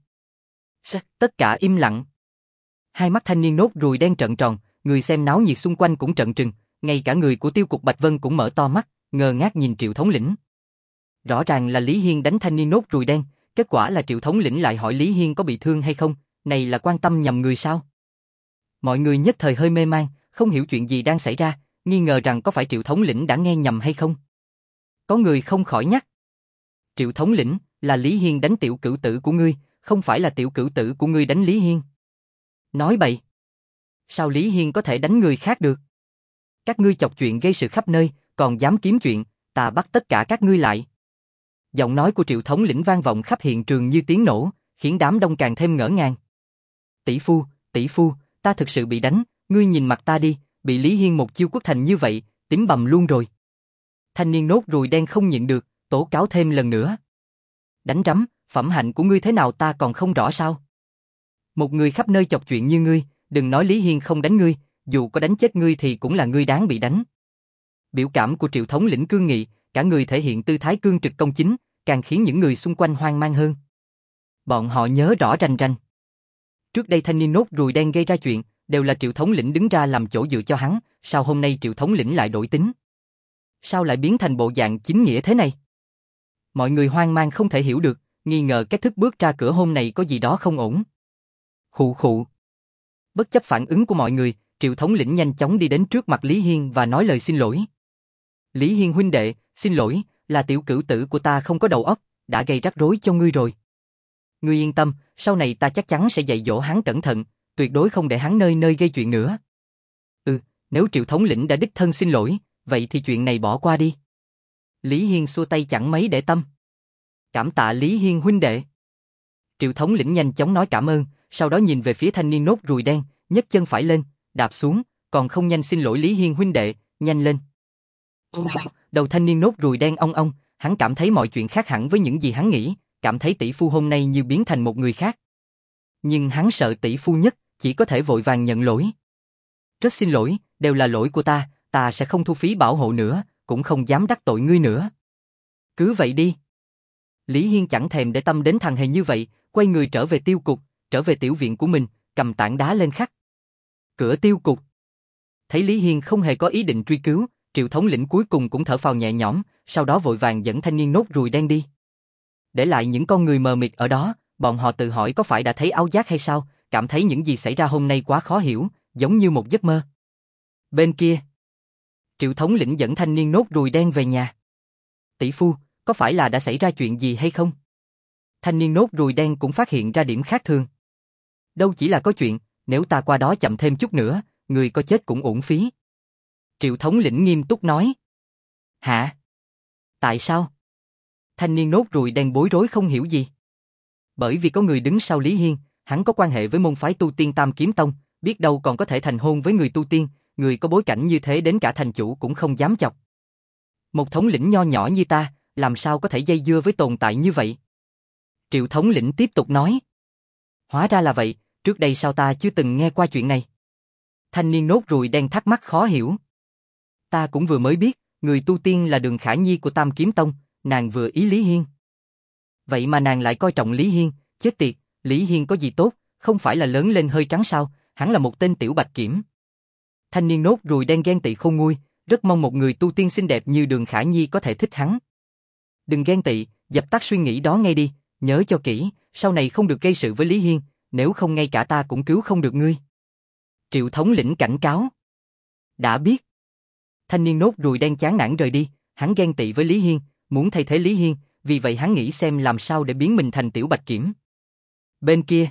Tất cả im lặng. Hai mắt thanh niên nốt ruồi đen trợn tròn, người xem náo nhiệt xung quanh cũng trợn trừng, ngay cả người của tiêu cục Bạch Vân cũng mở to mắt, ngơ ngác nhìn Triệu thống lĩnh. Rõ ràng là Lý Hiên đánh thanh niên nốt ruồi đen, kết quả là Triệu thống lĩnh lại hỏi Lý Hiên có bị thương hay không, này là quan tâm nhầm người sao? Mọi người nhất thời hơi mê man, không hiểu chuyện gì đang xảy ra, nghi ngờ rằng có phải Triệu thống lĩnh đã nghe nhầm hay không. Có người không khỏi nhắc. Triệu thống lĩnh, là Lý Hiên đánh tiểu cửu tử của ngươi, không phải là tiểu cửu tử của ngươi đánh Lý Hiên. Nói bậy. Sao Lý Hiên có thể đánh người khác được? Các ngươi chọc chuyện gây sự khắp nơi, còn dám kiếm chuyện, ta bắt tất cả các ngươi lại. Giọng nói của Triệu thống lĩnh vang vọng khắp hiện trường như tiếng nổ, khiến đám đông càng thêm ngỡ ngàng. Tỷ phu, tỷ phu, ta thực sự bị đánh, ngươi nhìn mặt ta đi, bị Lý Hiên một chiêu quất thành như vậy, tím bầm luôn rồi. Thanh niên nốt ruồi đen không nhịn được, tố cáo thêm lần nữa. Đánh rắm, phẩm hạnh của ngươi thế nào ta còn không rõ sao? Một người khắp nơi chọc chuyện như ngươi, Đừng nói Lý Hiên không đánh ngươi, dù có đánh chết ngươi thì cũng là ngươi đáng bị đánh. Biểu cảm của Triệu thống lĩnh cương nghị, cả người thể hiện tư thái cương trực công chính, càng khiến những người xung quanh hoang mang hơn. Bọn họ nhớ rõ rành rành. Trước đây thanh niên nốt ruồi đen gây ra chuyện, đều là Triệu thống lĩnh đứng ra làm chỗ dựa cho hắn, sao hôm nay Triệu thống lĩnh lại đổi tính? Sao lại biến thành bộ dạng chính nghĩa thế này? Mọi người hoang mang không thể hiểu được, nghi ngờ cách thức bước ra cửa hôm này có gì đó không ổn. Khụ khụ. Bất chấp phản ứng của mọi người, Triệu thống lĩnh nhanh chóng đi đến trước mặt Lý Hiên và nói lời xin lỗi. Lý Hiên huynh đệ, xin lỗi, là tiểu cửu tử của ta không có đầu óc, đã gây rắc rối cho ngươi rồi. Ngươi yên tâm, sau này ta chắc chắn sẽ dạy dỗ hắn cẩn thận, tuyệt đối không để hắn nơi nơi gây chuyện nữa. Ừ, nếu Triệu thống lĩnh đã đích thân xin lỗi, vậy thì chuyện này bỏ qua đi. Lý Hiên xua tay chẳng mấy để tâm. Cảm tạ Lý Hiên huynh đệ. Triệu thống lĩnh nhanh chóng nói cảm ơn, sau đó nhìn về phía thanh niên nốt ruồi đen, nhấc chân phải lên, đạp xuống, còn không nhanh xin lỗi Lý Hiên huynh đệ, nhanh lên. Đầu thanh niên nốt ruồi đen ong ong, hắn cảm thấy mọi chuyện khác hẳn với những gì hắn nghĩ, cảm thấy tỷ phu hôm nay như biến thành một người khác. Nhưng hắn sợ tỷ phu nhất, chỉ có thể vội vàng nhận lỗi. Rất xin lỗi, đều là lỗi của ta, ta sẽ không thu phí bảo hộ nữa, cũng không dám đắc tội ngươi nữa. Cứ vậy đi. Lý Hiên chẳng thèm để tâm đến thằng hề như vậy, quay người trở về tiêu cục, trở về tiểu viện của mình, cầm tảng đá lên khắc. Cửa tiêu cục. Thấy Lý Hiên không hề có ý định truy cứu, Triệu thống lĩnh cuối cùng cũng thở phào nhẹ nhõm, sau đó vội vàng dẫn thanh niên nốt ruồi đen đi. Để lại những con người mờ mịt ở đó, bọn họ tự hỏi có phải đã thấy áo giác hay sao, cảm thấy những gì xảy ra hôm nay quá khó hiểu, giống như một giấc mơ. Bên kia, Triệu thống lĩnh dẫn thanh niên nốt ruồi đen về nhà. Tỷ phu, có phải là đã xảy ra chuyện gì hay không? Thanh niên nốt ruồi đen cũng phát hiện ra điểm khác thường. Đâu chỉ là có chuyện, nếu ta qua đó chậm thêm chút nữa, người có chết cũng uổng phí. Triệu thống lĩnh nghiêm túc nói. Hả? Tại sao? Thanh niên nốt ruồi đen bối rối không hiểu gì. Bởi vì có người đứng sau Lý Hiên, hắn có quan hệ với môn phái tu tiên Tam Kiếm Tông, biết đâu còn có thể thành hôn với người tu tiên, người có bối cảnh như thế đến cả thành chủ cũng không dám chọc. Một thống lĩnh nho nhỏ như ta, làm sao có thể dây dưa với tồn tại như vậy? Triệu thống lĩnh tiếp tục nói. Hóa ra là vậy, trước đây sao ta chưa từng nghe qua chuyện này? Thanh niên nốt ruồi đen thắc mắc khó hiểu. Ta cũng vừa mới biết, người tu tiên là Đường Khả Nhi của Tam Kiếm Tông, nàng vừa ý Lý Hiên. Vậy mà nàng lại coi trọng Lý Hiên, chết tiệt, Lý Hiên có gì tốt, không phải là lớn lên hơi trắng sao, hắn là một tên tiểu bạch kiểm. Thanh niên nốt ruồi đen ghen tị khôn nguôi, rất mong một người tu tiên xinh đẹp như Đường Khả Nhi có thể thích hắn. Đừng ghen tị, dập tắt suy nghĩ đó ngay đi, nhớ cho kỹ, sau này không được gây sự với Lý Hiên, nếu không ngay cả ta cũng cứu không được ngươi. Triệu thống lĩnh cảnh cáo. Đã biết. Thanh niên nốt ruồi đen chán nản rời đi, hắn ghen tị với Lý Hiên, muốn thay thế Lý Hiên, vì vậy hắn nghĩ xem làm sao để biến mình thành tiểu bạch kiểm. Bên kia,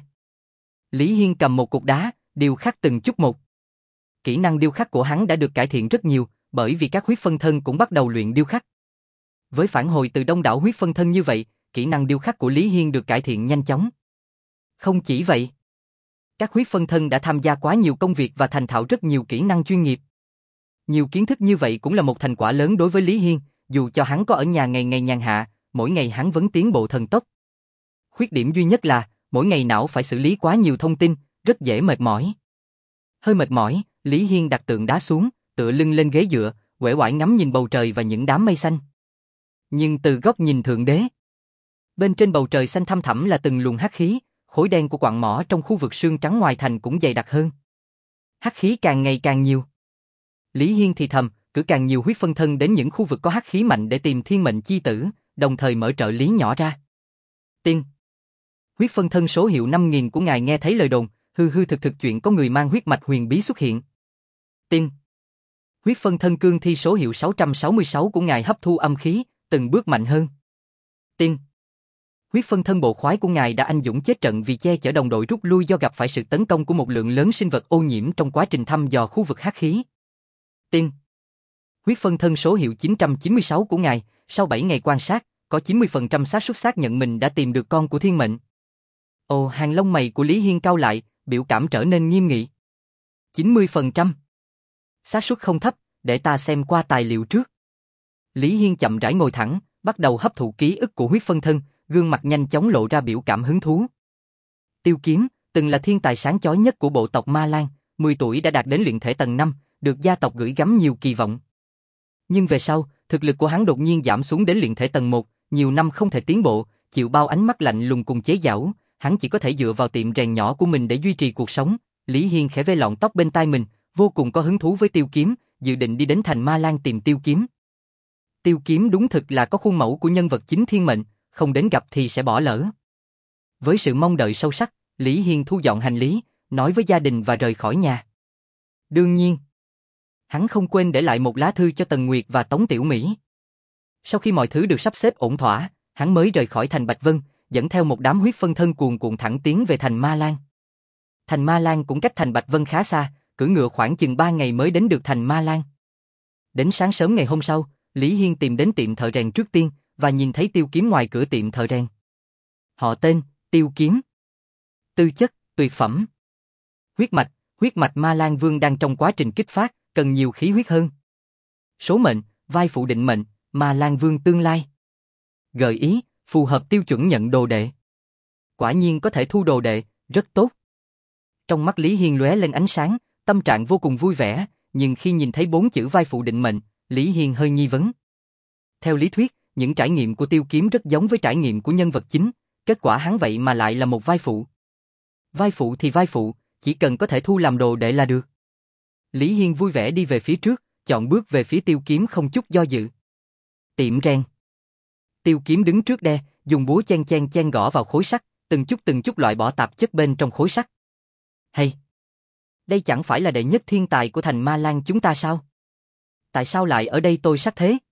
Lý Hiên cầm một cục đá, điêu khắc từng chút một. Kỹ năng điêu khắc của hắn đã được cải thiện rất nhiều, bởi vì các huyết phân thân cũng bắt đầu luyện điêu khắc. Với phản hồi từ đông đảo huyết phân thân như vậy, kỹ năng điêu khắc của Lý Hiên được cải thiện nhanh chóng. Không chỉ vậy, các huyết phân thân đã tham gia quá nhiều công việc và thành thạo rất nhiều kỹ năng chuyên nghiệp. Nhiều kiến thức như vậy cũng là một thành quả lớn đối với Lý Hiên, dù cho hắn có ở nhà ngày ngày nhàn hạ, mỗi ngày hắn vẫn tiến bộ thần tốc. Khuyết điểm duy nhất là, mỗi ngày não phải xử lý quá nhiều thông tin, rất dễ mệt mỏi. Hơi mệt mỏi, Lý Hiên đặt tượng đá xuống, tựa lưng lên ghế dựa, uể oải ngắm nhìn bầu trời và những đám mây xanh. Nhưng từ góc nhìn thượng đế, bên trên bầu trời xanh thăm thẳm là từng luồng hắc khí, khối đen của quặng mỏ trong khu vực sương trắng ngoài thành cũng dày đặc hơn. Hắc khí càng ngày càng nhiều. Lý Hiên thì thầm, cử càng nhiều huyết phân thân đến những khu vực có hắc khí mạnh để tìm thiên mệnh chi tử, đồng thời mở trợ lý nhỏ ra. Tiên. Huyết phân thân số hiệu năm nghìn của ngài nghe thấy lời đồn, hư hư thực thực chuyện có người mang huyết mạch huyền bí xuất hiện. Tiên. Huyết phân thân cương thi số hiệu sáu trăm sáu mươi sáu của ngài hấp thu âm khí, từng bước mạnh hơn. Tiên. Huyết phân thân bộ khoái của ngài đã anh dũng chết trận vì che chở đồng đội rút lui do gặp phải sự tấn công của một lượng lớn sinh vật ô nhiễm trong quá trình thăm dò khu vực hắc khí. Tiên. Huyết phân thân số hiệu chín trăm chín mươi sáu của ngài, sau bảy ngày quan sát, có chín mươi phần trăm xác suất xác nhận mình đã tìm được con của thiên mệnh. Ồ, hàng lông mày của Lý Hiên cau lại, biểu cảm trở nên nghiêm nghị. chín mươi phần trăm. Xác suất không thấp, để ta xem qua tài liệu trước. Lý Hiên chậm rãi ngồi thẳng, bắt đầu hấp thụ ký ức của huyết phân thân, gương mặt nhanh chóng lộ ra biểu cảm hứng thú. Tiêu kiếm, từng là thiên tài sáng chói nhất của bộ tộc Ma Lan, mười tuổi đã đạt đến luyện thể tầng năm, được gia tộc gửi gắm nhiều kỳ vọng. Nhưng về sau, thực lực của hắn đột nhiên giảm xuống đến luyện thể tầng một, nhiều năm không thể tiến bộ, chịu bao ánh mắt lạnh lùng cùng chế giễu, hắn chỉ có thể dựa vào tiệm rèn nhỏ của mình để duy trì cuộc sống. Lý Hiên khẽ vê lọn tóc bên tai mình, vô cùng có hứng thú với Tiêu Kiếm, dự định đi đến thành Ma Lan tìm Tiêu Kiếm. Tiêu Kiếm đúng thực là có khuôn mẫu của nhân vật chính thiên mệnh, không đến gặp thì sẽ bỏ lỡ. Với sự mong đợi sâu sắc, Lý Hiên thu dọn hành lý, nói với gia đình và rời khỏi nhà. Đương nhiên, hắn không quên để lại một lá thư cho Tần Nguyệt và Tống Tiểu Mỹ. Sau khi mọi thứ được sắp xếp ổn thỏa, hắn mới rời khỏi thành Bạch Vân, dẫn theo một đám huyết phân thân cuồn cuộn thẳng tiến về thành Ma Lan. Thành Ma Lan cũng cách thành Bạch Vân khá xa, cưỡi ngựa khoảng chừng ba ngày mới đến được thành Ma Lan. Đến sáng sớm ngày hôm sau, Lý Hiên tìm đến tiệm thợ rèn trước tiên và nhìn thấy Tiêu Kiếm ngoài cửa tiệm thợ rèn. Họ tên, Tiêu Kiếm. Tư chất, tuyệt phẩm. Huyết mạch, huyết mạch Ma Lan Vương đang trong quá trình kích phát, cần nhiều khí huyết hơn. Số mệnh, vai phụ định mệnh, Ma Lan Vương tương lai. Gợi ý, phù hợp tiêu chuẩn nhận đồ đệ. Quả nhiên có thể thu đồ đệ, rất tốt. Trong mắt Lý Hiên lóe lên ánh sáng, tâm trạng vô cùng vui vẻ, nhưng khi nhìn thấy bốn chữ vai phụ định mệnh, Lý Hiên hơi nghi vấn. Theo lý thuyết, những trải nghiệm của Tiêu Kiếm rất giống với trải nghiệm của nhân vật chính, kết quả hắn vậy mà lại là một vai phụ. Vai phụ thì vai phụ, chỉ cần có thể thu làm đồ đệ là được. Lý Hiên vui vẻ đi về phía trước, chọn bước về phía Tiêu Kiếm không chút do dự. Tiệm rèn. Tiêu Kiếm đứng trước đe, dùng búa chen chen chen gõ vào khối sắt, từng chút từng chút loại bỏ tạp chất bên trong khối sắt. Hay! Đây chẳng phải là đệ nhất thiên tài của thành Ma Lan chúng ta sao? Tại sao lại ở đây tôi sắt thế?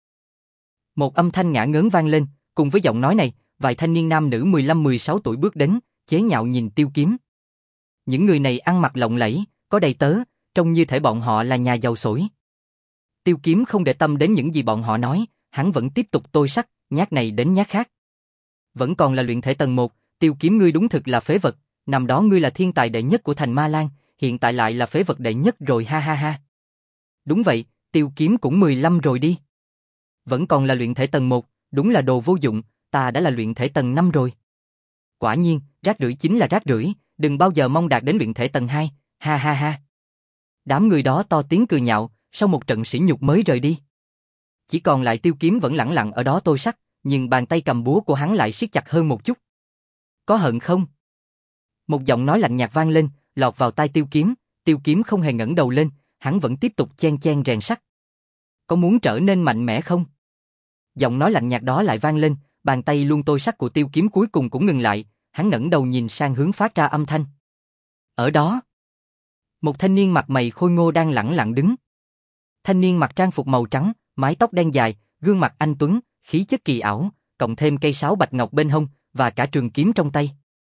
Một âm thanh ngả ngớn vang lên, cùng với giọng nói này, vài thanh niên nam nữ mười lăm mười sáu tuổi bước đến, chế nhạo nhìn Tiêu Kiếm. Những người này ăn mặc lộng lẫy, có đầy tớ, trông như thể bọn họ là nhà giàu sổi. Tiêu Kiếm không để tâm đến những gì bọn họ nói, hắn vẫn tiếp tục tôi sắt, nhát này đến nhát khác. Vẫn còn là luyện thể tầng một, Tiêu Kiếm ngươi đúng thực là phế vật, năm đó ngươi là thiên tài đệ nhất của thành Ma Lan, hiện tại lại là phế vật đệ nhất rồi ha ha ha. Đúng vậy, Tiêu Kiếm cũng mười lăm rồi đi. Vẫn còn là luyện thể tầng một, đúng là đồ vô dụng, ta đã là luyện thể tầng năm rồi. Quả nhiên, rác rưởi chính là rác rưởi, đừng bao giờ mong đạt đến luyện thể tầng hai, ha ha ha. Đám người đó to tiếng cười nhạo, sau một trận sỉ nhục mới rời đi. Chỉ còn lại Tiêu Kiếm vẫn lẳng lặng ở đó tôi sắt, nhưng bàn tay cầm búa của hắn lại siết chặt hơn một chút. Có hận không? Một giọng nói lạnh nhạt vang lên, lọt vào tai Tiêu Kiếm, Tiêu Kiếm không hề ngẩng đầu lên, hắn vẫn tiếp tục chen chen rèn sắt. Có muốn trở nên mạnh mẽ không? Giọng nói lạnh nhạt đó lại vang lên, bàn tay luôn tôi sắt của Tiêu Kiếm cuối cùng cũng ngừng lại, hắn ngẩng đầu nhìn sang hướng phát ra âm thanh. Ở đó, một thanh niên mặt mày khôi ngô đang lẳng lặng đứng. Thanh niên mặc trang phục màu trắng, mái tóc đen dài, gương mặt anh tuấn, khí chất kỳ ảo, cộng thêm cây sáo bạch ngọc bên hông và cả trường kiếm trong tay.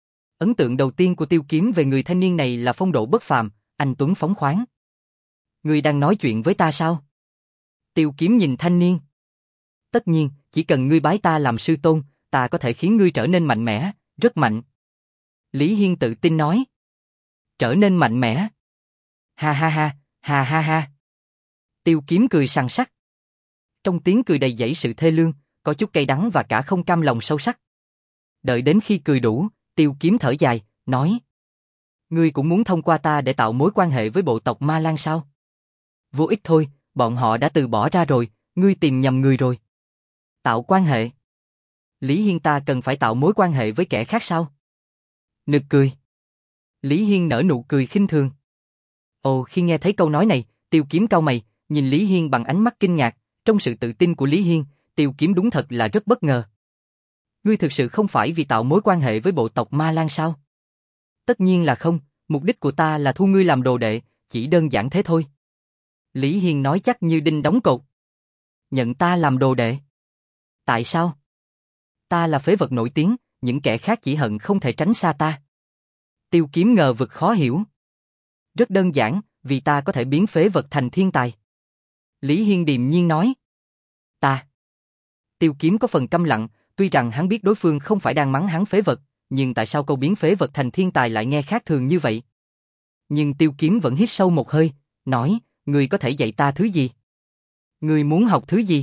Ấn tượng đầu tiên của Tiêu Kiếm về người thanh niên này là phong độ bất phàm, anh tuấn phóng khoáng. Ngươi đang nói chuyện với ta sao? Tiêu Kiếm nhìn thanh niên. Tất nhiên, chỉ cần ngươi bái ta làm sư tôn, ta có thể khiến ngươi trở nên mạnh mẽ, rất mạnh. Lý Hiên tự tin nói. Trở nên mạnh mẽ. Ha ha ha, ha ha ha. Tiêu Kiếm cười sằng sặc. Trong tiếng cười đầy dẫy sự thê lương, có chút cay đắng và cả không cam lòng sâu sắc. Đợi đến khi cười đủ, Tiêu Kiếm thở dài, nói. Ngươi cũng muốn thông qua ta để tạo mối quan hệ với bộ tộc Ma Lan sao? Vô ích thôi, bọn họ đã từ bỏ ra rồi, ngươi tìm nhầm người rồi. Tạo quan hệ? Lý Hiên ta cần phải tạo mối quan hệ với kẻ khác sao? Nực cười. Lý Hiên nở nụ cười khinh thường. Ồ, khi nghe thấy câu nói này, Tiêu Kiếm cau mày, nhìn Lý Hiên bằng ánh mắt kinh ngạc, trong sự tự tin của Lý Hiên, Tiêu Kiếm đúng thật là rất bất ngờ. Ngươi thực sự không phải vì tạo mối quan hệ với bộ tộc Ma Lan sao? Tất nhiên là không, mục đích của ta là thu ngươi làm đồ đệ, chỉ đơn giản thế thôi. Lý Hiên nói chắc như đinh đóng cột. Nhận ta làm đồ đệ. Tại sao? Ta là phế vật nổi tiếng, những kẻ khác chỉ hận không thể tránh xa ta. Tiêu Kiếm ngờ vực khó hiểu. Rất đơn giản, vì ta có thể biến phế vật thành thiên tài. Lý Hiên điềm nhiên nói. Ta. Tiêu Kiếm có phần câm lặng, tuy rằng hắn biết đối phương không phải đang mắng hắn phế vật, nhưng tại sao câu biến phế vật thành thiên tài lại nghe khác thường như vậy? Nhưng Tiêu Kiếm vẫn hít sâu một hơi, nói, ngươi có thể dạy ta thứ gì? Ngươi muốn học thứ gì?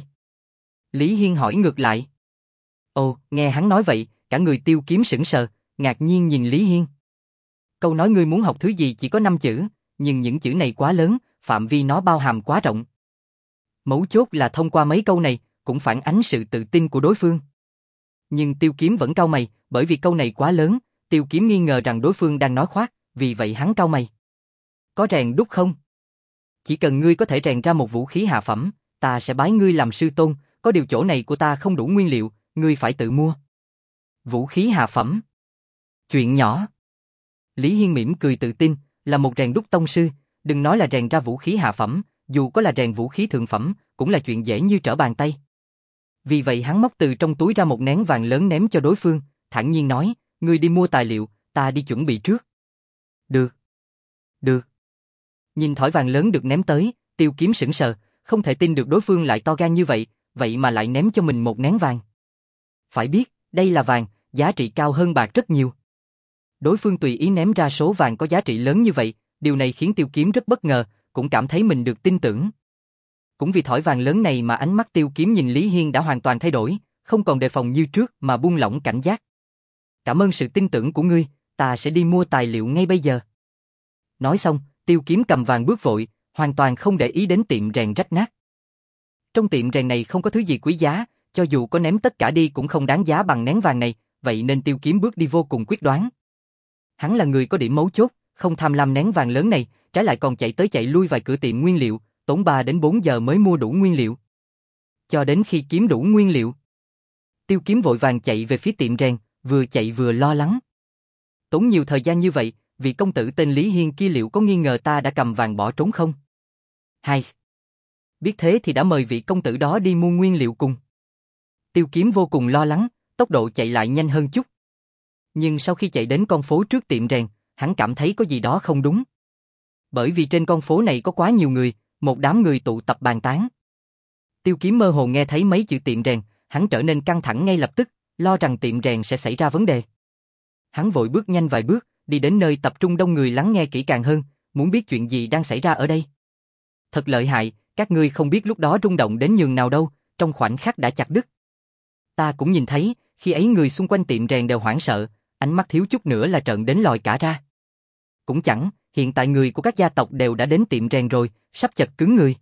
Lý Hiên hỏi ngược lại. Ồ, nghe hắn nói vậy, cả người Tiêu Kiếm sững sờ, ngạc nhiên nhìn Lý Hiên. Câu nói ngươi muốn học thứ gì chỉ có năm chữ, nhưng những chữ này quá lớn, phạm vi nó bao hàm quá rộng. Mấu chốt là thông qua mấy câu này, cũng phản ánh sự tự tin của đối phương. Nhưng Tiêu Kiếm vẫn cau mày, bởi vì câu này quá lớn, Tiêu Kiếm nghi ngờ rằng đối phương đang nói khoác, vì vậy hắn cau mày. Có rèn đúc không? Chỉ cần ngươi có thể rèn ra một vũ khí hạ phẩm, ta sẽ bái ngươi làm sư tôn, có điều chỗ này của ta không đủ nguyên liệu, ngươi phải tự mua. Vũ khí hạ phẩm? Chuyện nhỏ. Lý Hiên mỉm cười tự tin, là một rèn đúc tông sư, đừng nói là rèn ra vũ khí hạ phẩm, dù có là rèn vũ khí thượng phẩm, cũng là chuyện dễ như trở bàn tay. Vì vậy hắn móc từ trong túi ra một nén vàng lớn ném cho đối phương, thản nhiên nói, ngươi đi mua tài liệu, ta đi chuẩn bị trước. Được. Được. Nhìn thỏi vàng lớn được ném tới, Tiêu Kiếm sững sờ, không thể tin được đối phương lại to gan như vậy, vậy mà lại ném cho mình một nén vàng. Phải biết, đây là vàng, giá trị cao hơn bạc rất nhiều. Đối phương tùy ý ném ra số vàng có giá trị lớn như vậy, điều này khiến Tiêu Kiếm rất bất ngờ, cũng cảm thấy mình được tin tưởng. Cũng vì thỏi vàng lớn này mà ánh mắt Tiêu Kiếm nhìn Lý Hiên đã hoàn toàn thay đổi, không còn đề phòng như trước mà buông lỏng cảnh giác. Cảm ơn sự tin tưởng của ngươi, ta sẽ đi mua tài liệu ngay bây giờ. Nói xong, Tiêu Kiếm cầm vàng bước vội, hoàn toàn không để ý đến tiệm rèn rách nát. Trong tiệm rèn này không có thứ gì quý giá, cho dù có ném tất cả đi cũng không đáng giá bằng nén vàng này, vậy nên Tiêu Kiếm bước đi vô cùng quyết đoán. Hắn là người có điểm mấu chốt, không tham lam nén vàng lớn này, trái lại còn chạy tới chạy lui vài cửa tiệm nguyên liệu, tốn ba đến bốn giờ mới mua đủ nguyên liệu. Cho đến khi kiếm đủ nguyên liệu, Tiêu Kiếm vội vàng chạy về phía tiệm rèn, vừa chạy vừa lo lắng. Tốn nhiều thời gian như vậy, vị công tử tên Lý Hiên kia liệu có nghi ngờ ta đã cầm vàng bỏ trốn không? Hai. Biết thế thì đã mời vị công tử đó đi mua nguyên liệu cùng. Tiêu Kiếm vô cùng lo lắng, tốc độ chạy lại nhanh hơn chút. Nhưng sau khi chạy đến con phố trước tiệm rèn, hắn cảm thấy có gì đó không đúng. Bởi vì trên con phố này có quá nhiều người, một đám người tụ tập bàn tán. Tiêu Kiếm mơ hồ nghe thấy mấy chữ tiệm rèn, hắn trở nên căng thẳng ngay lập tức, lo rằng tiệm rèn sẽ xảy ra vấn đề. Hắn vội bước nhanh vài bước, đi đến nơi tập trung đông người lắng nghe kỹ càng hơn, muốn biết chuyện gì đang xảy ra ở đây. Thật lợi hại, các ngươi không biết lúc đó rung động đến nhường nào đâu, trong khoảnh khắc đã chặt đứt. Ta cũng nhìn thấy, khi ấy người xung quanh tiệm rèn đều hoảng sợ, ánh mắt thiếu chút nữa là trợn đến lòi cả ra. Cũng chẳng, hiện tại người của các gia tộc đều đã đến tiệm rèn rồi, sắp chật cứng người.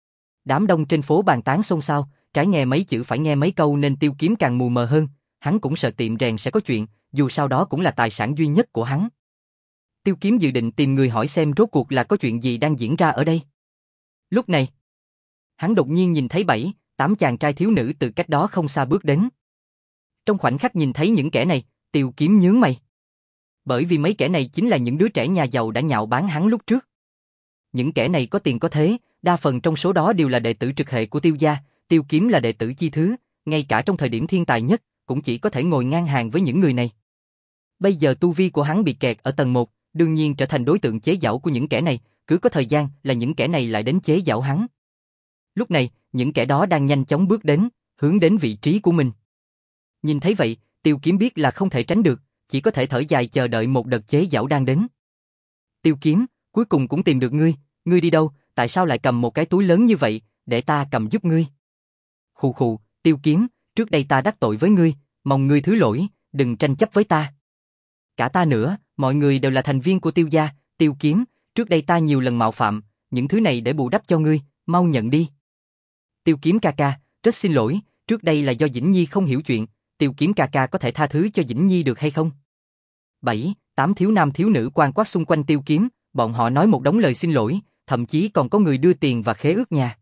Đám đông trên phố bàn tán xôn xao, trái nghe mấy chữ phải nghe mấy câu nên Tiêu Kiếm càng mù mờ hơn, hắn cũng sợ tiệm rèn sẽ có chuyện, dù sao đó cũng là tài sản duy nhất của hắn. Tiêu Kiếm dự định tìm người hỏi xem rốt cuộc là có chuyện gì đang diễn ra ở đây. Lúc này, hắn đột nhiên nhìn thấy bảy, tám chàng trai thiếu nữ từ cách đó không xa bước đến. Trong khoảnh khắc nhìn thấy những kẻ này, Tiêu Kiếm nhướng mày. Bởi vì mấy kẻ này chính là những đứa trẻ nhà giàu đã nhạo báng hắn lúc trước. Những kẻ này có tiền có thế, đa phần trong số đó đều là đệ tử trực hệ của Tiêu gia, Tiêu Kiếm là đệ tử chi thứ, ngay cả trong thời điểm thiên tài nhất, cũng chỉ có thể ngồi ngang hàng với những người này. Bây giờ tu vi của hắn bị kẹt ở tầng một, đương nhiên trở thành đối tượng chế giễu của những kẻ này, cứ có thời gian là những kẻ này lại đến chế giễu hắn. Lúc này, những kẻ đó đang nhanh chóng bước đến, hướng đến vị trí của mình. Nhìn thấy vậy, Tiêu Kiếm biết là không thể tránh được, chỉ có thể thở dài chờ đợi một đợt chế giễu đang đến. Tiêu Kiếm, cuối cùng cũng tìm được ngươi, ngươi đi đâu, tại sao lại cầm một cái túi lớn như vậy, để ta cầm giúp ngươi. Khù khù, Tiêu Kiếm, trước đây ta đắc tội với ngươi, mong ngươi thứ lỗi, đừng tranh chấp với ta. Cả ta nữa, mọi người đều là thành viên của Tiêu gia, Tiêu Kiếm, trước đây ta nhiều lần mạo phạm, những thứ này để bù đắp cho ngươi, mau nhận đi. Tiêu Kiếm ca ca, rất xin lỗi, trước đây là do Dĩnh Nhi không hiểu chuyện, Tiêu Kiếm ca ca có thể tha thứ cho Dĩnh Nhi được hay không? Bảy, tám thiếu nam thiếu nữ quan quát xung quanh Tiêu Kiếm, bọn họ nói một đống lời xin lỗi, thậm chí còn có người đưa tiền và khế ước nhà.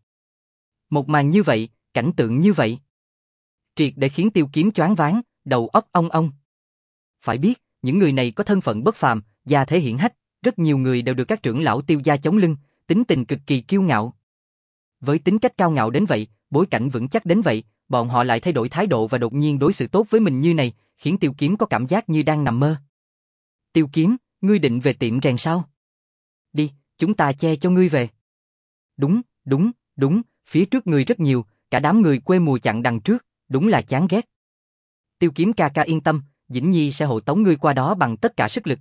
Một màn như vậy, cảnh tượng như vậy, triệt để khiến Tiêu Kiếm choáng váng, đầu óc ong ong. Phải biết, những người này có thân phận bất phàm, gia thế hiển hách, rất nhiều người đều được các trưởng lão Tiêu gia chống lưng, tính tình cực kỳ kiêu ngạo. Với tính cách cao ngạo đến vậy, bối cảnh vững chắc đến vậy, bọn họ lại thay đổi thái độ và đột nhiên đối xử tốt với mình như này, khiến Tiêu Kiếm có cảm giác như đang nằm mơ. Tiêu Kiếm, ngươi định về tiệm rèn sao? Đi, chúng ta che cho ngươi về. Đúng, đúng, đúng, phía trước người rất nhiều, cả đám người quê mùa chặn đằng trước, đúng là chán ghét. Tiêu Kiếm ca ca yên tâm, Dĩnh Nhi sẽ hộ tống ngươi qua đó bằng tất cả sức lực.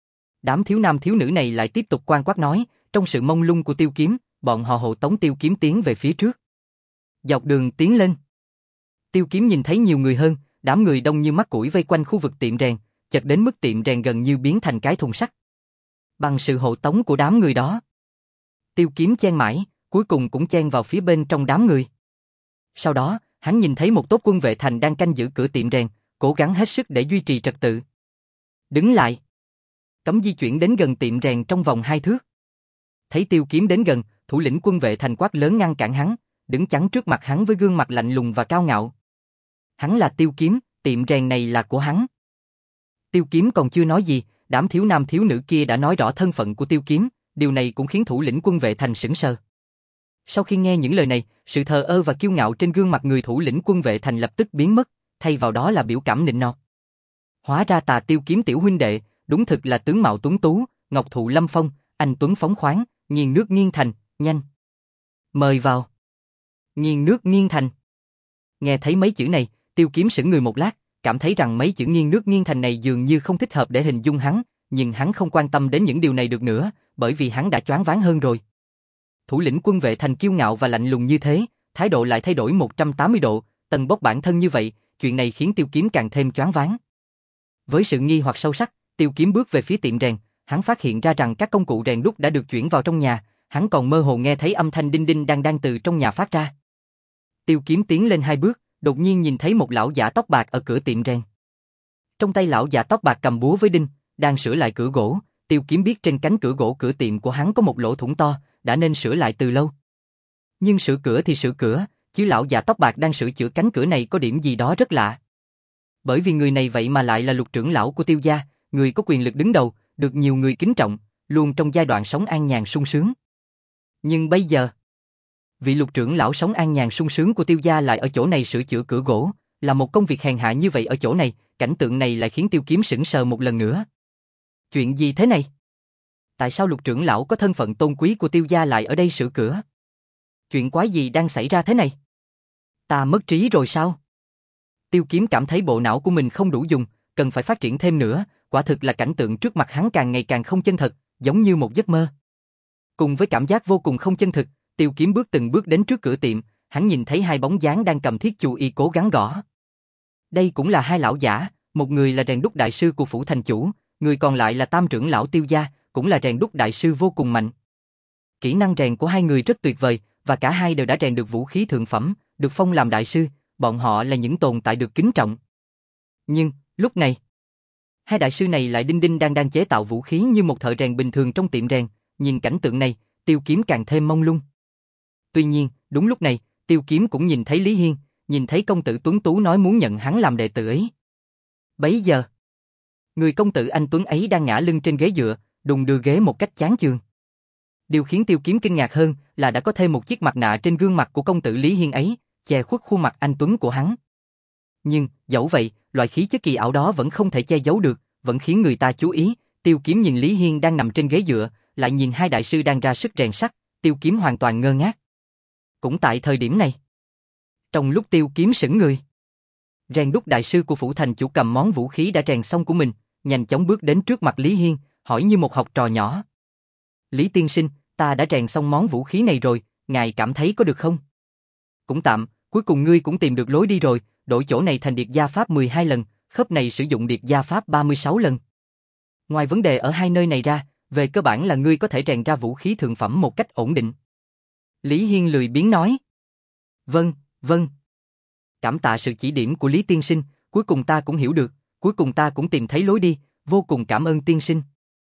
Đám thiếu nam thiếu nữ này lại tiếp tục quan quát nói, trong sự mông lung của Tiêu Kiếm, bọn họ hộ tống Tiêu Kiếm tiến về phía trước. Dọc đường tiến lên. Tiêu Kiếm nhìn thấy nhiều người hơn, đám người đông như mắt củi vây quanh khu vực tiệm rèn, chật đến mức tiệm rèn gần như biến thành cái thùng sắt. bằng sự hộ tống của đám người đó. Tiêu Kiếm chen mãi, cuối cùng cũng chen vào phía bên trong đám người. Sau đó, hắn nhìn thấy một tốp quân vệ thành đang canh giữ cửa tiệm rèn, cố gắng hết sức để duy trì trật tự. Đứng lại! Cấm di chuyển đến gần tiệm rèn trong vòng hai thước. Thấy Tiêu Kiếm đến gần, thủ lĩnh quân vệ thành quát lớn ngăn cản hắn, đứng chắn trước mặt hắn với gương mặt lạnh lùng và cao ngạo. Hắn là Tiêu Kiếm, tiệm rèn này là của hắn. Tiêu Kiếm còn chưa nói gì, đám thiếu nam thiếu nữ kia đã nói rõ thân phận của Tiêu Kiếm, điều này cũng khiến thủ lĩnh quân vệ thành sững sờ. Sau khi nghe những lời này, sự thờ ơ và kiêu ngạo trên gương mặt người thủ lĩnh quân vệ thành lập tức biến mất, thay vào đó là biểu cảm nịnh nọt. Hóa ra Tà Tiêu Kiếm tiểu huynh đệ, đúng thực là tướng mạo tuấn tú, ngọc thụ lâm phong, anh tuấn phóng khoáng, nghiền nước nghiêng thành, nhanh. Mời vào. Nghiền nước nghiêng thành. Nghe thấy mấy chữ này, Tiêu Kiếm sững người một lát, cảm thấy rằng mấy chữ nghiêng nước nghiêng thành này dường như không thích hợp để hình dung hắn, nhưng hắn không quan tâm đến những điều này được nữa, bởi vì hắn đã choáng váng hơn rồi. Thủ lĩnh quân vệ thành kiêu ngạo và lạnh lùng như thế, thái độ lại thay đổi một trăm tám mươi độ, tầng bốc bản thân như vậy, chuyện này khiến Tiêu Kiếm càng thêm choáng váng. Với sự nghi hoặc sâu sắc, Tiêu Kiếm bước về phía tiệm rèn, hắn phát hiện ra rằng các công cụ rèn đúc đã được chuyển vào trong nhà, hắn còn mơ hồ nghe thấy âm thanh đinh đinh đang đang từ trong nhà phát ra. Tiêu Kiếm tiến lên hai bước, đột nhiên nhìn thấy một lão giả tóc bạc ở cửa tiệm rèn. Trong tay lão giả tóc bạc cầm búa với đinh, đang sửa lại cửa gỗ. Tiêu Kiếm biết trên cánh cửa gỗ cửa tiệm của hắn có một lỗ thủng to, đã nên sửa lại từ lâu. Nhưng sửa cửa thì sửa cửa, chứ lão giả tóc bạc đang sửa chữa cánh cửa này có điểm gì đó rất lạ. Bởi vì người này vậy mà lại là Lục trưởng lão của Tiêu gia, người có quyền lực đứng đầu, được nhiều người kính trọng, luôn trong giai đoạn sống an nhàn sung sướng. Nhưng bây giờ, vị Lục trưởng lão sống an nhàn sung sướng của Tiêu gia lại ở chỗ này sửa chữa cửa gỗ, là một công việc hèn hạ như vậy ở chỗ này, cảnh tượng này lại khiến Tiêu Kiếm sững sờ một lần nữa. Chuyện gì thế này? Tại sao Lục trưởng lão có thân phận tôn quý của Tiêu gia lại ở đây sửa cửa? Chuyện quái gì đang xảy ra thế này? Ta mất trí rồi sao? Tiêu Kiếm cảm thấy bộ não của mình không đủ dùng, cần phải phát triển thêm nữa, quả thực là cảnh tượng trước mặt hắn càng ngày càng không chân thật, giống như một giấc mơ. Cùng với cảm giác vô cùng không chân thực, Tiêu Kiếm bước từng bước đến trước cửa tiệm, hắn nhìn thấy hai bóng dáng đang cầm thiết chù y cố gắng gõ. Đây cũng là hai lão giả, một người là rèn đúc đại sư của phủ thành chủ, người còn lại là tam trưởng lão Tiêu gia, cũng là rèn đúc đại sư vô cùng mạnh. Kỹ năng rèn của hai người rất tuyệt vời, và cả hai đều đã rèn được vũ khí thượng phẩm, được phong làm đại sư, bọn họ là những tồn tại được kính trọng. Nhưng, lúc này, hai đại sư này lại đinh đinh đang đang chế tạo vũ khí như một thợ rèn bình thường trong tiệm rèn, nhìn cảnh tượng này, Tiêu Kiếm càng thêm mông lung. Tuy nhiên, đúng lúc này, Tiêu Kiếm cũng nhìn thấy Lý Hiên, nhìn thấy công tử tuấn tú nói muốn nhận hắn làm đệ tử ấy. Bấy giờ, người công tử anh tuấn ấy đang ngã lưng trên ghế dựa, đùng đưa ghế một cách chán chường. Điều khiến Tiêu Kiếm kinh ngạc hơn là đã có thêm một chiếc mặt nạ trên gương mặt của công tử Lý Hiên ấy, che khuất khuôn mặt anh tuấn của hắn. Nhưng, dẫu vậy, loại khí chất kỳ ảo đó vẫn không thể che giấu được, vẫn khiến người ta chú ý. Tiêu Kiếm nhìn Lý Hiên đang nằm trên ghế dựa, lại nhìn hai đại sư đang ra sức rèn sắt, Tiêu Kiếm hoàn toàn ngơ ngác. Cũng tại thời điểm này, trong lúc Tiêu Kiếm sững người, rèn đúc đại sư của phủ thành chủ cầm món vũ khí đã rèn xong của mình, nhanh chóng bước đến trước mặt Lý Hiên, hỏi như một học trò nhỏ. Lý tiên sinh, ta đã rèn xong món vũ khí này rồi, ngài cảm thấy có được không? Cũng tạm, cuối cùng ngươi cũng tìm được lối đi rồi, đổi chỗ này thành điệt gia pháp mười hai lần, khớp này sử dụng điệt gia pháp ba mươi sáu lần. Ngoài vấn đề ở hai nơi này ra, về cơ bản là ngươi có thể rèn ra vũ khí thượng phẩm một cách ổn định. Lý Hiên lười biếng nói. Vâng, vâng. Cảm tạ sự chỉ điểm của Lý tiên sinh, cuối cùng ta cũng hiểu được, cuối cùng ta cũng tìm thấy lối đi, vô cùng cảm ơn tiên sinh.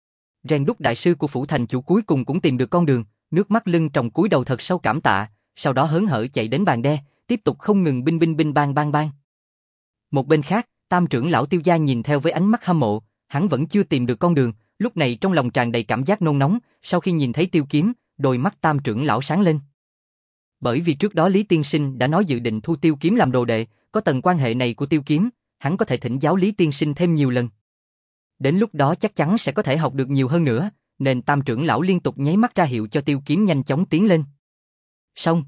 Rèn đúc đại sư của phủ thành chủ cuối cùng cũng tìm được con đường, nước mắt lưng tròng cúi đầu thật sâu cảm tạ, sau đó hớn hở chạy đến bàn đe, tiếp tục không ngừng binh binh binh bang bang bang. Một bên khác, tam trưởng lão Tiêu gia nhìn theo với ánh mắt hâm mộ, hắn vẫn chưa tìm được con đường, lúc này trong lòng tràn đầy cảm giác nôn nóng, sau khi nhìn thấy Tiêu Kiếm, đôi mắt tam trưởng lão sáng lên. Bởi vì trước đó Lý tiên sinh đã nói dự định thu Tiêu Kiếm làm đồ đệ, có tầng quan hệ này của Tiêu Kiếm, hắn có thể thỉnh giáo Lý tiên sinh thêm nhiều lần. Đến lúc đó chắc chắn sẽ có thể học được nhiều hơn nữa, nên tam trưởng lão liên tục nháy mắt ra hiệu cho Tiêu Kiếm nhanh chóng tiến lên. Xong.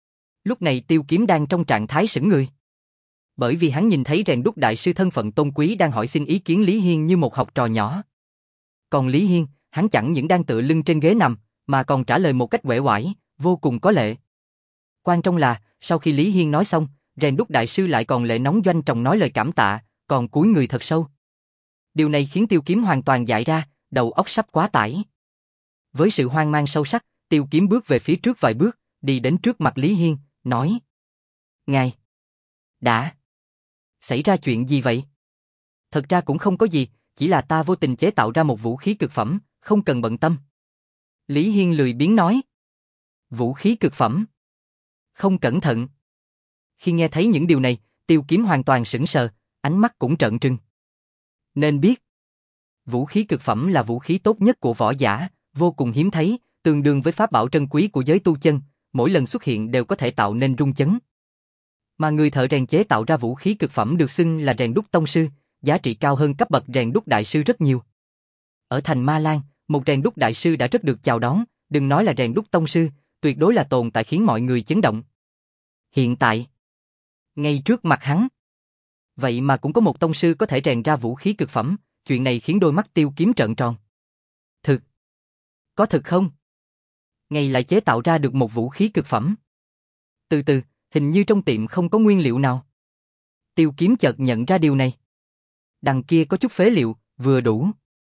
Lúc này Tiêu Kiếm đang trong trạng thái sững người. Bởi vì hắn nhìn thấy rèn đúc đại sư thân phận tôn quý đang hỏi xin ý kiến Lý Hiên như một học trò nhỏ. Còn Lý Hiên, hắn chẳng những đang tựa lưng trên ghế nằm, mà còn trả lời một cách uể oải, vô cùng có lệ. Quan trọng là, sau khi Lý Hiên nói xong, rèn đúc đại sư lại còn lệ nóng doanh trọng nói lời cảm tạ, còn cúi người thật sâu. Điều này khiến Tiêu Kiếm hoàn toàn dại ra, đầu óc sắp quá tải. Với sự hoang mang sâu sắc, Tiêu Kiếm bước về phía trước vài bước, đi đến trước mặt Lý Hiên, nói: Ngài, đã xảy ra chuyện gì vậy? Thật ra cũng không có gì, chỉ là ta vô tình chế tạo ra một vũ khí cực phẩm, không cần bận tâm. Lý Hiên lười biếng nói. Vũ khí cực phẩm? Không cẩn thận. Khi nghe thấy những điều này, Tiêu Kiếm hoàn toàn sững sờ, ánh mắt cũng trợn trừng. Nên biết, vũ khí cực phẩm là vũ khí tốt nhất của võ giả, vô cùng hiếm thấy, tương đương với pháp bảo trân quý của giới tu chân, mỗi lần xuất hiện đều có thể tạo nên rung chấn. Mà người thợ rèn chế tạo ra vũ khí cực phẩm được xưng là rèn đúc tông sư, giá trị cao hơn cấp bậc rèn đúc đại sư rất nhiều. Ở thành Ma Lan, một rèn đúc đại sư đã rất được chào đón, đừng nói là rèn đúc tông sư, tuyệt đối là tồn tại khiến mọi người chấn động. Hiện tại, ngay trước mặt hắn, vậy mà cũng có một tông sư có thể rèn ra vũ khí cực phẩm, chuyện này khiến đôi mắt Tiêu Kiếm trợn tròn. Thực? Có thực không? Ngay lại chế tạo ra được một vũ khí cực phẩm. Từ từ, hình như trong tiệm không có nguyên liệu nào. Tiêu Kiếm chợt nhận ra điều này. Đằng kia có chút phế liệu, vừa đủ.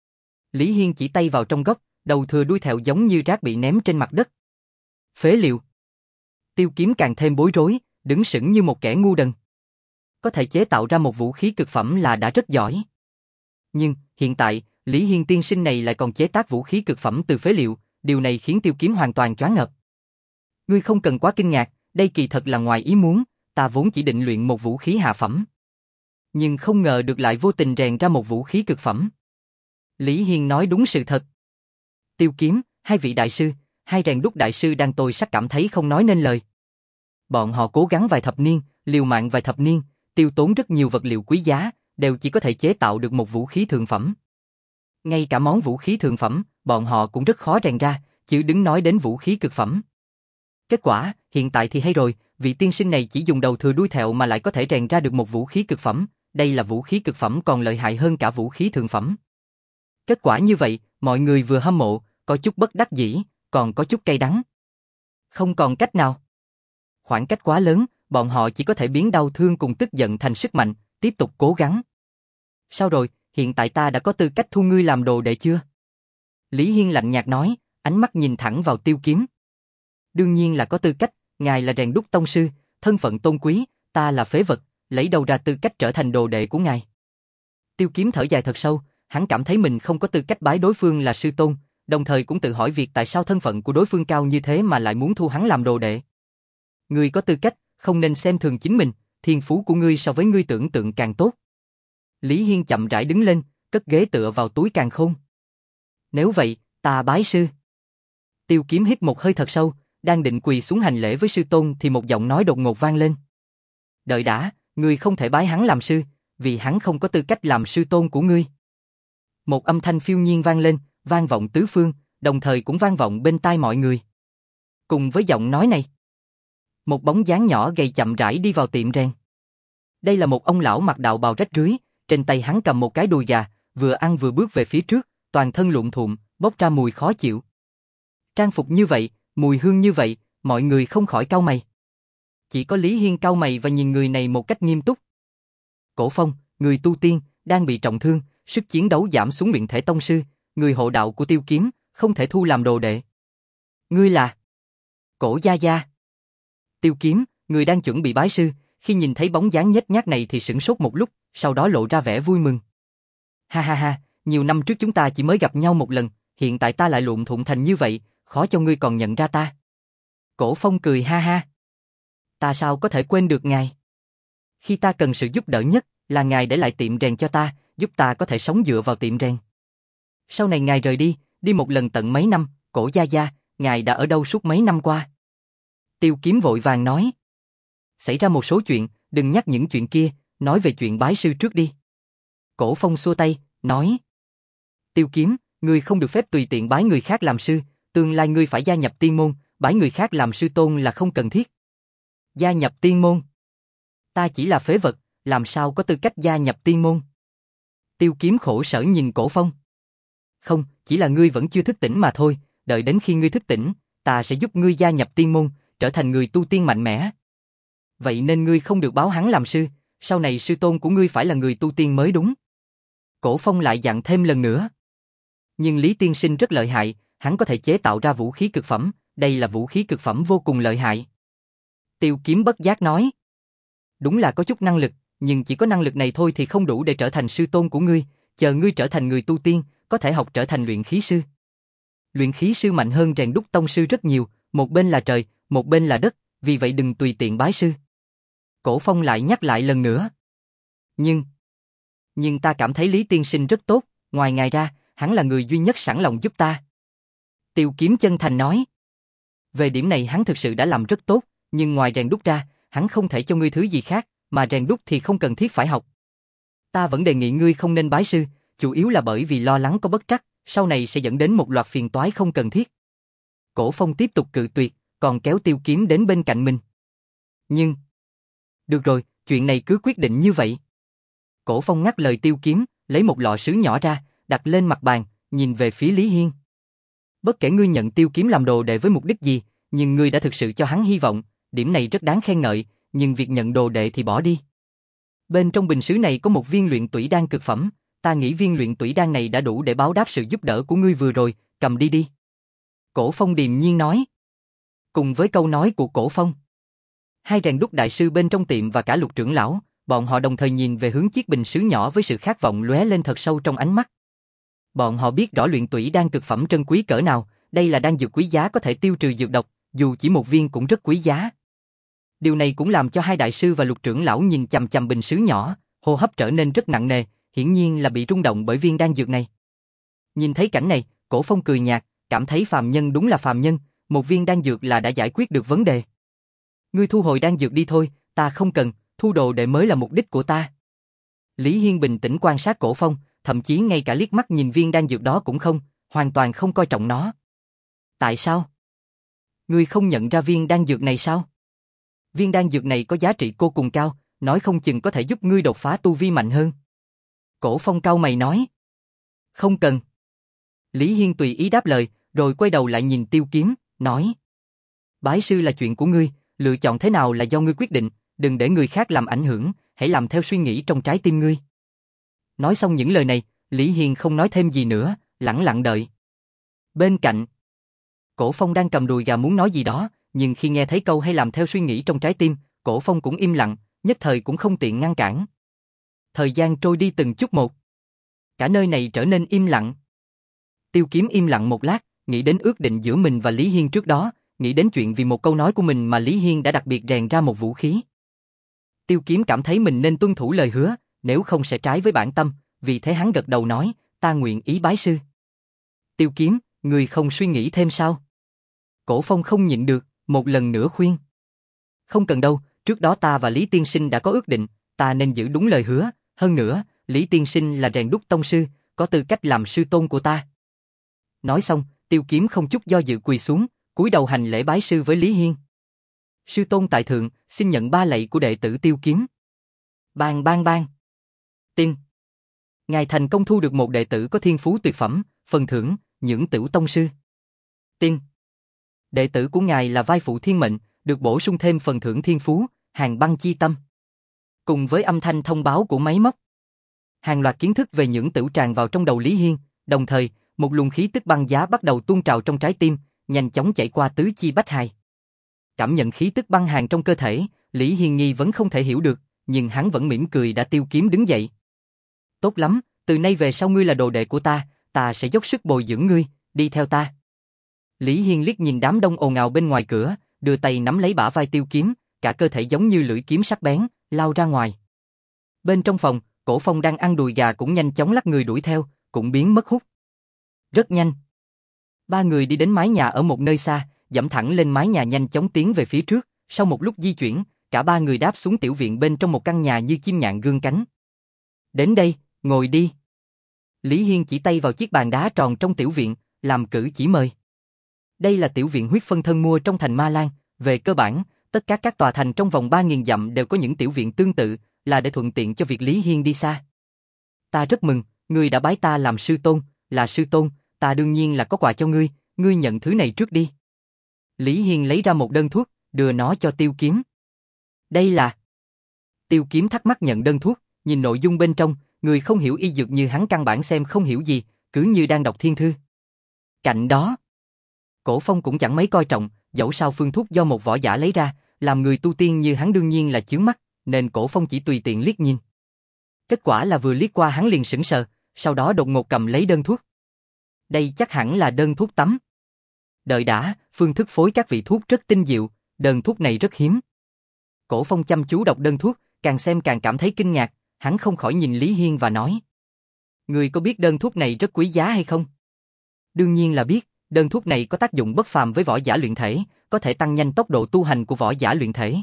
Lý Hiên chỉ tay vào trong góc, đầu thừa đuôi thẹo giống như rác bị ném trên mặt đất. Phế liệu? Tiêu Kiếm càng thêm bối rối, đứng sững như một kẻ ngu đần. Có thể chế tạo ra một vũ khí cực phẩm là đã rất giỏi. Nhưng, hiện tại, Lý Hiên tiên sinh này lại còn chế tác vũ khí cực phẩm từ phế liệu, điều này khiến Tiêu Kiếm hoàn toàn choáng ngợp. Ngươi không cần quá kinh ngạc, đây kỳ thật là ngoài ý muốn, ta vốn chỉ định luyện một vũ khí hạ phẩm. Nhưng không ngờ được lại vô tình rèn ra một vũ khí cực phẩm. Lý Hiên nói đúng sự thật. Tiêu Kiếm, hai vị đại sư, hai rèn đúc đại sư đang tôi sắc cảm thấy không nói nên lời. Bọn họ cố gắng vài thập niên, liều mạng vài thập niên, tiêu tốn rất nhiều vật liệu quý giá, đều chỉ có thể chế tạo được một vũ khí thượng phẩm. Ngay cả món vũ khí thượng phẩm, bọn họ cũng rất khó rèn ra, chứ đừng nói đến vũ khí cực phẩm. Kết quả, hiện tại thì hay rồi, vị tiên sinh này chỉ dùng đầu thừa đuôi thẹo mà lại có thể rèn ra được một vũ khí cực phẩm, đây là vũ khí cực phẩm còn lợi hại hơn cả vũ khí thượng phẩm. Kết quả như vậy, mọi người vừa hâm mộ, có chút bất đắc dĩ, còn có chút cay đắng. Không còn cách nào. Khoảng cách quá lớn, bọn họ chỉ có thể biến đau thương cùng tức giận thành sức mạnh, tiếp tục cố gắng. Sao rồi, hiện tại ta đã có tư cách thu ngươi làm đồ đệ chưa? Lý Hiên lạnh nhạt nói, ánh mắt nhìn thẳng vào Tiêu Kiếm. Đương nhiên là có tư cách, ngài là rèn đúc tông sư, thân phận tôn quý, ta là phế vật, lấy đâu ra tư cách trở thành đồ đệ của ngài. Tiêu Kiếm thở dài thật sâu, hắn cảm thấy mình không có tư cách bái đối phương là sư tôn, đồng thời cũng tự hỏi việc tại sao thân phận của đối phương cao như thế mà lại muốn thu hắn làm đồ đệ. Ngươi có tư cách, không nên xem thường chính mình, thiên phú của ngươi so với ngươi tưởng tượng càng tốt. Lý Hiên chậm rãi đứng lên, cất ghế tựa vào túi càn khôn. Nếu vậy, ta bái sư. Tiêu Kiếm hít một hơi thật sâu, đang định quỳ xuống hành lễ với sư tôn thì một giọng nói đột ngột vang lên. Đợi đã, ngươi không thể bái hắn làm sư, vì hắn không có tư cách làm sư tôn của ngươi. Một âm thanh phiêu nhiên vang lên, vang vọng tứ phương, đồng thời cũng vang vọng bên tai mọi người. Cùng với giọng nói này, một bóng dáng nhỏ gầy chậm rãi đi vào tiệm rèn. Đây là một ông lão mặc đạo bào rách rưới, trên tay hắn cầm một cái đùi gà, vừa ăn vừa bước về phía trước, toàn thân lụm thụm, bốc ra mùi khó chịu. Trang phục như vậy, mùi hương như vậy, mọi người không khỏi cau mày. Chỉ có Lý Hiên cau mày và nhìn người này một cách nghiêm túc. Cổ Phong, người tu tiên, đang bị trọng thương, sức chiến đấu giảm xuống luyện thể tông sư, người hộ đạo của Tiêu Kiếm, không thể thu làm đồ đệ. Ngươi là Cổ Gia Gia. Tiêu Kiếm, người đang chuẩn bị bái sư, khi nhìn thấy bóng dáng nhếch nhác này thì sửng sốt một lúc, sau đó lộ ra vẻ vui mừng. Ha ha ha, nhiều năm trước chúng ta chỉ mới gặp nhau một lần, hiện tại ta lại lụm thụm thành như vậy, khó cho ngươi còn nhận ra ta. Cổ Phong cười ha ha. Ta sao có thể quên được ngài? Khi ta cần sự giúp đỡ nhất, là ngài để lại tiệm rèn cho ta, giúp ta có thể sống dựa vào tiệm rèn. Sau này ngài rời đi, đi một lần tận mấy năm, Cổ Gia Gia, ngài đã ở đâu suốt mấy năm qua? Tiêu Kiếm vội vàng nói. Xảy ra một số chuyện, đừng nhắc những chuyện kia, nói về chuyện bái sư trước đi. Cổ Phong xua tay, nói. Tiêu Kiếm, ngươi không được phép tùy tiện bái người khác làm sư, tương lai ngươi phải gia nhập tiên môn, bái người khác làm sư tôn là không cần thiết. Gia nhập tiên môn? Ta chỉ là phế vật, làm sao có tư cách gia nhập tiên môn? Tiêu Kiếm khổ sở nhìn Cổ Phong. Không, chỉ là ngươi vẫn chưa thức tỉnh mà thôi, đợi đến khi ngươi thức tỉnh, ta sẽ giúp ngươi gia nhập tiên môn, trở thành người tu tiên mạnh mẽ. Vậy nên ngươi không được báo hắn làm sư, sau này sư tôn của ngươi phải là người tu tiên mới đúng. Cổ Phong lại dặn thêm lần nữa. Nhưng Lý tiên sinh rất lợi hại, hắn có thể chế tạo ra vũ khí cực phẩm, đây là vũ khí cực phẩm vô cùng lợi hại. Tiêu Kiếm bất giác nói. Đúng là có chút năng lực, nhưng chỉ có năng lực này thôi thì không đủ để trở thành sư tôn của ngươi, chờ ngươi trở thành người tu tiên, có thể học trở thành luyện khí sư. Luyện khí sư mạnh hơn rèn đúc tông sư rất nhiều, một bên là trời, một bên là đất, vì vậy đừng tùy tiện bái sư. Cổ Phong lại nhắc lại lần nữa. Nhưng, nhưng ta cảm thấy Lý tiên sinh rất tốt, ngoài ngài ra, hắn là người duy nhất sẵn lòng giúp ta. Tiêu Kiếm chân thành nói. Về điểm này hắn thực sự đã làm rất tốt, nhưng ngoài rèn đúc ra, hắn không thể cho ngươi thứ gì khác, mà rèn đúc thì không cần thiết phải học. Ta vẫn đề nghị ngươi không nên bái sư, chủ yếu là bởi vì lo lắng có bất trắc, sau này sẽ dẫn đến một loạt phiền toái không cần thiết. Cổ Phong tiếp tục cự tuyệt, còn kéo Tiêu Kiếm đến bên cạnh mình. Nhưng, được rồi, chuyện này cứ quyết định như vậy. Cổ Phong ngắt lời Tiêu Kiếm, lấy một lọ sứ nhỏ ra, đặt lên mặt bàn, nhìn về phía Lý Hiên. Bất kể ngươi nhận Tiêu Kiếm làm đồ đệ với mục đích gì, nhưng ngươi đã thực sự cho hắn hy vọng, điểm này rất đáng khen ngợi, nhưng việc nhận đồ đệ thì bỏ đi. Bên trong bình sứ này có một viên luyện tủy đan cực phẩm, ta nghĩ viên luyện tủy đan này đã đủ để báo đáp sự giúp đỡ của ngươi vừa rồi, cầm đi đi. Cổ Phong điềm nhiên nói. Cùng với câu nói của Cổ Phong, hai rèn đúc đại sư bên trong tiệm và cả Lục trưởng lão, bọn họ đồng thời nhìn về hướng chiếc bình sứ nhỏ với sự khát vọng lóe lên thật sâu trong ánh mắt. Bọn họ biết rõ luyện tủy đan cực phẩm trân quý cỡ nào, đây là đan dược quý giá có thể tiêu trừ dược độc, dù chỉ một viên cũng rất quý giá. Điều này cũng làm cho hai đại sư và Lục trưởng lão nhìn chằm chằm bình sứ nhỏ, hô hấp trở nên rất nặng nề, hiển nhiên là bị rung động bởi viên đan dược này. Nhìn thấy cảnh này, Cổ Phong cười nhạt, cảm thấy phàm nhân đúng là phàm nhân, một viên đan dược là đã giải quyết được vấn đề. Ngươi thu hồi đan dược đi thôi, ta không cần, thu đồ đệ mới là mục đích của ta. Lý Hiên bình tĩnh quan sát Cổ Phong, thậm chí ngay cả liếc mắt nhìn viên đan dược đó cũng không, hoàn toàn không coi trọng nó. Tại sao? Ngươi không nhận ra viên đan dược này sao? Viên đan dược này có giá trị vô cùng cao, nói không chừng có thể giúp ngươi đột phá tu vi mạnh hơn. Cổ Phong cau mày nói. Không cần. Lý Hiên tùy ý đáp lời, rồi quay đầu lại nhìn Tiêu Kiếm, nói. Bái sư là chuyện của ngươi, lựa chọn thế nào là do ngươi quyết định, đừng để người khác làm ảnh hưởng, hãy làm theo suy nghĩ trong trái tim ngươi. Nói xong những lời này, Lý Hiên không nói thêm gì nữa, lẳng lặng đợi. Bên cạnh, Cổ Phong đang cầm đùi gà muốn nói gì đó, nhưng khi nghe thấy câu hay làm theo suy nghĩ trong trái tim, Cổ Phong cũng im lặng, nhất thời cũng không tiện ngăn cản. Thời gian trôi đi từng chút một. Cả nơi này trở nên im lặng. Tiêu Kiếm im lặng một lát, nghĩ đến ước định giữa mình và Lý Hiên trước đó, nghĩ đến chuyện vì một câu nói của mình mà Lý Hiên đã đặc biệt rèn ra một vũ khí. Tiêu Kiếm cảm thấy mình nên tuân thủ lời hứa, nếu không sẽ trái với bản tâm, vì thế hắn gật đầu nói, ta nguyện ý bái sư. Tiêu Kiếm, người không suy nghĩ thêm sao? Cổ Phong không nhịn được, một lần nữa khuyên. Không cần đâu, trước đó ta và Lý tiên sinh đã có ước định, ta nên giữ đúng lời hứa, hơn nữa, Lý tiên sinh là rèn đúc tông sư, có tư cách làm sư tôn của ta. Nói xong, Tiêu Kiếm không chút do dự quỳ xuống, cúi đầu hành lễ bái sư với Lý Hiên. Sư tôn tại thượng, xin nhận ba lạy của đệ tử Tiêu Kiếm. Bang bang bang. Tiên. Ngài thành công thu được một đệ tử có thiên phú tuyệt phẩm, phần thưởng, nhưỡng tửu tông sư. Tiên. Đệ tử của ngài là vai phụ thiên mệnh, được bổ sung thêm phần thưởng thiên phú, hàng băng chi tâm. Cùng với âm thanh thông báo của máy móc, hàng loạt kiến thức về nhưỡng tửu tràn vào trong đầu Lý Hiên, đồng thời, một luồng khí tức băng giá bắt đầu tuôn trào trong trái tim, nhanh chóng chạy qua tứ chi bách hài. Cảm nhận khí tức băng hàn trong cơ thể, Lý Hiên nghi vẫn không thể hiểu được, nhưng hắn vẫn mỉm cười đã Tiêu Kiếm đứng dậy. Tốt lắm, từ nay về sau ngươi là đồ đệ của ta, ta sẽ dốc sức bồi dưỡng ngươi, đi theo ta. Lý Hiên liếc nhìn đám đông ồn ào bên ngoài cửa, đưa tay nắm lấy bả vai Tiêu Kiếm, cả cơ thể giống như lưỡi kiếm sắc bén, lao ra ngoài. Bên trong phòng, Cổ Phong đang ăn đùi gà cũng nhanh chóng lắc người đuổi theo, cũng biến mất hút. Rất nhanh. Ba người đi đến mái nhà ở một nơi xa, dẫm thẳng lên mái nhà nhanh chóng tiến về phía trước, sau một lúc di chuyển, cả ba người đáp xuống tiểu viện bên trong một căn nhà như chim nhạn gương cánh. Đến đây, ngồi đi. Lý Hiên chỉ tay vào chiếc bàn đá tròn trong tiểu viện, làm cử chỉ mời. Đây là tiểu viện huyết phân thân mua trong thành Ma Lan, về cơ bản, tất cả các tòa thành trong vòng ba nghìn dặm đều có những tiểu viện tương tự, là để thuận tiện cho việc Lý Hiên đi xa. Ta rất mừng, ngươi đã bái ta làm sư tôn, là sư tôn, ta đương nhiên là có quà cho ngươi, ngươi nhận thứ này trước đi. Lý Hiên lấy ra một đơn thuốc, đưa nó cho Tiêu Kiếm. Đây là... Tiêu Kiếm thắc mắc nhận đơn thuốc, nhìn nội dung bên trong, người không hiểu y dược như hắn căn bản xem không hiểu gì, cứ như đang đọc thiên thư. Cạnh đó, Cổ Phong cũng chẳng mấy coi trọng, dẫu sao phương thuốc do một võ giả lấy ra, làm người tu tiên như hắn đương nhiên là chướng mắt, nên Cổ Phong chỉ tùy tiện liếc nhìn. Kết quả là vừa liếc qua hắn liền sững sờ, sau đó đột ngột cầm lấy đơn thuốc. Đây chắc hẳn là đơn thuốc tắm. Đợi đã, phương thức phối các vị thuốc rất tinh diệu, đơn thuốc này rất hiếm. Cổ Phong chăm chú đọc đơn thuốc, càng xem càng cảm thấy kinh ngạc, hắn không khỏi nhìn Lý Hiên và nói: Người có biết đơn thuốc này rất quý giá hay không? Đương nhiên là biết, đơn thuốc này có tác dụng bất phàm với võ giả luyện thể, có thể tăng nhanh tốc độ tu hành của võ giả luyện thể.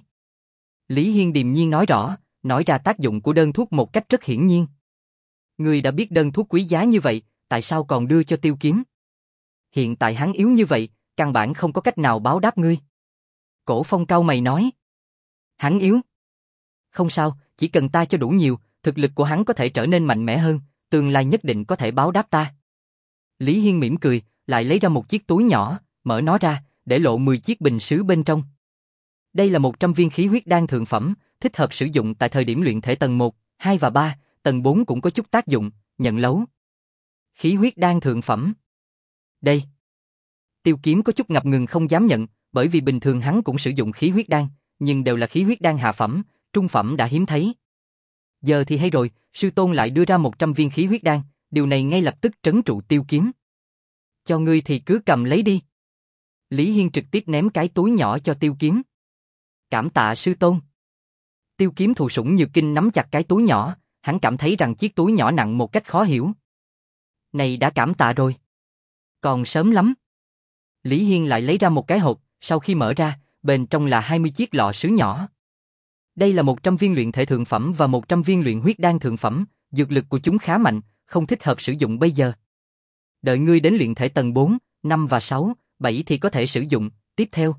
Lý Hiên điềm nhiên nói rõ, nói ra tác dụng của đơn thuốc một cách rất hiển nhiên. Người đã biết đơn thuốc quý giá như vậy, tại sao còn đưa cho Tiêu Kiếm? Hiện tại hắn yếu như vậy, căn bản không có cách nào báo đáp ngươi. Cổ Phong cau mày nói. Hắn yếu? Không sao, chỉ cần ta cho đủ nhiều, thực lực của hắn có thể trở nên mạnh mẽ hơn, tương lai nhất định có thể báo đáp ta. Lý Hiên mỉm cười, lại lấy ra một chiếc túi nhỏ, mở nó ra, để lộ mười chiếc bình sứ bên trong. Đây là một trăm viên khí huyết đan thượng phẩm, thích hợp sử dụng tại thời điểm luyện thể tầng một, hai và ba, tầng bốn cũng có chút tác dụng, nhận lấu. Khí huyết đan thượng phẩm. Đây. Tiêu Kiếm có chút ngập ngừng không dám nhận, bởi vì bình thường hắn cũng sử dụng khí huyết đan, nhưng đều là khí huyết đan hạ phẩm, trung phẩm đã hiếm thấy. Giờ thì hay rồi, sư tôn lại đưa ra một trăm viên khí huyết đan, điều này ngay lập tức trấn trụ Tiêu Kiếm. Cho ngươi thì cứ cầm lấy đi. Lý Hiên trực tiếp ném cái túi nhỏ cho Tiêu Kiếm. Cảm tạ sư tôn. Tiêu Kiếm thụ sủng nhược kinh nắm chặt cái túi nhỏ, hắn cảm thấy rằng chiếc túi nhỏ nặng một cách khó hiểu. Này đã cảm tạ rồi. Còn sớm lắm. Lý Hiên lại lấy ra một cái hộp, sau khi mở ra, bên trong là hai mươi chiếc lọ sứ nhỏ. Đây là một trăm viên luyện thể thượng phẩm và một trăm viên luyện huyết đan thượng phẩm, dược lực của chúng khá mạnh, không thích hợp sử dụng bây giờ. Đợi ngươi đến luyện thể tầng bốn, năm và sáu, bảy thì có thể sử dụng, tiếp theo.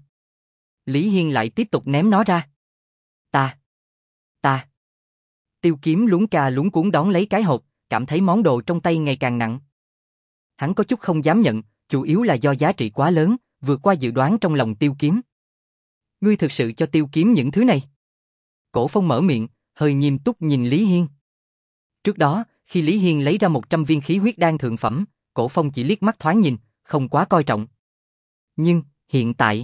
Lý Hiên lại tiếp tục ném nó ra. Ta, ta. Tiêu Kiếm luống ca luống cuống đón lấy cái hộp, cảm thấy món đồ trong tay ngày càng nặng. Hắn có chút không dám nhận, chủ yếu là do giá trị quá lớn, vượt qua dự đoán trong lòng Tiêu Kiếm. Ngươi thực sự cho Tiêu Kiếm những thứ này? Cổ Phong mở miệng, hơi nghiêm túc nhìn Lý Hiên. Trước đó, khi Lý Hiên lấy ra một trăm viên khí huyết đan thượng phẩm, Cổ Phong chỉ liếc mắt thoáng nhìn, không quá coi trọng. Nhưng, hiện tại,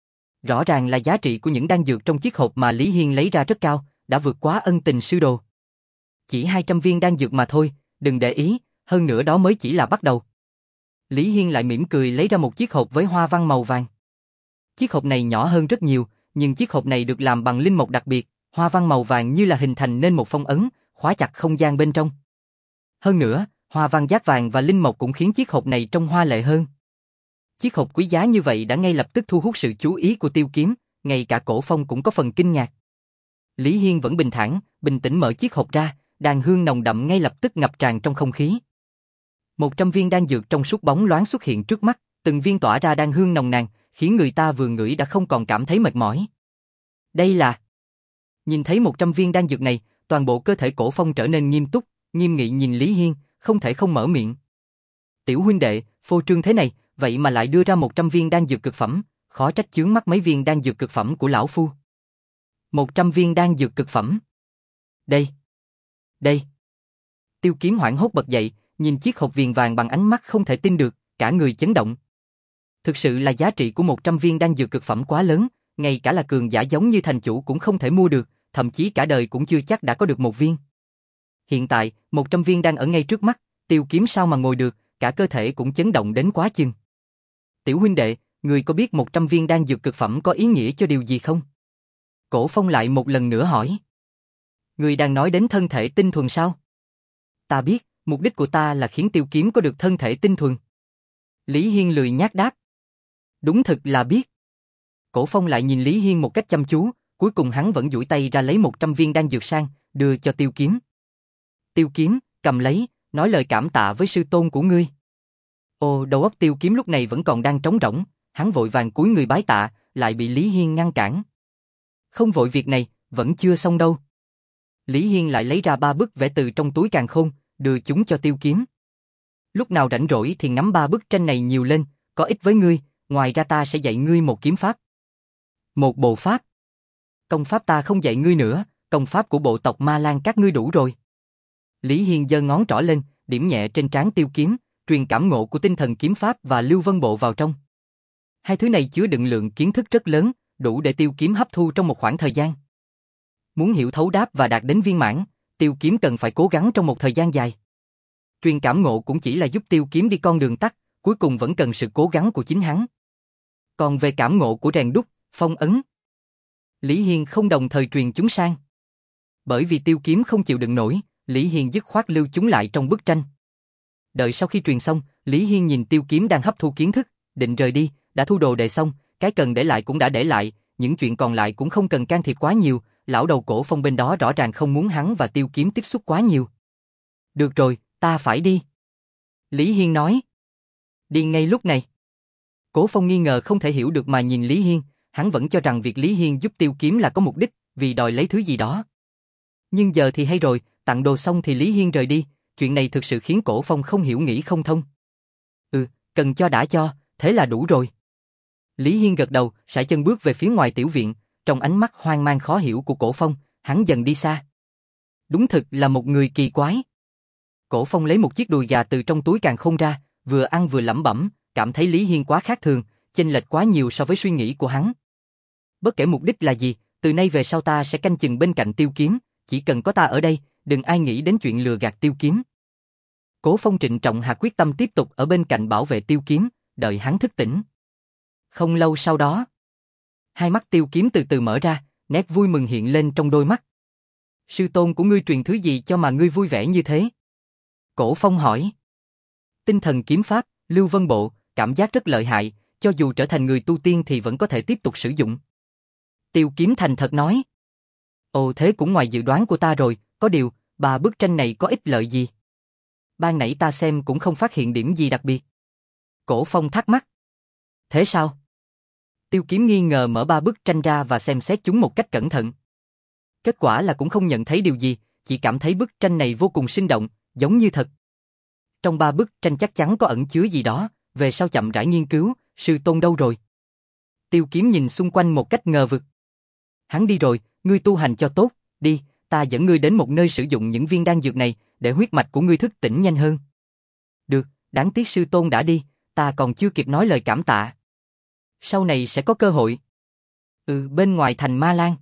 rõ ràng là giá trị của những đan dược trong chiếc hộp mà Lý Hiên lấy ra rất cao, đã vượt quá ân tình sư đồ. Chỉ hai trăm viên đan dược mà thôi, đừng để ý, hơn nữa đó mới chỉ là bắt đầu. Lý Hiên lại mỉm cười lấy ra một chiếc hộp với hoa văn màu vàng. Chiếc hộp này nhỏ hơn rất nhiều, nhưng chiếc hộp này được làm bằng linh mộc đặc biệt, hoa văn màu vàng như là hình thành nên một phong ấn, khóa chặt không gian bên trong. Hơn nữa, hoa văn giác vàng và linh mộc cũng khiến chiếc hộp này trông hoa lệ hơn. Chiếc hộp quý giá như vậy đã ngay lập tức thu hút sự chú ý của Tiêu Kiếm, ngay cả Cổ Phong cũng có phần kinh ngạc. Lý Hiên vẫn bình thản, bình tĩnh mở chiếc hộp ra, đàn hương nồng đậm ngay lập tức ngập tràn trong không khí. Một trăm viên đan dược trong suốt bóng loáng xuất hiện trước mắt, từng viên tỏa ra đan hương nồng nàn, khiến người ta vừa ngửi đã không còn cảm thấy mệt mỏi. Đây là... Nhìn thấy một trăm viên đan dược này, toàn bộ cơ thể Cổ Phong trở nên nghiêm túc, nghiêm nghị nhìn Lý Hiên, không thể không mở miệng. Tiểu huynh đệ, phô trương thế này, vậy mà lại đưa ra một trăm viên đan dược cực phẩm, khó trách chướng mắt mấy viên đan dược cực phẩm của lão phu. một trăm viên đan dược cực phẩm. Đây. Đây. Tiêu Kiếm hoảng hốt bật dậy, nhìn chiếc hộp viền vàng bằng ánh mắt không thể tin được, cả người chấn động. Thực sự là giá trị của một trăm viên đan dược cực phẩm quá lớn, ngay cả là cường giả giống như thành chủ cũng không thể mua được, thậm chí cả đời cũng chưa chắc đã có được một viên. Hiện tại, một trăm viên đang ở ngay trước mắt, Tiêu Kiếm sao mà ngồi được, cả cơ thể cũng chấn động đến quá chừng. Tiểu huynh đệ, người có biết một trăm viên đan dược cực phẩm có ý nghĩa cho điều gì không? Cổ Phong lại một lần nữa hỏi. Người đang nói đến thân thể tinh thuần sao? Ta biết, mục đích của ta là khiến Tiêu Kiếm có được thân thể tinh thuần. Lý Hiên lười nhác đáp. Đúng thực là biết. Cổ Phong lại nhìn Lý Hiên một cách chăm chú, cuối cùng hắn vẫn duỗi tay ra lấy một trăm viên đan dược sang, đưa cho Tiêu Kiếm. Tiêu Kiếm, cầm lấy, nói lời cảm tạ với sư tôn của ngươi. Ồ, đầu óc Tiêu Kiếm lúc này vẫn còn đang trống rỗng, hắn vội vàng cúi người bái tạ, lại bị Lý Hiên ngăn cản. Không vội việc này, vẫn chưa xong đâu. Lý Hiên lại lấy ra ba bức vẽ từ trong túi càn khôn, đưa chúng cho Tiêu Kiếm. Lúc nào rảnh rỗi thì ngắm ba bức tranh này nhiều lên, có ích với ngươi, ngoài ra ta sẽ dạy ngươi một kiếm pháp. Một bộ pháp. Công pháp ta không dạy ngươi nữa, công pháp của bộ tộc Ma Lan các ngươi đủ rồi. Lý Hiên giơ ngón trỏ lên, điểm nhẹ trên trán Tiêu Kiếm, truyền cảm ngộ của tinh thần kiếm pháp và lưu vân bộ vào trong. Hai thứ này chứa đựng lượng kiến thức rất lớn, đủ để Tiêu Kiếm hấp thu trong một khoảng thời gian. Muốn hiểu thấu đáp và đạt đến viên mãn, Tiêu Kiếm cần phải cố gắng trong một thời gian dài. Truyền cảm ngộ cũng chỉ là giúp Tiêu Kiếm đi con đường tắt, cuối cùng vẫn cần sự cố gắng của chính hắn. Còn về cảm ngộ của rèn đúc, phong ấn, Lý Hiên không đồng thời truyền chúng sang. Bởi vì Tiêu Kiếm không chịu đựng nổi, Lý Hiên dứt khoát lưu chúng lại trong bức tranh. Đợi sau khi truyền xong, Lý Hiên nhìn Tiêu Kiếm đang hấp thu kiến thức, định rời đi, đã thu đồ đệ xong, cái cần để lại cũng đã để lại, những chuyện còn lại cũng không cần can thiệp quá nhiều, lão đầu Cổ Phong bên đó rõ ràng không muốn hắn và Tiêu Kiếm tiếp xúc quá nhiều. Được rồi, ta phải đi. Lý Hiên nói. Đi ngay lúc này. Cổ Phong nghi ngờ không thể hiểu được mà nhìn Lý Hiên, hắn vẫn cho rằng việc Lý Hiên giúp Tiêu Kiếm là có mục đích, vì đòi lấy thứ gì đó. Nhưng giờ thì hay rồi, tặng đồ xong thì Lý Hiên rời đi, chuyện này thực sự khiến Cổ Phong không hiểu nghĩ không thông. Ừ, cần cho đã cho, thế là đủ rồi. Lý Hiên gật đầu, sải chân bước về phía ngoài tiểu viện, trong ánh mắt hoang mang khó hiểu của Cổ Phong, hắn dần đi xa. Đúng thực là một người kỳ quái. Cổ Phong lấy một chiếc đùi gà từ trong túi càn khôn ra, vừa ăn vừa lẩm bẩm, cảm thấy Lý Hiên quá khác thường, chênh lệch quá nhiều so với suy nghĩ của hắn. Bất kể mục đích là gì, từ nay về sau ta sẽ canh chừng bên cạnh Tiêu Kiếm, chỉ cần có ta ở đây, đừng ai nghĩ đến chuyện lừa gạt Tiêu Kiếm. Cổ Phong trịnh trọng hạ quyết tâm tiếp tục ở bên cạnh bảo vệ Tiêu Kiếm, đợi hắn thức tỉnh. Không lâu sau đó, hai mắt Tiêu Kiếm từ từ mở ra, nét vui mừng hiện lên trong đôi mắt. Sư tôn của ngươi truyền thứ gì cho mà ngươi vui vẻ như thế? Cổ Phong hỏi. Tinh thần kiếm pháp, Lưu Vân Bộ, cảm giác rất lợi hại, cho dù trở thành người tu tiên thì vẫn có thể tiếp tục sử dụng. Tiêu Kiếm thành thật nói. Ồ, thế cũng ngoài dự đoán của ta rồi, có điều, ba bức tranh này có ích lợi gì? Ban nãy ta xem cũng không phát hiện điểm gì đặc biệt. Cổ Phong thắc mắc. Thế sao? Tiêu Kiếm nghi ngờ mở ba bức tranh ra và xem xét chúng một cách cẩn thận. Kết quả là cũng không nhận thấy điều gì, chỉ cảm thấy bức tranh này vô cùng sinh động, giống như thật. Trong ba bức tranh chắc chắn có ẩn chứa gì đó, về sau chậm rãi nghiên cứu, sư tôn đâu rồi? Tiêu Kiếm nhìn xung quanh một cách ngờ vực. Hắn đi rồi, ngươi tu hành cho tốt, đi, ta dẫn ngươi đến một nơi sử dụng những viên đan dược này, để huyết mạch của ngươi thức tỉnh nhanh hơn. Được, đáng tiếc sư tôn đã đi, ta còn chưa kịp nói lời cảm tạ. Sau này sẽ có cơ hội. Ừ, bên ngoài thành Ma Lan.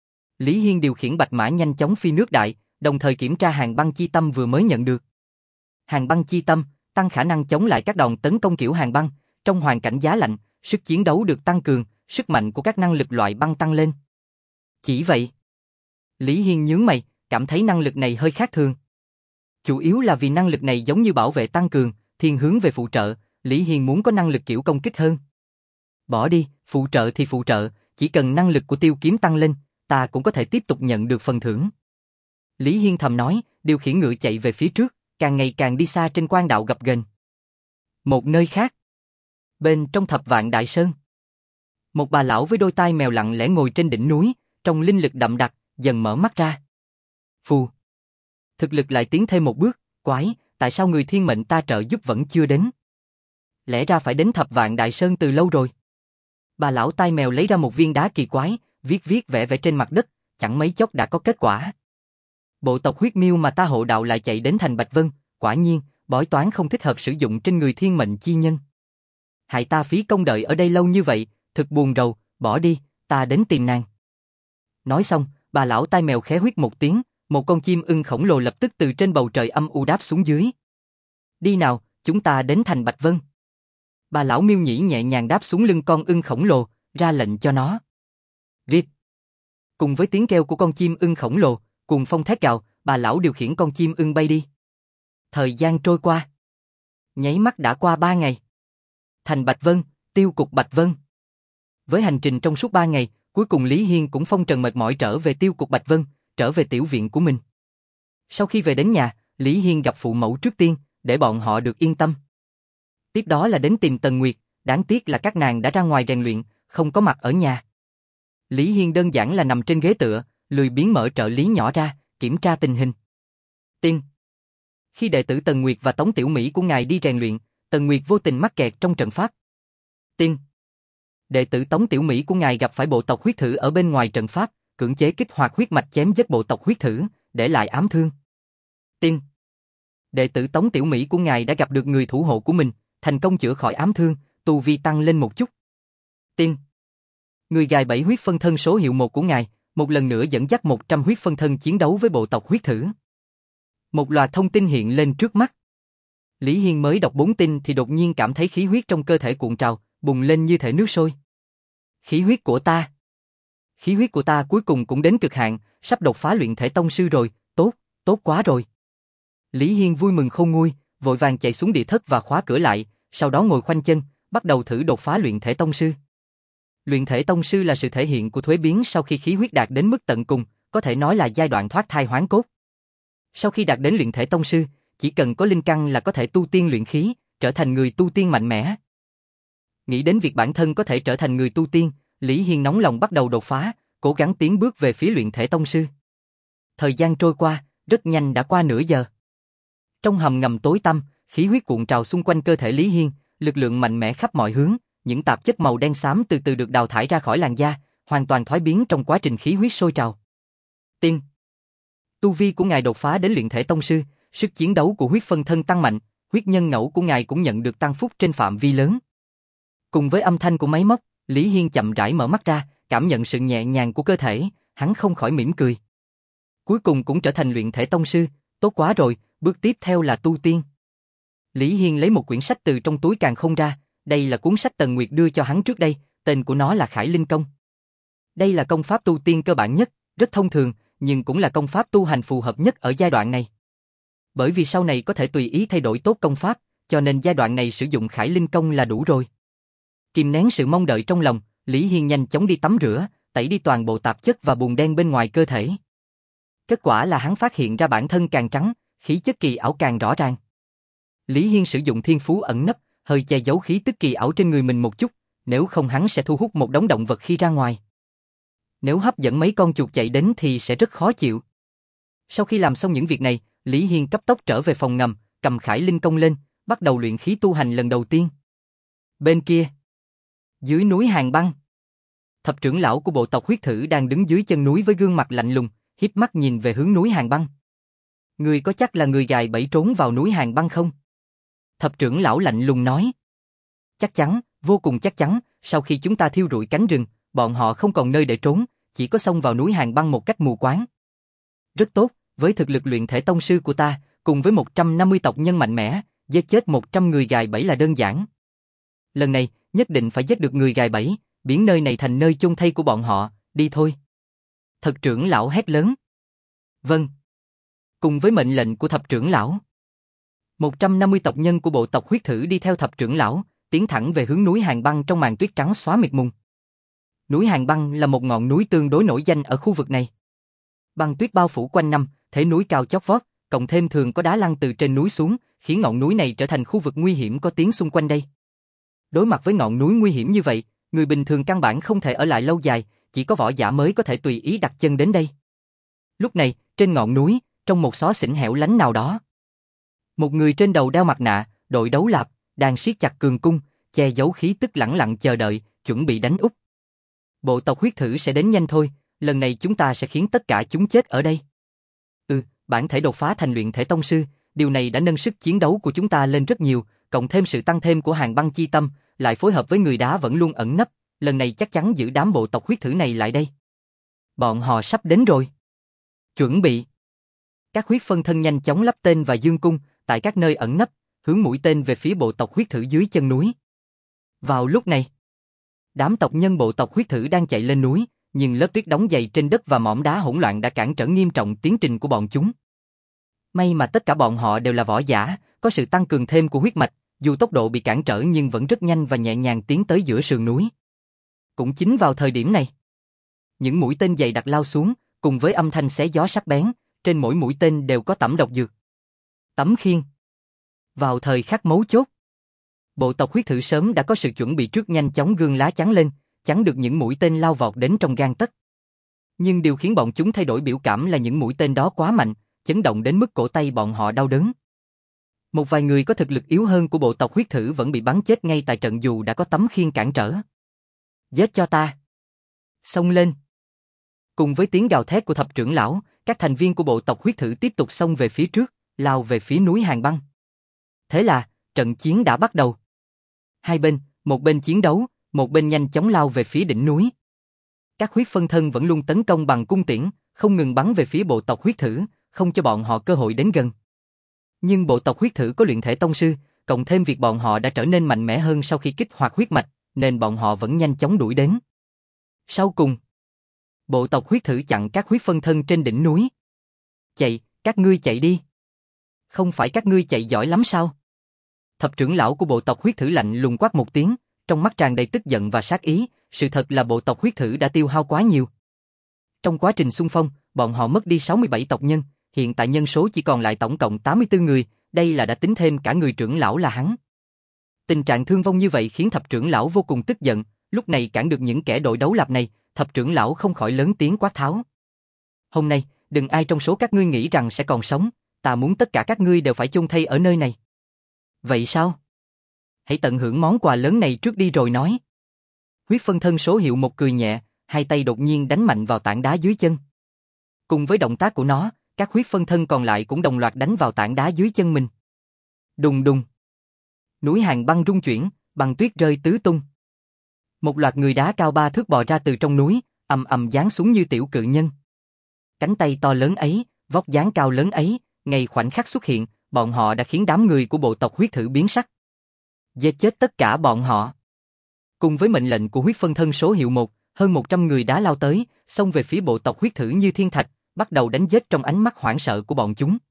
Lý Hiên điều khiển bạch mã nhanh chóng phi nước đại, đồng thời kiểm tra hàng băng chi tâm vừa mới nhận được. Hàng băng chi tâm, tăng khả năng chống lại các đòn tấn công kiểu hàng băng, trong hoàn cảnh giá lạnh, sức chiến đấu được tăng cường, sức mạnh của các năng lực loại băng tăng lên. Chỉ vậy. Lý Hiên nhướng mày, cảm thấy năng lực này hơi khác thường. Chủ yếu là vì năng lực này giống như bảo vệ tăng cường, thiên hướng về phụ trợ, Lý Hiên muốn có năng lực kiểu công kích hơn. Bỏ đi, phụ trợ thì phụ trợ, chỉ cần năng lực của Tiêu Kiếm tăng lên, ta cũng có thể tiếp tục nhận được phần thưởng. Lý Hiên thầm nói, điều khiển ngựa chạy về phía trước, càng ngày càng đi xa trên quan đạo gập ghềnh. Một nơi khác. Bên trong Thập Vạn Đại Sơn. Một bà lão với đôi tai mèo lặng lẽ ngồi trên đỉnh núi, trong linh lực đậm đặc, dần mở mắt ra. Phù. Thực lực lại tiến thêm một bước, quái, tại sao người thiên mệnh ta trợ giúp vẫn chưa đến? Lẽ ra phải đến Thập Vạn Đại Sơn từ lâu rồi. Bà lão tai mèo lấy ra một viên đá kỳ quái, viết viết vẽ vẽ trên mặt đất, chẳng mấy chốc đã có kết quả. Bộ tộc huyết miêu mà ta hộ đạo lại chạy đến thành Bạch Vân, quả nhiên, bói toán không thích hợp sử dụng trên người thiên mệnh chi nhân. Hại ta phí công đợi ở đây lâu như vậy, thực buồn rầu, bỏ đi, ta đến tìm nàng. Nói xong, bà lão tai mèo khẽ huýt một tiếng, một con chim ưng khổng lồ lập tức từ trên bầu trời âm u đáp xuống dưới. Đi nào, chúng ta đến thành Bạch Vân. Bà lão miêu nhĩ nhẹ nhàng đáp xuống lưng con ưng khổng lồ, ra lệnh cho nó. Rít. Cùng với tiếng kêu của con chim ưng khổng lồ, cuồng phong thét gào, bà lão điều khiển con chim ưng bay đi. Thời gian trôi qua. Nháy mắt đã qua ba ngày. Thành Bạch Vân, tiêu cục Bạch Vân. Với hành trình trong suốt ba ngày, cuối cùng Lý Hiên cũng phong trần mệt mỏi trở về tiêu cục Bạch Vân, trở về tiểu viện của mình. Sau khi về đến nhà, Lý Hiên gặp phụ mẫu trước tiên, để bọn họ được yên tâm. Tiếp đó là đến tìm Tần Nguyệt, đáng tiếc là các nàng đã ra ngoài rèn luyện, không có mặt ở nhà. Lý Hiên đơn giản là nằm trên ghế tựa, lười biếng mở trợ lý nhỏ ra, kiểm tra tình hình. Tiên. Khi đệ tử Tần Nguyệt và Tống Tiểu Mỹ của ngài đi rèn luyện, Tần Nguyệt vô tình mắc kẹt trong trận pháp. Tiên. Đệ tử Tống Tiểu Mỹ của ngài gặp phải bộ tộc huyết thử ở bên ngoài trận pháp, cưỡng chế kích hoạt huyết mạch chém giết bộ tộc huyết thử, để lại ám thương. Tiên. Đệ tử Tống Tiểu Mỹ của ngài đã gặp được người thủ hộ của mình, thành công chữa khỏi ám thương, tu vi tăng lên một chút. Tiên. Người gài bẫy huyết phân thân số hiệu một của ngài, một lần nữa dẫn dắt một trăm huyết phân thân chiến đấu với bộ tộc huyết thử. Một loạt thông tin hiện lên trước mắt. Lý Hiên mới đọc bốn tin thì đột nhiên cảm thấy khí huyết trong cơ thể cuộn trào, bùng lên như thể nước sôi. Khí huyết của ta. Khí huyết của ta cuối cùng cũng đến cực hạn, sắp đột phá luyện thể tông sư rồi, tốt, tốt quá rồi. Lý Hiên vui mừng khôn nguôi, vội vàng chạy xuống địa thất và khóa cửa lại, sau đó ngồi khoanh chân, bắt đầu thử đột phá luyện thể tông sư. Luyện thể tông sư là sự thể hiện của thuế biến sau khi khí huyết đạt đến mức tận cùng, có thể nói là giai đoạn thoát thai hoán cốt. Sau khi đạt đến luyện thể tông sư, chỉ cần có linh căn là có thể tu tiên luyện khí, trở thành người tu tiên mạnh mẽ. Nghĩ đến việc bản thân có thể trở thành người tu tiên, Lý Hiên nóng lòng bắt đầu đột phá, cố gắng tiến bước về phía luyện thể tông sư. Thời gian trôi qua, rất nhanh đã qua nửa giờ. Trong hầm ngầm tối tăm, khí huyết cuộn trào xung quanh cơ thể Lý Hiên, lực lượng mạnh mẽ khắp mọi hướng, những tạp chất màu đen xám từ từ được đào thải ra khỏi làn da, hoàn toàn thoái biến trong quá trình khí huyết sôi trào. Tiên. Tu vi của ngài đột phá đến luyện thể tông sư, sức chiến đấu của huyết phân thân tăng mạnh, huyết nhân ngẫu của ngài cũng nhận được tăng phúc trên phạm vi lớn. Cùng với âm thanh của máy móc, Lý Hiên chậm rãi mở mắt ra, cảm nhận sự nhẹ nhàng của cơ thể, hắn không khỏi mỉm cười. Cuối cùng cũng trở thành luyện thể tông sư, tốt quá rồi, bước tiếp theo là tu tiên. Lý Hiên lấy một quyển sách từ trong túi càn khôn ra, đây là cuốn sách Tần Nguyệt đưa cho hắn trước đây, tên của nó là Khải Linh Công. Đây là công pháp tu tiên cơ bản nhất, rất thông thường, nhưng cũng là công pháp tu hành phù hợp nhất ở giai đoạn này. Bởi vì sau này có thể tùy ý thay đổi tốt công pháp, cho nên giai đoạn này sử dụng Khải Linh Công là đủ rồi. Kìm nén sự mong đợi trong lòng, Lý Hiên nhanh chóng đi tắm rửa, tẩy đi toàn bộ tạp chất và bùn đen bên ngoài cơ thể. Kết quả là hắn phát hiện ra bản thân càng trắng, khí chất kỳ ảo càng rõ ràng. Lý Hiên sử dụng thiên phú ẩn nấp, hơi che giấu khí tức kỳ ảo trên người mình một chút, nếu không hắn sẽ thu hút một đống động vật khi ra ngoài. Nếu hấp dẫn mấy con chuột chạy đến thì sẽ rất khó chịu. Sau khi làm xong những việc này, Lý Hiên cấp tốc trở về phòng ngầm, cầm Khải Linh Công lên, bắt đầu luyện khí tu hành lần đầu tiên. Bên kia, dưới núi Hàng Băng, thập trưởng lão của bộ tộc huyết thử đang đứng dưới chân núi với gương mặt lạnh lùng, híp mắt nhìn về hướng núi Hàng Băng. Người có chắc là người gài bẫy trốn vào núi Hàng Băng không? Thập trưởng lão lạnh lùng nói. Chắc chắn, vô cùng chắc chắn, sau khi chúng ta thiêu rụi cánh rừng, bọn họ không còn nơi để trốn, chỉ có xông vào núi Hàng Băng một cách mù quáng. Rất tốt, với thực lực luyện thể tông sư của ta, cùng với một trăm năm mươi tộc nhân mạnh mẽ, giết chết một trăm người gài bẫy là đơn giản. Lần này, nhất định phải giết được người gài bẫy, biến nơi này thành nơi chôn thây của bọn họ, đi thôi. Thập trưởng lão hét lớn. Vâng. Cùng với mệnh lệnh của thập trưởng lão, một trăm năm mươi tộc nhân của bộ tộc huyết thử đi theo thập trưởng lão, tiến thẳng về hướng núi Hàng Băng trong màn tuyết trắng xóa mịt mùng. Núi Hàng Băng là một ngọn núi tương đối nổi danh ở khu vực này. Băng tuyết bao phủ quanh năm, thể núi cao chót vót, cộng thêm thường có đá lăn từ trên núi xuống, khiến ngọn núi này trở thành khu vực nguy hiểm có tiếng xung quanh đây. Đối mặt với ngọn núi nguy hiểm như vậy, người bình thường căn bản không thể ở lại lâu dài, chỉ có võ giả mới có thể tùy ý đặt chân đến đây. Lúc này, trên ngọn núi, trong một xó xỉnh hẻo lánh nào đó, một người trên đầu đeo mặt nạ, đội đấu lạp, đang siết chặt cường cung, che giấu khí tức lẳng lặng chờ đợi, chuẩn bị đánh úp. Bộ tộc huyết thử sẽ đến nhanh thôi, lần này chúng ta sẽ khiến tất cả chúng chết ở đây. Ừ, bản thể đột phá thành luyện thể tông sư, điều này đã nâng sức chiến đấu của chúng ta lên rất nhiều, cộng thêm sự tăng thêm của Hàng Băng chi tâm, lại phối hợp với người đá vẫn luôn ẩn nấp, lần này chắc chắn giữ đám bộ tộc huyết thử này lại đây. Bọn họ sắp đến rồi. Chuẩn bị. Các huyết phân thân nhanh chóng lắp tên và dương cung, tại các nơi ẩn nấp, hướng mũi tên về phía bộ tộc huyết thử dưới chân núi. Vào lúc này, đám tộc nhân bộ tộc huyết thử đang chạy lên núi, nhưng lớp tuyết đóng dày trên đất và mỏm đá hỗn loạn đã cản trở nghiêm trọng tiến trình của bọn chúng. May mà tất cả bọn họ đều là võ giả, có sự tăng cường thêm của huyết mạch, dù tốc độ bị cản trở nhưng vẫn rất nhanh và nhẹ nhàng tiến tới giữa sườn núi. Cũng chính vào thời điểm này, những mũi tên dày đặc lao xuống, cùng với âm thanh xé gió sắc bén, trên mỗi mũi tên đều có tẩm độc dược. Tấm khiên. Vào thời khắc mấu chốt, bộ tộc huyết thử sớm đã có sự chuẩn bị trước, nhanh chóng gương lá chắn lên, chắn được những mũi tên lao vọt đến trong gang tấc. Nhưng điều khiến bọn chúng thay đổi biểu cảm là những mũi tên đó quá mạnh, chấn động đến mức cổ tay bọn họ đau đớn. Một vài người có thực lực yếu hơn của bộ tộc huyết thử vẫn bị bắn chết ngay tại trận dù đã có tấm khiên cản trở. Giết cho ta! Xông lên! Cùng với tiếng gào thét của thập trưởng lão, các thành viên của bộ tộc huyết thử tiếp tục xông về phía trước, lao về phía núi Hàng Băng. Thế là, trận chiến đã bắt đầu. Hai bên, một bên chiến đấu, một bên nhanh chóng lao về phía đỉnh núi. Các huyết phân thân vẫn luôn tấn công bằng cung tiễn, không ngừng bắn về phía bộ tộc huyết thử, không cho bọn họ cơ hội đến gần. Nhưng bộ tộc huyết thử có luyện thể tông sư, cộng thêm việc bọn họ đã trở nên mạnh mẽ hơn sau khi kích hoạt huyết mạch, nên bọn họ vẫn nhanh chóng đuổi đến. Sau cùng, bộ tộc huyết thử chặn các huyết phân thân trên đỉnh núi. Chạy, các ngươi chạy đi. Không phải các ngươi chạy giỏi lắm sao? Thập trưởng lão của bộ tộc huyết thử lạnh lùng quát một tiếng, trong mắt tràn đầy tức giận và sát ý, sự thật là bộ tộc huyết thử đã tiêu hao quá nhiều. Trong quá trình xung phong, bọn họ mất đi sáu mươi bảy tộc nhân, hiện tại nhân số chỉ còn lại tổng cộng tám mươi tư người, đây là đã tính thêm cả người trưởng lão là hắn. Tình trạng thương vong như vậy khiến thập trưởng lão vô cùng tức giận, lúc này cản được những kẻ đội đấu lạp này, thập trưởng lão không khỏi lớn tiếng quát tháo. Hôm nay, đừng ai trong số các ngươi nghĩ rằng sẽ còn sống, ta muốn tất cả các ngươi đều phải chôn thây ở nơi này. Vậy sao? Hãy tận hưởng món quà lớn này trước đi rồi nói. Huyết phân thân số hiệu một cười nhẹ, hai tay đột nhiên đánh mạnh vào tảng đá dưới chân. Cùng với động tác của nó, các huyết phân thân còn lại cũng đồng loạt đánh vào tảng đá dưới chân mình. Đùng đùng. Núi hàng băng rung chuyển, băng tuyết rơi tứ tung. Một loạt người đá cao ba thước bò ra từ trong núi, ầm ầm giáng xuống như tiểu cự nhân. Cánh tay to lớn ấy, vóc dáng cao lớn ấy, ngay khoảnh khắc xuất hiện, bọn họ đã khiến đám người của bộ tộc huyết thử biến sắc. Giết chết tất cả bọn họ. Cùng với mệnh lệnh của huyết phân thân số hiệu một, hơn một trăm người đá lao tới, xông về phía bộ tộc huyết thử như thiên thạch, bắt đầu đánh giết trong ánh mắt hoảng sợ của bọn chúng.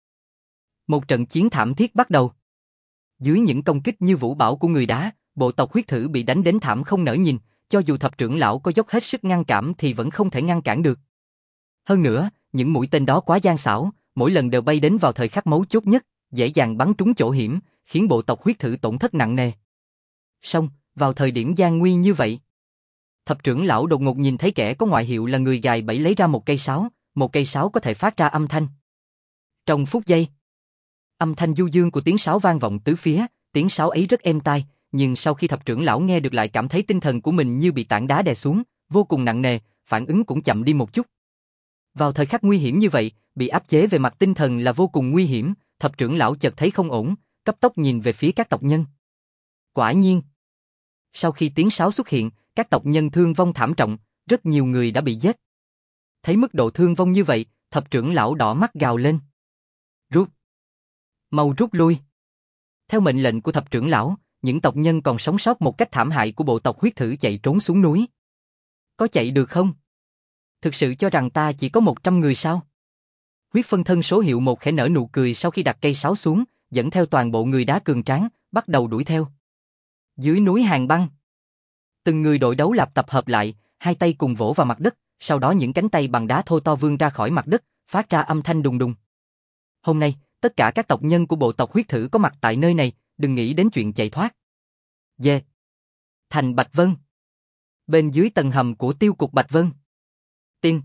Một trận chiến thảm thiết bắt đầu. Dưới những công kích như vũ bão của người đá, bộ tộc huyết thử bị đánh đến thảm không nỡ nhìn, cho dù thập trưởng lão có dốc hết sức ngăn cản thì vẫn không thể ngăn cản được. Hơn nữa, những mũi tên đó quá gian xảo, mỗi lần đều bay đến vào thời khắc mấu chốt nhất, dễ dàng bắn trúng chỗ hiểm, khiến bộ tộc huyết thử tổn thất nặng nề. Song, vào thời điểm gian nguy như vậy, thập trưởng lão đột ngột nhìn thấy kẻ có ngoại hiệu là người gài bẫy lấy ra một cây sáo, một cây sáo có thể phát ra âm thanh. Trong phút giây, âm thanh du dương của tiếng sáo vang vọng tứ phía, tiếng sáo ấy rất êm tai, nhưng sau khi thập trưởng lão nghe được lại cảm thấy tinh thần của mình như bị tảng đá đè xuống, vô cùng nặng nề, phản ứng cũng chậm đi một chút. Vào thời khắc nguy hiểm như vậy, bị áp chế về mặt tinh thần là vô cùng nguy hiểm, thập trưởng lão chợt thấy không ổn, cấp tốc nhìn về phía các tộc nhân. Quả nhiên, sau khi tiếng sáo xuất hiện, các tộc nhân thương vong thảm trọng, rất nhiều người đã bị giết. Thấy mức độ thương vong như vậy, thập trưởng lão đỏ mắt gào lên. Rút! Mau rút lui! Theo mệnh lệnh của thập trưởng lão, những tộc nhân còn sống sót một cách thảm hại của bộ tộc huyết thử chạy trốn xuống núi. Có chạy được không? Thực sự cho rằng ta chỉ có một trăm người sao? Huyết phân thân số hiệu một khẽ nở nụ cười sau khi đặt cây sáo xuống, dẫn theo toàn bộ người đá cường tráng, bắt đầu đuổi theo. Dưới núi hàng băng, từng người đội đấu lạp tập hợp lại, hai tay cùng vỗ vào mặt đất, sau đó những cánh tay bằng đá thô to vươn ra khỏi mặt đất, phát ra âm thanh đùng đùng. Hôm nay, tất cả các tộc nhân của bộ tộc huyết thử có mặt tại nơi này, đừng nghĩ đến chuyện chạy thoát. Dê! Thành Bạch Vân. Bên dưới tầng hầm của tiêu cục Bạch Vân. Tiên!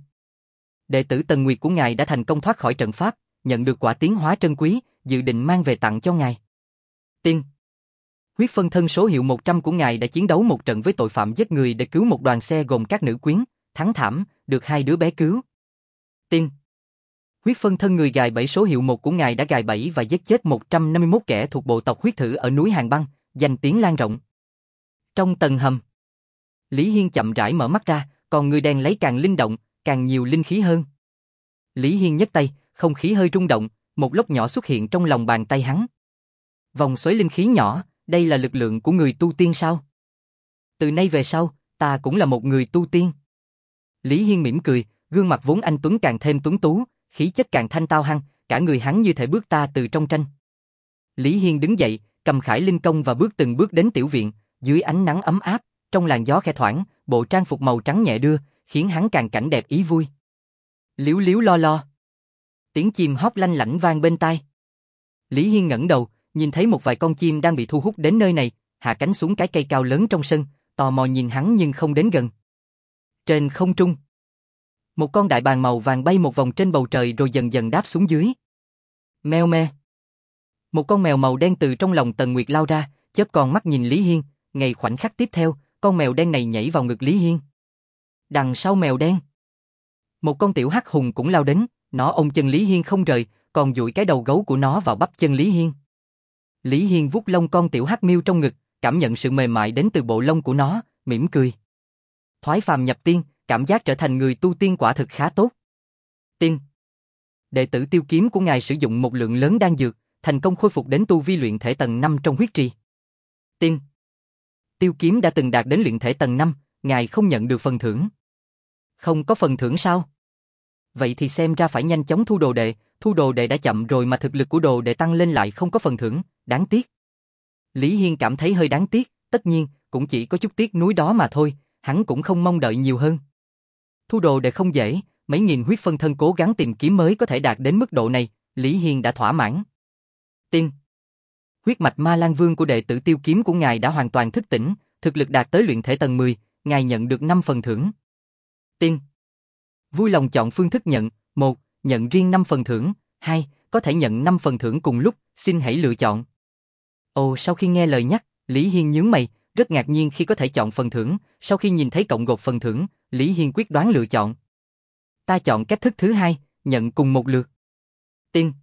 Đệ tử Tần Nguyệt của ngài đã thành công thoát khỏi trận pháp, nhận được quả tiến hóa trân quý, dự định mang về tặng cho ngài. Tiên! Huyết phân thân số hiệu một trăm của ngài đã chiến đấu một trận với tội phạm giết người để cứu một đoàn xe gồm các nữ quyến, thắng thảm, được hai đứa bé cứu. Tiên! Huyết phân thân người gài bẫy số hiệu một của ngài đã gài bẫy và giết chết một trăm năm mươi mốt kẻ thuộc bộ tộc huyết thử ở núi Hàng Băng, danh tiếng lan rộng. Trong tầng hầm, Lý Hiên chậm rãi mở mắt ra, còn người đen lấy càng linh động, càng nhiều linh khí hơn. Lý Hiên nhấc tay, không khí hơi rung động, một lốc nhỏ xuất hiện trong lòng bàn tay hắn. Vòng xoáy linh khí nhỏ, đây là lực lượng của người tu tiên sao? Từ nay về sau, ta cũng là một người tu tiên. Lý Hiên mỉm cười, gương mặt vốn anh tuấn càng thêm tuấn tú, khí chất càng thanh tao hăng, cả người hắn như thể bước ta từ trong tranh. Lý Hiên đứng dậy, cầm khải linh công và bước từng bước đến tiểu viện, dưới ánh nắng ấm áp, trong làn gió khẽ thoảng, bộ trang phục màu trắng nhẹ đưa, khiến hắn càng cảnh đẹp ý vui. Liếu liếu lo lo. Tiếng chim hót lanh lảnh vang bên tai. Lý Hiên ngẩng đầu, nhìn thấy một vài con chim đang bị thu hút đến nơi này, hạ cánh xuống cái cây cao lớn trong sân, tò mò nhìn hắn nhưng không đến gần. Trên không trung, một con đại bàng màu vàng bay một vòng trên bầu trời rồi dần dần đáp xuống dưới. Meo me. Một con mèo màu đen từ trong lòng Tần Nguyệt lao ra, chớp con mắt nhìn Lý Hiên, ngay khoảnh khắc tiếp theo, con mèo đen này nhảy vào ngực Lý Hiên. Đằng sau mèo đen, một con tiểu hắc hùng cũng lao đến, nó ôm chân Lý Hiên không rời, còn dụi cái đầu gấu của nó vào bắp chân Lý Hiên. Lý Hiên vuốt lông con tiểu hắc miêu trong ngực, cảm nhận sự mềm mại đến từ bộ lông của nó, mỉm cười. Thoái phàm nhập tiên, cảm giác trở thành người tu tiên quả thực khá tốt. Tiên. Đệ tử Tiêu Kiếm của ngài sử dụng một lượng lớn đan dược, thành công khôi phục đến tu vi luyện thể tầng năm trong huyết trì. Tiên. Tiêu Kiếm đã từng đạt đến luyện thể tầng năm, ngài không nhận được phần thưởng. Không có phần thưởng sao? Vậy thì xem ra phải nhanh chóng thu đồ đệ, thu đồ đệ đã chậm rồi mà thực lực của đồ đệ tăng lên lại không có phần thưởng, đáng tiếc. Lý Hiên cảm thấy hơi đáng tiếc, tất nhiên, cũng chỉ có chút tiếc nuối đó mà thôi, hắn cũng không mong đợi nhiều hơn. Thu đồ đệ không dễ, mấy nghìn huyết phân thân cố gắng tìm kiếm mới có thể đạt đến mức độ này, Lý Hiên đã thỏa mãn. Tiên. Huyết mạch Ma Lan Vương của đệ tử Tiêu Kiếm của ngài đã hoàn toàn thức tỉnh, thực lực đạt tới luyện thể tầng mười, ngài nhận được năm phần thưởng. Tiên. Vui lòng chọn phương thức nhận, một. Nhận riêng năm phần thưởng, hai. Có thể nhận năm phần thưởng cùng lúc, xin hãy lựa chọn. Ồ, sau khi nghe lời nhắc, Lý Hiên nhướng mày, rất ngạc nhiên khi có thể chọn phần thưởng, sau khi nhìn thấy cộng gộp phần thưởng, Lý Hiên quyết đoán lựa chọn. Ta chọn cách thức thứ hai, nhận cùng một lượt. Tiên.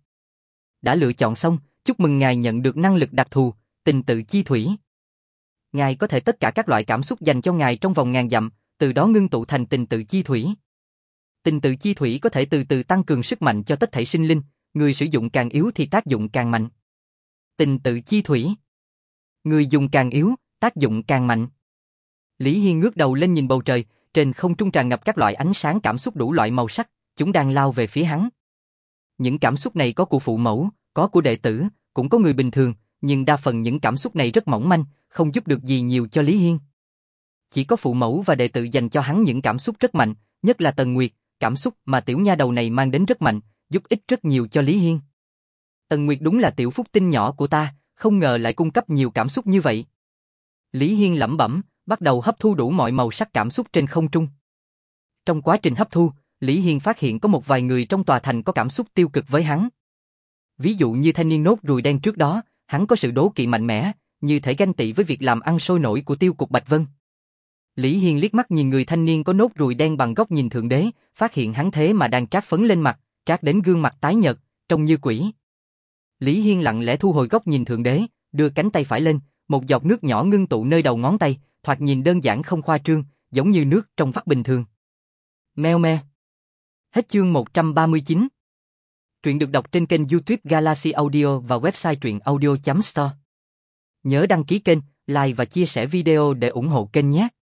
Đã lựa chọn xong, chúc mừng ngài nhận được năng lực đặc thù, tình tự chi thủy. Ngài có thể tất cả các loại cảm xúc dành cho ngài trong vòng ngàn dặm, từ đó ngưng tụ thành tình tự chi thủy. Tình tự chi thủy có thể từ từ tăng cường sức mạnh cho tất thảy sinh linh, người sử dụng càng yếu thì tác dụng càng mạnh. Tình tự chi thủy. Người dùng càng yếu, tác dụng càng mạnh. Lý Hiên ngước đầu lên nhìn bầu trời, trên không trung tràn ngập các loại ánh sáng cảm xúc đủ loại màu sắc, chúng đang lao về phía hắn. Những cảm xúc này có của phụ mẫu, có của đệ tử, cũng có người bình thường, nhưng đa phần những cảm xúc này rất mỏng manh, không giúp được gì nhiều cho Lý Hiên. Chỉ có phụ mẫu và đệ tử dành cho hắn những cảm xúc rất mạnh, nhất là Tần Nguyệt, cảm xúc mà tiểu nha đầu này mang đến rất mạnh, giúp ích rất nhiều cho Lý Hiên. Tần Nguyệt đúng là tiểu phúc tinh nhỏ của ta, không ngờ lại cung cấp nhiều cảm xúc như vậy. Lý Hiên lẩm bẩm, bắt đầu hấp thu đủ mọi màu sắc cảm xúc trên không trung. Trong quá trình hấp thu, Lý Hiên phát hiện có một vài người trong tòa thành có cảm xúc tiêu cực với hắn. Ví dụ như thanh niên nốt ruồi đen trước đó, hắn có sự đố kỵ mạnh mẽ, như thể ganh tị với việc làm ăn sôi nổi của Tiêu Cục Bạch Vân. Lý Hiên liếc mắt nhìn người thanh niên có nốt ruồi đen bằng góc nhìn thượng đế, phát hiện hắn thế mà đang trát phấn lên mặt, trát đến gương mặt tái nhợt, trông như quỷ. Lý Hiên lặng lẽ thu hồi góc nhìn thượng đế, đưa cánh tay phải lên, một giọt nước nhỏ ngưng tụ nơi đầu ngón tay, thoạt nhìn đơn giản không khoa trương, giống như nước trong vắt bình thường. Meo me. Hết chương một trăm ba mươi chín. Truyện được đọc trên kênh YouTube Galaxy Audio và website truyện audio chấm store. Nhớ đăng ký kênh, like và chia sẻ video để ủng hộ kênh nhé.